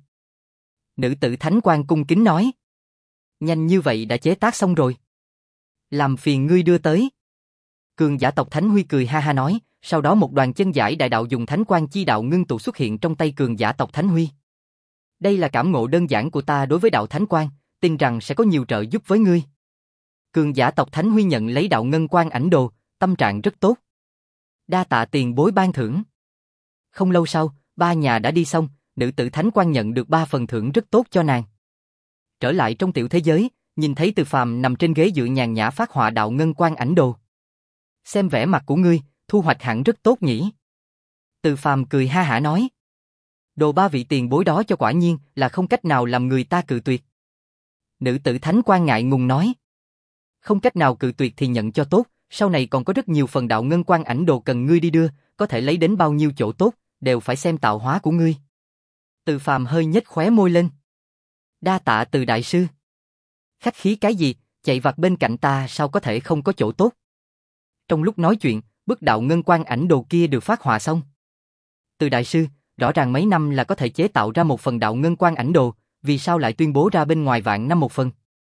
Nữ tử Thánh Quan cung kính nói. Nhanh như vậy đã chế tác xong rồi. Làm phiền ngươi đưa tới. Cường giả tộc Thánh Huy cười ha ha nói, sau đó một đoàn chân giải đại đạo dùng Thánh Quan chi đạo ngưng tụ xuất hiện trong tay cường giả tộc Thánh Huy. Đây là cảm ngộ đơn giản của ta đối với đạo Thánh Quan, tin rằng sẽ có nhiều trợ giúp với ngươi. Cường giả tộc Thánh Huy nhận lấy đạo ngân quan ảnh đồ, tâm trạng rất tốt. Đa tạ tiền bối ban thưởng. Không lâu sau, ba nhà đã đi xong, nữ tử Thánh Quan nhận được ba phần thưởng rất tốt cho nàng. Trở lại trong tiểu thế giới, nhìn thấy Từ Phàm nằm trên ghế dựa nhàn nhã phát họa đạo ngân quan ảnh đồ. Xem vẻ mặt của ngươi, thu hoạch hẳn rất tốt nhỉ. Từ Phàm cười ha hả nói. Đồ ba vị tiền bối đó cho quả nhiên là không cách nào làm người ta cự tuyệt. Nữ tử Thánh Quan ngại ngùng nói. Không cách nào cự tuyệt thì nhận cho tốt, sau này còn có rất nhiều phần đạo ngân quan ảnh đồ cần ngươi đi đưa, có thể lấy đến bao nhiêu chỗ tốt, đều phải xem tạo hóa của ngươi. Từ Phàm hơi nhếch khóe môi lên. Đa tạ Từ đại sư. Khách khí cái gì, chạy vặt bên cạnh ta sao có thể không có chỗ tốt. Trong lúc nói chuyện, bức đạo ngân quan ảnh đồ kia được phát họa xong. Từ đại sư, rõ ràng mấy năm là có thể chế tạo ra một phần đạo ngân quan ảnh đồ, vì sao lại tuyên bố ra bên ngoài vạn năm một phần?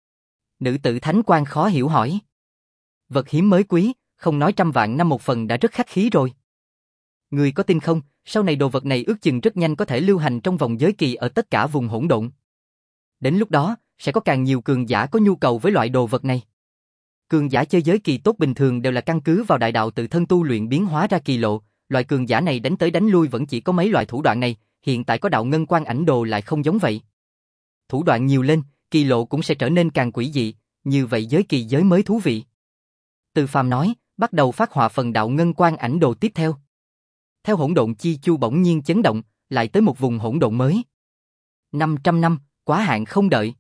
Nữ tử Thánh Quan khó hiểu hỏi. Vật hiếm mới quý, không nói trăm vạn năm một phần đã rất khách khí rồi. Người có tin không, sau này đồ vật này ước chừng rất nhanh có thể lưu hành trong vòng giới kỳ ở tất cả vùng hỗn độn. Đến lúc đó, sẽ có càng nhiều cường giả có nhu cầu với loại đồ vật này. Cường giả chơi giới kỳ tốt bình thường đều là căn cứ vào đại đạo tự thân tu luyện biến hóa ra kỳ lộ, loại cường giả này đánh tới đánh lui vẫn chỉ có mấy loại thủ đoạn này, hiện tại có đạo ngân quan ảnh đồ lại không giống vậy. Thủ đoạn nhiều lên, kỳ lộ cũng sẽ trở nên càng quỷ dị, như vậy giới kỳ giới mới thú vị. Từ Phàm nói, bắt đầu phát họa phần đạo ngân quan ảnh đồ tiếp theo. Theo hỗn độn chi chu bỗng nhiên chấn động, lại tới một vùng hỗn độn mới. năm trăm năm, quá hạn không đợi.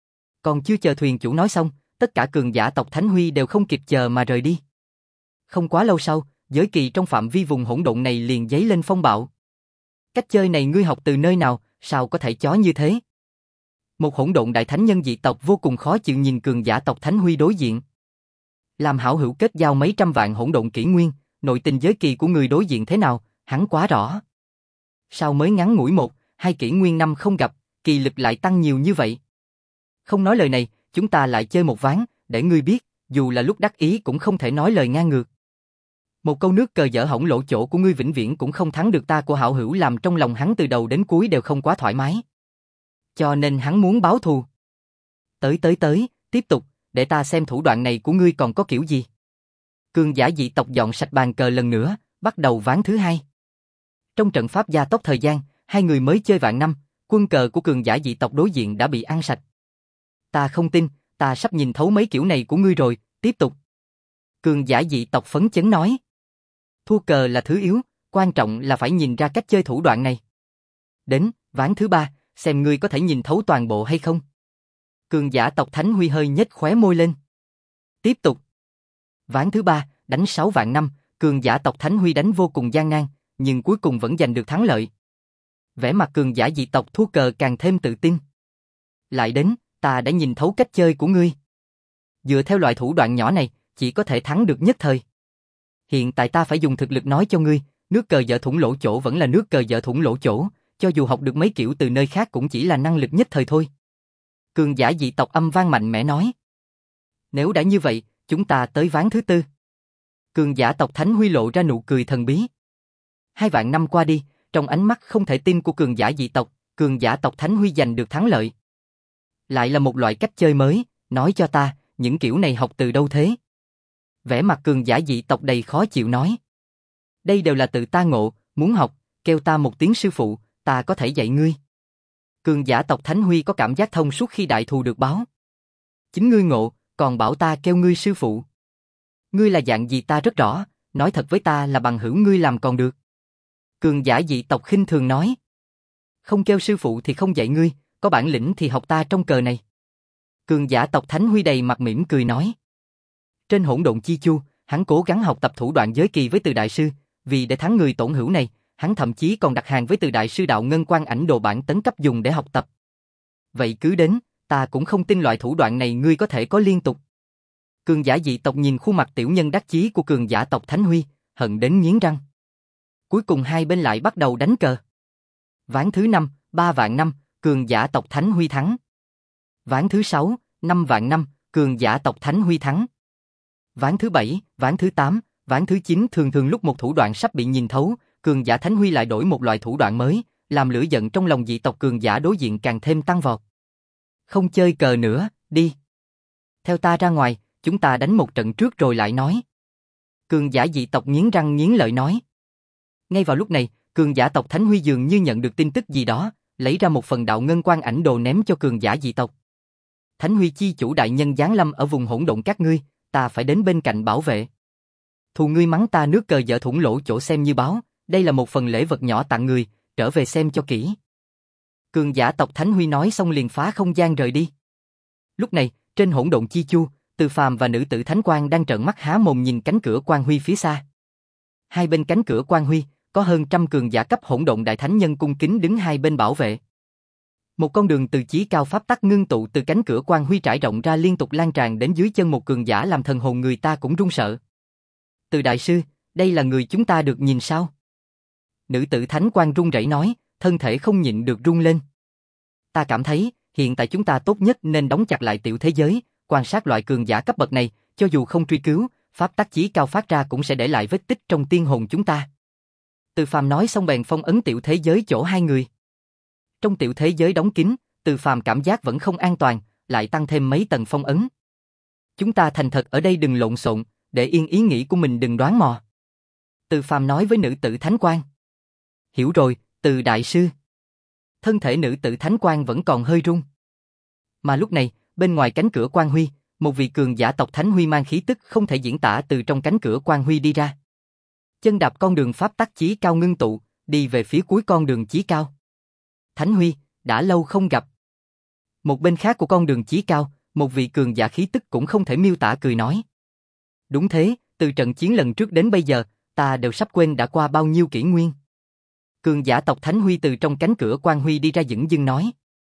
Còn chưa chờ thuyền chủ nói xong, tất cả cường giả tộc Thánh Huy đều không kịp chờ mà rời đi. Không quá lâu sau, giới kỳ trong phạm vi vùng hỗn độn này liền dấy lên phong bạo. Cách chơi này ngươi học từ nơi nào, sao có thể chó như thế? Một hỗn độn đại thánh nhân dị tộc vô cùng khó chịu nhìn cường giả tộc Thánh Huy đối diện. Làm hảo hữu kết giao mấy trăm vạn hỗn độn kỷ nguyên, nội tình giới kỳ của người đối diện thế nào, hắn quá rõ. Sao mới ngắn ngủi một, hai kỷ nguyên năm không gặp, kỳ lực lại tăng nhiều như vậy? Không nói lời này, chúng ta lại chơi một ván, để ngươi biết, dù là lúc đắc ý cũng không thể nói lời ngang ngược. Một câu nước cờ dở hỏng lỗ chỗ của ngươi vĩnh viễn cũng không thắng được ta của hảo hữu, làm trong lòng hắn từ đầu đến cuối đều không quá thoải mái. Cho nên hắn muốn báo thù. Tới tới tới, tiếp tục, để ta xem thủ đoạn này của ngươi còn có kiểu gì. Cường giả dị tộc dọn sạch bàn cờ lần nữa, bắt đầu ván thứ hai. Trong trận pháp gia tốc thời gian, hai người mới chơi vạn năm, quân cờ của cường giả dị tộc đối diện đã bị ăn sạch. Ta không tin, ta sắp nhìn thấu mấy kiểu này của ngươi rồi, tiếp tục. Cường giả dị tộc phấn chấn nói. Thua cờ là thứ yếu, quan trọng là phải nhìn ra cách chơi thủ đoạn này. Đến, ván thứ ba, xem ngươi có thể nhìn thấu toàn bộ hay không. Cường giả tộc Thánh Huy hơi nhếch khóe môi lên. Tiếp tục. Ván thứ ba, đánh sáu vạn năm, cường giả tộc Thánh Huy đánh vô cùng gian nan, nhưng cuối cùng vẫn giành được thắng lợi. Vẻ mặt cường giả dị tộc thua cờ càng thêm tự tin. Lại đến, ta đã nhìn thấu cách chơi của ngươi. Dựa theo loại thủ đoạn nhỏ này, chỉ có thể thắng được nhất thời. Hiện tại ta phải dùng thực lực nói cho ngươi, nước cờ dở thủng lỗ chỗ vẫn là nước cờ dở thủng lỗ chỗ, cho dù học được mấy kiểu từ nơi khác cũng chỉ là năng lực nhất thời thôi. Cường giả dị tộc âm vang mạnh mẽ nói. Nếu đã như vậy, chúng ta tới ván thứ tư. Cường giả tộc Thánh Huy lộ ra nụ cười thần bí. Hai vạn năm qua đi, trong ánh mắt không thể tin của cường giả dị tộc, cường giả tộc Thánh Huy giành được thắng lợi. Lại là một loại cách chơi mới, nói cho ta, những kiểu này học từ đâu thế? Vẻ mặt cường giả dị tộc đầy khó chịu nói. Đây đều là tự ta ngộ, muốn học, kêu ta một tiếng sư phụ, ta có thể dạy ngươi. Cường giả tộc Thánh Huy có cảm giác thông suốt khi đại thù được báo. Chính ngươi ngộ, còn bảo ta kêu ngươi sư phụ. Ngươi là dạng gì ta rất rõ, nói thật với ta là bằng hữu ngươi làm còn được. Cường giả dị tộc khinh thường nói. Không kêu sư phụ thì không dạy ngươi, có bản lĩnh thì học ta trong cờ này. Cường giả tộc Thánh Huy đầy mặt mỉm cười nói. Trên hỗn độn chi chu, hắn cố gắng học tập thủ đoạn giới kỳ với Từ đại sư, vì để thắng người tổn hữu này, hắn thậm chí còn đặt hàng với Từ đại sư đạo ngân quan ảnh đồ bản tấn cấp dùng để học tập. Vậy cứ đến, ta cũng không tin loại thủ đoạn này ngươi có thể có liên tục. Cường giả dị tộc nhìn khuôn mặt tiểu nhân đắc chí của cường giả tộc Thánh Huy, hận đến nghiến răng. Cuối cùng hai bên lại bắt đầu đánh cờ. Ván thứ năm, ba vạn năm, cường giả tộc Thánh Huy thắng. Ván thứ sáu, năm vạn năm, cường giả tộc Thánh Huy thắng. Ván thứ bảy, ván thứ tám, ván thứ chín thường thường lúc một thủ đoạn sắp bị nhìn thấu, cường giả Thánh Huy lại đổi một loại thủ đoạn mới, làm lửa giận trong lòng dị tộc cường giả đối diện càng thêm tăng vọt. Không chơi cờ nữa, đi. Theo ta ra ngoài, chúng ta đánh một trận trước rồi lại nói. Cường giả dị tộc nghiến răng nghiến lợi nói. Ngay vào lúc này, cường giả tộc Thánh Huy dường như nhận được tin tức gì đó, lấy ra một phần đạo ngân quan ảnh đồ ném cho cường giả dị tộc. Thánh Huy chi chủ đại nhân giáng lâm ở vùng hỗn độn các ngươi, ta phải đến bên cạnh bảo vệ. Thù ngươi mắng ta nước cờ dở thủng lỗ chỗ xem như báo, đây là một phần lễ vật nhỏ tặng người, trở về xem cho kỹ. Cường giả tộc Thánh Huy nói xong liền phá không gian rời đi. Lúc này, trên hỗn độn chi chu, Từ Phàm và nữ tử Thánh Quang đang trợn mắt há mồm nhìn cánh cửa Quan Huy phía xa. Hai bên cánh cửa Quan Huy, có hơn trăm cường giả cấp hỗn độn đại thánh nhân cung kính đứng hai bên bảo vệ. Một con đường từ chí cao pháp tắc ngưng tụ từ cánh cửa Quan Huy trải rộng ra liên tục lan tràn đến dưới chân một cường giả làm thần hồn người ta cũng run sợ. Từ đại sư, đây là người chúng ta được nhìn sao? Nữ tử Thánh Quang run rẩy nói, thân thể không nhịn được run lên. Ta cảm thấy, hiện tại chúng ta tốt nhất nên đóng chặt lại tiểu thế giới, quan sát loại cường giả cấp bậc này, cho dù không truy cứu, pháp tắc chí cao phát ra cũng sẽ để lại vết tích trong tiên hồn chúng ta. Từ Phàm nói xong bèn phong ấn tiểu thế giới chỗ hai người. Trong tiểu thế giới đóng kín, Từ Phàm cảm giác vẫn không an toàn, lại tăng thêm mấy tầng phong ấn. Chúng ta thành thật ở đây đừng lộn xộn, để yên ý nghĩ của mình đừng đoán mò. Từ Phàm nói với nữ tử Thánh Quang. Hiểu rồi, Từ đại sư. Thân thể nữ tử Thánh Quang vẫn còn hơi run. Mà lúc này, bên ngoài cánh cửa Quan Huy, một vị cường giả tộc Thánh Huy mang khí tức không thể diễn tả từ trong cánh cửa Quan Huy đi ra. Chân đạp con đường pháp tắc chí cao ngưng tụ, đi về phía cuối con đường chí cao. Thánh Huy, đã lâu không gặp. Một bên khác của con đường chí cao, một vị cường giả khí tức cũng không thể miêu tả cười nói. Đúng thế, từ trận chiến lần trước đến bây giờ, ta đều sắp quên đã qua bao nhiêu kỷ nguyên. Cường giả tộc Thánh Huy từ trong cánh cửa Quan Huy đi ra dửng dưng nói.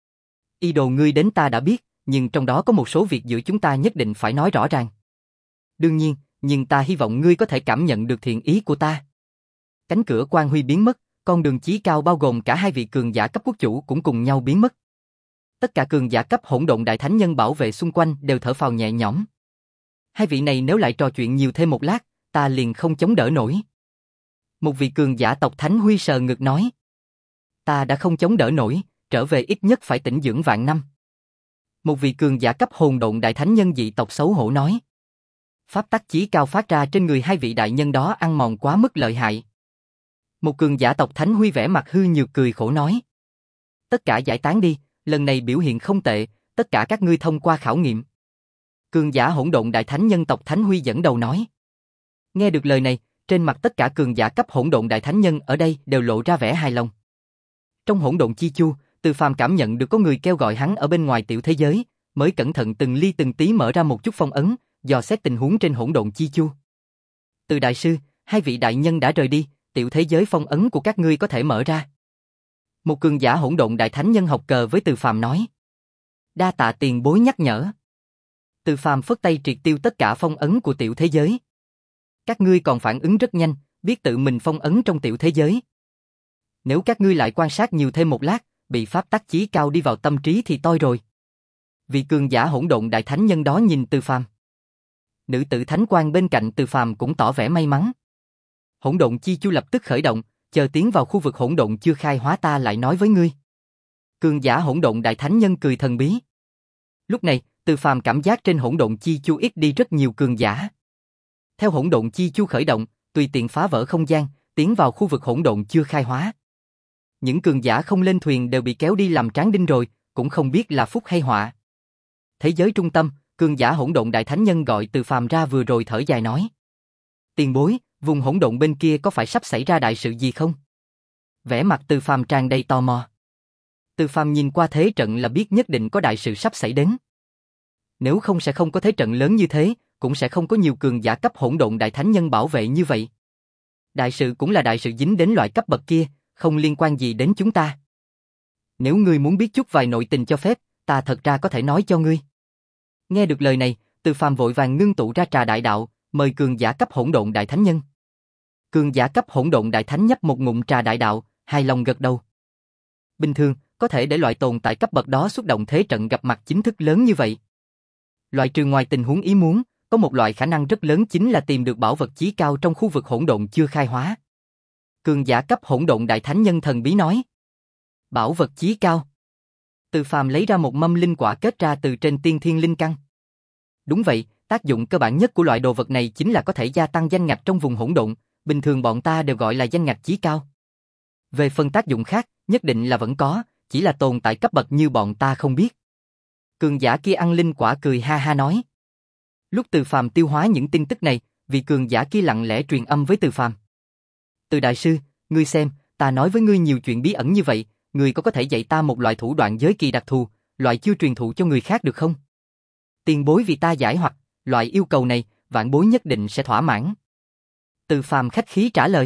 Ý đồ ngươi đến ta đã biết, nhưng trong đó có một số việc giữa chúng ta nhất định phải nói rõ ràng. Đương nhiên, nhưng ta hy vọng ngươi có thể cảm nhận được thiện ý của ta. Cánh cửa Quan Huy biến mất, con đường chí cao bao gồm cả hai vị cường giả cấp quốc chủ cũng cùng nhau biến mất. Tất cả cường giả cấp hỗn độn đại thánh nhân bảo vệ xung quanh đều thở phào nhẹ nhõm. Hai vị này nếu lại trò chuyện nhiều thêm một lát, ta liền không chống đỡ nổi. Một vị cường giả tộc Thánh Huy sờ ngực nói. Ta đã không chống đỡ nổi, trở về ít nhất phải tĩnh dưỡng vạn năm. Một vị cường giả cấp hồn độn đại thánh nhân dị tộc xấu hổ nói. Pháp tắc chí cao phát ra trên người hai vị đại nhân đó ăn mòn quá mức lợi hại. Một cường giả tộc Thánh Huy vẻ mặt hư nhược cười khổ nói. Tất cả giải tán đi, lần này biểu hiện không tệ, tất cả các ngươi thông qua khảo nghiệm. Cường giả hỗn độn đại thánh nhân tộc Thánh Huy dẫn đầu nói. Nghe được lời này, trên mặt tất cả cường giả cấp hỗn độn đại thánh nhân ở đây đều lộ ra vẻ hài lòng. Trong hỗn độn chi chu, Từ Phàm cảm nhận được có người kêu gọi hắn ở bên ngoài tiểu thế giới, mới cẩn thận từng ly từng tí mở ra một chút phong ấn, dò xét tình huống trên hỗn độn chi chu. Từ đại sư, hai vị đại nhân đã rời đi, tiểu thế giới phong ấn của các ngươi có thể mở ra. Một cường giả hỗn độn đại thánh nhân học cờ với Từ Phàm nói. Đa tạ tiền bối nhắc nhở. Từ Phàm phất tay triệt tiêu tất cả phong ấn của tiểu thế giới. Các ngươi còn phản ứng rất nhanh, biết tự mình phong ấn trong tiểu thế giới. Nếu các ngươi lại quan sát nhiều thêm một lát, bị pháp tắc chí cao đi vào tâm trí thì toi rồi. Vị cường giả hỗn độn đại thánh nhân đó nhìn Từ Phàm. Nữ tử thánh quan bên cạnh Từ Phàm cũng tỏ vẻ may mắn. Hỗn độn chi chu lập tức khởi động, chờ tiến vào khu vực hỗn độn chưa khai hóa ta lại nói với ngươi. Cường giả hỗn độn đại thánh nhân cười thần bí. Lúc này, Từ Phàm cảm giác trên hỗn độn chi chu ít đi rất nhiều cường giả. Theo hỗn độn chi chu khởi động, tùy tiện phá vỡ không gian, tiến vào khu vực hỗn độn chưa khai hóa. Những cường giả không lên thuyền đều bị kéo đi làm tráng đinh rồi, cũng không biết là phúc hay họa. Thế giới trung tâm, cường giả hỗn độn đại thánh nhân gọi Từ Phàm ra vừa rồi thở dài nói. Tiền bối, vùng hỗn độn bên kia có phải sắp xảy ra đại sự gì không? Vẻ mặt Từ Phàm tràn đầy tò mò. Từ Phàm nhìn qua thế trận là biết nhất định có đại sự sắp xảy đến. Nếu không sẽ không có thế trận lớn như thế, cũng sẽ không có nhiều cường giả cấp hỗn độn đại thánh nhân bảo vệ như vậy. Đại sự cũng là đại sự dính đến loại cấp bậc kia, không liên quan gì đến chúng ta. Nếu ngươi muốn biết chút vài nội tình cho phép, ta thật ra có thể nói cho ngươi. Nghe được lời này, Từ Phàm vội vàng ngưng tụ ra trà đại đạo, mời cường giả cấp hỗn độn đại thánh nhân. Cường giả cấp hỗn độn đại thánh nhấp một ngụm trà đại đạo, hài lòng gật đầu. Bình thường, có thể để loại tồn tại cấp bậc đó xuất động thế trận gặp mặt chính thức lớn như vậy. Loại trừ ngoài tình huống ý muốn, có một loại khả năng rất lớn chính là tìm được bảo vật chí cao trong khu vực hỗn độn chưa khai hóa. Cường giả cấp hỗn độn đại thánh nhân thần bí nói. Bảo vật chí cao. Từ Phàm lấy ra một mâm linh quả kết ra từ trên tiên thiên linh căn. Đúng vậy, tác dụng cơ bản nhất của loại đồ vật này chính là có thể gia tăng danh ngạch trong vùng hỗn độn, bình thường bọn ta đều gọi là danh ngạch chí cao. Về phần tác dụng khác, nhất định là vẫn có, chỉ là tồn tại cấp bậc như bọn ta không biết. Cường giả kia ăn linh quả cười ha ha nói. Lúc Từ Phàm tiêu hóa những tin tức này, vị cường giả kia lặng lẽ truyền âm với Từ Phàm. Từ đại sư, ngươi xem, ta nói với ngươi nhiều chuyện bí ẩn như vậy, ngươi có có thể dạy ta một loại thủ đoạn giới kỳ đặc thù, loại chưa truyền thụ cho người khác được không? Tiền bối vì ta giải hoặc, loại yêu cầu này, vạn bối nhất định sẽ thỏa mãn. Từ Phàm khách khí trả lời.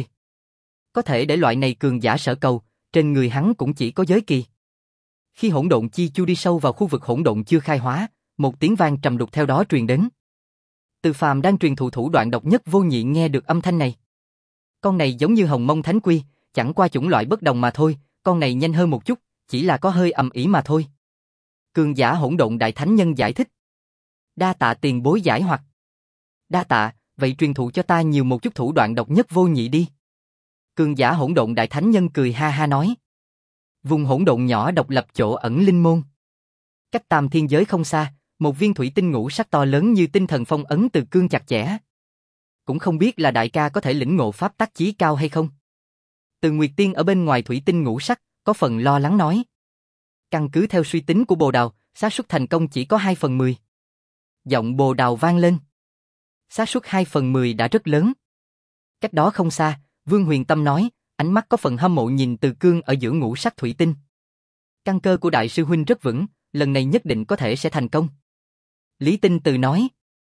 Có thể để loại này cường giả sở cầu, trên người hắn cũng chỉ có giới kỳ. Khi hỗn độn chi chu đi sâu vào khu vực hỗn độn chưa khai hóa, một tiếng vang trầm đục theo đó truyền đến. Từ Phàm đang truyền thụ thủ đoạn độc nhất vô nhị nghe được âm thanh này. Con này giống như hồng mông thánh quy, chẳng qua chủng loại bất đồng mà thôi, con này nhanh hơn một chút, chỉ là có hơi ầm ĩ mà thôi. Cường giả hỗn độn đại thánh nhân giải thích. Đa tạ tiền bối giải hoặc. Đa tạ, vậy truyền thụ cho ta nhiều một chút thủ đoạn độc nhất vô nhị đi. Cường giả hỗn độn đại thánh nhân cười ha ha nói. Vùng hỗn độn nhỏ độc lập chỗ ẩn linh môn. Cách tam thiên giới không xa, một viên thủy tinh ngũ sắc to lớn như tinh thần phong ấn từ cương chặt chẽ. Cũng không biết là đại ca có thể lĩnh ngộ pháp tắc chí cao hay không. Từ Nguyệt Tiên ở bên ngoài thủy tinh ngũ sắc, có phần lo lắng nói. Căn cứ theo suy tính của Bồ Đào, xác suất thành công chỉ có hai phần mười. Giọng Bồ Đào vang lên. Xác suất hai phần mười đã rất lớn. Cách đó không xa, Vương Huyền Tâm nói, ánh mắt có phần hâm mộ nhìn Từ Cương ở giữa ngũ sắc thủy tinh. Căn cơ của đại sư huynh rất vững, lần này nhất định có thể sẽ thành công. Lý Tinh Từ nói.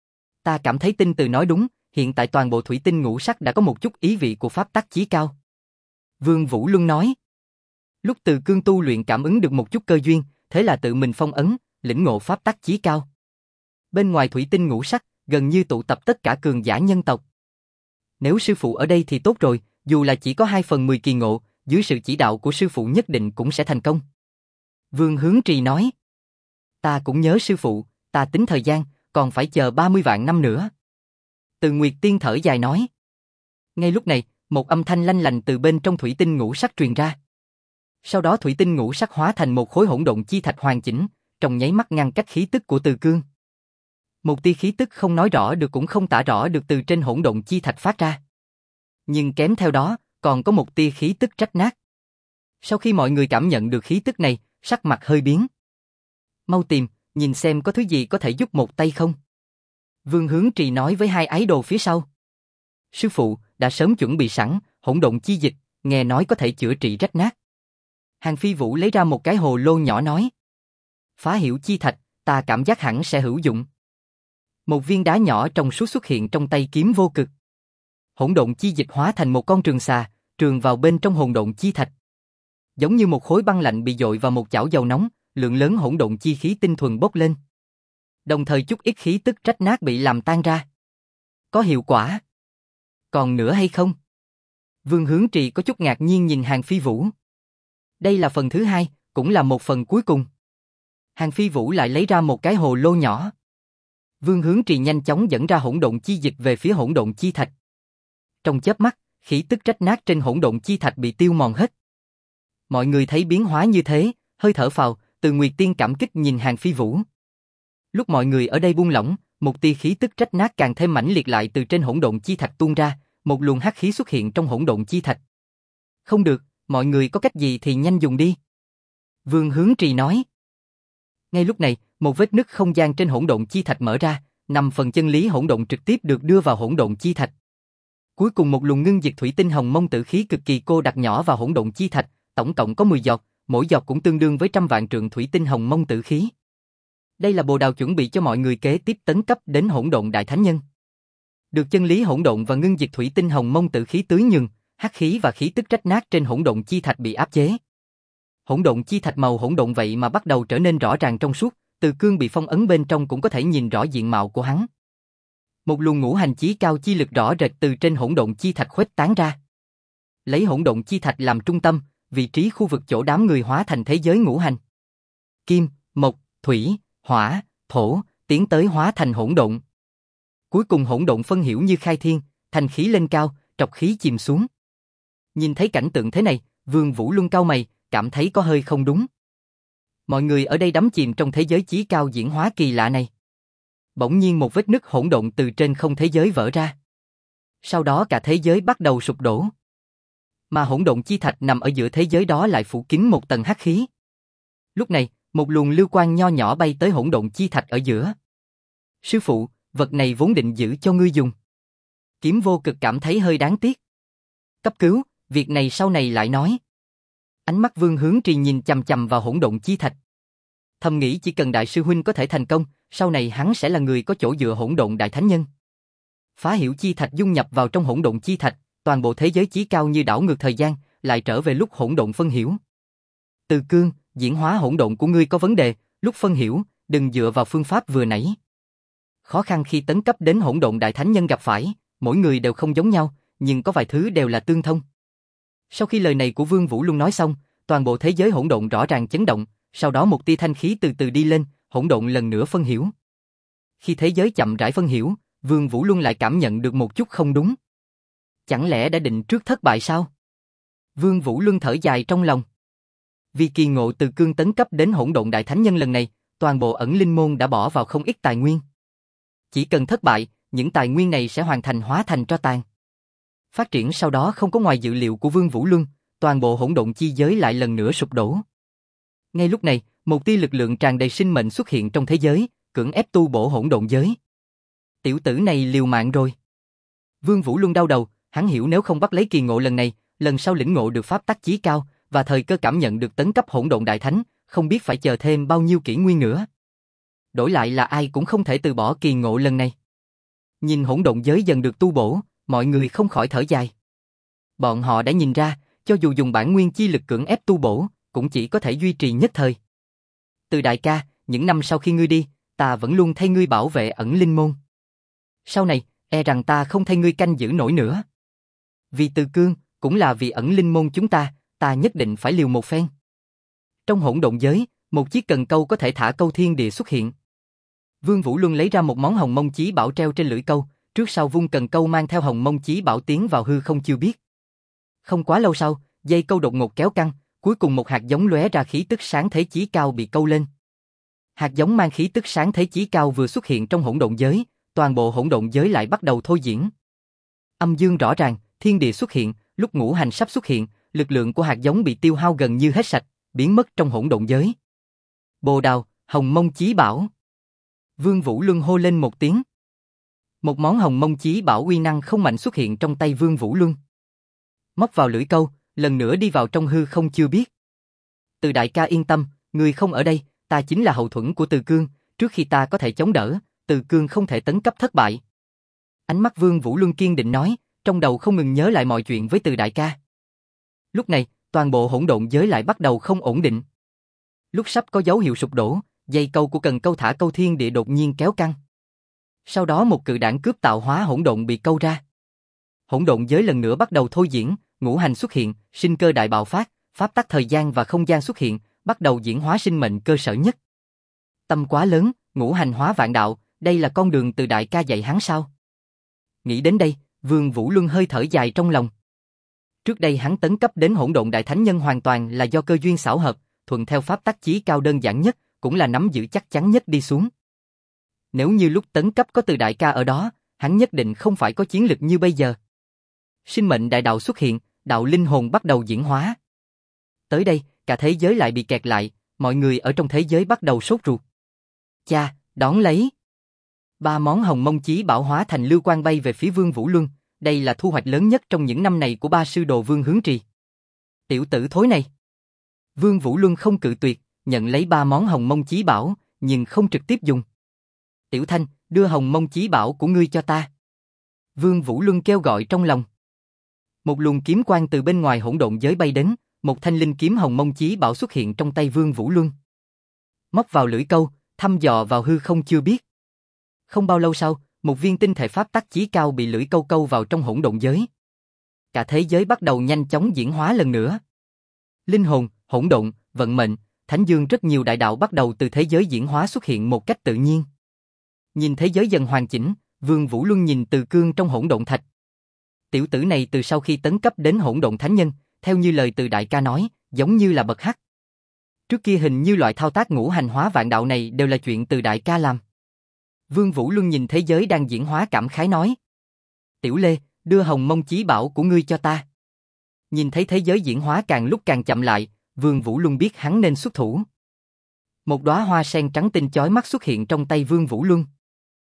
Ta cảm thấy Tinh Từ nói đúng, hiện tại toàn bộ thủy tinh ngũ sắc đã có một chút ý vị của pháp tắc chí cao. Vương Vũ Luân nói. Lúc Từ Cương tu luyện cảm ứng được một chút cơ duyên, thế là tự mình phong ấn, lĩnh ngộ pháp tắc chí cao. Bên ngoài thủy tinh ngũ sắc, gần như tụ tập tất cả cường giả nhân tộc. Nếu sư phụ ở đây thì tốt rồi, dù là chỉ có hai phần mười kỳ ngộ, dưới sự chỉ đạo của sư phụ nhất định cũng sẽ thành công. Vương Hướng Trì nói. Ta cũng nhớ sư phụ, ta tính thời gian, còn phải chờ ba mươi vạn năm nữa. Từ Nguyệt Tiên thở dài nói. Ngay lúc này, một âm thanh lanh lành từ bên trong thủy tinh ngũ sắc truyền ra. Sau đó thủy tinh ngũ sắc hóa thành một khối hỗn độn chi thạch hoàn chỉnh, trong nháy mắt ngăn cách khí tức của Từ Cương. Một tia khí tức không nói rõ được cũng không tả rõ được từ trên hỗn độn chi thạch phát ra. Nhưng kém theo đó, còn có một tia khí tức rách nát. Sau khi mọi người cảm nhận được khí tức này, sắc mặt hơi biến. Mau tìm, nhìn xem có thứ gì có thể giúp một tay không? Vương Hướng Trì nói với hai ái đồ phía sau. Sư phụ, đã sớm chuẩn bị sẵn, hỗn độn chi dịch, nghe nói có thể chữa trị rách nát. Hàng Phi Vũ lấy ra một cái hồ lô nhỏ nói. Phá hiểu chi thạch, ta cảm giác hẳn sẽ hữu dụng. Một viên đá nhỏ trong suốt xuất hiện trong tay kiếm vô cực. Hỗn độn chi dịch hóa thành một con trường xà, trườn vào bên trong hỗn độn chi thạch. Giống như một khối băng lạnh bị dội vào một chảo dầu nóng, lượng lớn hỗn độn chi khí tinh thuần bốc lên. Đồng thời chút ít khí tức rách nát bị làm tan ra. Có hiệu quả. Còn nữa hay không? Vương Hướng Trì có chút ngạc nhiên nhìn Hàn Phi Vũ. Đây là phần thứ hai, cũng là một phần cuối cùng. Hàn Phi Vũ lại lấy ra một cái hồ lô nhỏ. Vương Hướng Trì nhanh chóng dẫn ra hỗn độn chi dịch về phía hỗn độn chi thạch. Trong chớp mắt, khí tức rách nát trên hỗn độn chi thạch bị tiêu mòn hết. Mọi người thấy biến hóa như thế, hơi thở phào, Từ Nguyệt Tiên cảm kích nhìn Hàn Phi Vũ. Lúc mọi người ở đây buông lỏng, một tia khí tức rách nát càng thêm mãnh liệt lại từ trên hỗn độn chi thạch tuôn ra, một luồng hắc khí xuất hiện trong hỗn độn chi thạch. Không được, mọi người có cách gì thì nhanh dùng đi. Vương Hướng Trì nói. Ngay lúc này, một vết nứt không gian trên hỗn độn chi thạch mở ra, năm phần chân lý hỗn độn trực tiếp được đưa vào hỗn độn chi thạch. Cuối cùng một luồng ngưng diệt thủy tinh hồng mông tử khí cực kỳ cô đặc nhỏ vào hỗn độn chi thạch, tổng cộng có mười giọt, mỗi giọt cũng tương đương với trăm vạn trượng thủy tinh hồng mông tử khí. Đây là bồ đào chuẩn bị cho mọi người kế tiếp tấn cấp đến hỗn độn đại thánh nhân. Được chân lý hỗn độn và ngưng diệt thủy tinh hồng mông tử khí tưới nhường, hắc khí và khí tức rách nát trên hỗn độn chi thạch bị áp chế. Hỗn độn chi thạch màu hỗn độn vậy mà bắt đầu trở nên rõ ràng trong suốt, Từ Cương bị phong ấn bên trong cũng có thể nhìn rõ diện mạo của hắn. Một luồng ngũ hành chí cao chi lực rõ rệt từ trên hỗn độn chi thạch khuếch tán ra. Lấy hỗn độn chi thạch làm trung tâm, vị trí khu vực chỗ đám người hóa thành thế giới ngũ hành. Kim, mộc, thủy, hỏa, thổ, tiến tới hóa thành hỗn độn. Cuối cùng hỗn độn phân hiểu như khai thiên, thành khí lên cao, trọc khí chìm xuống. Nhìn thấy cảnh tượng thế này, Vương Vũ Luân cau mày, cảm thấy có hơi không đúng. Mọi người ở đây đắm chìm trong thế giới chí cao diễn hóa kỳ lạ này. Bỗng nhiên một vết nứt hỗn độn từ trên không thế giới vỡ ra. Sau đó cả thế giới bắt đầu sụp đổ. Mà hỗn độn chi thạch nằm ở giữa thế giới đó lại phủ kín một tầng hắc khí. Lúc này, một luồng lưu quang nho nhỏ bay tới hỗn độn chi thạch ở giữa. Sư phụ, vật này vốn định giữ cho ngươi dùng. Kiếm Vô Cực cảm thấy hơi đáng tiếc. Cấp cứu, việc này sau này lại nói. Ánh mắt Vương Hướng Trì nhìn chằm chằm vào hỗn độn chi thạch. Thầm nghĩ chỉ cần đại sư huynh có thể thành công, sau này hắn sẽ là người có chỗ dựa hỗn độn đại thánh nhân. Phá hiểu chi thạch dung nhập vào trong hỗn độn chi thạch, toàn bộ thế giới chí cao như đảo ngược thời gian, lại trở về lúc hỗn độn phân hiểu. Từ Cương, diễn hóa hỗn độn của ngươi có vấn đề, lúc phân hiểu, đừng dựa vào phương pháp vừa nãy. Khó khăn khi tấn cấp đến hỗn độn đại thánh nhân gặp phải, mỗi người đều không giống nhau, nhưng có vài thứ đều là tương thông. Sau khi lời này của Vương Vũ Luân nói xong, toàn bộ thế giới hỗn độn rõ ràng chấn động, sau đó một tia thanh khí từ từ đi lên, hỗn độn lần nữa phân hiểu. Khi thế giới chậm rãi phân hiểu, Vương Vũ Luân lại cảm nhận được một chút không đúng. Chẳng lẽ đã định trước thất bại sao? Vương Vũ Luân thở dài trong lòng. Vì kỳ ngộ Từ Cương tấn cấp đến hỗn độn đại thánh nhân lần này, toàn bộ ẩn linh môn đã bỏ vào không ít tài nguyên. Chỉ cần thất bại, những tài nguyên này sẽ hoàn thành hóa thành tro tàn. Phát triển sau đó không có ngoài dự liệu của Vương Vũ Luân, toàn bộ hỗn độn chi giới lại lần nữa sụp đổ. Ngay lúc này, một tia lực lượng tràn đầy sinh mệnh xuất hiện trong thế giới, cưỡng ép tu bổ hỗn độn giới. Tiểu tử này liều mạng rồi. Vương Vũ Luân đau đầu, hắn hiểu nếu không bắt lấy kỳ ngộ lần này, lần sau lĩnh ngộ được pháp tắc chí cao và thời cơ cảm nhận được tấn cấp hỗn độn đại thánh, không biết phải chờ thêm bao nhiêu kỷ nguyên nữa. Đổi lại là ai cũng không thể từ bỏ kỳ ngộ lần này. Nhìn hỗn độn giới dần được tu bổ, mọi người không khỏi thở dài. Bọn họ đã nhìn ra, cho dù dùng bản nguyên chi lực cưỡng ép tu bổ, cũng chỉ có thể duy trì nhất thời. Từ đại ca, những năm sau khi ngươi đi, ta vẫn luôn thay ngươi bảo vệ ẩn linh môn. Sau này, e rằng ta không thay ngươi canh giữ nổi nữa. Vì Từ Cương, cũng là vì ẩn linh môn chúng ta, ta nhất định phải liều một phen. Trong hỗn độn giới, một chiếc cần câu có thể thả câu thiên địa xuất hiện. Vương Vũ Luân lấy ra một món hồng mông chí bảo treo trên lưỡi câu, trước sau vung cần câu mang theo hồng mông chí bảo tiến vào hư không chưa biết. Không quá lâu sau, dây câu đột ngột kéo căng, cuối cùng một hạt giống lóe ra khí tức sáng thế chí cao bị câu lên. Hạt giống mang khí tức sáng thế chí cao vừa xuất hiện trong hỗn độn giới, toàn bộ hỗn độn giới lại bắt đầu thôi diễn. Âm dương rõ ràng, thiên địa xuất hiện, lúc ngũ hành sắp xuất hiện, lực lượng của hạt giống bị tiêu hao gần như hết sạch, biến mất trong hỗn độn giới. Bồ đào, hồng mông chí bảo. Vương Vũ Luân hô lên một tiếng. Một món hồng mông chí bảo uy năng không mạnh xuất hiện trong tay Vương Vũ Luân. Móc vào lưỡi câu, lần nữa đi vào trong hư không chưa biết. Từ đại ca yên tâm, người không ở đây, ta chính là hậu thuẫn của Từ Cương, trước khi ta có thể chống đỡ, Từ Cương không thể tấn cấp thất bại. Ánh mắt Vương Vũ Luân kiên định nói, trong đầu không ngừng nhớ lại mọi chuyện với Từ đại ca. Lúc này, toàn bộ hỗn độn giới lại bắt đầu không ổn định. Lúc sắp có dấu hiệu sụp đổ, dây câu của cần câu thả câu thiên địa đột nhiên kéo căng. Sau đó một cự đảng cướp tạo hóa hỗn độn bị câu ra. Hỗn độn giới lần nữa bắt đầu thôi diễn, ngũ hành xuất hiện, sinh cơ đại bạo phát, pháp tắc thời gian và không gian xuất hiện, bắt đầu diễn hóa sinh mệnh cơ sở nhất. Tâm quá lớn, ngũ hành hóa vạn đạo, đây là con đường từ đại ca dạy hắn sao? Nghĩ đến đây, Vương Vũ Luân hơi thở dài trong lòng. Trước đây hắn tấn cấp đến hỗn độn đại thánh nhân hoàn toàn là do cơ duyên xảo hợp, thuận theo pháp tắc chí cao đơn giản nhất, cũng là nắm giữ chắc chắn nhất đi xuống. Nếu như lúc tấn cấp có từ đại ca ở đó, hắn nhất định không phải có chiến lực như bây giờ. Sinh mệnh đại đạo xuất hiện, đạo linh hồn bắt đầu diễn hóa. Tới đây, cả thế giới lại bị kẹt lại, mọi người ở trong thế giới bắt đầu sốt ruột. Cha, đón lấy. Ba món hồng mông chí bảo hóa thành lưu quang bay về phía Vương Vũ Luân, đây là thu hoạch lớn nhất trong những năm này của ba sư đồ Vương Hướng Trì. Tiểu tử thối này. Vương Vũ Luân không cự tuyệt, nhận lấy ba món hồng mông chí bảo, nhưng không trực tiếp dùng. Tiểu Thanh, đưa hồng mông chí bảo của ngươi cho ta. Vương Vũ Luân kêu gọi trong lòng. Một luồng kiếm quang từ bên ngoài hỗn độn giới bay đến, một thanh linh kiếm hồng mông chí bảo xuất hiện trong tay Vương Vũ Luân. Móc vào lưỡi câu, thăm dò vào hư không chưa biết. Không bao lâu sau, một viên tinh thể pháp tắc chí cao bị lưỡi câu câu vào trong hỗn độn giới. Cả thế giới bắt đầu nhanh chóng diễn hóa lần nữa. Linh hồn, hỗn độn, vận mệnh, thánh dương rất nhiều đại đạo bắt đầu từ thế giới diễn hóa xuất hiện một cách tự nhiên. Nhìn thế giới dần hoàn chỉnh, Vương Vũ Luân nhìn Từ Cương trong hỗn độn thạch. Tiểu tử này từ sau khi tấn cấp đến hỗn độn thánh nhân, theo như lời từ đại ca nói, giống như là bậc hắc. Trước kia hình như loại thao tác ngũ hành hóa vạn đạo này đều là chuyện từ đại ca làm. Vương Vũ Luân nhìn thế giới đang diễn hóa cảm khái nói. Tiểu Lê, đưa hồng mông chí bảo của ngươi cho ta. Nhìn thấy thế giới diễn hóa càng lúc càng chậm lại, Vương Vũ Luân biết hắn nên xuất thủ. Một đóa hoa sen trắng tinh chói mắt xuất hiện trong tay Vương Vũ Luân.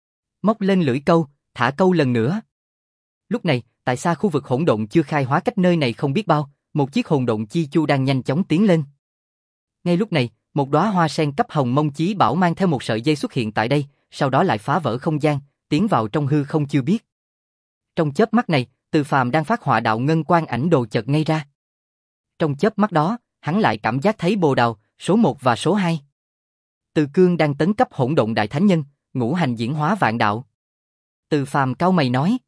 Móc lên lưỡi câu, thả câu lần nữa. Lúc này, tại sao khu vực hỗn độn chưa khai hóa cách nơi này không biết bao, một chiếc hồn độn chi chu đang nhanh chóng tiến lên. Ngay lúc này, một đóa hoa sen cấp hồng mông chí bảo mang theo một sợi dây xuất hiện tại đây, sau đó lại phá vỡ không gian, tiến vào trong hư không chưa biết. Trong chớp mắt này, Từ Phàm đang phát họa đạo ngân quang ảnh đồ chợt ngay ra. Trong chớp mắt đó, hắn lại cảm giác thấy bồ đào, số một và số hai. Từ Cương đang tấn cấp hỗn độn đại thánh nhân, ngũ hành diễn hóa vạn đạo. Từ Phàm cau mày nói.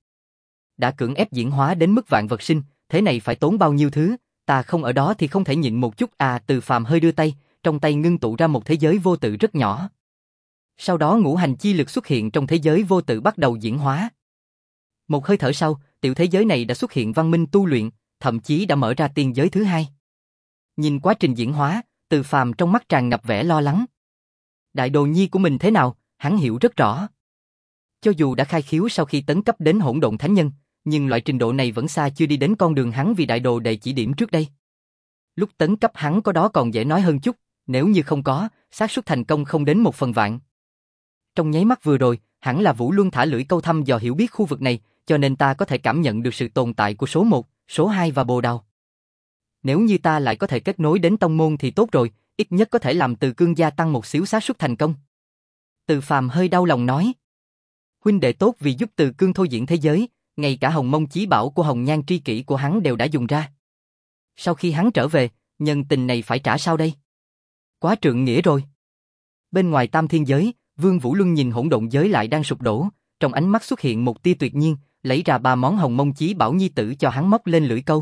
Đã cưỡng ép diễn hóa đến mức vạn vật sinh, thế này phải tốn bao nhiêu thứ, ta không ở đó thì không thể nhịn một chút à. Từ Phàm hơi đưa tay, trong tay ngưng tụ ra một thế giới vô tự rất nhỏ. Sau đó ngũ hành chi lực xuất hiện trong thế giới vô tự bắt đầu diễn hóa. Một hơi thở sau, tiểu thế giới này đã xuất hiện văn minh tu luyện, thậm chí đã mở ra tiên giới thứ hai. Nhìn quá trình diễn hóa, Từ Phàm trong mắt tràn ngập vẻ lo lắng. Đại đồ nhi của mình thế nào, hắn hiểu rất rõ. Cho dù đã khai khiếu sau khi tấn cấp đến hỗn độn thánh nhân, nhưng loại trình độ này vẫn xa chưa đi đến con đường hắn vì đại đồ đệ chỉ điểm trước đây. Lúc tấn cấp hắn có đó còn dễ nói hơn chút, nếu như không có, xác suất thành công không đến một phần vạn. Trong nháy mắt vừa rồi, hẳn là Vũ Luân thả lưỡi câu thăm dò hiểu biết khu vực này, cho nên ta có thể cảm nhận được sự tồn tại của số một, số hai và bồ đào. Nếu như ta lại có thể kết nối đến tông môn thì tốt rồi, ít nhất có thể làm Từ Cương gia tăng một xíu xác suất thành công. Từ Phàm hơi đau lòng nói. Huynh đệ tốt vì giúp Từ Cương thôi diễn thế giới, ngay cả hồng mông chí bảo của hồng nhan tri kỷ của hắn đều đã dùng ra. Sau khi hắn trở về, nhân tình này phải trả sao đây? Quá trượng nghĩa rồi. Bên ngoài tam thiên giới, Vương Vũ Luân nhìn hỗn độn giới lại đang sụp đổ, trong ánh mắt xuất hiện một tia tuyệt nhiên, lấy ra ba món hồng mông chí bảo nhi tử cho hắn móc lên lưỡi câu.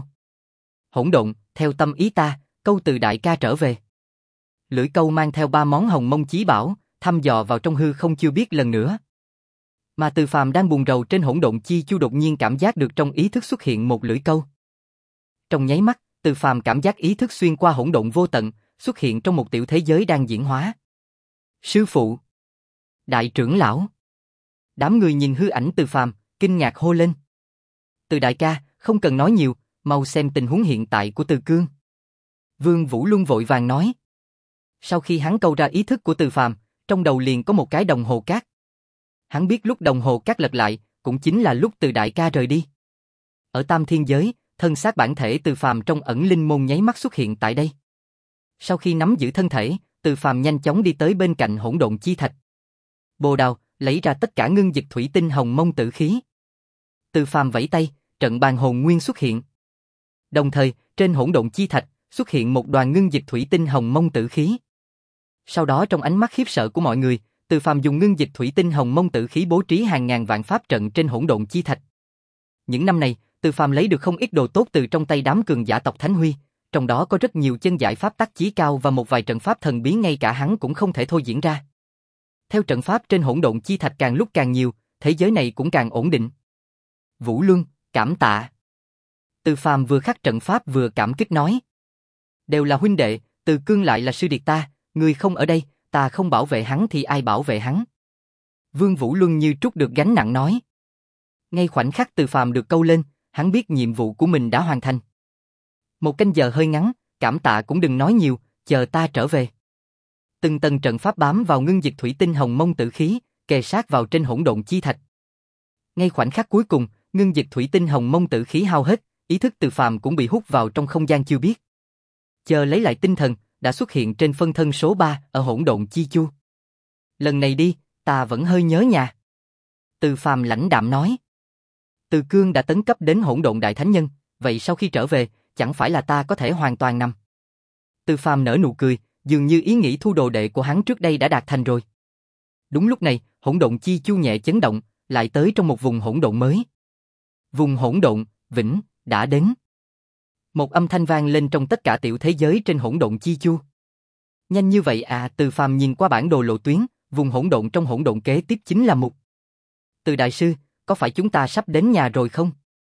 Hỗn độn, theo tâm ý ta, câu từ đại ca trở về. Lưỡi câu mang theo ba món hồng mông chí bảo, thăm dò vào trong hư không chưa biết lần nữa. Mà Từ Phàm đang buồn rầu trên hỗn độn chi chu đột nhiên cảm giác được trong ý thức xuất hiện một lưỡi câu. Trong nháy mắt, Từ Phàm cảm giác ý thức xuyên qua hỗn độn vô tận, xuất hiện trong một tiểu thế giới đang diễn hóa. Sư phụ, đại trưởng lão. Đám người nhìn hư ảnh Từ Phàm, kinh ngạc hô lên. Từ đại ca, không cần nói nhiều, mau xem tình huống hiện tại của Từ Cương. Vương Vũ Luân vội vàng nói. Sau khi hắn câu ra ý thức của Từ Phàm, trong đầu liền có một cái đồng hồ cát. Hắn biết lúc đồng hồ cát lật lại, cũng chính là lúc Từ đại ca rời đi. Ở tam thiên giới, thân xác bản thể Từ Phàm trong ẩn linh môn nháy mắt xuất hiện tại đây. Sau khi nắm giữ thân thể, Từ Phàm nhanh chóng đi tới bên cạnh hỗn độn chi thạch. Bồ đào, lấy ra tất cả ngưng dịch thủy tinh hồng mông tử khí. Từ Phàm vẫy tay, trận bàn hồn nguyên xuất hiện. Đồng thời, trên hỗn độn chi thạch xuất hiện một đoàn ngưng dịch thủy tinh hồng mông tử khí. Sau đó trong ánh mắt khiếp sợ của mọi người, Từ Phàm dùng ngưng dịch thủy tinh hồng mông tử khí bố trí hàng ngàn vạn pháp trận trên hỗn độn chi thạch. Những năm này, Từ Phàm lấy được không ít đồ tốt từ trong tay đám cường giả tộc Thánh Huy, trong đó có rất nhiều chân giải pháp tác chí cao và một vài trận pháp thần bí ngay cả hắn cũng không thể thôi diễn ra. Theo trận pháp trên hỗn độn chi thạch càng lúc càng nhiều, thế giới này cũng càng ổn định. Vũ Luân, cảm tạ. Từ Phàm vừa khắc trận pháp vừa cảm kích nói. Đều là huynh đệ, Từ Cương lại là sư điệt ta, người không ở đây, ta không bảo vệ hắn thì ai bảo vệ hắn. Vương Vũ Luân như trút được gánh nặng nói. Ngay khoảnh khắc Từ Phàm được câu lên, hắn biết nhiệm vụ của mình đã hoàn thành. Một canh giờ hơi ngắn, cảm tạ cũng đừng nói nhiều, chờ ta trở về. Từng tầng trận pháp bám vào ngưng dịch thủy tinh hồng mông tử khí, kề sát vào trên hỗn độn chi thạch. Ngay khoảnh khắc cuối cùng, ngưng dịch thủy tinh hồng mông tử khí hao hết, ý thức Từ Phàm cũng bị hút vào trong không gian chưa biết. Chờ lấy lại tinh thần, đã xuất hiện trên phân thân số ba ở hỗn độn chi chu. Lần này đi, ta vẫn hơi nhớ nhà. Từ Phàm lãnh đạm nói. Từ Cương đã tấn cấp đến hỗn độn đại thánh nhân, vậy sau khi trở về, chẳng phải là ta có thể hoàn toàn nằm. Từ Phàm nở nụ cười, dường như ý nghĩ thu đồ đệ của hắn trước đây đã đạt thành rồi. Đúng lúc này, hỗn độn chi chu nhẹ chấn động, lại tới trong một vùng hỗn độn mới. Vùng hỗn độn, Vĩnh, đã đến. Một âm thanh vang lên trong tất cả tiểu thế giới trên hỗn độn chi chu. Nhanh như vậy à? Từ Phàm nhìn qua bản đồ lộ tuyến, vùng hỗn độn trong hỗn độn kế tiếp chính là Mục. Từ đại sư, có phải chúng ta sắp đến nhà rồi không?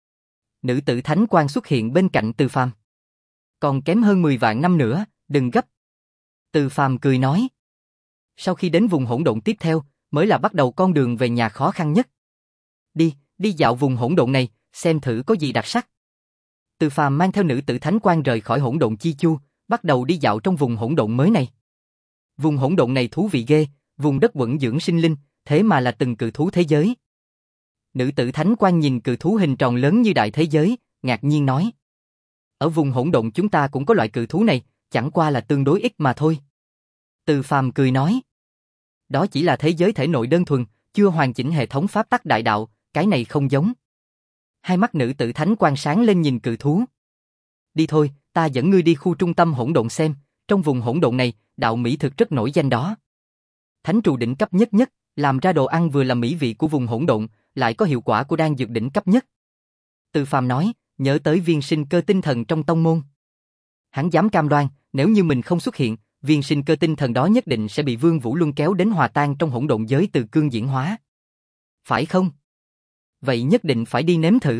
Nữ tử thánh quang xuất hiện bên cạnh Từ Phàm. Còn kém hơn mười vạn năm nữa, đừng gấp. Từ Phàm cười nói. Sau khi đến vùng hỗn độn tiếp theo, mới là bắt đầu con đường về nhà khó khăn nhất. Đi, đi dạo vùng hỗn độn này, xem thử có gì đặc sắc. Từ Phàm mang theo nữ tử thánh quang rời khỏi hỗn độn chi chu, bắt đầu đi dạo trong vùng hỗn độn mới này. Vùng hỗn độn này thú vị ghê, vùng đất quẩn dưỡng sinh linh, thế mà là từng cự thú thế giới. Nữ tử thánh quang nhìn cự thú hình tròn lớn như đại thế giới, ngạc nhiên nói. Ở vùng hỗn độn chúng ta cũng có loại cự thú này, chẳng qua là tương đối ít mà thôi. Từ Phàm cười nói. Đó chỉ là thế giới thể nội đơn thuần, chưa hoàn chỉnh hệ thống pháp tắc đại đạo, cái này không giống. Hai mắt nữ tử thánh quang sáng lên nhìn cự thú. Đi thôi, ta dẫn ngươi đi khu trung tâm hỗn độn xem, trong vùng hỗn độn này, đạo mỹ thực rất nổi danh đó. Thánh trù đỉnh cấp nhất nhất, làm ra đồ ăn vừa là mỹ vị của vùng hỗn độn, lại có hiệu quả của đan dược đỉnh cấp nhất. Từ Phàm nói, nhớ tới viên sinh cơ tinh thần trong tông môn. Hắn dám cam đoan, nếu như mình không xuất hiện, viên sinh cơ tinh thần đó nhất định sẽ bị Vương Vũ Luân kéo đến hòa tan trong hỗn độn giới Từ Cương diễn hóa. Phải không? Vậy nhất định phải đi nếm thử.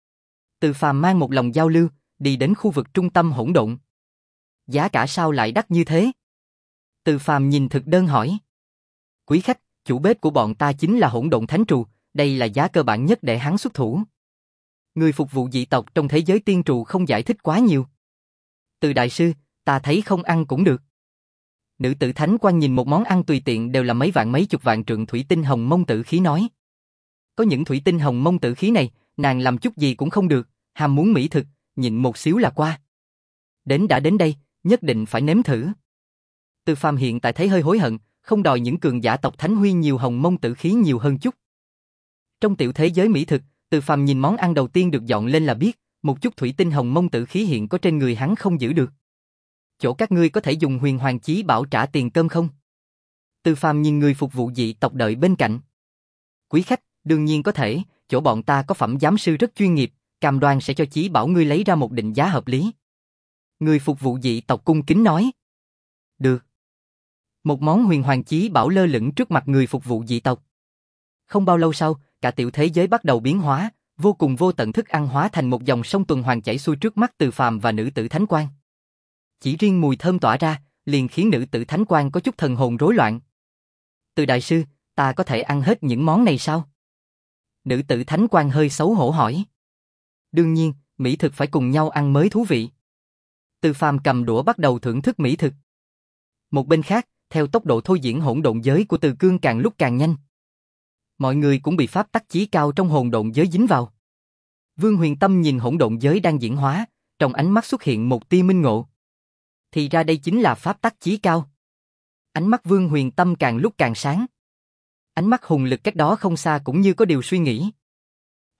Từ Phàm mang một lòng giao lưu, đi đến khu vực trung tâm hỗn độn. Giá cả sao lại đắt như thế? Từ Phàm nhìn thực đơn hỏi. Quý khách, chủ bếp của bọn ta chính là hỗn độn thánh trù, đây là giá cơ bản nhất để hắn xuất thủ. Người phục vụ dị tộc trong thế giới tiên trù không giải thích quá nhiều. Từ đại sư, ta thấy không ăn cũng được. Nữ tử thánh quang nhìn một món ăn tùy tiện đều là mấy vạn mấy chục vạn trượng thủy tinh hồng mông tử khí nói. Có những thủy tinh hồng mông tử khí này, nàng làm chút gì cũng không được, ham muốn mỹ thực, nhịn một xíu là qua. Đến đã đến đây, nhất định phải nếm thử. Từ Phàm hiện tại thấy hơi hối hận, không đòi những cường giả tộc Thánh Huy nhiều hồng mông tử khí nhiều hơn chút. Trong tiểu thế giới mỹ thực, Từ Phàm nhìn món ăn đầu tiên được dọn lên là biết, một chút thủy tinh hồng mông tử khí hiện có trên người hắn không giữ được. Chỗ các ngươi có thể dùng huyền hoàng chí bảo trả tiền cơm không? Từ Phàm nhìn người phục vụ dị tộc đợi bên cạnh. Quý khách, đương nhiên có thể, chỗ bọn ta có phẩm giám sư rất chuyên nghiệp, cam đoan sẽ cho chí bảo ngươi lấy ra một định giá hợp lý. Người phục vụ dị tộc cung kính nói. Được. Một món huyền hoàng chí bảo lơ lửng trước mặt người phục vụ dị tộc. Không bao lâu sau, cả tiểu thế giới bắt đầu biến hóa, vô cùng vô tận thức ăn hóa thành một dòng sông tuần hoàn chảy xuôi trước mắt Từ Phàm và nữ tử thánh quang. Chỉ riêng mùi thơm tỏa ra, liền khiến nữ tử thánh quang có chút thần hồn rối loạn. Từ đại sư, ta có thể ăn hết những món này sao? Nữ tử thánh quang hơi xấu hổ hỏi. Đương nhiên, mỹ thực phải cùng nhau ăn mới thú vị. Từ Phàm cầm đũa bắt đầu thưởng thức mỹ thực. Một bên khác, theo tốc độ thôi diễn hỗn độn giới của Từ Cương càng lúc càng nhanh. Mọi người cũng bị pháp tắc chí cao trong hỗn độn giới dính vào. Vương Huyền Tâm nhìn hỗn độn giới đang diễn hóa, trong ánh mắt xuất hiện một tia minh ngộ. Thì ra đây chính là pháp tắc chí cao. Ánh mắt Vương Huyền Tâm càng lúc càng sáng. Ánh mắt hùng lực cách đó không xa cũng như có điều suy nghĩ.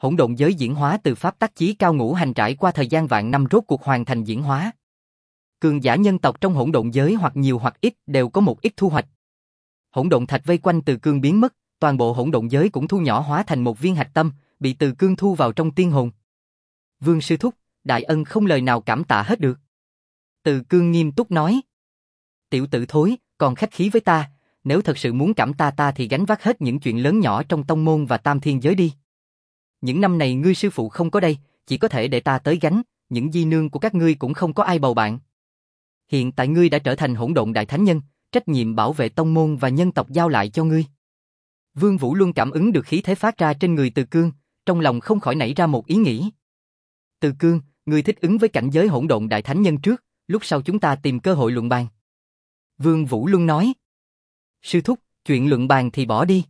Hỗn độn giới diễn hóa từ pháp tắc chí cao ngũ hành trải qua thời gian vạn năm rốt cuộc hoàn thành diễn hóa. Cường giả nhân tộc trong hỗn độn giới hoặc nhiều hoặc ít đều có một ít thu hoạch. Hỗn độn thạch vây quanh Từ Cương biến mất, toàn bộ hỗn độn giới cũng thu nhỏ hóa thành một viên hạch tâm, bị Từ Cương thu vào trong tiên hồn. Vương sư thúc, đại ân không lời nào cảm tạ hết được. Từ Cương nghiêm túc nói. Tiểu tử thối, còn khách khí với ta, nếu thật sự muốn cảm tạ ta thì gánh vác hết những chuyện lớn nhỏ trong tông môn và tam thiên giới đi. Những năm này ngươi sư phụ không có đây, chỉ có thể để ta tới gánh, những di nương của các ngươi cũng không có ai bầu bạn. Hiện tại ngươi đã trở thành hỗn độn đại thánh nhân, trách nhiệm bảo vệ tông môn và nhân tộc giao lại cho ngươi. Vương Vũ Luân cảm ứng được khí thế phát ra trên người Từ Cương, trong lòng không khỏi nảy ra một ý nghĩ. Từ Cương, ngươi thích ứng với cảnh giới hỗn độn đại thánh nhân trước, lúc sau chúng ta tìm cơ hội luận bàn. Vương Vũ Luân nói. Sư thúc, chuyện luận bàn thì bỏ đi.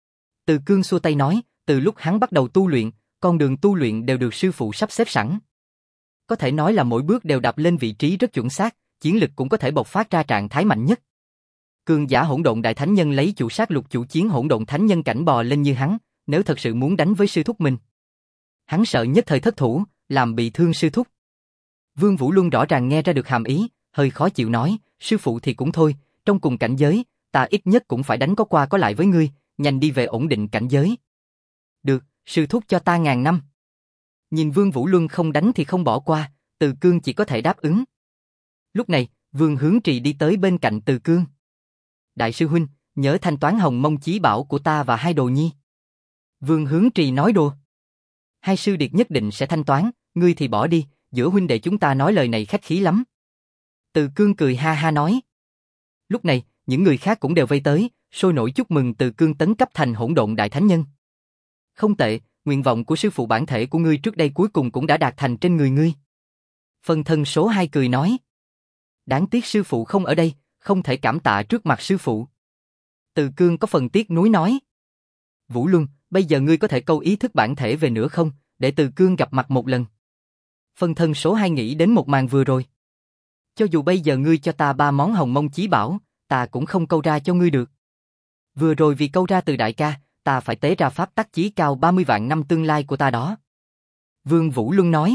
Từ Cương xua tay nói, từ lúc hắn bắt đầu tu luyện, con đường tu luyện đều được sư phụ sắp xếp sẵn. Có thể nói là mỗi bước đều đạp lên vị trí rất chuẩn xác, chiến lực cũng có thể bộc phát ra trạng thái mạnh nhất. Cường giả hỗn độn đại thánh nhân lấy chủ sát lục chủ chiến hỗn độn thánh nhân cảnh bò lên như hắn, nếu thật sự muốn đánh với sư thúc mình, hắn sợ nhất thời thất thủ, làm bị thương sư thúc. Vương Vũ Luân rõ ràng nghe ra được hàm ý, hơi khó chịu nói, sư phụ thì cũng thôi, trong cùng cảnh giới, ta ít nhất cũng phải đánh có qua có lại với ngươi, nhanh đi về ổn định cảnh giới. Được, sư thúc cho ta ngàn năm. Nhìn Vương Vũ Luân không đánh thì không bỏ qua, Từ Cương chỉ có thể đáp ứng. Lúc này, Vương Hướng Trì đi tới bên cạnh Từ Cương. Đại sư huynh, nhớ thanh toán hồng mông chí bảo của ta và hai đồ nhi. Vương Hướng Trì nói đùa. Hai sư điệt nhất định sẽ thanh toán, ngươi thì bỏ đi, giữa huynh đệ chúng ta nói lời này khách khí lắm. Từ Cương cười ha ha nói. Lúc này, những người khác cũng đều vây tới, sôi nổi chúc mừng Từ Cương tấn cấp thành hỗn độn đại thánh nhân. Không tệ, nguyện vọng của sư phụ bản thể của ngươi trước đây cuối cùng cũng đã đạt thành trên người ngươi. Phân thân số hai cười nói. Đáng tiếc sư phụ không ở đây, không thể cảm tạ trước mặt sư phụ. Từ Cương có phần tiếc nuối nói. Vũ Luân, bây giờ ngươi có thể câu ý thức bản thể về nữa không, để Từ Cương gặp mặt một lần. Phân thân số hai nghĩ đến một màn vừa rồi. Cho dù bây giờ ngươi cho ta ba món hồng mông chí bảo, ta cũng không câu ra cho ngươi được. Vừa rồi vì câu ra từ đại ca, ta phải tế ra pháp tắc chí cao ba mươi vạn năm tương lai của ta đó. Vương Vũ Luân nói.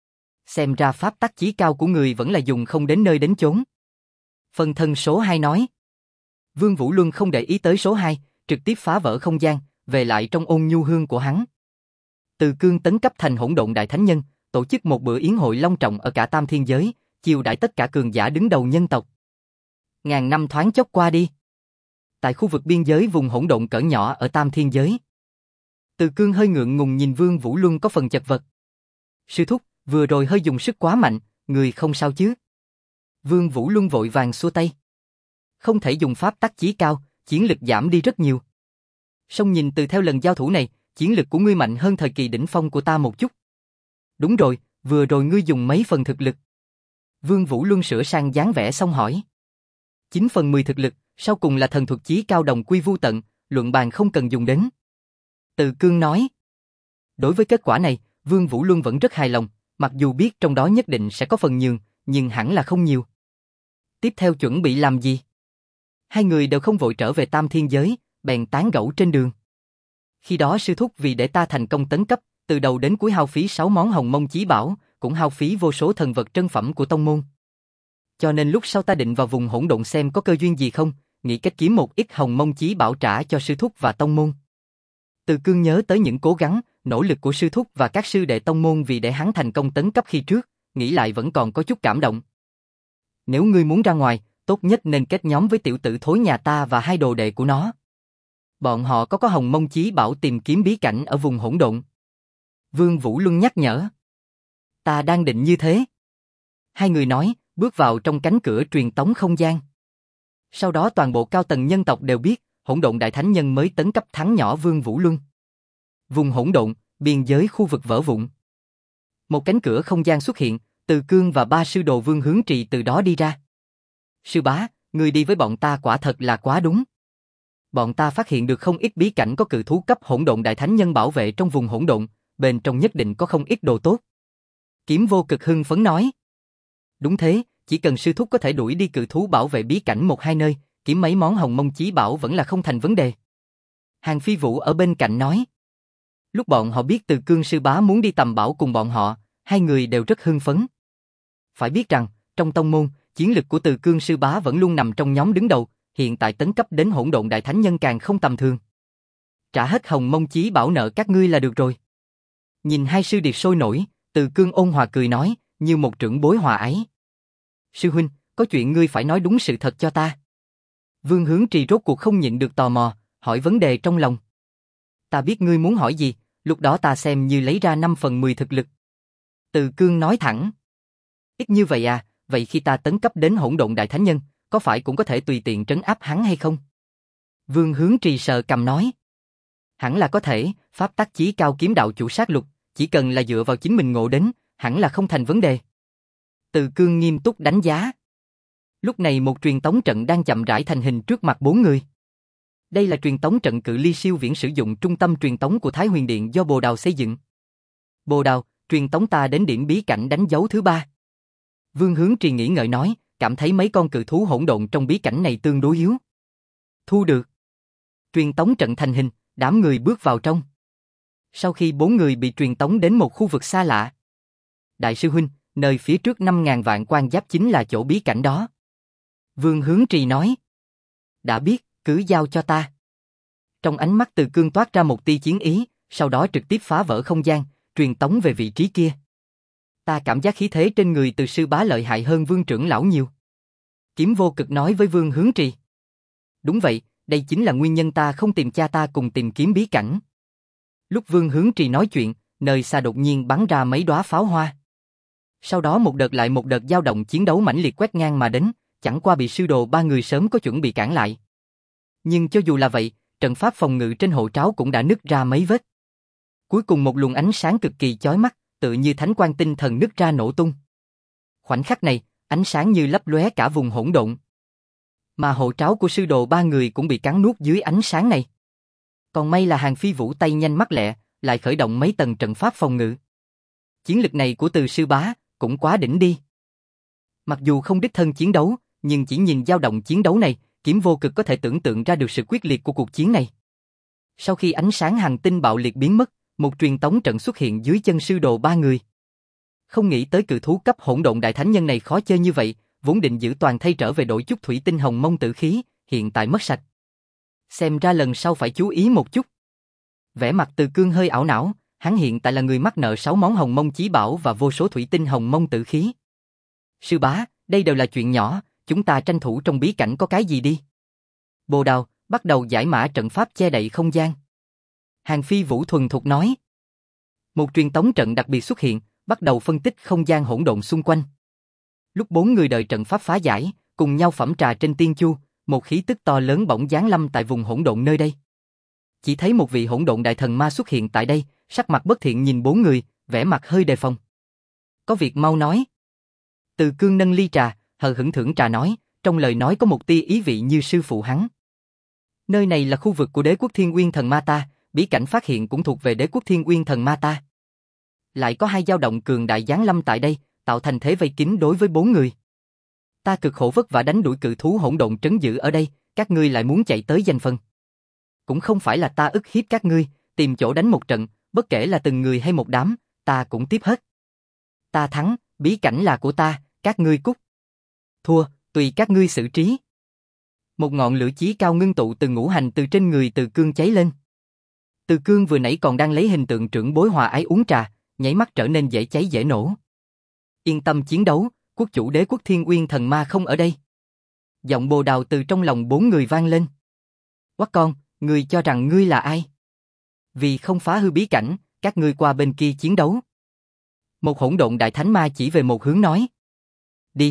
Xem ra pháp tắc chí cao của người vẫn là dùng không đến nơi đến chốn. Phân thân số hai nói. Vương Vũ Luân không để ý tới số hai, trực tiếp phá vỡ không gian, về lại trong ôn nhu hương của hắn. Từ Cương tấn cấp thành hỗn độn đại thánh nhân, tổ chức một bữa yến hội long trọng ở cả tam thiên giới, chiêu đãi tất cả cường giả đứng đầu nhân tộc. Ngàn năm thoáng chốc qua đi. Tại khu vực biên giới vùng hỗn độn cỡ nhỏ ở tam thiên giới, Từ Cương hơi ngượng ngùng nhìn Vương Vũ Luân có phần chật vật. Sư thúc, vừa rồi hơi dùng sức quá mạnh, người không sao chứ? Vương Vũ Luân vội vàng xua tay. Không thể dùng pháp tắc chí cao, chiến lực giảm đi rất nhiều. Song nhìn từ theo lần giao thủ này, chiến lực của ngươi mạnh hơn thời kỳ đỉnh phong của ta một chút. Đúng rồi, vừa rồi ngươi dùng mấy phần thực lực? Vương Vũ Luân sửa sang dáng vẻ xong hỏi. chín phần mười thực lực, sau cùng là thần thuật chí cao đồng quy vu tận, luận bàn không cần dùng đến. Từ Cương nói. Đối với kết quả này, Vương Vũ Luân vẫn rất hài lòng, mặc dù biết trong đó nhất định sẽ có phần nhường, nhưng hẳn là không nhiều. Tiếp theo chuẩn bị làm gì? Hai người đều không vội trở về tam thiên giới, bèn tán gẫu trên đường. Khi đó sư thúc vì để ta thành công tấn cấp, từ đầu đến cuối hao phí sáu món hồng mông chí bảo, cũng hao phí vô số thần vật trân phẩm của tông môn. Cho nên lúc sau ta định vào vùng hỗn độn xem có cơ duyên gì không, nghĩ cách kiếm một ít hồng mông chí bảo trả cho sư thúc và tông môn. Từ Cương nhớ tới những cố gắng, nỗ lực của sư thúc và các sư đệ tông môn vì để hắn thành công tấn cấp khi trước, nghĩ lại vẫn còn có chút cảm động. Nếu ngươi muốn ra ngoài, tốt nhất nên kết nhóm với tiểu tử thối nhà ta và hai đồ đệ của nó. Bọn họ có có hồng mông chí bảo tìm kiếm bí cảnh ở vùng hỗn độn. Vương Vũ Luân nhắc nhở. Ta đang định như thế. Hai người nói, bước vào trong cánh cửa truyền tống không gian. Sau đó toàn bộ cao tầng nhân tộc đều biết, hỗn độn đại thánh nhân mới tấn cấp thắng nhỏ Vương Vũ Luân. Vùng hỗn độn, biên giới khu vực vỡ vụn. Một cánh cửa không gian xuất hiện, Từ Cương và ba sư đồ Vương Hướng Trì từ đó đi ra. Sư bá, người đi với bọn ta quả thật là quá đúng. Bọn ta phát hiện được không ít bí cảnh có cự thú cấp hỗn độn đại thánh nhân bảo vệ trong vùng hỗn độn, bên trong nhất định có không ít đồ tốt. Kiếm Vô Cực hưng phấn nói. Đúng thế, chỉ cần sư thúc có thể đuổi đi cự thú bảo vệ bí cảnh một hai nơi, kiếm mấy món hồng mông chí bảo vẫn là không thành vấn đề. Hàng Phi Vũ ở bên cạnh nói. Lúc bọn họ biết Từ Cương sư bá muốn đi tầm bảo cùng bọn họ, hai người đều rất hưng phấn. Phải biết rằng, trong tông môn, chiến lực của Từ Cương sư bá vẫn luôn nằm trong nhóm đứng đầu, hiện tại tấn cấp đến hỗn độn đại thánh nhân càng không tầm thường. Trả hết Hồng Mông Chí Bảo nợ các ngươi là được rồi. Nhìn hai sư điệt sôi nổi, Từ Cương ôn hòa cười nói, như một trưởng bối hòa ái. Sư huynh, có chuyện ngươi phải nói đúng sự thật cho ta. Vương Hướng Trì rốt cuộc không nhịn được tò mò, hỏi vấn đề trong lòng. Ta biết ngươi muốn hỏi gì, lúc đó ta xem như lấy ra năm phần mười thực lực. Từ Cương nói thẳng. Ít như vậy à, vậy khi ta tấn cấp đến hỗn độn đại thánh nhân, có phải cũng có thể tùy tiện trấn áp hắn hay không? Vương Hướng Trì sờ cầm nói. Hẳn là có thể, pháp tắc chí cao kiếm đạo chủ sát lục, chỉ cần là dựa vào chính mình ngộ đến, hẳn là không thành vấn đề. Từ Cương nghiêm túc đánh giá. Lúc này một truyền tống trận đang chậm rãi thành hình trước mặt bốn người. Đây là truyền tống trận cự ly siêu viễn sử dụng trung tâm truyền tống của Thái Huyền Điện do Bồ Đào xây dựng. Bồ Đào, truyền tống ta đến điểm bí cảnh đánh dấu thứ ba. Vương Hướng Trì nghĩ ngợi nói, cảm thấy mấy con cự thú hỗn độn trong bí cảnh này tương đối yếu. Thu được. Truyền tống trận thành hình, đám người bước vào trong. Sau khi bốn người bị truyền tống đến một khu vực xa lạ. Đại sư huynh, nơi phía trước năm ngàn vạn quan giáp chính là chỗ bí cảnh đó. Vương Hướng Trì nói. Đã biết, cứ giao cho ta. Trong ánh mắt Từ Cương toát ra một tia chiến ý, sau đó trực tiếp phá vỡ không gian, truyền tống về vị trí kia. Ta cảm giác khí thế trên người Từ sư bá lợi hại hơn Vương trưởng lão nhiều. Kiếm Vô Cực nói với Vương Hướng Trì. Đúng vậy, đây chính là nguyên nhân ta không tìm cha ta cùng tìm kiếm bí cảnh. Lúc Vương Hướng Trì nói chuyện, nơi xa đột nhiên bắn ra mấy đóa pháo hoa. Sau đó một đợt lại một đợt dao động chiến đấu mãnh liệt quét ngang mà đến, chẳng qua bị sư đồ ba người sớm có chuẩn bị cản lại. Nhưng cho dù là vậy, trận pháp phòng ngự trên hộ tráo cũng đã nứt ra mấy vết. Cuối cùng một luồng ánh sáng cực kỳ chói mắt, tự như thánh quang tinh thần nứt ra nổ tung. Khoảnh khắc này, ánh sáng như lấp lóe cả vùng hỗn độn. Mà hộ tráo của sư đồ ba người cũng bị cắn nuốt dưới ánh sáng này. Còn may là Hàn Phi Vũ tay nhanh mắt lẹ, lại khởi động mấy tầng trận pháp phòng ngự. Chiến lực này của Từ sư bá cũng quá đỉnh đi. Mặc dù không đích thân chiến đấu, nhưng chỉ nhìn dao động chiến đấu này, Kiếm Vô Cực có thể tưởng tượng ra được sự quyết liệt của cuộc chiến này. Sau khi ánh sáng hành tinh bạo liệt biến mất, một truyền tống trận xuất hiện dưới chân sư đồ ba người. Không nghĩ tới cự thú cấp hỗn độn đại thánh nhân này khó chơi như vậy, vốn định giữ toàn thay trở về đổi chút thủy tinh hồng mông tử khí, hiện tại mất sạch. Xem ra lần sau phải chú ý một chút. Vẻ mặt Từ Cương hơi ảo não, hắn hiện tại là người mắc nợ sáu món hồng mông chí bảo và vô số thủy tinh hồng mông tử khí. Sư bá, đây đều là chuyện nhỏ, chúng ta tranh thủ trong bí cảnh có cái gì đi. Bồ Đào, bắt đầu giải mã trận pháp che đậy không gian. Hàn Phi Vũ thuần thục nói. Một truyền tống trận đặc biệt xuất hiện, bắt đầu phân tích không gian hỗn độn xung quanh. Lúc bốn người đợi trận pháp phá giải, cùng nhau phẩm trà trên tiên chu, một khí tức to lớn bỗng giáng lâm tại vùng hỗn độn nơi đây. Chỉ thấy một vị hỗn độn đại thần ma xuất hiện tại đây, sắc mặt bất thiện nhìn bốn người, vẻ mặt hơi đề phòng. Có việc mau nói. Từ Cương nâng ly trà, hờ hững thưởng trà nói, trong lời nói có một tia ý vị như sư phụ hắn. Nơi này là khu vực của Đế quốc Thiên Uyên Thần Ma ta, bí cảnh phát hiện cũng thuộc về Đế quốc Thiên Uyên Thần Ma ta. Lại có hai dao động cường đại giáng lâm tại đây, tạo thành thế vây kín đối với bốn người. Ta cực khổ vất vả đánh đuổi cự thú hỗn độn trấn giữ ở đây, các ngươi lại muốn chạy tới giành phần. Cũng không phải là ta ức hiếp các ngươi, tìm chỗ đánh một trận, bất kể là từng người hay một đám, ta cũng tiếp hết. Ta thắng, bí cảnh là của ta, các ngươi cút. Thua, tùy các ngươi xử trí. Một ngọn lửa chí cao ngưng tụ từ ngũ hành từ trên người Từ Cương cháy lên. Từ Cương vừa nãy còn đang lấy hình tượng trưởng bối hòa ái uống trà, nháy mắt trở nên dễ cháy dễ nổ. Yên tâm chiến đấu, quốc chủ Đế quốc Thiên Uyên Thần Ma không ở đây. Giọng Bồ Đào từ trong lòng bốn người vang lên. Quát con, ngươi cho rằng ngươi là ai? Vì không phá hư bí cảnh, các ngươi qua bên kia chiến đấu. Một hỗn độn đại thánh ma chỉ về một hướng nói. Đi.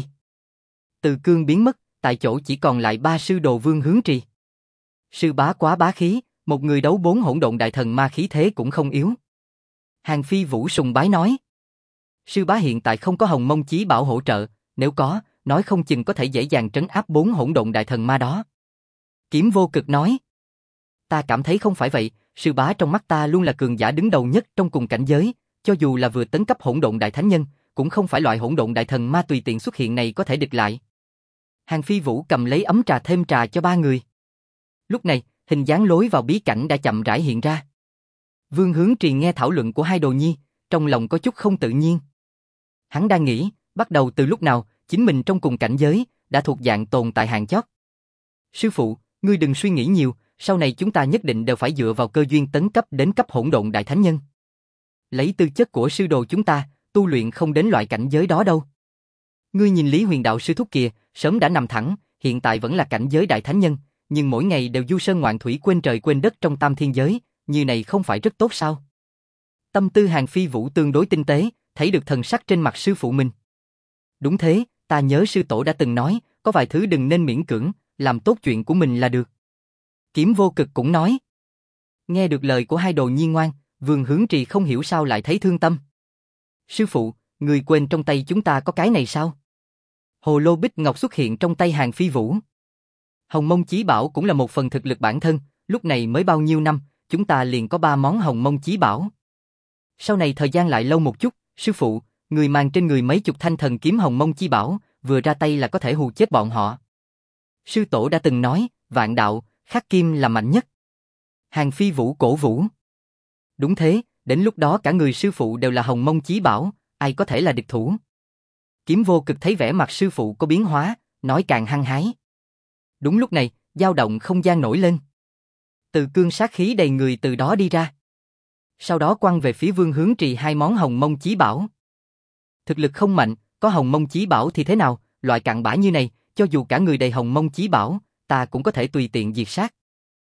Từ Cương biến mất, tại chỗ chỉ còn lại ba sư đồ Vương Hướng Trì. Sư bá quá bá khí, một người đấu bốn hỗn độn đại thần ma khí thế cũng không yếu. Hàn Phi Vũ sùng bái nói. Sư bá hiện tại không có hồng mông chí bảo hỗ trợ, nếu có, nói không chừng có thể dễ dàng trấn áp bốn hỗn độn đại thần ma đó. Kiếm Vô Cực nói. Ta cảm thấy không phải vậy, sư bá trong mắt ta luôn là cường giả đứng đầu nhất trong cùng cảnh giới, cho dù là vừa tấn cấp hỗn độn đại thánh nhân, cũng không phải loại hỗn độn đại thần ma tùy tiện xuất hiện này có thể địch lại. Hàn Phi Vũ cầm lấy ấm trà thêm trà cho ba người. Lúc này, hình dáng lối vào bí cảnh đã chậm rãi hiện ra. Vương Hướng Trì nghe thảo luận của hai đồ nhi, trong lòng có chút không tự nhiên. Hắn đang nghĩ, bắt đầu từ lúc nào, chính mình trong cùng cảnh giới, đã thuộc dạng tồn tại hạng chót. Sư phụ, ngươi đừng suy nghĩ nhiều, sau này chúng ta nhất định đều phải dựa vào cơ duyên tấn cấp đến cấp hỗn độn đại thánh nhân. Lấy tư chất của sư đồ chúng ta, tu luyện không đến loại cảnh giới đó đâu. Ngươi nhìn Lý Huyền đạo sư thúc kìa, sớm đã nằm thẳng, hiện tại vẫn là cảnh giới đại thánh nhân, nhưng mỗi ngày đều du sơn ngoạn thủy quên trời quên đất trong tam thiên giới, như này không phải rất tốt sao? Tâm tư Hàn Phi Vũ tương đối tinh tế, thấy được thần sắc trên mặt sư phụ mình. Đúng thế, ta nhớ sư tổ đã từng nói, có vài thứ đừng nên miễn cưỡng, làm tốt chuyện của mình là được. Kiếm Vô Cực cũng nói. Nghe được lời của hai đồ nhi ngoan, Vương Hướng Trì không hiểu sao lại thấy thương tâm. Sư phụ, người quên trong tay chúng ta có cái này sao? Hồ lô bích ngọc xuất hiện trong tay Hàn Phi Vũ. Hồng Mông Chí Bảo cũng là một phần thực lực bản thân, lúc này mới bao nhiêu năm, chúng ta liền có ba món Hồng Mông Chí Bảo. Sau này thời gian lại lâu một chút, sư phụ, người mang trên người mấy chục thanh thần kiếm Hồng Mông Chí Bảo, vừa ra tay là có thể hù chết bọn họ. Sư tổ đã từng nói, vạn đạo, khắc kim là mạnh nhất. Hàn Phi Vũ cổ vũ. Đúng thế, đến lúc đó cả người sư phụ đều là Hồng Mông Chí Bảo, ai có thể là địch thủ. Kiếm Vô Cực thấy vẻ mặt sư phụ có biến hóa, nói càng hăng hái. Đúng lúc này, dao động không gian nổi lên. Từ cương sát khí đầy người từ đó đi ra. Sau đó quăng về phía Vương Hướng Trì hai món Hồng Mông Chí Bảo. Thực lực không mạnh, có Hồng Mông Chí Bảo thì thế nào, loại cặn bã như này, cho dù cả người đầy Hồng Mông Chí Bảo, ta cũng có thể tùy tiện diệt sát.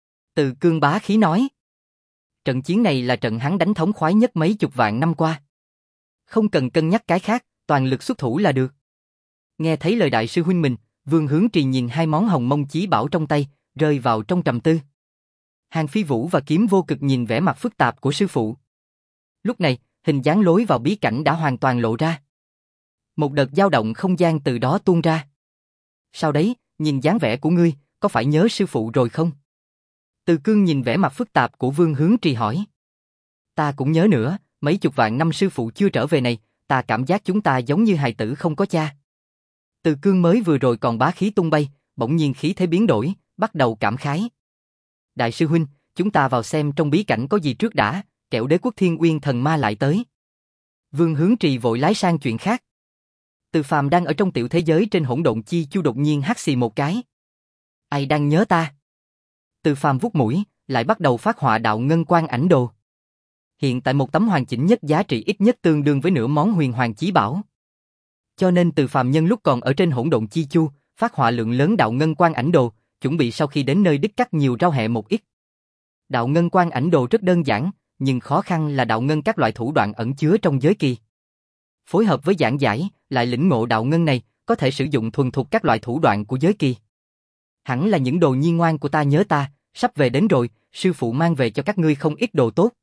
Từ cương bá khí nói. Trận chiến này là trận hắn đánh thống khoái nhất mấy chục vạn năm qua. Không cần cân nhắc cái khác, toàn lực xuất thủ là được. Nghe thấy lời đại sư huynh mình, Vương Hướng Trì nhìn hai món Hồng Mông Chí Bảo trong tay, rơi vào trong trầm tư. Hàn Phi Vũ và Kiếm Vô Cực nhìn vẻ mặt phức tạp của sư phụ. Lúc này, hình dáng lối vào bí cảnh đã hoàn toàn lộ ra. Một đợt dao động không gian từ đó tuôn ra. Sau đấy, nhìn dáng vẻ của ngươi, có phải nhớ sư phụ rồi không? Từ Cương nhìn vẻ mặt phức tạp của Vương Hướng Trì hỏi. Ta cũng nhớ nữa, mấy chục vạn năm sư phụ chưa trở về này, ta cảm giác chúng ta giống như hài tử không có cha. Từ Cương mới vừa rồi còn bá khí tung bay, bỗng nhiên khí thế biến đổi, bắt đầu cảm khái. Đại sư huynh, chúng ta vào xem trong bí cảnh có gì trước đã, kẻo Đế Quốc Thiên Uyên thần ma lại tới. Vương Hướng Trì vội lái sang chuyện khác. Từ Phàm đang ở trong tiểu thế giới trên hỗn độn chi chu đột nhiên hắt xì một cái. Ai đang nhớ ta? Từ Phàm vuốt mũi, lại bắt đầu phát họa đạo ngân quang ảnh đồ. Hiện tại một tấm hoàn chỉnh nhất giá trị ít nhất tương đương với nửa món huyền hoàng chí bảo. Cho nên Từ Phàm nhân lúc còn ở trên hỗn độn chi chu, phát họa lượng lớn đạo ngân quang ảnh đồ, chuẩn bị sau khi đến nơi đích cắt nhiều rau hẹ một ít. Đạo ngân quang ảnh đồ rất đơn giản, nhưng khó khăn là đạo ngân các loại thủ đoạn ẩn chứa trong giới kỳ. Phối hợp với giảng giải, lại lĩnh ngộ đạo ngân này, có thể sử dụng thuần thục các loại thủ đoạn của giới kỳ. Hẳn là những đồ nhi ngoan của ta nhớ ta, sắp về đến rồi, sư phụ mang về cho các ngươi không ít đồ tốt.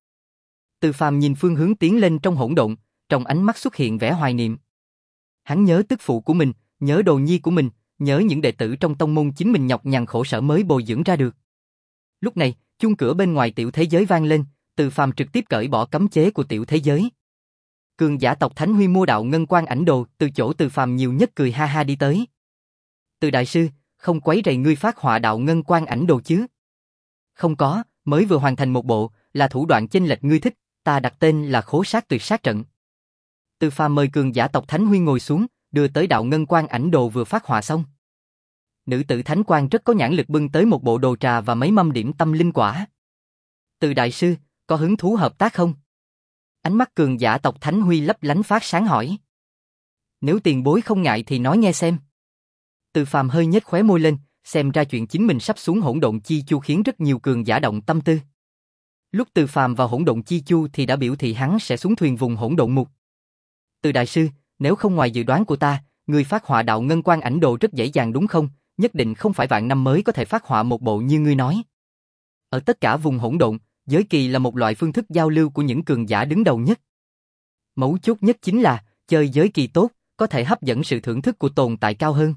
Từ Phàm nhìn phương hướng tiến lên trong hỗn độn, trong ánh mắt xuất hiện vẻ hoài niệm. Hắn nhớ tức phụ của mình, nhớ đồ nhi của mình, nhớ những đệ tử trong tông môn chính mình nhọc nhằn khổ sở mới bồi dưỡng ra được. Lúc này, chuông cửa bên ngoài tiểu thế giới vang lên, Từ Phàm trực tiếp cởi bỏ cấm chế của tiểu thế giới. Cường giả tộc Thánh Huy mua đạo ngân quang ảnh đồ, từ chỗ Từ Phàm nhiều nhất cười ha ha đi tới. Từ đại sư, không quấy rầy ngươi phát họa đạo ngân quang ảnh đồ chứ? Không có, mới vừa hoàn thành một bộ, là thủ đoạn chênh lệch ngươi thích, ta đặt tên là Khố Sát Tuyệt Sát Trận. Từ Phàm mời cường giả tộc Thánh Huy ngồi xuống, đưa tới đạo ngân quang ảnh đồ vừa phát họa xong. Nữ tử Thánh Quang rất có nhãn lực bưng tới một bộ đồ trà và mấy mâm điểm tâm linh quả. Từ đại sư, có hứng thú hợp tác không? Ánh mắt cường giả tộc Thánh Huy lấp lánh phát sáng hỏi. Nếu tiền bối không ngại thì nói nghe xem. Từ Phàm hơi nhếch khóe môi lên, xem ra chuyện chính mình sắp xuống hỗn độn chi chu khiến rất nhiều cường giả động tâm tư. Lúc Từ Phàm vào hỗn độn chi chu thì đã biểu thị hắn sẽ xuống thuyền vùng hỗn độn mục. Từ đại sư, nếu không ngoài dự đoán của ta, người phát họa đạo ngân quang ảnh đồ rất dễ dàng đúng không? Nhất định không phải vạn năm mới có thể phát họa một bộ như ngươi nói. Ở tất cả vùng hỗn độn, giới kỳ là một loại phương thức giao lưu của những cường giả đứng đầu nhất. Mấu chốt nhất chính là, chơi giới kỳ tốt, có thể hấp dẫn sự thưởng thức của tồn tại cao hơn.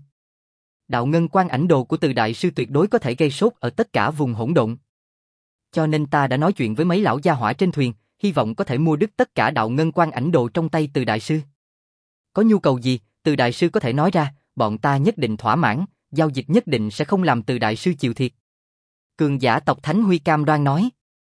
Đạo ngân quang ảnh đồ của Từ đại sư tuyệt đối có thể gây sốt ở tất cả vùng hỗn độn. Cho nên ta đã nói chuyện với mấy lão gia hỏa trên thuyền, hy vọng có thể mua đứt tất cả đạo ngân quang ảnh đồ trong tay Từ đại sư. Có nhu cầu gì, Từ đại sư có thể nói ra, bọn ta nhất định thỏa mãn, giao dịch nhất định sẽ không làm Từ đại sư chịu thiệt. Cường giả tộc Thánh Huy cam đoan nói.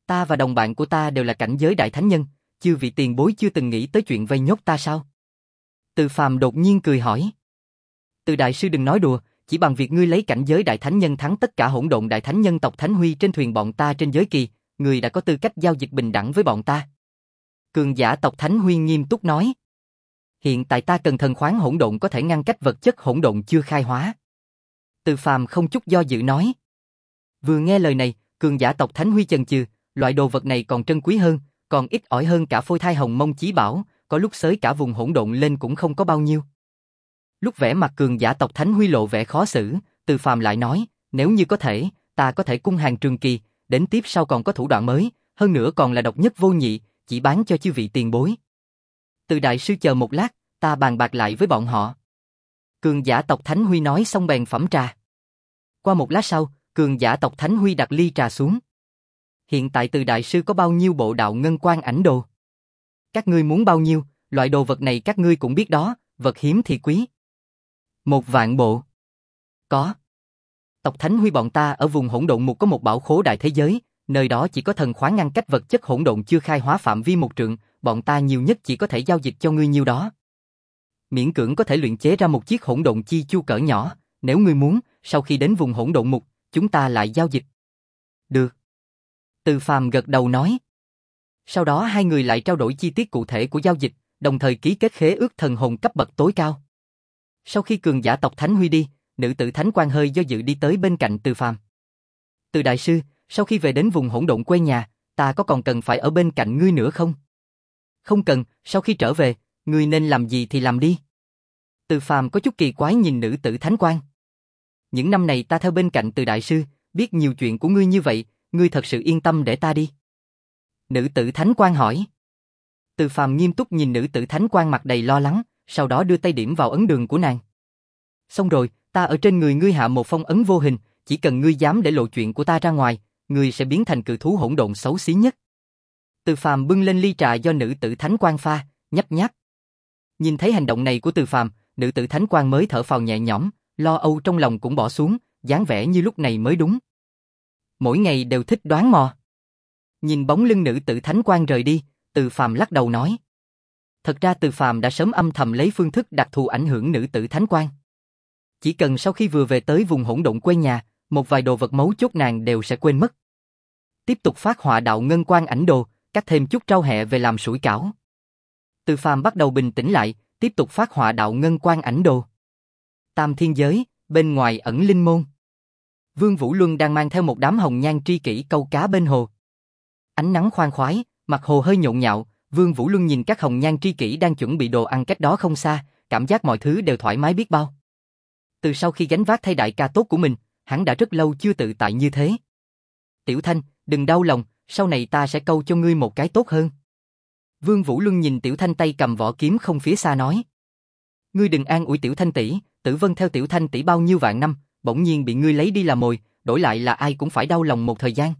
Ta và đồng bạn của ta đều là cảnh giới đại thánh nhân, chư vị tiền bối chưa từng nghĩ tới chuyện vây nhốt ta sao? Từ Phàm đột nhiên cười hỏi. Từ đại sư đừng nói đùa, chỉ bằng việc ngươi lấy cảnh giới đại thánh nhân thắng tất cả hỗn độn đại thánh nhân tộc Thánh Huy trên thuyền bọn ta trên giới kỳ, ngươi đã có tư cách giao dịch bình đẳng với bọn ta. Cường giả tộc Thánh Huy nghiêm túc nói. Hiện tại ta cần thần khoáng hỗn độn có thể ngăn cách vật chất hỗn độn chưa khai hóa. Từ Phàm không chút do dự nói. Vừa nghe lời này, cường giả tộc Thánh Huy chần chừ, loại đồ vật này còn trân quý hơn, còn ít ỏi hơn cả phôi thai hồng mông chí bảo, có lúc xới cả vùng hỗn độn lên cũng không có bao nhiêu. Lúc vẻ mặt cường giả tộc Thánh Huy lộ vẻ khó xử, Từ Phàm lại nói, nếu như có thể, ta có thể cung hàng trường kỳ, đến tiếp sau còn có thủ đoạn mới, hơn nữa còn là độc nhất vô nhị, chỉ bán cho chư vị tiền bối. Từ đại sư chờ một lát, ta bàn bạc lại với bọn họ. Cường giả tộc Thánh Huy nói xong bèn phẩm trà. Qua một lát sau, cường giả tộc Thánh Huy đặt ly trà xuống. Hiện tại Từ đại sư có bao nhiêu bộ đạo ngân quan ảnh đồ? Các ngươi muốn bao nhiêu, loại đồ vật này các ngươi cũng biết đó, vật hiếm thì quý. Một vạn bộ. Có. Tộc Thánh Huy bọn ta ở vùng hỗn độn mục có một bảo khố đại thế giới, nơi đó chỉ có thần khoáng ngăn cách vật chất hỗn độn chưa khai hóa phạm vi một trượng, bọn ta nhiều nhất chỉ có thể giao dịch cho ngươi nhiêu đó. Miễn cưỡng có thể luyện chế ra một chiếc hỗn độn chi chu cỡ nhỏ, nếu ngươi muốn, sau khi đến vùng hỗn độn mục, chúng ta lại giao dịch. Được. Từ Phàm gật đầu nói. Sau đó hai người lại trao đổi chi tiết cụ thể của giao dịch, đồng thời ký kết khế ước thần hồn cấp bậc tối cao. Sau khi cường giả tộc Thánh Huy đi, nữ tử Thánh Quan hơi do dự đi tới bên cạnh Từ Phàm. Từ đại sư, sau khi về đến vùng hỗn độn quê nhà, ta có còn cần phải ở bên cạnh ngươi nữa không? Không cần, sau khi trở về, ngươi nên làm gì thì làm đi. Từ Phàm có chút kỳ quái nhìn nữ tử Thánh Quan. Những năm này ta theo bên cạnh Từ đại sư, biết nhiều chuyện của ngươi như vậy, ngươi thật sự yên tâm để ta đi. Nữ tử Thánh Quan hỏi. Từ Phàm nghiêm túc nhìn nữ tử Thánh Quan mặt đầy lo lắng, sau đó đưa tay điểm vào ấn đường của nàng. Xong rồi, ta ở trên người ngươi hạ một phong ấn vô hình, chỉ cần ngươi dám để lộ chuyện của ta ra ngoài, ngươi sẽ biến thành cự thú hỗn độn xấu xí nhất. Từ Phàm bưng lên ly trà do nữ tử Thánh Quan pha, nhấp nháp. Nhìn thấy hành động này của Từ Phàm, nữ tử Thánh Quan mới thở phào nhẹ nhõm, lo âu trong lòng cũng bỏ xuống, dáng vẻ như lúc này mới đúng. Mỗi ngày đều thích đoán mò. Nhìn bóng lưng nữ tử Thánh Quan rời đi, Từ Phàm lắc đầu nói. Thật ra Từ Phàm đã sớm âm thầm lấy phương thức đặc thù ảnh hưởng nữ tử Thánh Quan. Chỉ cần sau khi vừa về tới vùng hỗn độn quê nhà, một vài đồ vật mấu chốt nàng đều sẽ quên mất. Tiếp tục phát họa đạo ngân quan ảnh đồ, cắt thêm chút rau hẹ về làm sủi cảo. Từ Phàm bắt đầu bình tĩnh lại, tiếp tục phát họa đạo ngân quan ảnh đồ. Tam thiên giới, bên ngoài ẩn linh môn. Vương Vũ Luân đang mang theo một đám hồng nhan tri kỷ câu cá bên hồ. Ánh nắng khoan khoái, mặt hồ hơi nhộn nhạo, Vương Vũ Luân nhìn các hồng nhan tri kỷ đang chuẩn bị đồ ăn cách đó không xa, cảm giác mọi thứ đều thoải mái biết bao. Từ sau khi gánh vác thay đại ca tốt của mình, hắn đã rất lâu chưa tự tại như thế. Tiểu Thanh, đừng đau lòng, sau này ta sẽ câu cho ngươi một cái tốt hơn. Vương Vũ Luân nhìn Tiểu Thanh tay cầm vỏ kiếm không phía xa nói. Ngươi đừng an ủi Tiểu Thanh tỷ, Tử Vân theo Tiểu Thanh tỷ bao nhiêu vạn năm, bỗng nhiên bị ngươi lấy đi làm mồi, đổi lại là ai cũng phải đau lòng một thời gian.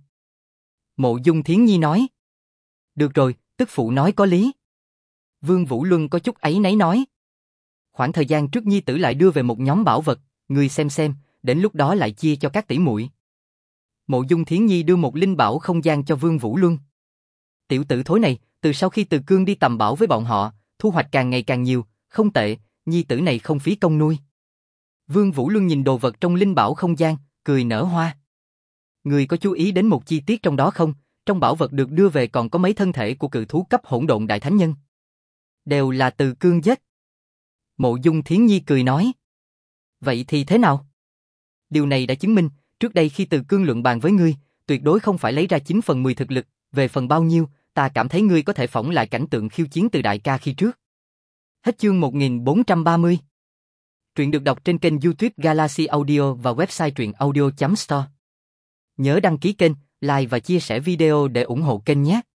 Mộ Dung Thiến Nhi nói. Được rồi, tức phụ nói có lý. Vương Vũ Luân có chút áy náy nói. Khoảng thời gian trước Nhi tử lại đưa về một nhóm bảo vật, ngươi xem xem, đến lúc đó lại chia cho các tỷ muội. Mộ Dung Thiến Nhi đưa một linh bảo không gian cho Vương Vũ Luân. Tiểu tử thối này, từ sau khi Từ Cương đi tầm bảo với bọn họ, thu hoạch càng ngày càng nhiều, không tệ, Nhi tử này không phí công nuôi. Vương Vũ Luân nhìn đồ vật trong linh bảo không gian, cười nở hoa. Ngươi có chú ý đến một chi tiết trong đó không? Trong bảo vật được đưa về còn có mấy thân thể của cự thú cấp hỗn độn đại thánh nhân. Đều là Từ Cương giết. Mộ Dung Thiến Nhi cười nói. Vậy thì thế nào? Điều này đã chứng minh, trước đây khi Từ Cương luận bàn với ngươi, tuyệt đối không phải lấy ra chín phần mười thực lực, về phần bao nhiêu, ta cảm thấy ngươi có thể phỏng lại cảnh tượng khiêu chiến từ đại ca khi trước. Hết chương một nghìn bốn trăm ba mươi. Truyện được đọc trên kênh YouTube Galaxy Audio và website truyện audio chấm store. Nhớ đăng ký kênh, like và chia sẻ video để ủng hộ kênh nhé.